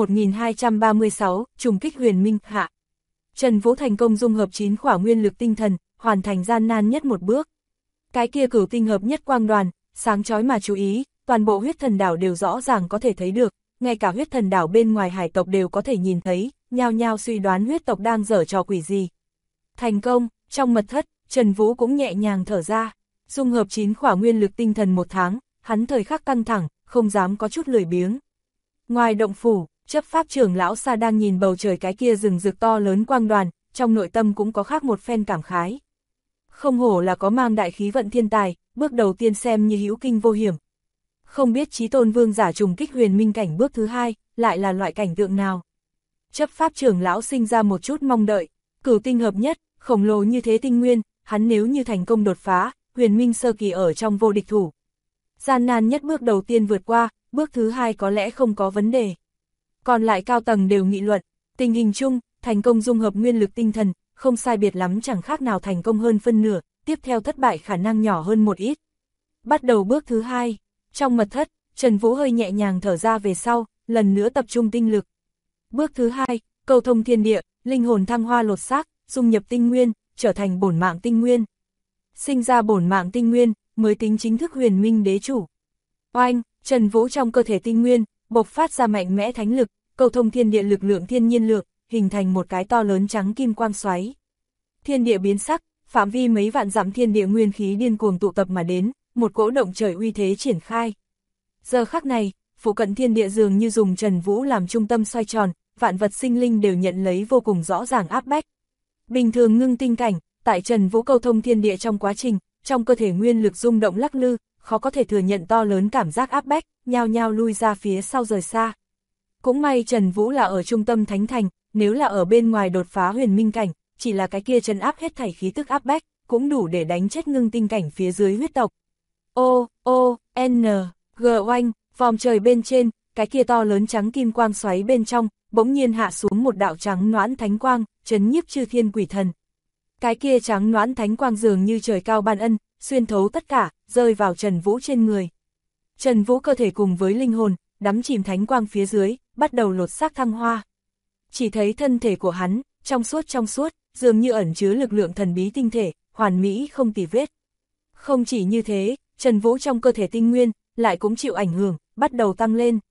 S1: 1236, trùng kích huyền minh hạ. Trần Vũ thành công dung hợp 9 khỏa nguyên lực tinh thần, hoàn thành gian nan nhất một bước. Cái kia cửu tinh hợp nhất quang đoàn, sáng chói mà chú ý, toàn bộ huyết thần đảo đều rõ ràng có thể thấy được, ngay cả huyết thần đảo bên ngoài hải tộc đều có thể nhìn thấy, nhao nhao suy đoán huyết tộc đang giở trò quỷ gì. Thành công, trong mật thất, Trần Vũ cũng nhẹ nhàng thở ra, dung hợp 9 khỏa nguyên lực tinh thần 1 tháng, hắn thời khắc căng thẳng, không dám có chút lười biếng. Ngoài động phủ, chấp pháp trưởng lão Sa đang nhìn bầu trời cái kia rừng rực to lớn quang đoàn, trong nội tâm cũng có khác một phen cảm khái. Không hổ là có mang đại khí vận thiên tài, bước đầu tiên xem như hữu kinh vô hiểm. Không biết chí tôn vương giả trùng kích huyền minh cảnh bước thứ 2, lại là loại cảnh tượng nào. Chấp pháp trưởng lão sinh ra một chút mong đợi, cửu tinh hợp nhất, khổng lồ như thế tinh nguyên, hắn nếu như thành công đột phá, huyền minh sơ kỳ ở trong vô địch thủ. Gian nan nhất bước đầu tiên vượt qua, bước thứ 2 có lẽ không có vấn đề. Còn lại cao tầng đều nghị luận, tình hình chung, thành công dung hợp nguyên lực tinh thần, không sai biệt lắm chẳng khác nào thành công hơn phân nửa, tiếp theo thất bại khả năng nhỏ hơn một ít. Bắt đầu bước thứ 2, trong mật thất, Trần Vũ hơi nhẹ nhàng thở ra về sau, lần nữa tập trung tinh lực. Bước thứ 2, cầu thông thiên địa, linh hồn thăng hoa lột xác, dung nhập tinh nguyên, trở thành bổn mạng tinh nguyên. Sinh ra bổn mạng tinh nguyên, mới tính chính thức huyền minh đế chủ. Oanh, Trần Vũ trong cơ thể tinh nguyên, bộc phát ra mạnh mẽ thánh lực, cầu thông thiên địa lực lượng thiên nhiên lượng, hình thành một cái to lớn trắng kim quang xoáy. Thiên địa biến sắc, phạm vi mấy vạn dặm thiên địa nguyên khí điên cuồng tụ tập mà đến, một cỗ động trời uy thế triển khai. Giờ khắc này, phụ cận thiên địa dường như dùng Trần Vũ làm trung tâm xoay tròn, vạn vật sinh linh đều nhận lấy vô cùng rõ ràng áp bách. Bình thường ngưng tinh cảnh, tại Trần Vũ cầu thông thiên địa trong quá trình, trong cơ thể nguyên lực rung động lắc lư, khó có thể thừa nhận to lớn cảm giác áp bách, nhao nhao lui ra phía sau rời xa. Cũng may Trần Vũ là ở trung tâm thánh thành, nếu là ở bên ngoài đột phá huyền minh cảnh, chỉ là cái kia trấn áp hết thảy khí tức áp bách, cũng đủ để đánh chết ngưng tinh cảnh phía dưới huyết tộc. O, O, N, G oanh, vòm trời bên trên, cái kia to lớn trắng kim quang xoáy bên trong, bỗng nhiên hạ xuống một đạo trắng noãn thánh quang, trấn nhiếp chư thiên quỷ thần. Cái kia trắng noãn thánh quang dường như trời cao ban ân, xuyên thấu tất cả, rơi vào Trần Vũ trên người. Trần Vũ cơ thể cùng với linh hồn, đắm chìm thánh quang phía dưới, bắt đầu lột xác thăng hoa. Chỉ thấy thân thể của hắn, trong suốt, dường như ẩn chứa lực lượng thần bí tinh thể, hoàn mỹ không tì vết. Không chỉ như thế, Trần Vũ trong cơ thể tinh nguyên, lại cũng chịu ảnh hưởng, bắt đầu tăng lên.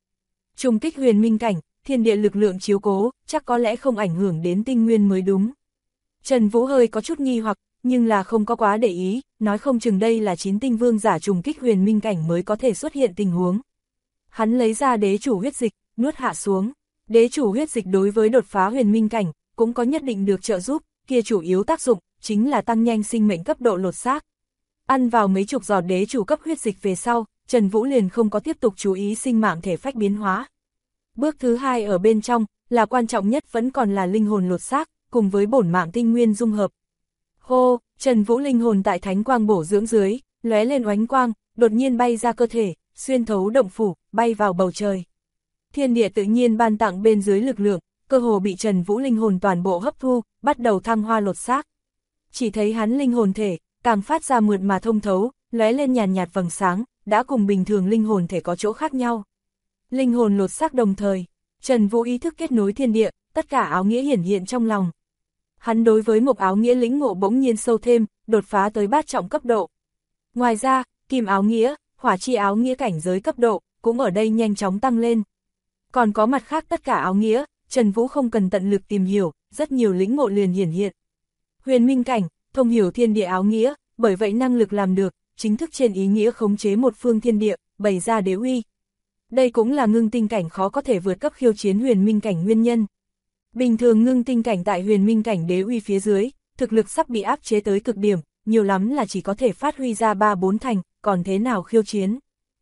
S1: Trùng kích huyền minh cảnh, thiên địa lực lượng chiếu cố, chắc có lẽ không ảnh hưởng đến tinh nguyên mới đúng. Trần Vũ hơi có chút nghi hoặc, nhưng là không có quá để ý, nói không chừng đây là 9 tinh vương giả trùng kích huyền minh cảnh mới có thể xuất hiện tình huống. Hắn lấy ra đế chủ huyết dịch, nuốt hạ xuống. Đế chủ huyết dịch đối với đột phá huyền minh cảnh, cũng có nhất định được trợ giúp, kia chủ yếu tác dụng, chính là tăng nhanh sinh mệnh cấp độ lột xác. Ăn vào mấy chục giọt đế chủ cấp huyết dịch về sau, Trần Vũ liền không có tiếp tục chú ý sinh mạng thể phách biến hóa. Bước thứ hai ở bên trong, là quan trọng nhất vẫn còn là linh hồn lột xác, cùng với bổn mạng tinh nguyên dung hợp. Hô, Trần Vũ linh hồn tại thánh quang bổ dưỡng dưới, lóe lên oánh quang, đột nhiên bay ra cơ thể, xuyên thấu động phủ, bay vào bầu trời. Thiên địa tự nhiên ban tặng bên dưới lực lượng, cơ hồ bị Trần Vũ linh hồn toàn bộ hấp thu, bắt đầu thăng hoa lột xác. Chỉ thấy hắn linh hồn thể, càng phát ra mượt mà thông thấu, lóe lên nhàn nhạt vầng sáng, đã cùng bình thường linh hồn thể có chỗ khác nhau. Linh hồn lột xác đồng thời, Trần Vũ ý thức kết nối thiên địa, tất cả áo nghĩa hiển hiện trong lòng. Hắn đối với một áo nghĩa lĩnh ngộ bỗng nhiên sâu thêm, đột phá tới bát trọng cấp độ. Ngoài ra, kim áo nghĩa, hỏa chi áo nghĩa cảnh giới cấp độ, cũng ở đây nhanh chóng tăng lên. Còn có mặt khác tất cả áo nghĩa, Trần Vũ không cần tận lực tìm hiểu, rất nhiều lĩnh ngộ liền hiển hiện. Huyền minh cảnh, thông hiểu thiên địa áo nghĩa, bởi vậy năng lực làm được, chính thức trên ý nghĩa khống chế một phương thiên địa, bày ra đế uy. Đây cũng là ngưng tinh cảnh khó có thể vượt cấp khiêu chiến huyền minh cảnh nguyên nhân. Bình thường ngưng tinh cảnh tại huyền minh cảnh đế uy phía dưới, thực lực sắp bị áp chế tới cực điểm, nhiều lắm là chỉ có thể phát huy ra 3-4 thành, còn thế nào khiêu chiến.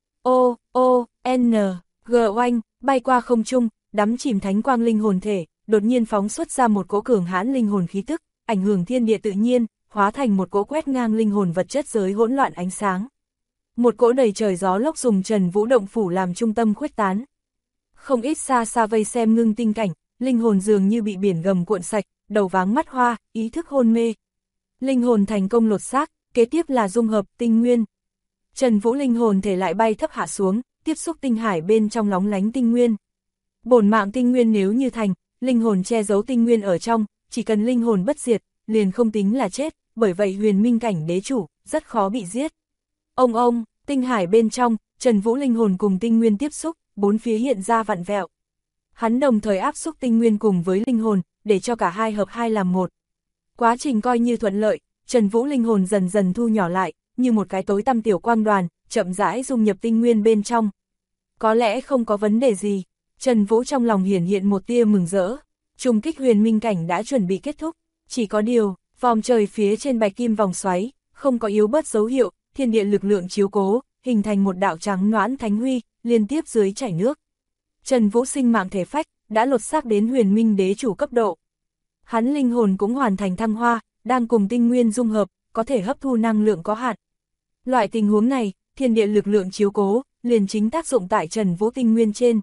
S1: G oanh, bay qua không trung, đắm chìm thánh quang linh hồn thể, đột nhiên phóng xuất ra một cỗ cường hãn linh hồn khí tức, ảnh hưởng thiên địa tự nhiên, hóa thành một cỗ quét ngang linh hồn vật chất giới hỗn loạn ánh sáng. Một cỗ đầy trời gió lốc dùng Trần Vũ động phủ làm trung tâm khuếch tán. Không ít xa xa vây xem ngưng tinh cảnh, linh hồn dường như bị biển gầm cuộn sạch, đầu váng mắt hoa, ý thức hôn mê. Linh hồn thành công lột xác, kế tiếp là dung hợp tinh nguyên. Trần Vũ linh hồn thể lại bay thấp hạ xuống, tiếp xúc tinh hải bên trong lóng lánh tinh nguyên. Bổn mạng tinh nguyên nếu như thành, linh hồn che giấu tinh nguyên ở trong, chỉ cần linh hồn bất diệt, liền không tính là chết, bởi vậy huyền minh cảnh đế chủ, rất khó bị giết. Ông, tinh hải bên trong, Trần Vũ linh hồn cùng tinh nguyên tiếp xúc, bốn phía hiện ra vặn vẹo. Hắn đồng thời áp xúc tinh nguyên cùng với linh hồn, để cho cả hai hợp hai làm một. Quá trình coi như thuận lợi, Trần Vũ linh hồn dần dần thu nhỏ lại, như một cái tối tăm tiểu quang đoàn, chậm rãi dung nhập tinh nguyên bên trong. Có lẽ không có vấn đề gì, Trần Vũ trong lòng hiển hiện một tia mừng rỡ. Trùng kích huyền minh cảnh đã chuẩn bị kết thúc, chỉ có điều, vòm trời phía trên bạch kim vòng xoáy, không có yếu bớt dấu hiệu, thiên địa lực lượng chiếu cố, hình thành một đạo trắng noãn thánh huy, liên tiếp dưới chảy nước. Trần Vũ sinh mạng thể phách, đã lột xác đến huyền minh đế chủ cấp độ. Hắn linh hồn cũng hoàn thành thăng hoa, đang cùng tinh nguyên dung hợp, có thể hấp thu năng lượng có hạn. Loại tình huống này, thiên địa lực lượng chiếu cố, liền chính tác dụng tại Trần Vũ tinh nguyên trên.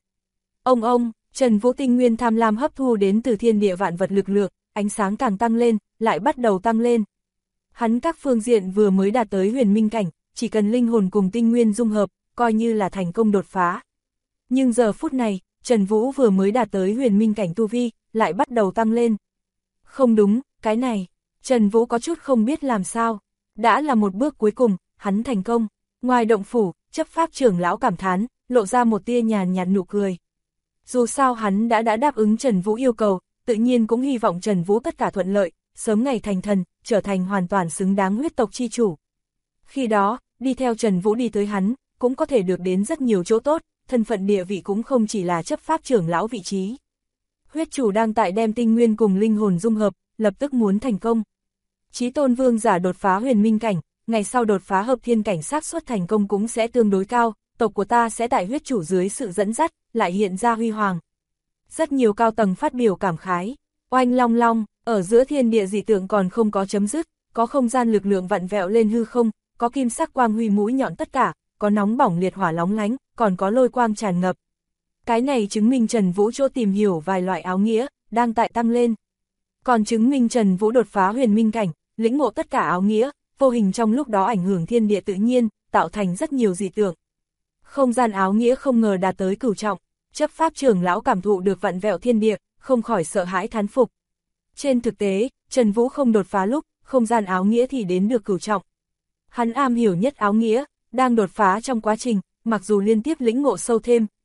S1: Trần Vũ tinh nguyên tham lam hấp thu đến từ thiên địa vạn vật lực lượng, ánh sáng càng tăng lên, lại bắt đầu tăng lên. Hắn các phương diện vừa mới đạt tới huyền minh cảnh, chỉ cần linh hồn cùng tinh nguyên dung hợp, coi như là thành công đột phá. Nhưng giờ phút này, Trần Vũ vừa mới đạt tới huyền minh cảnh tu vi, lại bắt đầu tăng lên. Không đúng, cái này, Trần Vũ có chút không biết làm sao. Đã là một bước cuối cùng, hắn thành công. Ngoài động phủ, chấp pháp trưởng lão cảm thán, lộ ra một tia nhàn nhạt nụ cười. Dù sao hắn đã đáp ứng Trần Vũ yêu cầu, tự nhiên cũng hy vọng Trần Vũ tất cả thuận lợi, sớm ngày thành thần, trở thành hoàn toàn xứng đáng huyết tộc chi chủ. Khi đó, đi theo Trần Vũ đi tới hắn, cũng có thể được đến rất nhiều chỗ tốt, thân phận địa vị cũng không chỉ là chấp pháp trưởng lão vị trí. Huyết chủ đang tại đem tinh nguyên cùng linh hồn dung hợp, lập tức muốn thành công. Chí tôn vương giả đột phá huyền minh cảnh, ngày sau đột phá hợp thiên cảnh xác suất thành công cũng sẽ tương đối cao, tộc của ta sẽ tại huyết chủ dưới sự dẫn dắt, lại hiện ra huy hoàng. Rất nhiều cao tầng phát biểu cảm khái, oanh long long, ở giữa thiên địa dị tượng còn không có chấm dứt, có không gian lực lượng vặn vẹo lên hư không, có kim sắc quang huy mũi nhọn tất cả, có nóng bỏng liệt hỏa lóng lánh, còn có lôi quang tràn ngập. Cái này chứng minh Trần Vũ chỗ tìm hiểu vài loại áo nghĩa, đang tại tăng lên. Còn chứng minh Trần Vũ đột phá huyền minh cảnh, lĩnh ngộ tất cả áo nghĩa, vô hình trong lúc đó ảnh hưởng thiên địa tự nhiên, tạo thành rất nhiều dị tượng. Không gian áo nghĩa không ngờ đạt tới cửu trọng, chấp pháp trưởng lão cảm thụ được vặn vẹo thiên địa, không khỏi sợ hãi thán phục. Trên thực tế, Trần Vũ không đột phá lúc, không gian áo nghĩa thì đến được cửu trọng. Hắn am hiểu nhất áo nghĩa, đang đột phá trong quá trình, mặc dù liên tiếp lĩnh ngộ sâu thêm,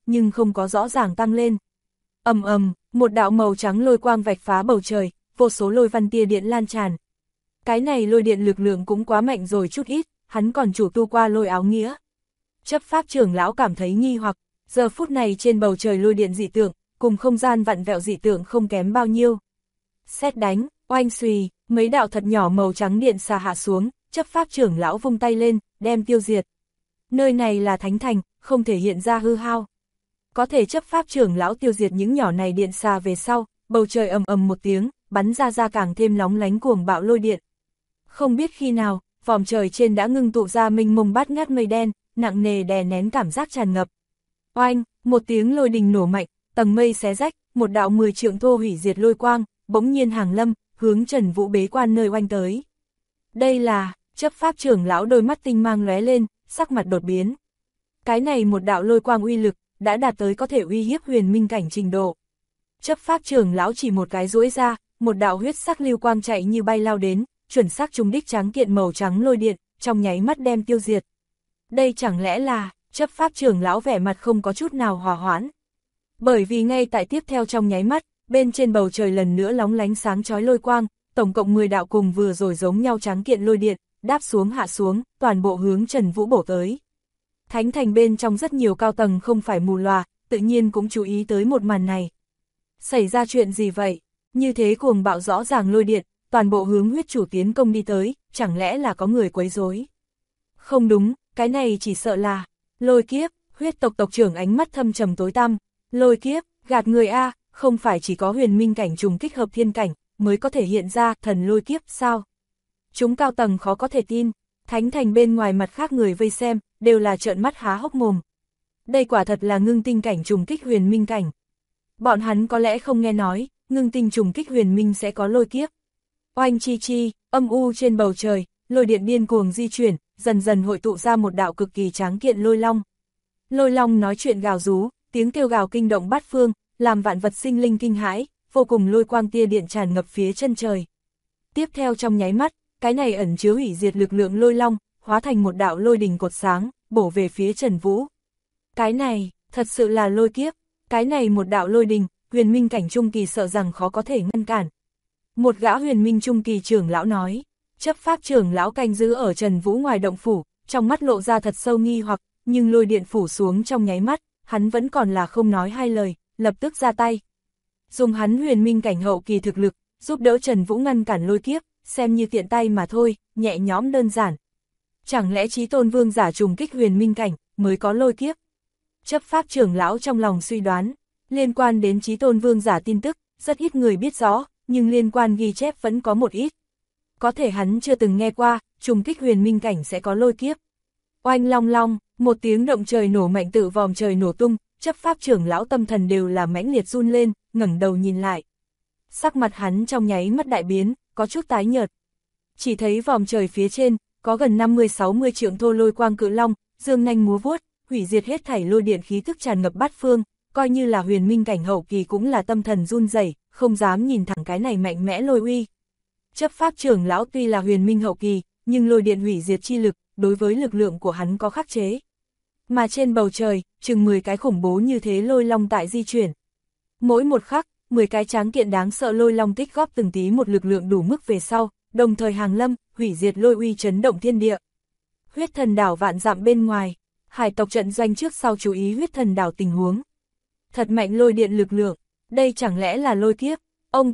S1: nhưng không có rõ ràng tăng lên. Ầm ầm, một đạo màu trắng lôi quang vạch phá bầu trời, vô số lôi văn tia điện lan tràn. Cái này lôi điện lực lượng cũng quá mạnh rồi chút ít, hắn còn chủ tu qua lôi áo nghĩa. Chấp pháp trưởng lão cảm thấy nghi hoặc, giờ phút này trên bầu trời lôi điện dị tượng, cùng không gian vặn vẹo dị tượng không kém bao nhiêu. Sét đánh, oanh xùy, mấy đạo thật nhỏ màu trắng điện xà hạ xuống, chấp pháp trưởng lão vung tay lên, đem tiêu diệt. Nơi này là thánh thành, không thể hiện ra hư hao. Có thể chấp pháp trưởng lão tiêu diệt những nhỏ này điện xà về sau, bầu trời ầm ầm một tiếng, bắn ra càng thêm nóng lánh cuồng bạo lôi điện. Không biết khi nào, vòm trời trên đã ngưng tụ ra mênh mông bát ngát mây đen, nặng nề đè nén cảm giác tràn ngập. Oanh, một tiếng lôi đình nổ mạnh, tầng mây xé rách, một đạo 10 trượng thô hủy diệt lôi quang, bỗng nhiên hàng lâm, hướng Trần Vũ bế quan nơi oanh tới. Đây là, chấp pháp trưởng lão đôi mắt tinh mang lóe lên, sắc mặt đột biến. Cái này một đạo lôi quang uy lực, đã đạt tới có thể uy hiếp huyền minh cảnh trình độ. Chấp pháp trưởng lão chỉ một cái duỗi ra, một đạo huyết sắc lưu quang chạy như bay lao đến, chuẩn xác trúng đích tráng kiện màu trắng lôi điện, trong nháy mắt đem tiêu diệt. Đây chẳng lẽ là, chấp pháp trưởng lão vẻ mặt không có chút nào hòa hoãn. Bởi vì ngay tại tiếp theo trong nháy mắt, bên trên bầu trời lần nữa lóng lánh sáng chói lôi quang, tổng cộng 10 đạo cùng vừa rồi giống nhau tráng kiện lôi điện, đáp xuống hạ xuống, toàn bộ hướng Trần Vũ bổ tới. Thánh thành bên trong rất nhiều cao tầng không phải mù lòa, tự nhiên cũng chú ý tới một màn này. Xảy ra chuyện gì vậy? Như thế cuồng bạo rõ ràng lôi điện, toàn bộ hướng huyết chủ tiến công đi tới, chẳng lẽ là có người quấy rối? Không đúng, cái này chỉ sợ là lôi kiếp. Huyết tộc tộc trưởng ánh mắt thâm trầm tối tăm. Lôi kiếp, gạt người a, không phải chỉ có huyền minh cảnh trùng kích hợp thiên cảnh mới có thể hiện ra thần lôi kiếp sao? Chúng cao tầng khó có thể tin. Thánh thành bên ngoài mặt khác người vây xem, đều là trợn mắt há hốc mồm. Đây quả thật là ngưng tinh cảnh trùng kích huyền minh cảnh. Bọn hắn có lẽ không nghe nói, ngưng tinh trùng kích huyền minh sẽ có lôi kiếp. Oanh chi chi, âm u trên bầu trời, lôi điện điên cuồng di chuyển, dần dần hội tụ ra một đạo cực kỳ tráng kiện lôi long. Lôi long nói chuyện gào rú, tiếng kêu gào kinh động bát phương, làm vạn vật sinh linh kinh hãi, vô cùng lôi quang tia điện tràn ngập phía chân trời. Tiếp theo trong nháy mắt, cái này ẩn chứa hủy diệt lực lượng lôi long, hóa thành một đạo lôi đình cột sáng, bổ về phía Trần Vũ. Cái này, thật sự là lôi kiếp, cái này một đạo lôi đình, huyền minh cảnh trung kỳ sợ rằng khó có thể ngăn cản. Một gã huyền minh trung kỳ trưởng lão nói, chấp pháp trưởng lão canh giữ ở Trần Vũ ngoài động phủ, trong mắt lộ ra thật sâu nghi hoặc, nhưng lôi điện phủ xuống trong nháy mắt, hắn vẫn còn là không nói hai lời, lập tức ra tay. Dùng hắn huyền minh cảnh hậu kỳ thực lực, giúp đỡ Trần Vũ ngăn cản lôi kiếp, xem như tiện tay mà thôi, nhẹ nhõm đơn giản. Chẳng lẽ Chí Tôn Vương giả trùng kích huyền minh cảnh, mới có lôi kiếp? Chấp pháp trưởng lão trong lòng suy đoán, liên quan đến Chí Tôn Vương giả tin tức, rất ít người biết rõ, nhưng liên quan ghi chép vẫn có một ít. Có thể hắn chưa từng nghe qua, trùng kích huyền minh cảnh sẽ có lôi kiếp. Oanh long long, một tiếng động trời nổ mạnh tự vòm trời nổ tung, chấp pháp trưởng lão tâm thần đều là mãnh liệt run lên, ngẩng đầu nhìn lại. Sắc mặt hắn trong nháy mắt đại biến, có chút tái nhợt. Chỉ thấy vòm trời phía trên, có gần 50-60 trượng thô lôi quang cự long, dương nanh múa vuốt, hủy diệt hết thảy lôi điện khí thức tràn ngập bát phương, coi như là huyền minh cảnh hậu kỳ cũng là tâm thần run rẩy, không dám nhìn thẳng cái này mạnh mẽ lôi uy. Chấp pháp trưởng lão tuy là huyền minh hậu kỳ, nhưng lôi điện hủy diệt chi lực, đối với lực lượng của hắn có khắc chế. Mà trên bầu trời, chừng 10 cái khủng bố như thế lôi long tại di chuyển. Mỗi một khắc, 10 cái tráng kiện đáng sợ lôi long tích góp từng tí một lực lượng đủ mức về sau, đồng thời hàng lâm, hủy diệt lôi uy chấn động thiên địa. Huyết thần đảo vạn dặm bên ngoài, hải tộc trận doanh trước sau chú ý huyết thần đảo tình huống. Thật mạnh lôi điện lực lượng, đây chẳng lẽ là lôi kiếp? Ông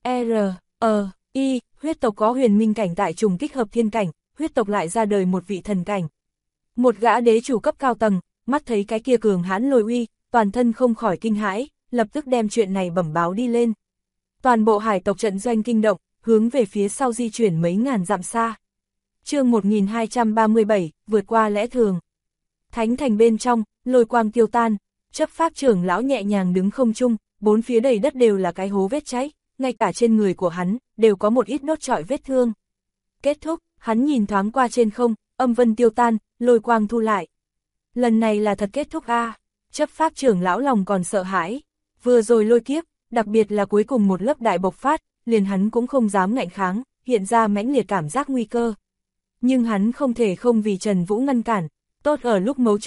S1: T.R.I. huyết tộc có huyền minh cảnh tại trùng kích hợp thiên cảnh, huyết tộc lại ra đời một vị thần cảnh. Một gã đế chủ cấp cao tầng, mắt thấy cái kia cường hãn lôi uy, toàn thân không khỏi kinh hãi, lập tức đem chuyện này bẩm báo đi lên. Toàn bộ hải tộc trận doanh kinh động, hướng về phía sau di chuyển mấy ngàn dặm xa. Chương 1237, vượt qua lẽ thường. Thánh thành bên trong, lôi quang tiêu tan, chấp pháp trưởng lão nhẹ nhàng đứng không trung, bốn phía đầy đất đều là cái hố vết cháy, ngay cả trên người của hắn, đều có một ít đốt trọi vết thương. Kết thúc, hắn nhìn thoáng qua trên không, âm vân tiêu tan, lôi quang thu lại. Lần này là thật kết thúc a. Chấp pháp trưởng lão lòng còn sợ hãi. Vừa rồi lôi kiếp, đặc biệt là cuối cùng một lớp đại bộc phát, liền hắn cũng không dám ngạnh kháng, hiện ra mãnh liệt cảm giác nguy cơ. Nhưng hắn không thể không vì Trần Vũ ngăn cản, tốt ở lúc mấu chốt,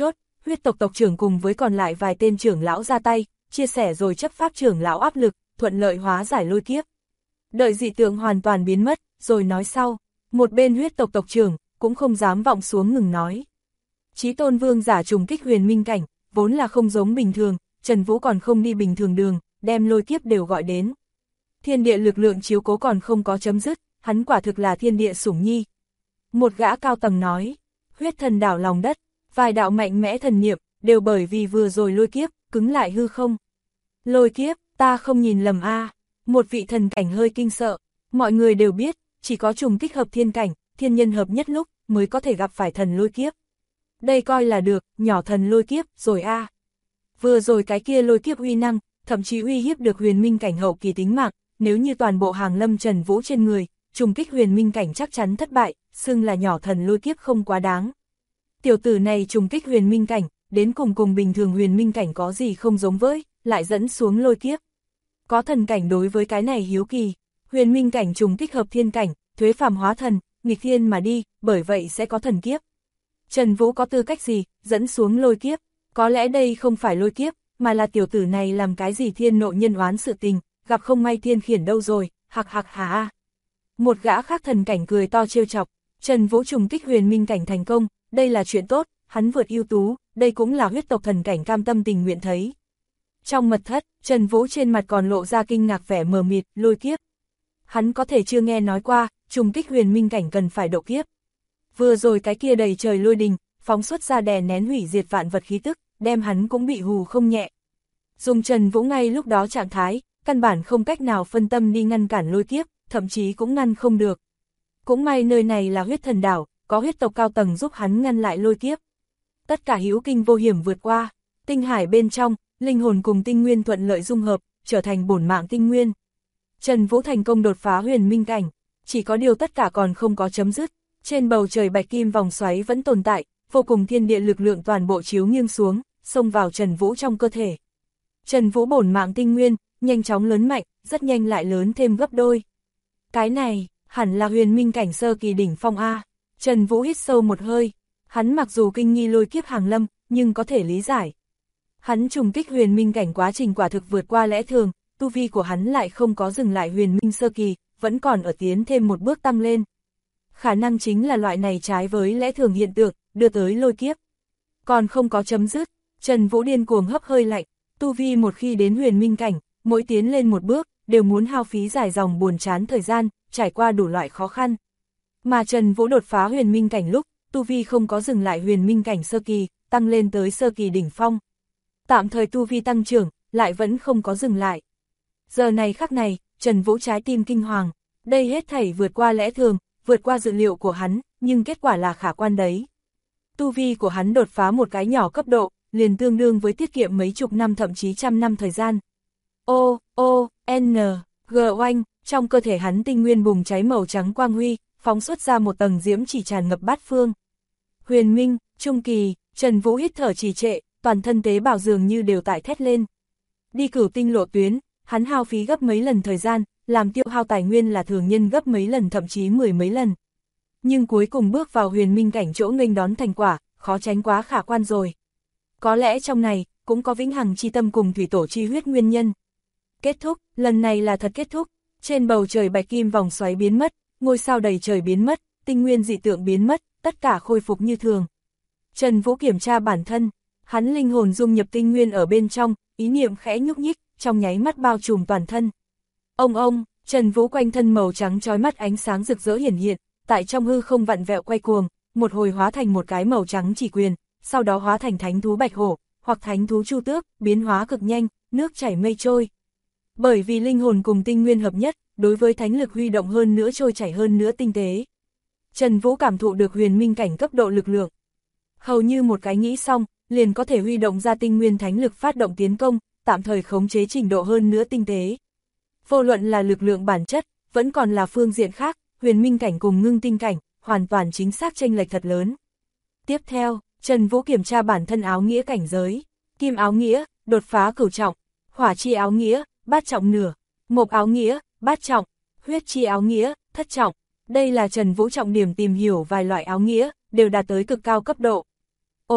S1: huyết tộc tộc trưởng cùng với còn lại vài tên trưởng lão ra tay, chia sẻ rồi chấp pháp trưởng lão áp lực, thuận lợi hóa giải lôi kiếp. Đợi dị tượng hoàn toàn biến mất, rồi nói sau, một bên huyết tộc tộc trưởng, cũng không dám vọng xuống ngừng nói. Chí tôn vương giả trùng kích huyền minh cảnh, vốn là không giống bình thường, Trần Vũ còn không đi bình thường đường, đem lôi kiếp đều gọi đến. Thiên địa lực lượng chiếu cố còn không có chấm dứt, hắn quả thực là thiên địa sủng nhi. Một gã cao tầng nói, huyết thần đảo lòng đất, vài đạo mạnh mẽ thần niệm, đều bởi vì vừa rồi lôi kiếp, cứng lại hư không. Lôi kiếp, ta không nhìn lầm a. Một vị thần cảnh hơi kinh sợ, mọi người đều biết, chỉ có trùng kích hợp thiên cảnh, thiên nhân hợp nhất lúc, mới có thể gặp phải thần lôi kiếp. Đây coi là được, nhỏ thần lôi kiếp, rồi a. Vừa rồi cái kia lôi kiếp uy năng, thậm chí uy hiếp được huyền minh cảnh hậu kỳ tính mạng, nếu như toàn bộ hàng lâm Trần Vũ trên người, trùng kích huyền minh cảnh chắc chắn thất bại, xưng là nhỏ thần lôi kiếp không quá đáng. Tiểu tử này trùng kích huyền minh cảnh, đến cùng bình thường huyền minh cảnh có gì không giống với, lại dẫn xuống lôi kiếp. Có thần cảnh đối với cái này hiếu kỳ, huyền minh cảnh trùng kích hợp thiên cảnh, thuế phàm hóa thần, nghịch thiên mà đi, bởi vậy sẽ có thần kiếp. Trần Vũ có tư cách gì, dẫn xuống lôi kiếp, có lẽ đây không phải lôi kiếp, mà là tiểu tử này làm cái gì thiên nộ nhân oán sự tình, gặp không may thiên khiển đâu rồi, hạc hà. Một gã khác thần cảnh cười to trêu chọc, Trần Vũ trùng kích huyền minh cảnh thành công, đây là chuyện tốt, hắn vượt ưu tú, đây cũng là huyết tộc thần cảnh cam tâm tình nguyện thấy. Trong mật thất, Trần Vũ trên mặt còn lộ ra kinh ngạc vẻ mờ mịt, lôi kiếp. Hắn có thể chưa nghe nói qua, trùng kích huyền minh cảnh cần phải độ kiếp. Vừa rồi cái kia đầy trời lôi đình, phóng xuất ra đè nén hủy diệt vạn vật khí tức, đem hắn cũng bị hù không nhẹ. Dùng Trần Vũ ngay lúc đó trạng thái, căn bản không cách nào phân tâm đi ngăn cản lôi kiếp, thậm chí cũng ngăn không được. Cũng may nơi này là huyết thần đảo, có huyết tộc cao tầng giúp hắn ngăn lại lôi kiếp. Tất cả hữu kinh vô hiểm vượt qua, tinh hải bên trong, linh hồn cùng tinh nguyên thuận lợi dung hợp, trở thành bổn mạng tinh nguyên. Trần Vũ thành công đột phá huyền minh cảnh, chỉ có điều tất cả còn không có chấm dứt. Trên bầu trời bạch kim vòng xoáy vẫn tồn tại, vô cùng thiên địa lực lượng toàn bộ chiếu nghiêng xuống, xông vào Trần Vũ trong cơ thể. Trần Vũ bổn mạng tinh nguyên, nhanh chóng lớn mạnh, rất nhanh lại lớn thêm gấp đôi. Cái này, hẳn là huyền minh cảnh sơ kỳ đỉnh phong A. Trần Vũ hít sâu một hơi, hắn mặc dù kinh nghi lôi kiếp hàng lâm, nhưng có thể lý giải. Hắn trùng kích huyền minh cảnh quá trình quả thực vượt qua lẽ thường, tu vi của hắn lại không có dừng lại huyền minh sơ kỳ, vẫn còn ở tiến thêm một bước tăng lên. Khả năng chính là loại này trái với lẽ thường hiện tượng, đưa tới lôi kiếp. Còn không có chấm dứt, Trần Vũ điên cuồng hấp hơi lạnh, tu vi một khi đến huyền minh cảnh, mỗi tiến lên một bước, đều muốn hao phí dài dòng buồn chán thời gian, trải qua đủ loại khó khăn. Mà Trần Vũ đột phá huyền minh cảnh lúc, tu vi không có dừng lại huyền minh cảnh sơ kỳ, tăng lên tới sơ kỳ đỉnh phong. Tạm thời tu vi tăng trưởng, lại vẫn không có dừng lại. Giờ này khắc này, Trần Vũ trái tim kinh hoàng, đây hết thảy vượt qua lẽ thường, vượt qua dự liệu của hắn, nhưng kết quả là khả quan đấy. Tu vi của hắn đột phá một cái nhỏ cấp độ, liền tương đương với tiết kiệm mấy chục năm thậm chí trăm năm thời gian. G oanh, trong cơ thể hắn tinh nguyên bùng cháy màu trắng quang huy, phóng xuất ra một tầng diễm chỉ tràn ngập bát phương. Huyền minh, trung kỳ, Trần Vũ hít thở trì trệ, toàn thân tế bào dường như đều tại thét lên. Đi cửu tinh lộ tuyến, hắn hao phí gấp mấy lần thời gian, làm tiêu hao tài nguyên là thường nhân gấp mấy lần thậm chí mười mấy lần. Nhưng cuối cùng bước vào huyền minh cảnh chỗ nghênh đón thành quả, khó tránh quá khả quan rồi. Có lẽ trong này, cũng có vĩnh hằng chi tâm cùng thủy tổ chi huyết nguyên nhân. Kết thúc, lần này là thật kết thúc, trên bầu trời bạch kim vòng xoáy biến mất, ngôi sao đầy trời biến mất, tinh nguyên dị tượng biến mất, tất cả khôi phục như thường. Trần Vũ kiểm tra bản thân, hắn linh hồn dung nhập tinh nguyên ở bên trong, ý niệm khẽ nhúc nhích, trong nháy mắt bao trùm toàn thân. Ông, Trần Vũ quanh thân màu trắng chói mắt ánh sáng rực rỡ hiển hiện, tại trong hư không vặn vẹo quay cuồng, một hồi hóa thành một cái màu trắng chỉ quyền, sau đó hóa thành thánh thú bạch hổ, hoặc thánh thú chu tước, biến hóa cực nhanh, nước chảy mây trôi. Bởi vì linh hồn cùng tinh nguyên hợp nhất, đối với thánh lực huy động hơn nữa trôi chảy hơn nữa tinh tế. Trần Vũ cảm thụ được huyền minh cảnh cấp độ lực lượng. Hầu như một cái nghĩ xong, liền có thể huy động ra tinh nguyên thánh lực phát động tiến công, tạm thời khống chế trình độ hơn nữa tinh tế. Vô luận là lực lượng bản chất, vẫn còn là phương diện khác, huyền minh cảnh cùng ngưng tinh cảnh, hoàn toàn chính xác chênh lệch thật lớn. Tiếp theo, Trần Vũ kiểm tra bản thân áo nghĩa cảnh giới. Kim áo nghĩa, đột phá cửu trọng. Hỏa chi áo nghĩa, bát trọng nửa. Mộc áo nghĩa, bát trọng. Huyết chi áo nghĩa, thất trọng. Đây là Trần Vũ trọng điểm tìm hiểu vài loại áo nghĩa, đều đạt tới cực cao cấp độ.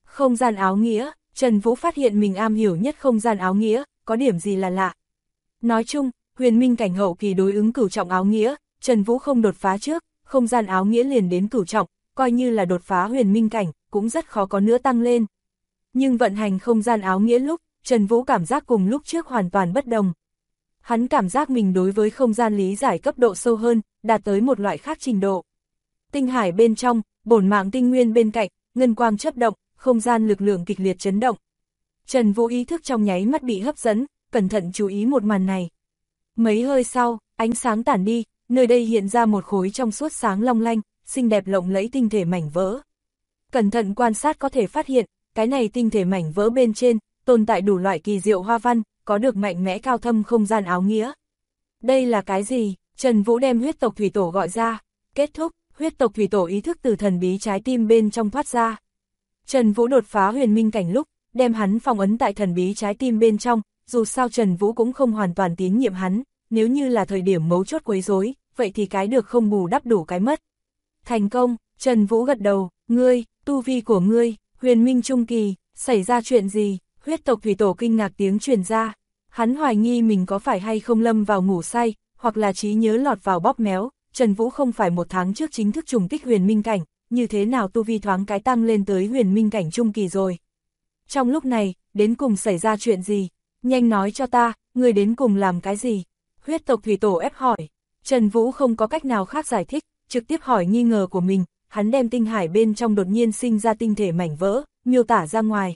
S1: Không gian áo nghĩa, Trần Vũ phát hiện mình am hiểu nhất không gian áo nghĩa, có điểm gì là lạ. Nói chung, huyền minh cảnh hậu kỳ đối ứng cửu trọng áo nghĩa, Trần Vũ không đột phá trước, không gian áo nghĩa liền đến cửu trọng, coi như là đột phá huyền minh cảnh, cũng rất khó có nữa tăng lên. Nhưng vận hành không gian áo nghĩa lúc, Trần Vũ cảm giác cùng lúc trước hoàn toàn bất đồng. Hắn cảm giác mình đối với không gian lý giải cấp độ sâu hơn, đạt tới một loại khác trình độ. Tinh hải bên trong, bổn mạng tinh nguyên bên cạnh, ngân quang chớp động, không gian lực lượng kịch liệt chấn động. Trần Vũ ý thức trong nháy mắt bị hấp dẫn, cẩn thận chú ý một màn này. Mấy hơi sau, ánh sáng tản đi, nơi đây hiện ra một khối trong suốt sáng long lanh, xinh đẹp lộng lẫy tinh thể mảnh vỡ. Cẩn thận quan sát có thể phát hiện, cái này tinh thể mảnh vỡ bên trên, tồn tại đủ loại kỳ diệu hoa văn, có được mạnh mẽ cao thâm không gian áo nghĩa. Đây là cái gì? Trần Vũ đem huyết tộc thủy tổ gọi ra. Kết thúc, huyết tộc thủy tổ ý thức từ thần bí trái tim bên trong thoát ra. Trần Vũ đột phá huyền minh cảnh lúc, đem hắn phong ấn tại thần bí trái tim bên trong, dù sao Trần Vũ cũng không hoàn toàn tín nhiệm hắn, nếu như là thời điểm mấu chốt quấy rối, vậy thì cái được không bù đắp đủ cái mất. Thành công, Trần Vũ gật đầu, ngươi, tu vi của ngươi, huyền minh trung kỳ, xảy ra chuyện gì? Huyết tộc thủy tổ kinh ngạc tiếng truyền ra, hắn hoài nghi mình có phải hay không lâm vào ngủ say, hoặc là trí nhớ lọt vào bóp méo, Trần Vũ không phải một tháng trước chính thức trùng kích huyền minh cảnh, như thế nào tu vi thoáng cái tăng lên tới huyền minh cảnh trung kỳ rồi. Trong lúc này, đến cùng xảy ra chuyện gì? Nhanh nói cho ta, người đến cùng làm cái gì? Huyết tộc thủy tổ ép hỏi. Trần Vũ không có cách nào khác giải thích, trực tiếp hỏi nghi ngờ của mình, hắn đem tinh hải bên trong đột nhiên sinh ra tinh thể mảnh vỡ, miêu tả ra ngoài.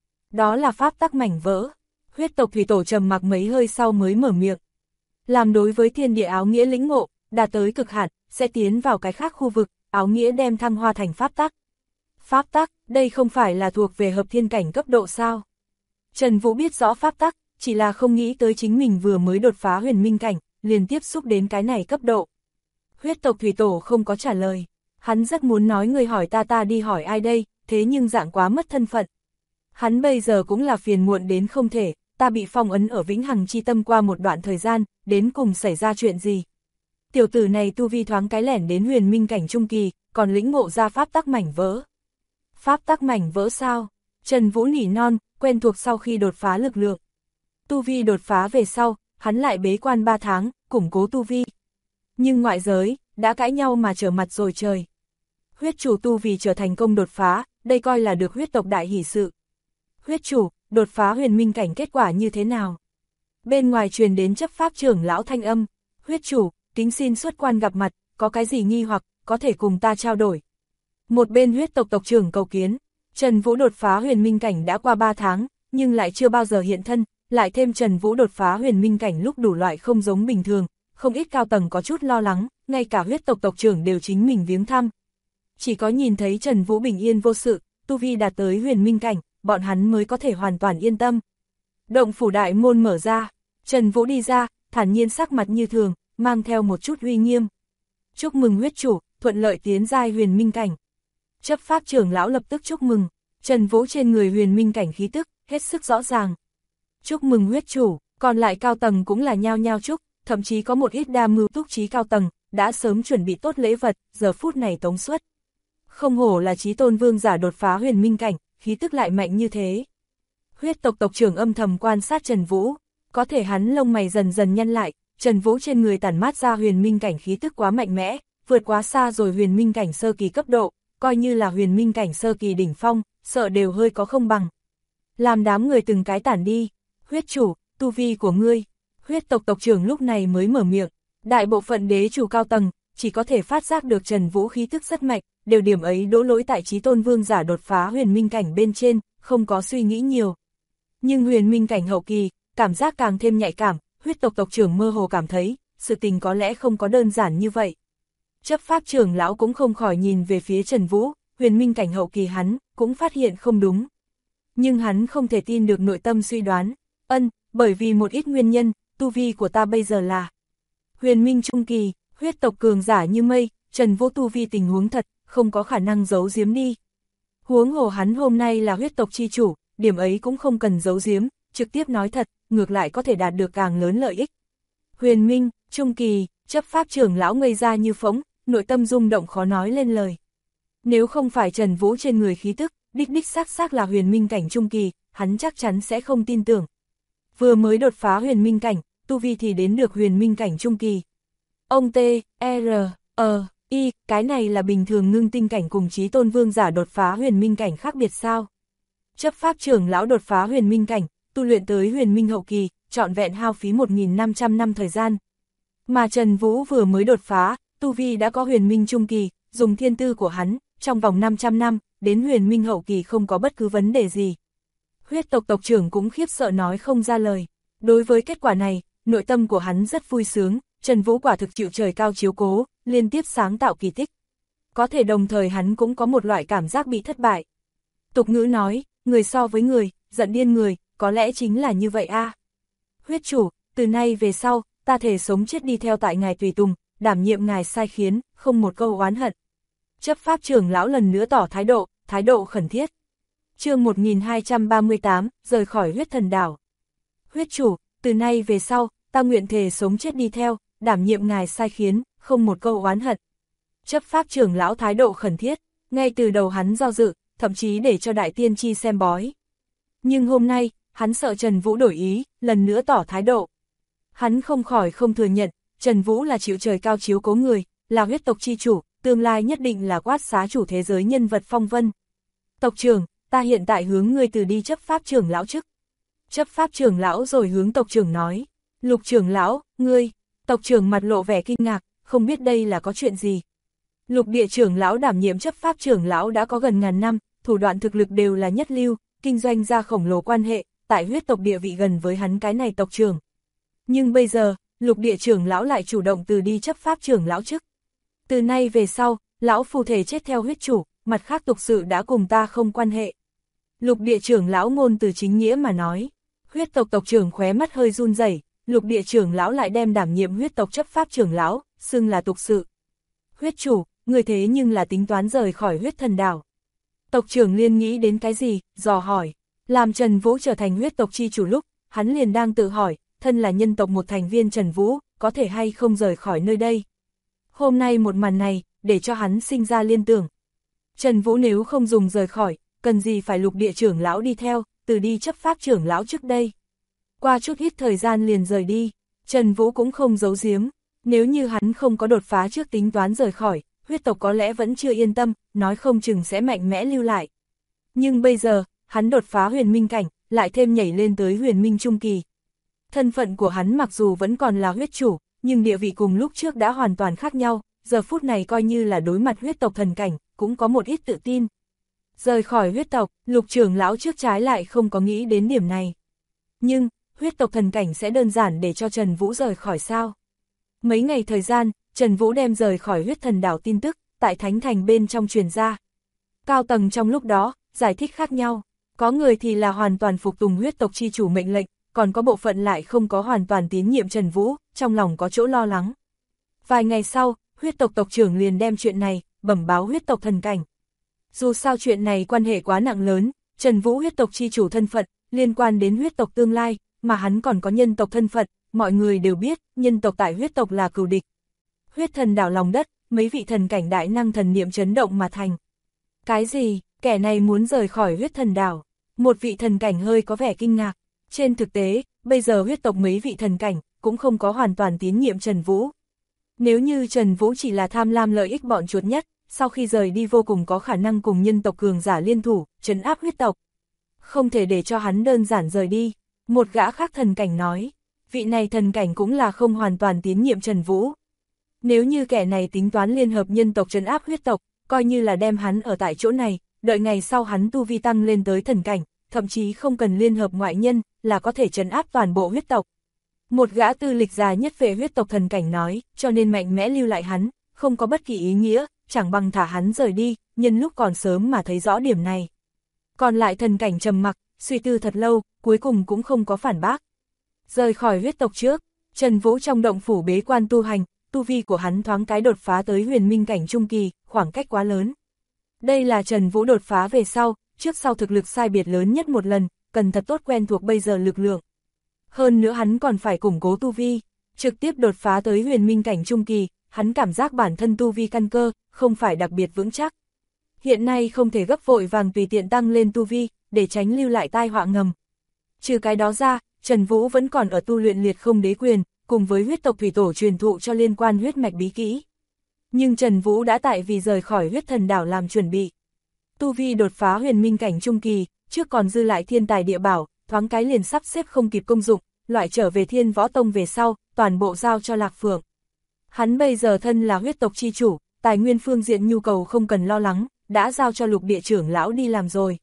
S1: Đó là pháp tắc mảnh vỡ. Huyết tộc thủy tổ trầm mặc mấy hơi sau mới mở miệng. Làm đối với thiên địa áo nghĩa lĩnh ngộ, đạt tới cực hạn, sẽ tiến vào cái khác khu vực, áo nghĩa đem thăng hoa thành pháp tắc. Pháp tắc, đây không phải là thuộc về hợp thiên cảnh cấp độ sao? Trần Vũ biết rõ pháp tắc, chỉ là không nghĩ tới chính mình vừa mới đột phá huyền minh cảnh, liền tiếp xúc đến cái này cấp độ. Huyết tộc thủy tổ không có trả lời. Hắn rất muốn nói người hỏi ta đi hỏi ai đây, thế nhưng dạng quá mất thân phận. Hắn bây giờ cũng là phiền muộn đến không thể, ta bị phong ấn ở Vĩnh Hằng Chi Tâm qua một đoạn thời gian, đến cùng xảy ra chuyện gì? Tiểu tử này tu vi thoáng cái lẻn đến huyền minh cảnh trung kỳ, còn lĩnh ngộ ra pháp tắc mảnh vỡ. Pháp tắc mảnh vỡ sao? Trần Vũ nỉ non, quen thuộc sau khi đột phá lực lượng. Tu vi đột phá về sau, hắn lại bế quan 3 tháng, củng cố tu vi. Nhưng ngoại giới, đã cãi nhau mà trở mặt rồi trời. Huyết chủ tu vì trở thành công đột phá, đây coi là được huyết tộc đại hỷ sự. Huyết chủ, đột phá huyền minh cảnh kết quả như thế nào? Bên ngoài truyền đến chấp pháp trưởng lão thanh âm, huyết chủ, kính xin xuất quan gặp mặt, có cái gì nghi hoặc, có thể cùng ta trao đổi. Một bên huyết tộc tộc trưởng cầu kiến, Trần Vũ đột phá huyền minh cảnh đã qua 3 tháng, nhưng lại chưa bao giờ hiện thân, lại thêm Trần Vũ đột phá huyền minh cảnh lúc đủ loại không giống bình thường, không ít cao tầng có chút lo lắng, ngay cả huyết tộc tộc trưởng đều chính mình viếng thăm. Chỉ có nhìn thấy Trần Vũ bình yên vô sự, tu vi đạt tới huyền minh cảnh, bọn hắn mới có thể hoàn toàn yên tâm. Động phủ đại môn mở ra, Trần Vũ đi ra, thản nhiên sắc mặt như thường, mang theo một chút uy nghiêm. Chúc mừng huyết chủ, thuận lợi tiến giai huyền minh cảnh. Chấp pháp trưởng lão lập tức chúc mừng, Trần Vũ trên người huyền minh cảnh khí tức, hết sức rõ ràng. Chúc mừng huyết chủ, còn lại cao tầng cũng là nhao nhao chúc, thậm chí có một ít đa mưu túc trí cao tầng, đã sớm chuẩn bị tốt lễ vật, giờ phút này tống xuất. Không hổ là chí tôn vương giả đột phá huyền minh cảnh, khí tức lại mạnh như thế. Huyết tộc tộc trưởng âm thầm quan sát Trần Vũ, có thể hắn lông mày dần dần nhăn lại, Trần Vũ trên người tản mát ra huyền minh cảnh khí tức quá mạnh mẽ, vượt quá xa rồi huyền minh cảnh sơ kỳ cấp độ, coi như là huyền minh cảnh sơ kỳ đỉnh phong, sợ đều hơi có không bằng. Làm đám người từng cái tản đi, huyết chủ, tu vi của ngươi. Huyết tộc tộc trưởng lúc này mới mở miệng, đại bộ phận đế chủ cao tầng, chỉ có thể phát giác được Trần Vũ khí tức rất mạnh, đều điểm ấy đỗ lỗi tại chí tôn vương giả đột phá huyền minh cảnh bên trên, không có suy nghĩ nhiều. Nhưng huyền minh cảnh hậu kỳ, cảm giác càng thêm nhạy cảm, huyết tộc tộc trưởng mơ hồ cảm thấy, sự tình có lẽ không có đơn giản như vậy. Chấp pháp trưởng lão cũng không khỏi nhìn về phía Trần Vũ, huyền minh cảnh hậu kỳ hắn, cũng phát hiện không đúng. Nhưng hắn không thể tin được nội tâm suy đoán, bởi vì một ít nguyên nhân, tu vi của ta bây giờ là huyền minh trung kỳ, huyết tộc cường giả như mây, Trần Vũ tu vi tình huống thật, không có khả năng giấu giếm đi. Huống hồ hắn hôm nay là huyết tộc chi chủ, điểm ấy cũng không cần giấu giếm, trực tiếp nói thật, ngược lại có thể đạt được càng lớn lợi ích. Huyền minh, trung kỳ, chấp pháp trưởng lão ngây ra như phỗng, nội tâm rung động khó nói lên lời. Nếu không phải Trần Vũ trên người khí tức, đích đích xác là huyền minh cảnh trung kỳ, hắn chắc chắn sẽ không tin tưởng. Vừa mới đột phá huyền minh cảnh, tu vi thì đến được huyền minh cảnh trung kỳ. Ông cái này là bình thường ngưng tinh cảnh cùng chí tôn vương giả đột phá huyền minh cảnh khác biệt sao? Chấp pháp trưởng lão đột phá huyền minh cảnh, tu luyện tới huyền minh hậu kỳ, trọn vẹn hao phí 1.500 năm thời gian. Mà Trần Vũ vừa mới đột phá, tu vi đã có huyền minh trung kỳ, dùng thiên tư của hắn, trong vòng 500 năm, đến huyền minh hậu kỳ không có bất cứ vấn đề gì. Huyết tộc tộc trưởng cũng khiếp sợ nói không ra lời. Đối với kết quả này, nội tâm của hắn rất vui sướng, Trần Vũ quả thực chịu trời cao chiếu cố, liên tiếp sáng tạo kỳ tích. Có thể đồng thời hắn cũng có một loại cảm giác bị thất bại. Tục ngữ nói, người so với người, giận điên người, có lẽ chính là như vậy a. Huyết chủ, từ nay về sau, ta thể sống chết đi theo tại ngài tùy tùng, đảm nhiệm ngài sai khiến, không một câu oán hận. Chấp pháp trưởng lão lần nữa tỏ thái độ khẩn thiết. Chương 1238, rời khỏi huyết thần đảo. Huyết chủ, từ nay về sau, ta nguyện thể sống chết đi theo, đảm nhiệm ngài sai khiến, không một câu oán hận. Chấp pháp trưởng lão thái độ khẩn thiết, ngay từ đầu hắn do dự, thậm chí để cho đại tiên tri xem bói. Nhưng hôm nay, hắn sợ Trần Vũ đổi ý, lần nữa tỏ thái độ. Hắn không khỏi không thừa nhận, Trần Vũ là chịu trời cao chiếu cố người, là huyết tộc chi chủ, tương lai nhất định là quát xá chủ thế giới nhân vật phong vân. Tộc trưởng, ta hiện tại hướng ngươi từ đi chấp pháp trưởng lão chức. Chấp pháp trưởng lão rồi hướng tộc trưởng nói, Lục trưởng lão, ngươi, tộc trưởng mặt lộ vẻ kinh ngạc, không biết đây là có chuyện gì. Lục địa trưởng lão đảm nhiệm chấp pháp trưởng lão đã có gần ngàn năm, thủ đoạn thực lực đều là nhất lưu, kinh doanh ra khổng lồ quan hệ, tại huyết tộc địa vị gần với hắn cái này tộc trưởng. Nhưng bây giờ, lục địa trưởng lão lại chủ động từ đi chấp pháp trưởng lão chức. Từ nay về sau, lão phù thể chết theo huyết chủ, mặt khác tục sự đã cùng ta không quan hệ. Lục địa trưởng lão ngôn từ chính nghĩa mà nói. Huyết tộc tộc trưởng khóe mắt hơi run rẩy, lục địa trưởng lão lại đem đảm nhiệm huyết tộc chấp pháp trưởng lão, xưng là tục sự. Huyết chủ, người thế nhưng là tính toán rời khỏi huyết thần đảo. Tộc trưởng liên nghĩ đến cái gì, dò hỏi. Làm Trần Vũ trở thành huyết tộc chi chủ lúc, hắn liền đang tự hỏi, thân là nhân tộc một thành viên Trần Vũ, có thể hay không rời khỏi nơi đây. Hôm nay một màn này, để cho hắn sinh ra liên tưởng. Trần Vũ nếu không dùng rời khỏi, cần gì phải lục địa trưởng lão đi theo, từ đi chấp pháp trưởng lão trước đây. Qua chút ít thời gian liền rời đi, Trần Vũ cũng không giấu giếm, nếu như hắn không có đột phá trước tính toán rời khỏi, huyết tộc có lẽ vẫn chưa yên tâm, nói không chừng sẽ mạnh mẽ lưu lại. Nhưng bây giờ, hắn đột phá huyền minh cảnh, lại thêm nhảy lên tới huyền minh trung kỳ. Thân phận của hắn mặc dù vẫn còn là huyết chủ, nhưng địa vị cùng lúc trước đã hoàn toàn khác nhau, giờ phút này coi như là đối mặt huyết tộc thần cảnh, cũng có một ít tự tin. Rời khỏi huyết tộc, lục trưởng lão trước trái lại không có nghĩ đến điểm này. Nhưng, huyết tộc thần cảnh sẽ đơn giản để cho Trần Vũ rời khỏi sao? Mấy ngày thời gian, Trần Vũ đem rời khỏi huyết thần đảo tin tức, tại Thánh Thành bên trong truyền ra. Cao tầng trong lúc đó, giải thích khác nhau, có người thì là hoàn toàn phục tùng huyết tộc chi chủ mệnh lệnh, còn có bộ phận lại không có hoàn toàn tín nhiệm Trần Vũ, trong lòng có chỗ lo lắng. Vài ngày sau, huyết tộc tộc trưởng liền đem chuyện này, bẩm báo huyết tộc thần cảnh. Dù sao chuyện này quan hệ quá nặng lớn, Trần Vũ huyết tộc chi chủ thân phận, liên quan đến huyết tộc tương lai, mà hắn còn có nhân tộc thân phận, mọi người đều biết, nhân tộc tại huyết tộc là cừu địch. Huyết thần đảo lòng đất, mấy vị thần cảnh đại năng thần niệm chấn động mà thành. Cái gì, kẻ này muốn rời khỏi huyết thần đảo? Một vị thần cảnh hơi có vẻ kinh ngạc. Trên thực tế, bây giờ huyết tộc mấy vị thần cảnh, cũng không có hoàn toàn tín nhiệm Trần Vũ. Nếu như Trần Vũ chỉ là tham lam lợi ích bọn chuột nhất, sau khi rời đi vô cùng có khả năng cùng nhân tộc cường giả liên thủ, trấn áp huyết tộc. Không thể để cho hắn đơn giản rời đi. Một gã khác thần cảnh nói, vị này thần cảnh cũng là không hoàn toàn tín nhiệm Trần Vũ. Nếu như kẻ này tính toán liên hợp nhân tộc trấn áp huyết tộc, coi như là đem hắn ở tại chỗ này, đợi ngày sau hắn tu vi tăng lên tới thần cảnh, thậm chí không cần liên hợp ngoại nhân, là có thể trấn áp toàn bộ huyết tộc. Một gã tư lịch già nhất về huyết tộc thần cảnh nói, cho nên mạnh mẽ lưu lại hắn, không có bất kỳ ý nghĩa, chẳng bằng thả hắn rời đi, nhân lúc còn sớm mà thấy rõ điểm này. Còn lại thần cảnh trầm mặc, suy tư thật lâu, cuối cùng cũng không có phản bác. Rời khỏi huyết tộc trước, Trần Vũ trong động phủ bế quan tu hành, tu vi của hắn thoáng cái đột phá tới huyền minh cảnh trung kỳ, khoảng cách quá lớn. Đây là Trần Vũ đột phá về sau, trước sau thực lực sai biệt lớn nhất một lần, cần thật tốt quen thuộc bây giờ lực lượng. Hơn nữa hắn còn phải củng cố tu vi, trực tiếp đột phá tới huyền minh cảnh trung kỳ, hắn cảm giác bản thân tu vi căn cơ, không phải đặc biệt vững chắc. hiện nay không thể gấp vội vàng tùy tiện tăng lên tu vi, để tránh lưu lại tai họa ngầm. Trừ cái đó ra, Trần Vũ vẫn còn ở tu luyện liệt không đế quyền, cùng với huyết tộc thủy tổ truyền thụ cho liên quan huyết mạch bí kỹ. Nhưng Trần Vũ đã tại vì rời khỏi huyết thần đảo làm chuẩn bị. Tu vi đột phá huyền minh cảnh trung kỳ, trước còn dư lại thiên tài địa bảo, thoáng cái liền sắp xếp không kịp công dụng, loại trở về Thiên Võ Tông về sau, toàn bộ giao cho Lạc Phượng. Hắn bây giờ thân là huyết tộc chi chủ, tài nguyên phương diện nhu cầu không cần lo lắng, đã giao cho Lục Địa trưởng lão đi làm rồi.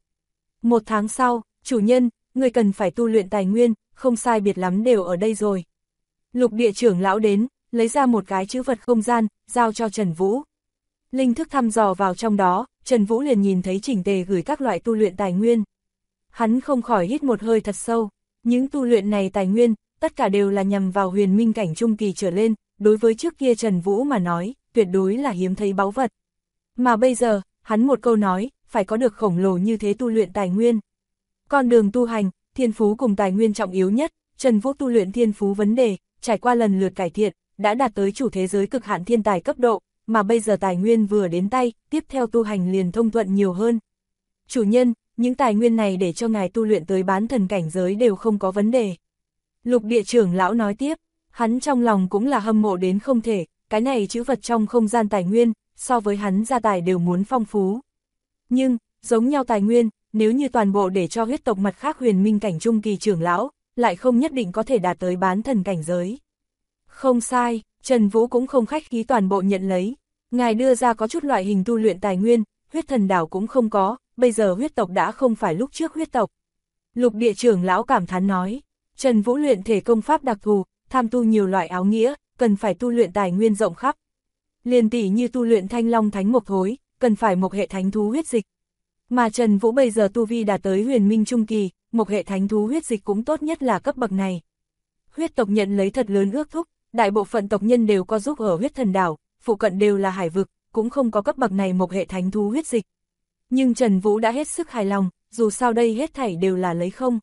S1: 1 tháng sau, chủ nhân, người cần phải tu luyện tài nguyên, không sai biệt lắm đều ở đây rồi. Lục Địa trưởng lão đến, lấy ra một cái chữ vật không gian, giao cho Trần Vũ. Linh thức thăm dò vào trong đó, Trần Vũ liền nhìn thấy chỉnh tề gửi các loại tu luyện tài nguyên. Hắn không khỏi hít một hơi thật sâu, những tu luyện này tài nguyên, tất cả đều là nhằm vào huyền minh cảnh trung kỳ trở lên, đối với trước kia Trần Vũ mà nói, tuyệt đối là hiếm thấy báu vật. Mà bây giờ, hắn một câu nói, phải có được khổng lồ như thế tu luyện tài nguyên. Con đường tu hành, thiên phú cùng tài nguyên trọng yếu nhất, Trần Vũ tu luyện thiên phú vấn đề, trải qua lần lượt cải thiện, đã đạt tới chủ thế giới cực hạn thiên tài cấp độ, mà bây giờ tài nguyên vừa đến tay, tiếp theo tu hành liền thông thuận nhiều hơn. Chủ nhân, những tài nguyên này để cho ngài tu luyện tới bán thần cảnh giới đều không có vấn đề. Lục Địa trưởng lão nói tiếp, hắn trong lòng cũng là hâm mộ đến không thể, cái này chữ vật trong không gian tài nguyên, so với hắn gia tài đều muốn phong phú. Nhưng, giống nhau tài nguyên, nếu như toàn bộ để cho huyết tộc mặt khác huyền minh cảnh trung kỳ trưởng lão, lại không nhất định có thể đạt tới bán thần cảnh giới. Không sai, Trần Vũ cũng không khách khí toàn bộ nhận lấy. Ngài đưa ra có chút loại hình tu luyện tài nguyên, huyết thần đảo cũng không có, bây giờ huyết tộc đã không phải lúc trước huyết tộc. Lục Địa trưởng lão cảm thán nói, Trần Vũ luyện thể công pháp đặc thù, tham tu nhiều loại áo nghĩa, cần phải tu luyện tài nguyên rộng khắp. Liền tỷ như tu luyện Thanh Long Thánh Mộc Thối, cần phải một hệ thánh thú huyết dịch. Mà Trần Vũ bây giờ tu vi đạt tới huyền minh trung kỳ, một hệ thánh thú huyết dịch cũng tốt nhất là cấp bậc này. Huyết tộc nhận lấy thật lớn ước thúc, đại bộ phận tộc nhân đều có giúp ở huyết thần đảo, phụ cận đều là hải vực, cũng không có cấp bậc này một hệ thánh thú huyết dịch. Nhưng Trần Vũ đã hết sức hài lòng, dù sao đây hết thảy đều là lấy không.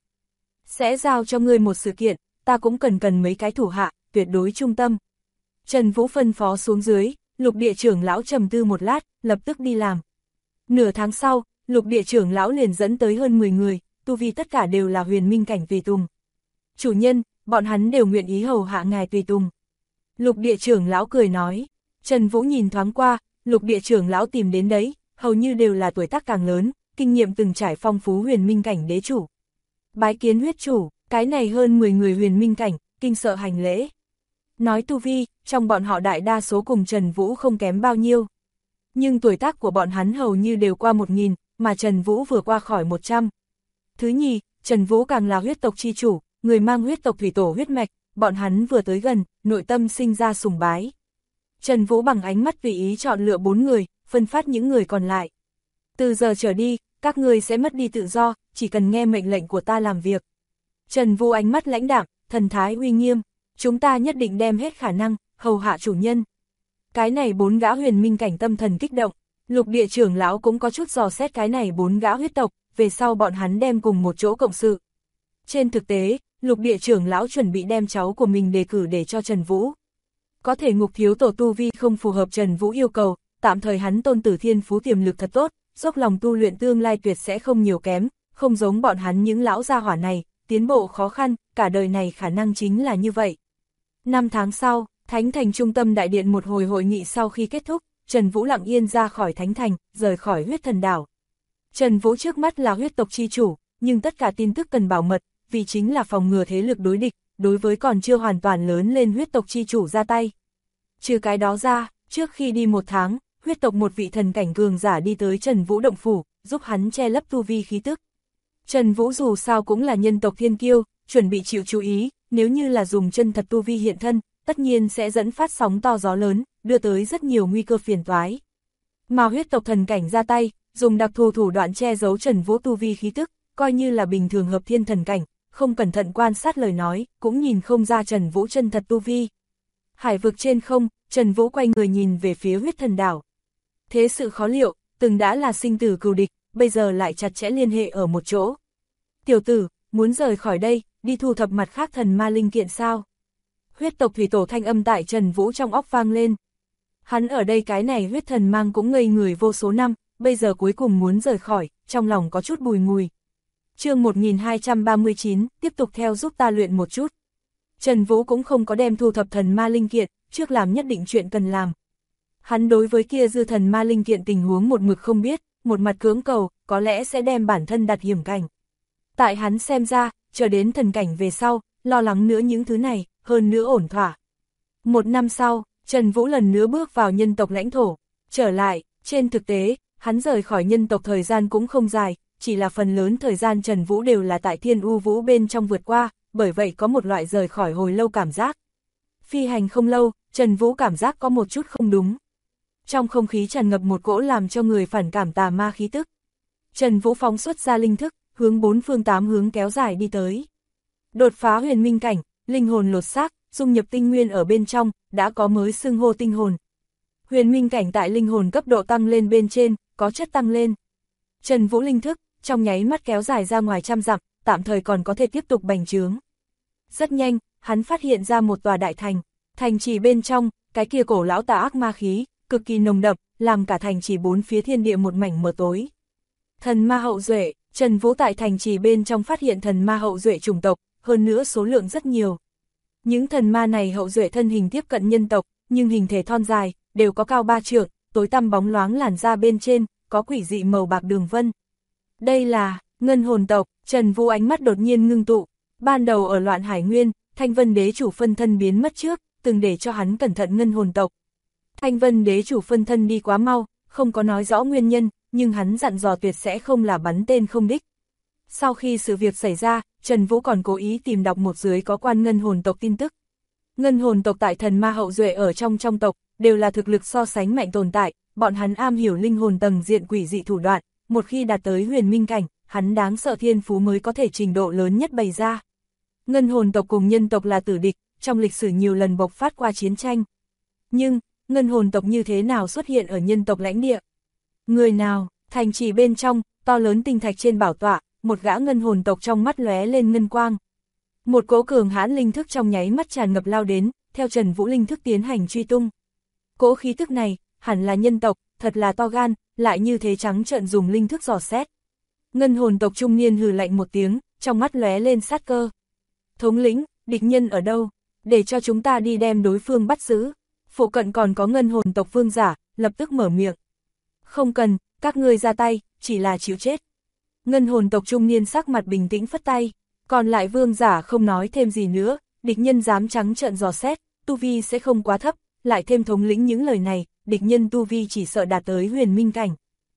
S1: Sẽ giao cho ngươi một sự kiện, ta cũng cần mấy cái thủ hạ, tuyệt đối trung tâm. Trần Vũ phân phó xuống dưới, Lục Địa trưởng lão trầm tư một lát, lập tức đi làm. Nửa tháng sau, Lục Địa trưởng lão liền dẫn tới hơn 10 người, tu vi tất cả đều là huyền minh cảnh tùy tùng. Chủ nhân, bọn hắn đều nguyện ý hầu hạ ngài tùy tùng. Lục Địa trưởng lão cười nói. Trần Vũ nhìn thoáng qua, Lục Địa trưởng lão tìm đến đấy, hầu như đều là tuổi tác càng lớn, kinh nghiệm từng trải phong phú huyền minh cảnh đế chủ. Bái kiến huyết chủ, cái này hơn 10 người huyền minh cảnh, kinh sợ hành lễ. Nói tu vi, trong bọn họ đại đa số cùng Trần Vũ không kém bao nhiêu. Nhưng tuổi tác của bọn hắn hầu như đều qua 1000, mà Trần Vũ vừa qua khỏi 100. Thứ nhì, Trần Vũ càng là huyết tộc chi chủ, người mang huyết tộc thủy tổ huyết mạch, bọn hắn vừa tới gần, nội tâm sinh ra sùng bái. Trần Vũ bằng ánh mắt tùy ý chọn lựa 4 người, phân phát những người còn lại. Từ giờ trở đi, các ngươi sẽ mất đi tự do, chỉ cần nghe mệnh lệnh của ta làm việc. Trần Vũ ánh mắt lãnh đạm, thần thái uy nghiêm, chúng ta nhất định đem hết khả năng, hầu hạ chủ nhân. Cái này 4 gã huyền minh cảnh tâm thần kích động, Lục Địa trưởng lão cũng có chút dò xét cái này 4 gã huyết tộc, về sau bọn hắn đem cùng một chỗ cộng sự. Trên thực tế, Lục Địa trưởng lão chuẩn bị đem cháu của mình đề cử để cho Trần Vũ. Có thể Ngục thiếu tổ tu vi không phù hợp Trần Vũ yêu cầu, tạm thời hắn tôn tử thiên phú tiềm lực thật tốt, dốc lòng tu luyện tương lai tuyệt sẽ không nhiều kém, không giống bọn hắn những lão gia hỏa này, tiến bộ khó khăn, cả đời này khả năng chính là như vậy. 5 tháng sau, Thánh Thành trung tâm đại điện một hồi hội nghị sau khi kết thúc, Trần Vũ lặng yên ra khỏi Thánh Thành, rời khỏi huyết thần đảo. Trần Vũ trước mắt là huyết tộc chi chủ, nhưng tất cả tin tức cần bảo mật, vì chính là phòng ngừa thế lực đối địch, đối với còn chưa hoàn toàn lớn lên huyết tộc chi chủ ra tay. Trừ cái đó ra, trước khi đi 1 tháng, huyết tộc một vị thần cảnh cường giả đi tới Trần Vũ động phủ, giúp hắn che lấp tu vi khí tức. Trần Vũ dù sao cũng là nhân tộc thiên kiêu, chuẩn bị chịu chú ý, nếu như là dùng chân thật tu vi hiện thân, tất nhiên sẽ dẫn phát sóng to gió lớn, đưa tới rất nhiều nguy cơ phiền toái. Mà huyết tộc thần cảnh ra tay, dùng đặc thù thủ đoạn che giấu Trần Vũ tu vi khí tức, coi như là bình thường hợp thiên thần cảnh, không cẩn thận quan sát lời nói, cũng nhìn không ra Trần Vũ chân thật tu vi. Hải vực trên không, Trần Vũ quay người nhìn về phía huyết thần đảo. Thế sự khó liệu, từng đã là sinh tử cừu địch, bây giờ lại chặt chẽ liên hệ ở một chỗ. Tiểu tử, muốn rời khỏi đây, đi thu thập mặt khác thần ma linh kiện sao? Huyết tộc thủy tổ thanh âm tại Trần Vũ trong óc vang lên. Hắn ở đây cái này huyết thần mang cũng ngây người vô số năm, bây giờ cuối cùng muốn rời khỏi, trong lòng có chút bùi ngùi. Chương 1239, tiếp tục theo giúp ta luyện một chút. Trần Vũ cũng không có đem thu thập thần ma linh kiện, trước làm nhất định chuyện cần làm. Hắn đối với kia dư thần ma linh kiện tình huống một mực không biết, một mặt cưỡng cầu, có lẽ sẽ đem bản thân đặt hiểm cảnh. Tại hắn xem ra, chờ đến thần cảnh về sau, lo lắng nữa những thứ này, hơn nữa ổn thỏa. Một năm sau, Trần Vũ lần nữa bước vào nhân tộc lãnh thổ, trở lại, trên thực tế, hắn rời khỏi nhân tộc thời gian cũng không dài, chỉ là phần lớn thời gian Trần Vũ đều là tại Thiên U Vũ bên trong vượt qua, bởi vậy có một loại rời khỏi hồi lâu cảm giác. Phi hành không lâu, Trần Vũ cảm giác có một chút không đúng. Trong không khí tràn ngập một cỗ làm cho người phản cảm tà ma khí tức. Trần Vũ phóng xuất ra linh thức, hướng bốn phương tám hướng kéo dài đi tới. Đột phá huyền minh cảnh, linh hồn lột xác, dung nhập tinh nguyên ở bên trong, đã có mới xưng hô tinh hồn. Huyền minh cảnh tại linh hồn cấp độ tăng lên bên trên, có chất tăng lên. Trần Vũ linh thức, trong nháy mắt kéo dài ra ngoài trăm dặm, tạm thời còn có thể tiếp tục bành trướng. Rất nhanh, hắn phát hiện ra một tòa đại thành, thành trì bên trong, cái kia cổ lão tà ác ma khí, cực kỳ nồng đậm, làm cả thành trì bốn phía thiên địa một mảnh mờ tối. Thần ma hậu duệ, Trần Vũ tại thành trì bên trong phát hiện thần ma hậu duệ chủng tộc, hơn nữa số lượng rất nhiều. Những thần ma này hậu duệ thân hình tiếp cận nhân tộc, nhưng hình thể thon dài, đều có cao 3 trượng, tối tăm bóng loáng làn da bên trên, có quỷ dị màu bạc đường vân. Đây là Ngân Hồn tộc. Trần Vũ ánh mắt đột nhiên ngưng tụ. Ban đầu ở Loạn Hải Nguyên, Thanh Vân đế chủ phân thân biến mất trước, từng để cho hắn cẩn thận Ngân Hồn tộc. Thanh Vân đế chủ phân thân đi quá mau, không có nói rõ nguyên nhân, nhưng hắn dặn dò tuyệt sẽ không là bắn tên không đích. Sau khi sự việc xảy ra, Trần Vũ còn cố ý tìm đọc một dưới có quan Ngân Hồn tộc tin tức. Ngân Hồn tộc tại thần ma hậu duệ ở trong tộc, đều là thực lực so sánh mạnh tồn tại, bọn hắn am hiểu linh hồn tầng diện quỷ dị thủ đoạn, một khi đạt tới huyền minh cảnh, hắn đáng sợ thiên phú mới có thể trình độ lớn nhất bày ra. Ngân Hồn tộc cùng nhân tộc là tử địch, trong lịch sử nhiều lần bộc phát qua chiến tranh. Nhưng, Ngân Hồn tộc như thế nào xuất hiện ở nhân tộc lãnh địa? Người nào? Thành trì bên trong, to lớn tinh thạch trên bảo tọa, một gã Ngân Hồn tộc trong mắt lóe lên ngân quang. Một cỗ cường hãn linh thức trong nháy mắt tràn ngập lao đến, theo Trần Vũ linh thức tiến hành truy tung. Cỗ khí tức này, hẳn là nhân tộc, thật là to gan, lại như thế trắng trợn dùng linh thức dò xét. Ngân Hồn tộc trung niên hừ lạnh một tiếng, trong mắt lóe lên sát cơ. Thống lĩnh, địch nhân ở đâu? Để cho chúng ta đi đem đối phương bắt giữ. Phụ cận còn có Ngân Hồn tộc vương giả, lập tức mở miệng. Không cần, các ngươi ra tay, chỉ là chịu chết. Ngân Hồn tộc trung niên sắc mặt bình tĩnh phất tay, còn lại vương giả không nói thêm gì nữa, địch nhân dám trắng trợn dò xét, tu vi sẽ không quá thấp, lại thêm thống lĩnh những lời này, địch nhân tu vi chỉ sợ đạt tới huyền minh cảnh.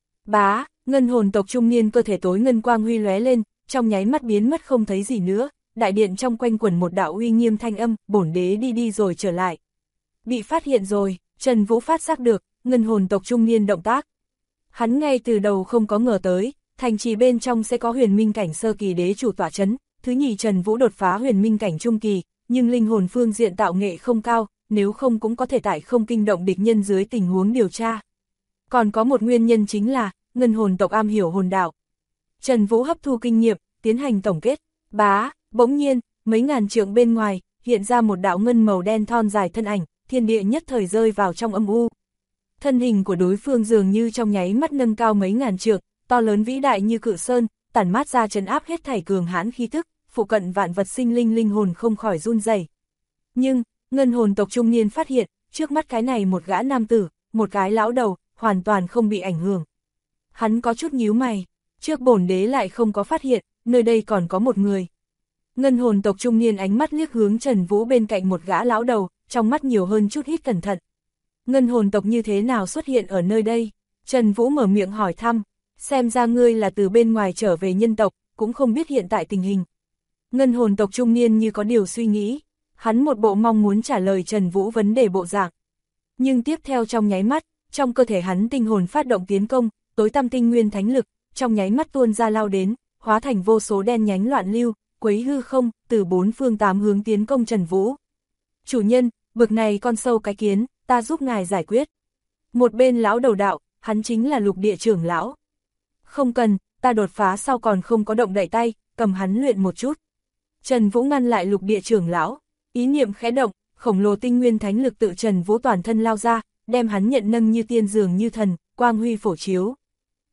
S1: Bá, Ngân Hồn tộc trung niên cơ thể tối ngân quang huy lóe lên, trong nháy mắt biến mất không thấy gì nữa, đại điện trong quanh quẩn một đạo uy nghiêm thanh âm, bổn đế đi rồi trở lại. Bị phát hiện rồi, Trần Vũ phát giác được, Ngân Hồn tộc trung niên động tác. Hắn ngay từ đầu không có ngờ tới, thành trì bên trong sẽ có huyền minh cảnh sơ kỳ đế chủ tọa chấn, thứ nhì Trần Vũ đột phá huyền minh cảnh trung kỳ, nhưng linh hồn phương diện tạo nghệ không cao, nếu không cũng có thể tại không kinh động địch nhân dưới tình huống điều tra. Còn có một nguyên nhân chính là, Ngân Hồn tộc am hiểu hồn đạo. Trần Vũ hấp thu kinh nghiệm, tiến hành tổng kết, bá, bỗng nhiên, mấy ngàn trượng bên ngoài, hiện ra một đạo ngân màu đen thon dài thân ảnh, thiên địa nhất thời rơi vào trong âm u. Thân hình của đối phương dường như trong nháy mắt nâng cao mấy ngàn trượng, to lớn vĩ đại như cự sơn, tản mát ra trấn áp hết thảy cường hãn khí tức, phụ cận vạn vật sinh linh linh hồn không khỏi run rẩy. Nhưng, Ngân Hồn tộc trung niên phát hiện, trước mắt cái này một gã nam tử, một cái lão đầu, hoàn toàn không bị ảnh hưởng. Hắn có chút nhíu mày, trước bổn đế lại không có phát hiện, nơi đây còn có một người. Ngân Hồn tộc trung niên ánh mắt liếc hướng Trần Vũ bên cạnh một gã lão đầu, trong mắt nhiều hơn chút hít cẩn thận. Ngân Hồn tộc như thế nào xuất hiện ở nơi đây? Trần Vũ mở miệng hỏi thăm, xem ra ngươi là từ bên ngoài trở về nhân tộc, cũng không biết hiện tại tình hình. Ngân Hồn tộc trung niên như có điều suy nghĩ, hắn một bộ mong muốn trả lời Trần Vũ vấn đề bộ dạng. Nhưng tiếp theo trong nháy mắt, trong cơ thể hắn tinh hồn phát động tiến công, tối tăm tinh nguyên thánh lực, trong nháy mắt tuôn ra lao đến, hóa thành vô số đen nhánh loạn lưu, quấy hư không, từ bốn phương tám hướng tiến công Trần Vũ. Chủ nhân, bực này con sâu cái kiến, ta giúp ngài giải quyết. Một bên lão đầu đạo, hắn chính là Lục Địa trưởng lão. Không cần, ta đột phá sau còn không có động đậy tay, cầm hắn luyện một chút. Trần Vũ ngăn lại Lục Địa trưởng lão, ý niệm khẽ động, khổng lồ tinh nguyên thánh lực tự Trần Vũ toàn thân lao ra, đem hắn nhận nâng như tiên dường như thần, quang huy phổ chiếu.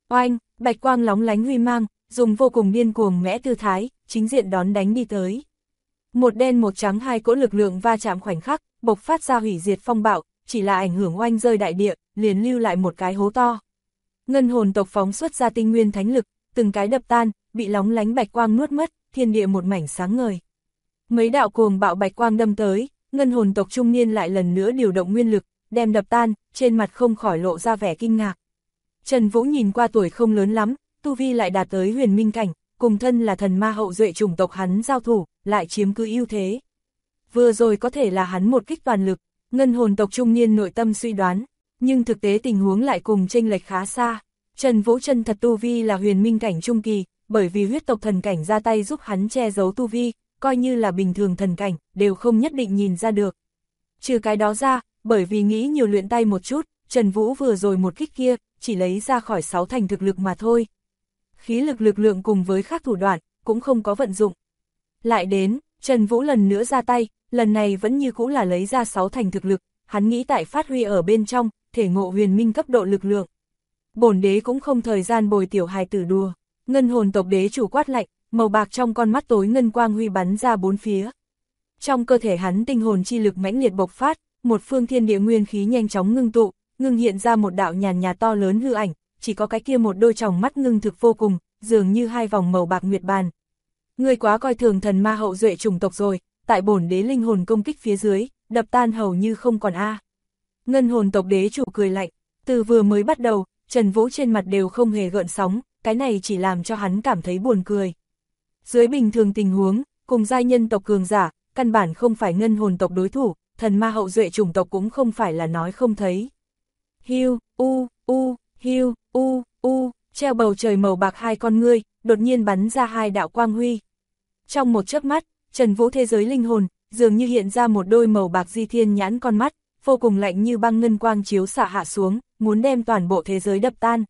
S1: Oanh, bạch quang lóng lánh huy mang, dùng vô cùng điên cuồng mẽ tư thái, chính diện đón đánh đi tới. Một đen một trắng hai cỗ lực lượng va chạm khoảnh khắc, bộc phát ra hủy diệt phong bạo, chỉ là ảnh hưởng oanh rơi đại địa, liền lưu lại một cái hố to. Ngân hồn tộc phóng xuất ra tinh nguyên thánh lực, từng cái đập tan, bị lóng lánh bạch quang nuốt mất, thiên địa một mảnh sáng ngời. Mấy đạo cuồng bạo bạch quang đâm tới, ngân hồn tộc trung niên lại lần nữa điều động nguyên lực, đem đập tan, trên mặt không khỏi lộ ra vẻ kinh ngạc. Trần Vũ nhìn qua tuổi không lớn lắm, tu vi lại đạt tới huyền minh cảnh, cùng thân là thần ma hậu duệ chủng tộc hắn giao thủ, lại chiếm cứ ưu thế. Vừa rồi có thể là hắn một kích toàn lực, ngân hồn tộc trung niên nội tâm suy đoán, nhưng thực tế tình huống lại cùng chênh lệch khá xa. Trần Vũ chân thật tu vi là huyền minh cảnh trung kỳ, bởi vì huyết tộc thần cảnh ra tay giúp hắn che giấu tu vi, coi như là bình thường thần cảnh, đều không nhất định nhìn ra được. Trừ cái đó ra, bởi vì nghĩ nhiều luyện tay một chút, Trần Vũ vừa rồi một kích kia, chỉ lấy ra khỏi 6 thành thực lực mà thôi. Khí lực lượng cùng với khác thủ đoạn, cũng không có vận dụng. Lại đến, Trần Vũ lần nữa ra tay, lần này vẫn như cũ là lấy ra 6 thành thực lực, hắn nghĩ tại phát huy ở bên trong, thể ngộ huyền minh cấp độ lực lượng. Bổn đế cũng không thời gian bồi tiểu hài tử đùa, ngân hồn tộc đế chủ quát lạnh, màu bạc trong con mắt tối ngân quang huy bắn ra bốn phía. Trong cơ thể hắn tinh hồn chi lực mãnh liệt bộc phát, một phương thiên địa nguyên khí nhanh chóng ngưng tụ, ngưng hiện ra một đạo nhàn nhạt to lớn hư ảnh, chỉ có cái kia một đôi tròng mắt ngưng thực vô cùng, dường như hai vòng màu bạc nguyệt bàn. Ngươi quá coi thường thần ma hậu duệ chủng tộc rồi, tại bổn đế linh hồn công kích phía dưới, đập tan hầu như không còn a. Ngân hồn tộc đế chủ cười lạnh, từ vừa mới bắt đầu, Trần Vũ trên mặt đều không hề gợn sóng, cái này chỉ làm cho hắn cảm thấy buồn cười. Dưới bình thường tình huống, cùng giai nhân tộc cường giả, căn bản không phải ngân hồn tộc đối thủ, thần ma hậu duệ chủng tộc cũng không phải là nói không thấy. Hiu, hiu, treo bầu trời màu bạc hai con ngươi, đột nhiên bắn ra hai đạo quang huy. Trong một chớp mắt, Trần Vũ thế giới linh hồn, dường như hiện ra một đôi màu bạc di thiên nhãn con mắt, vô cùng lạnh như băng ngân quang chiếu xạ hạ xuống, muốn đem toàn bộ thế giới đập tan.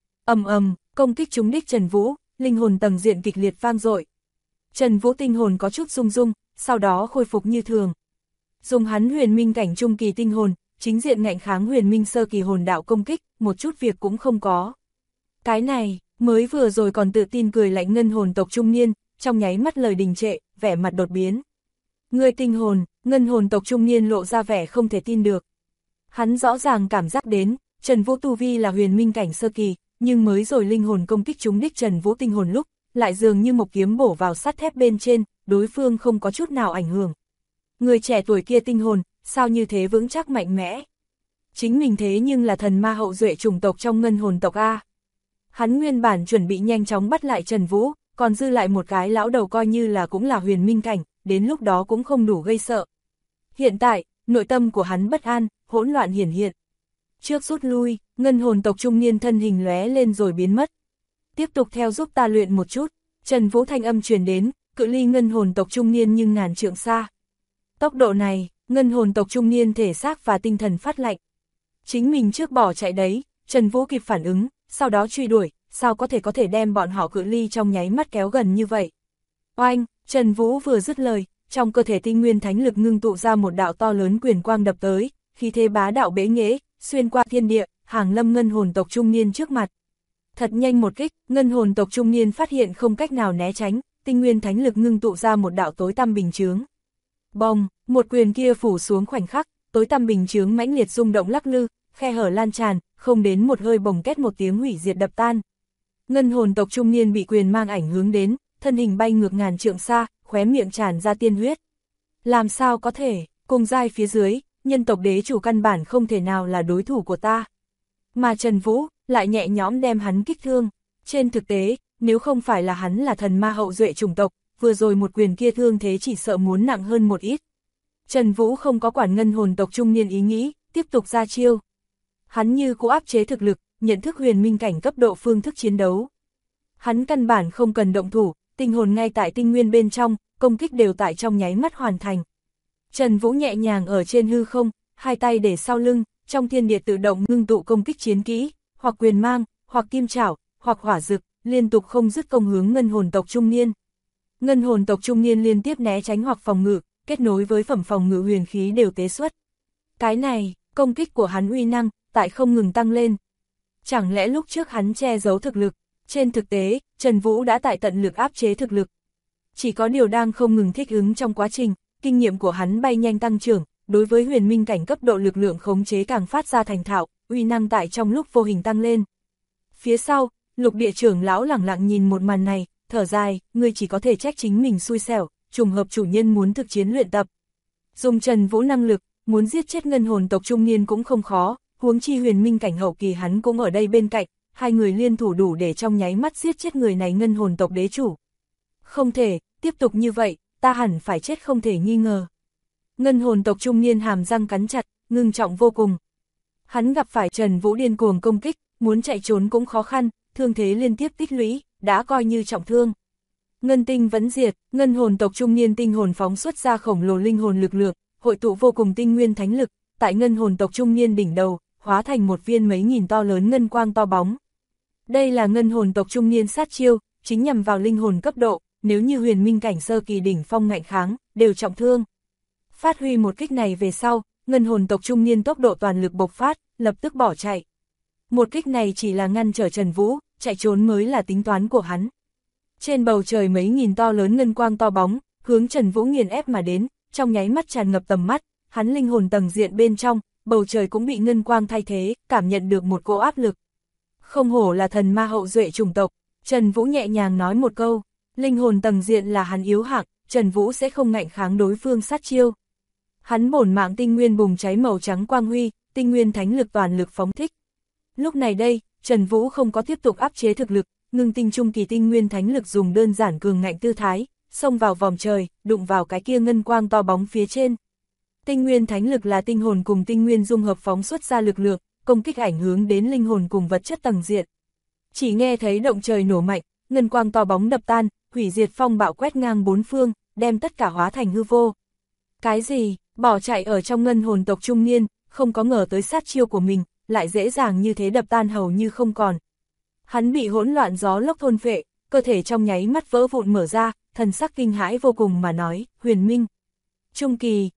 S1: Công kích trúng đích Trần Vũ, linh hồn tầng diện kịch liệt vang dội. Trần Vũ tinh hồn có chút rung rung, sau đó khôi phục như thường. Dùng hắn huyền minh cảnh trung kỳ tinh hồn, chính diện ngạnh kháng huyền minh sơ kỳ hồn đạo công kích, một chút việc cũng không có. Cái này, mới vừa rồi còn tự tin cười lạnh ngân hồn tộc trung niên, trong nháy mắt lời đình trệ, vẻ mặt đột biến. Người tinh hồn, ngân hồn tộc trung niên lộ ra vẻ không thể tin được. Hắn rõ ràng cảm giác đến, Trần Vũ tu vi là huyền minh cảnh sơ kỳ, nhưng mới rồi linh hồn công kích trúng đích Trần Vũ tinh hồn lúc, lại dường như một kiếm bổ vào sắt thép bên trên, đối phương không có chút nào ảnh hưởng. Người trẻ tuổi kia tinh hồn, sao như thế vững chắc mạnh mẽ? Chính mình thế nhưng là thần ma hậu duệ chủng tộc trong ngân hồn tộc A. Hắn nguyên bản chuẩn bị nhanh chóng bắt lại Trần Vũ, còn dư lại một cái lão đầu coi như là cũng là huyền minh cảnh, đến lúc đó cũng không đủ gây sợ. Hiện tại, nội tâm của hắn bất an, hỗn loạn hiển hiện. Trước rút lui, ngân hồn tộc trung niên thân hình lóe lên rồi biến mất. Tiếp tục theo giúp ta luyện một chút, Trần Vũ thanh âm truyền đến, cự ly ngân hồn tộc trung niên nhưng ngàn trượng xa. Tốc độ này, ngân hồn tộc trung niên thể xác và tinh thần phát lạnh. Chính mình trước bỏ chạy đấy, Trần Vũ kịp phản ứng, sau đó truy đuổi, sao có thể đem bọn họ cự ly trong nháy mắt kéo gần như vậy. Oanh, Trần Vũ vừa dứt lời, trong cơ thể tinh nguyên thánh lực ngưng tụ ra một đạo to lớn quyền quang đập tới, khí thế bá đạo bế nghễ, xuyên qua thiên địa, hàng lâm ngân hồn tộc trung niên trước mặt. Thật nhanh một kích, ngân hồn tộc trung niên phát hiện không cách nào né tránh, tinh nguyên thánh lực ngưng tụ ra một đạo tối tăm bình chướng. Bong, một quyền kia phủ xuống khoảnh khắc, tối tăm bình chướng mãnh liệt rung động lắc lư, khe hở lan tràn, không đến một hơi bồng két một tiếng hủy diệt đập tan. Ngân hồn tộc trung niên bị quyền mang ảnh hướng đến, thân hình bay ngược ngàn trượng xa, khóe miệng tràn ra tiên huyết. Làm sao có thể, cùng giai phía dưới, nhân tộc đế chủ căn bản không thể nào là đối thủ của ta. Mà Trần Vũ lại nhẹ nhõm đem hắn kích thương. Trên thực tế, nếu không phải là hắn là thần ma hậu duệ chủng tộc, vừa rồi một quyền kia thương thế chỉ sợ muốn nặng hơn một ít. Trần Vũ không có quản ngân hồn tộc trung niên ý nghĩ, tiếp tục ra chiêu. Hắn như cố áp chế thực lực, nhận thức huyền minh cảnh cấp độ phương thức chiến đấu. Hắn căn bản không cần động thủ, tinh hồn ngay tại tinh nguyên bên trong, công kích đều tại trong nháy mắt hoàn thành. Trần Vũ nhẹ nhàng ở trên hư không, hai tay để sau lưng, trong thiên địa tự động ngưng tụ công kích chiến kỹ, hoặc quyền mang, hoặc kim trảo, hoặc hỏa dực, liên tục không dứt công hướng ngân hồn tộc trung niên. Ngân hồn tộc trung niên liên tiếp né tránh hoặc phòng ngự, kết nối với phẩm phòng ngự huyền khí đều tế xuất. Cái này, công kích của hắn uy năng, tại không ngừng tăng lên. Chẳng lẽ lúc trước hắn che giấu thực lực? Trên thực tế, Trần Vũ đã tại tận lực áp chế thực lực. Chỉ có điều đang không ngừng thích ứng trong quá trình, kinh nghiệm của hắn bay nhanh tăng trưởng, đối với huyền minh cảnh cấp độ lực lượng khống chế càng phát ra thành thạo, uy năng tại trong lúc vô hình tăng lên. Phía sau, Lục Địa trưởng lão lẳng lặng nhìn một màn này, thở dài, ngươi chỉ có thể trách chính mình xui xẻo, trùng hợp chủ nhân muốn thực chiến luyện tập. Dùng Trần Vũ năng lực, muốn giết chết ngân hồn tộc trung niên cũng không khó, huống chi huyền minh cảnh hậu kỳ hắn cũng ở đây bên cạnh, hai người liên thủ đủ để trong nháy mắt giết chết người này ngân hồn tộc đế chủ. Không thể, tiếp tục như vậy, ta hẳn phải chết không thể nghi ngờ. Ngân hồn tộc trung niên hàm răng cắn chặt, ngưng trọng vô cùng. Hắn gặp phải Trần Vũ điên cuồng công kích, muốn chạy trốn cũng khó khăn, thương thế liên tiếp tích lũy, đã coi như trọng thương. Ngân tinh vẫn diệt, ngân hồn tộc trung niên tinh hồn phóng xuất ra khổng lồ linh hồn lực lượng, hội tụ vô cùng tinh nguyên thánh lực, tại ngân hồn tộc trung niên đỉnh đầu, hóa thành một viên mấy nghìn to lớn ngân quang to bóng. Đây là ngân hồn tộc trung niên sát chiêu, chính nhằm vào linh hồn cấp độ, nếu như huyền minh cảnh sơ kỳ đỉnh phong ngạnh kháng, đều trọng thương. Phát huy một kích này về sau, ngân hồn tộc trung niên tốc độ toàn lực bộc phát, lập tức bỏ chạy. Một kích này chỉ là ngăn trở Trần Vũ, chạy trốn mới là tính toán của hắn. Trên bầu trời mấy nghìn to lớn ngân quang to bóng, hướng Trần Vũ nghiền ép mà đến, trong nháy mắt tràn ngập tầm mắt, hắn linh hồn tầng diện bên trong, bầu trời cũng bị ngân quang thay thế, cảm nhận được một cỗ áp lực. Không hổ là thần ma hậu duệ chủng tộc, Trần Vũ nhẹ nhàng nói một câu, linh hồn tầng diện là hắn yếu hạng, Trần Vũ sẽ không ngạnh kháng đối phương sát chiêu. Hắn bổn mạng tinh nguyên bùng cháy màu trắng quang huy, tinh nguyên thánh lực toàn lực phóng thích. Lúc này đây, Trần Vũ không có tiếp tục áp chế thực lực, ngưng tinh trung kỳ tinh nguyên thánh lực dùng đơn giản cường ngạnh tư thái, xông vào vòng trời, đụng vào cái kia ngân quang to bóng phía trên. Tinh nguyên thánh lực là tinh hồn cùng tinh nguyên dung hợp phóng xuất ra lực lượng, công kích ảnh hưởng đến linh hồn cùng vật chất tầng diện. Chỉ nghe thấy động trời nổ mạnh, ngân quang to bóng đập tan, hủy diệt phong bạo quét ngang bốn phương, đem tất cả hóa thành hư vô. Cái gì? Bỏ chạy ở trong ngân hồn tộc trung niên, không có ngờ tới sát chiêu của mình, lại dễ dàng như thế đập tan hầu như không còn. Hắn bị hỗn loạn gió lốc thôn phệ, cơ thể trong nháy mắt vỡ vụn mở ra, thần sắc kinh hãi vô cùng mà nói, huyền minh. Trung kỳ,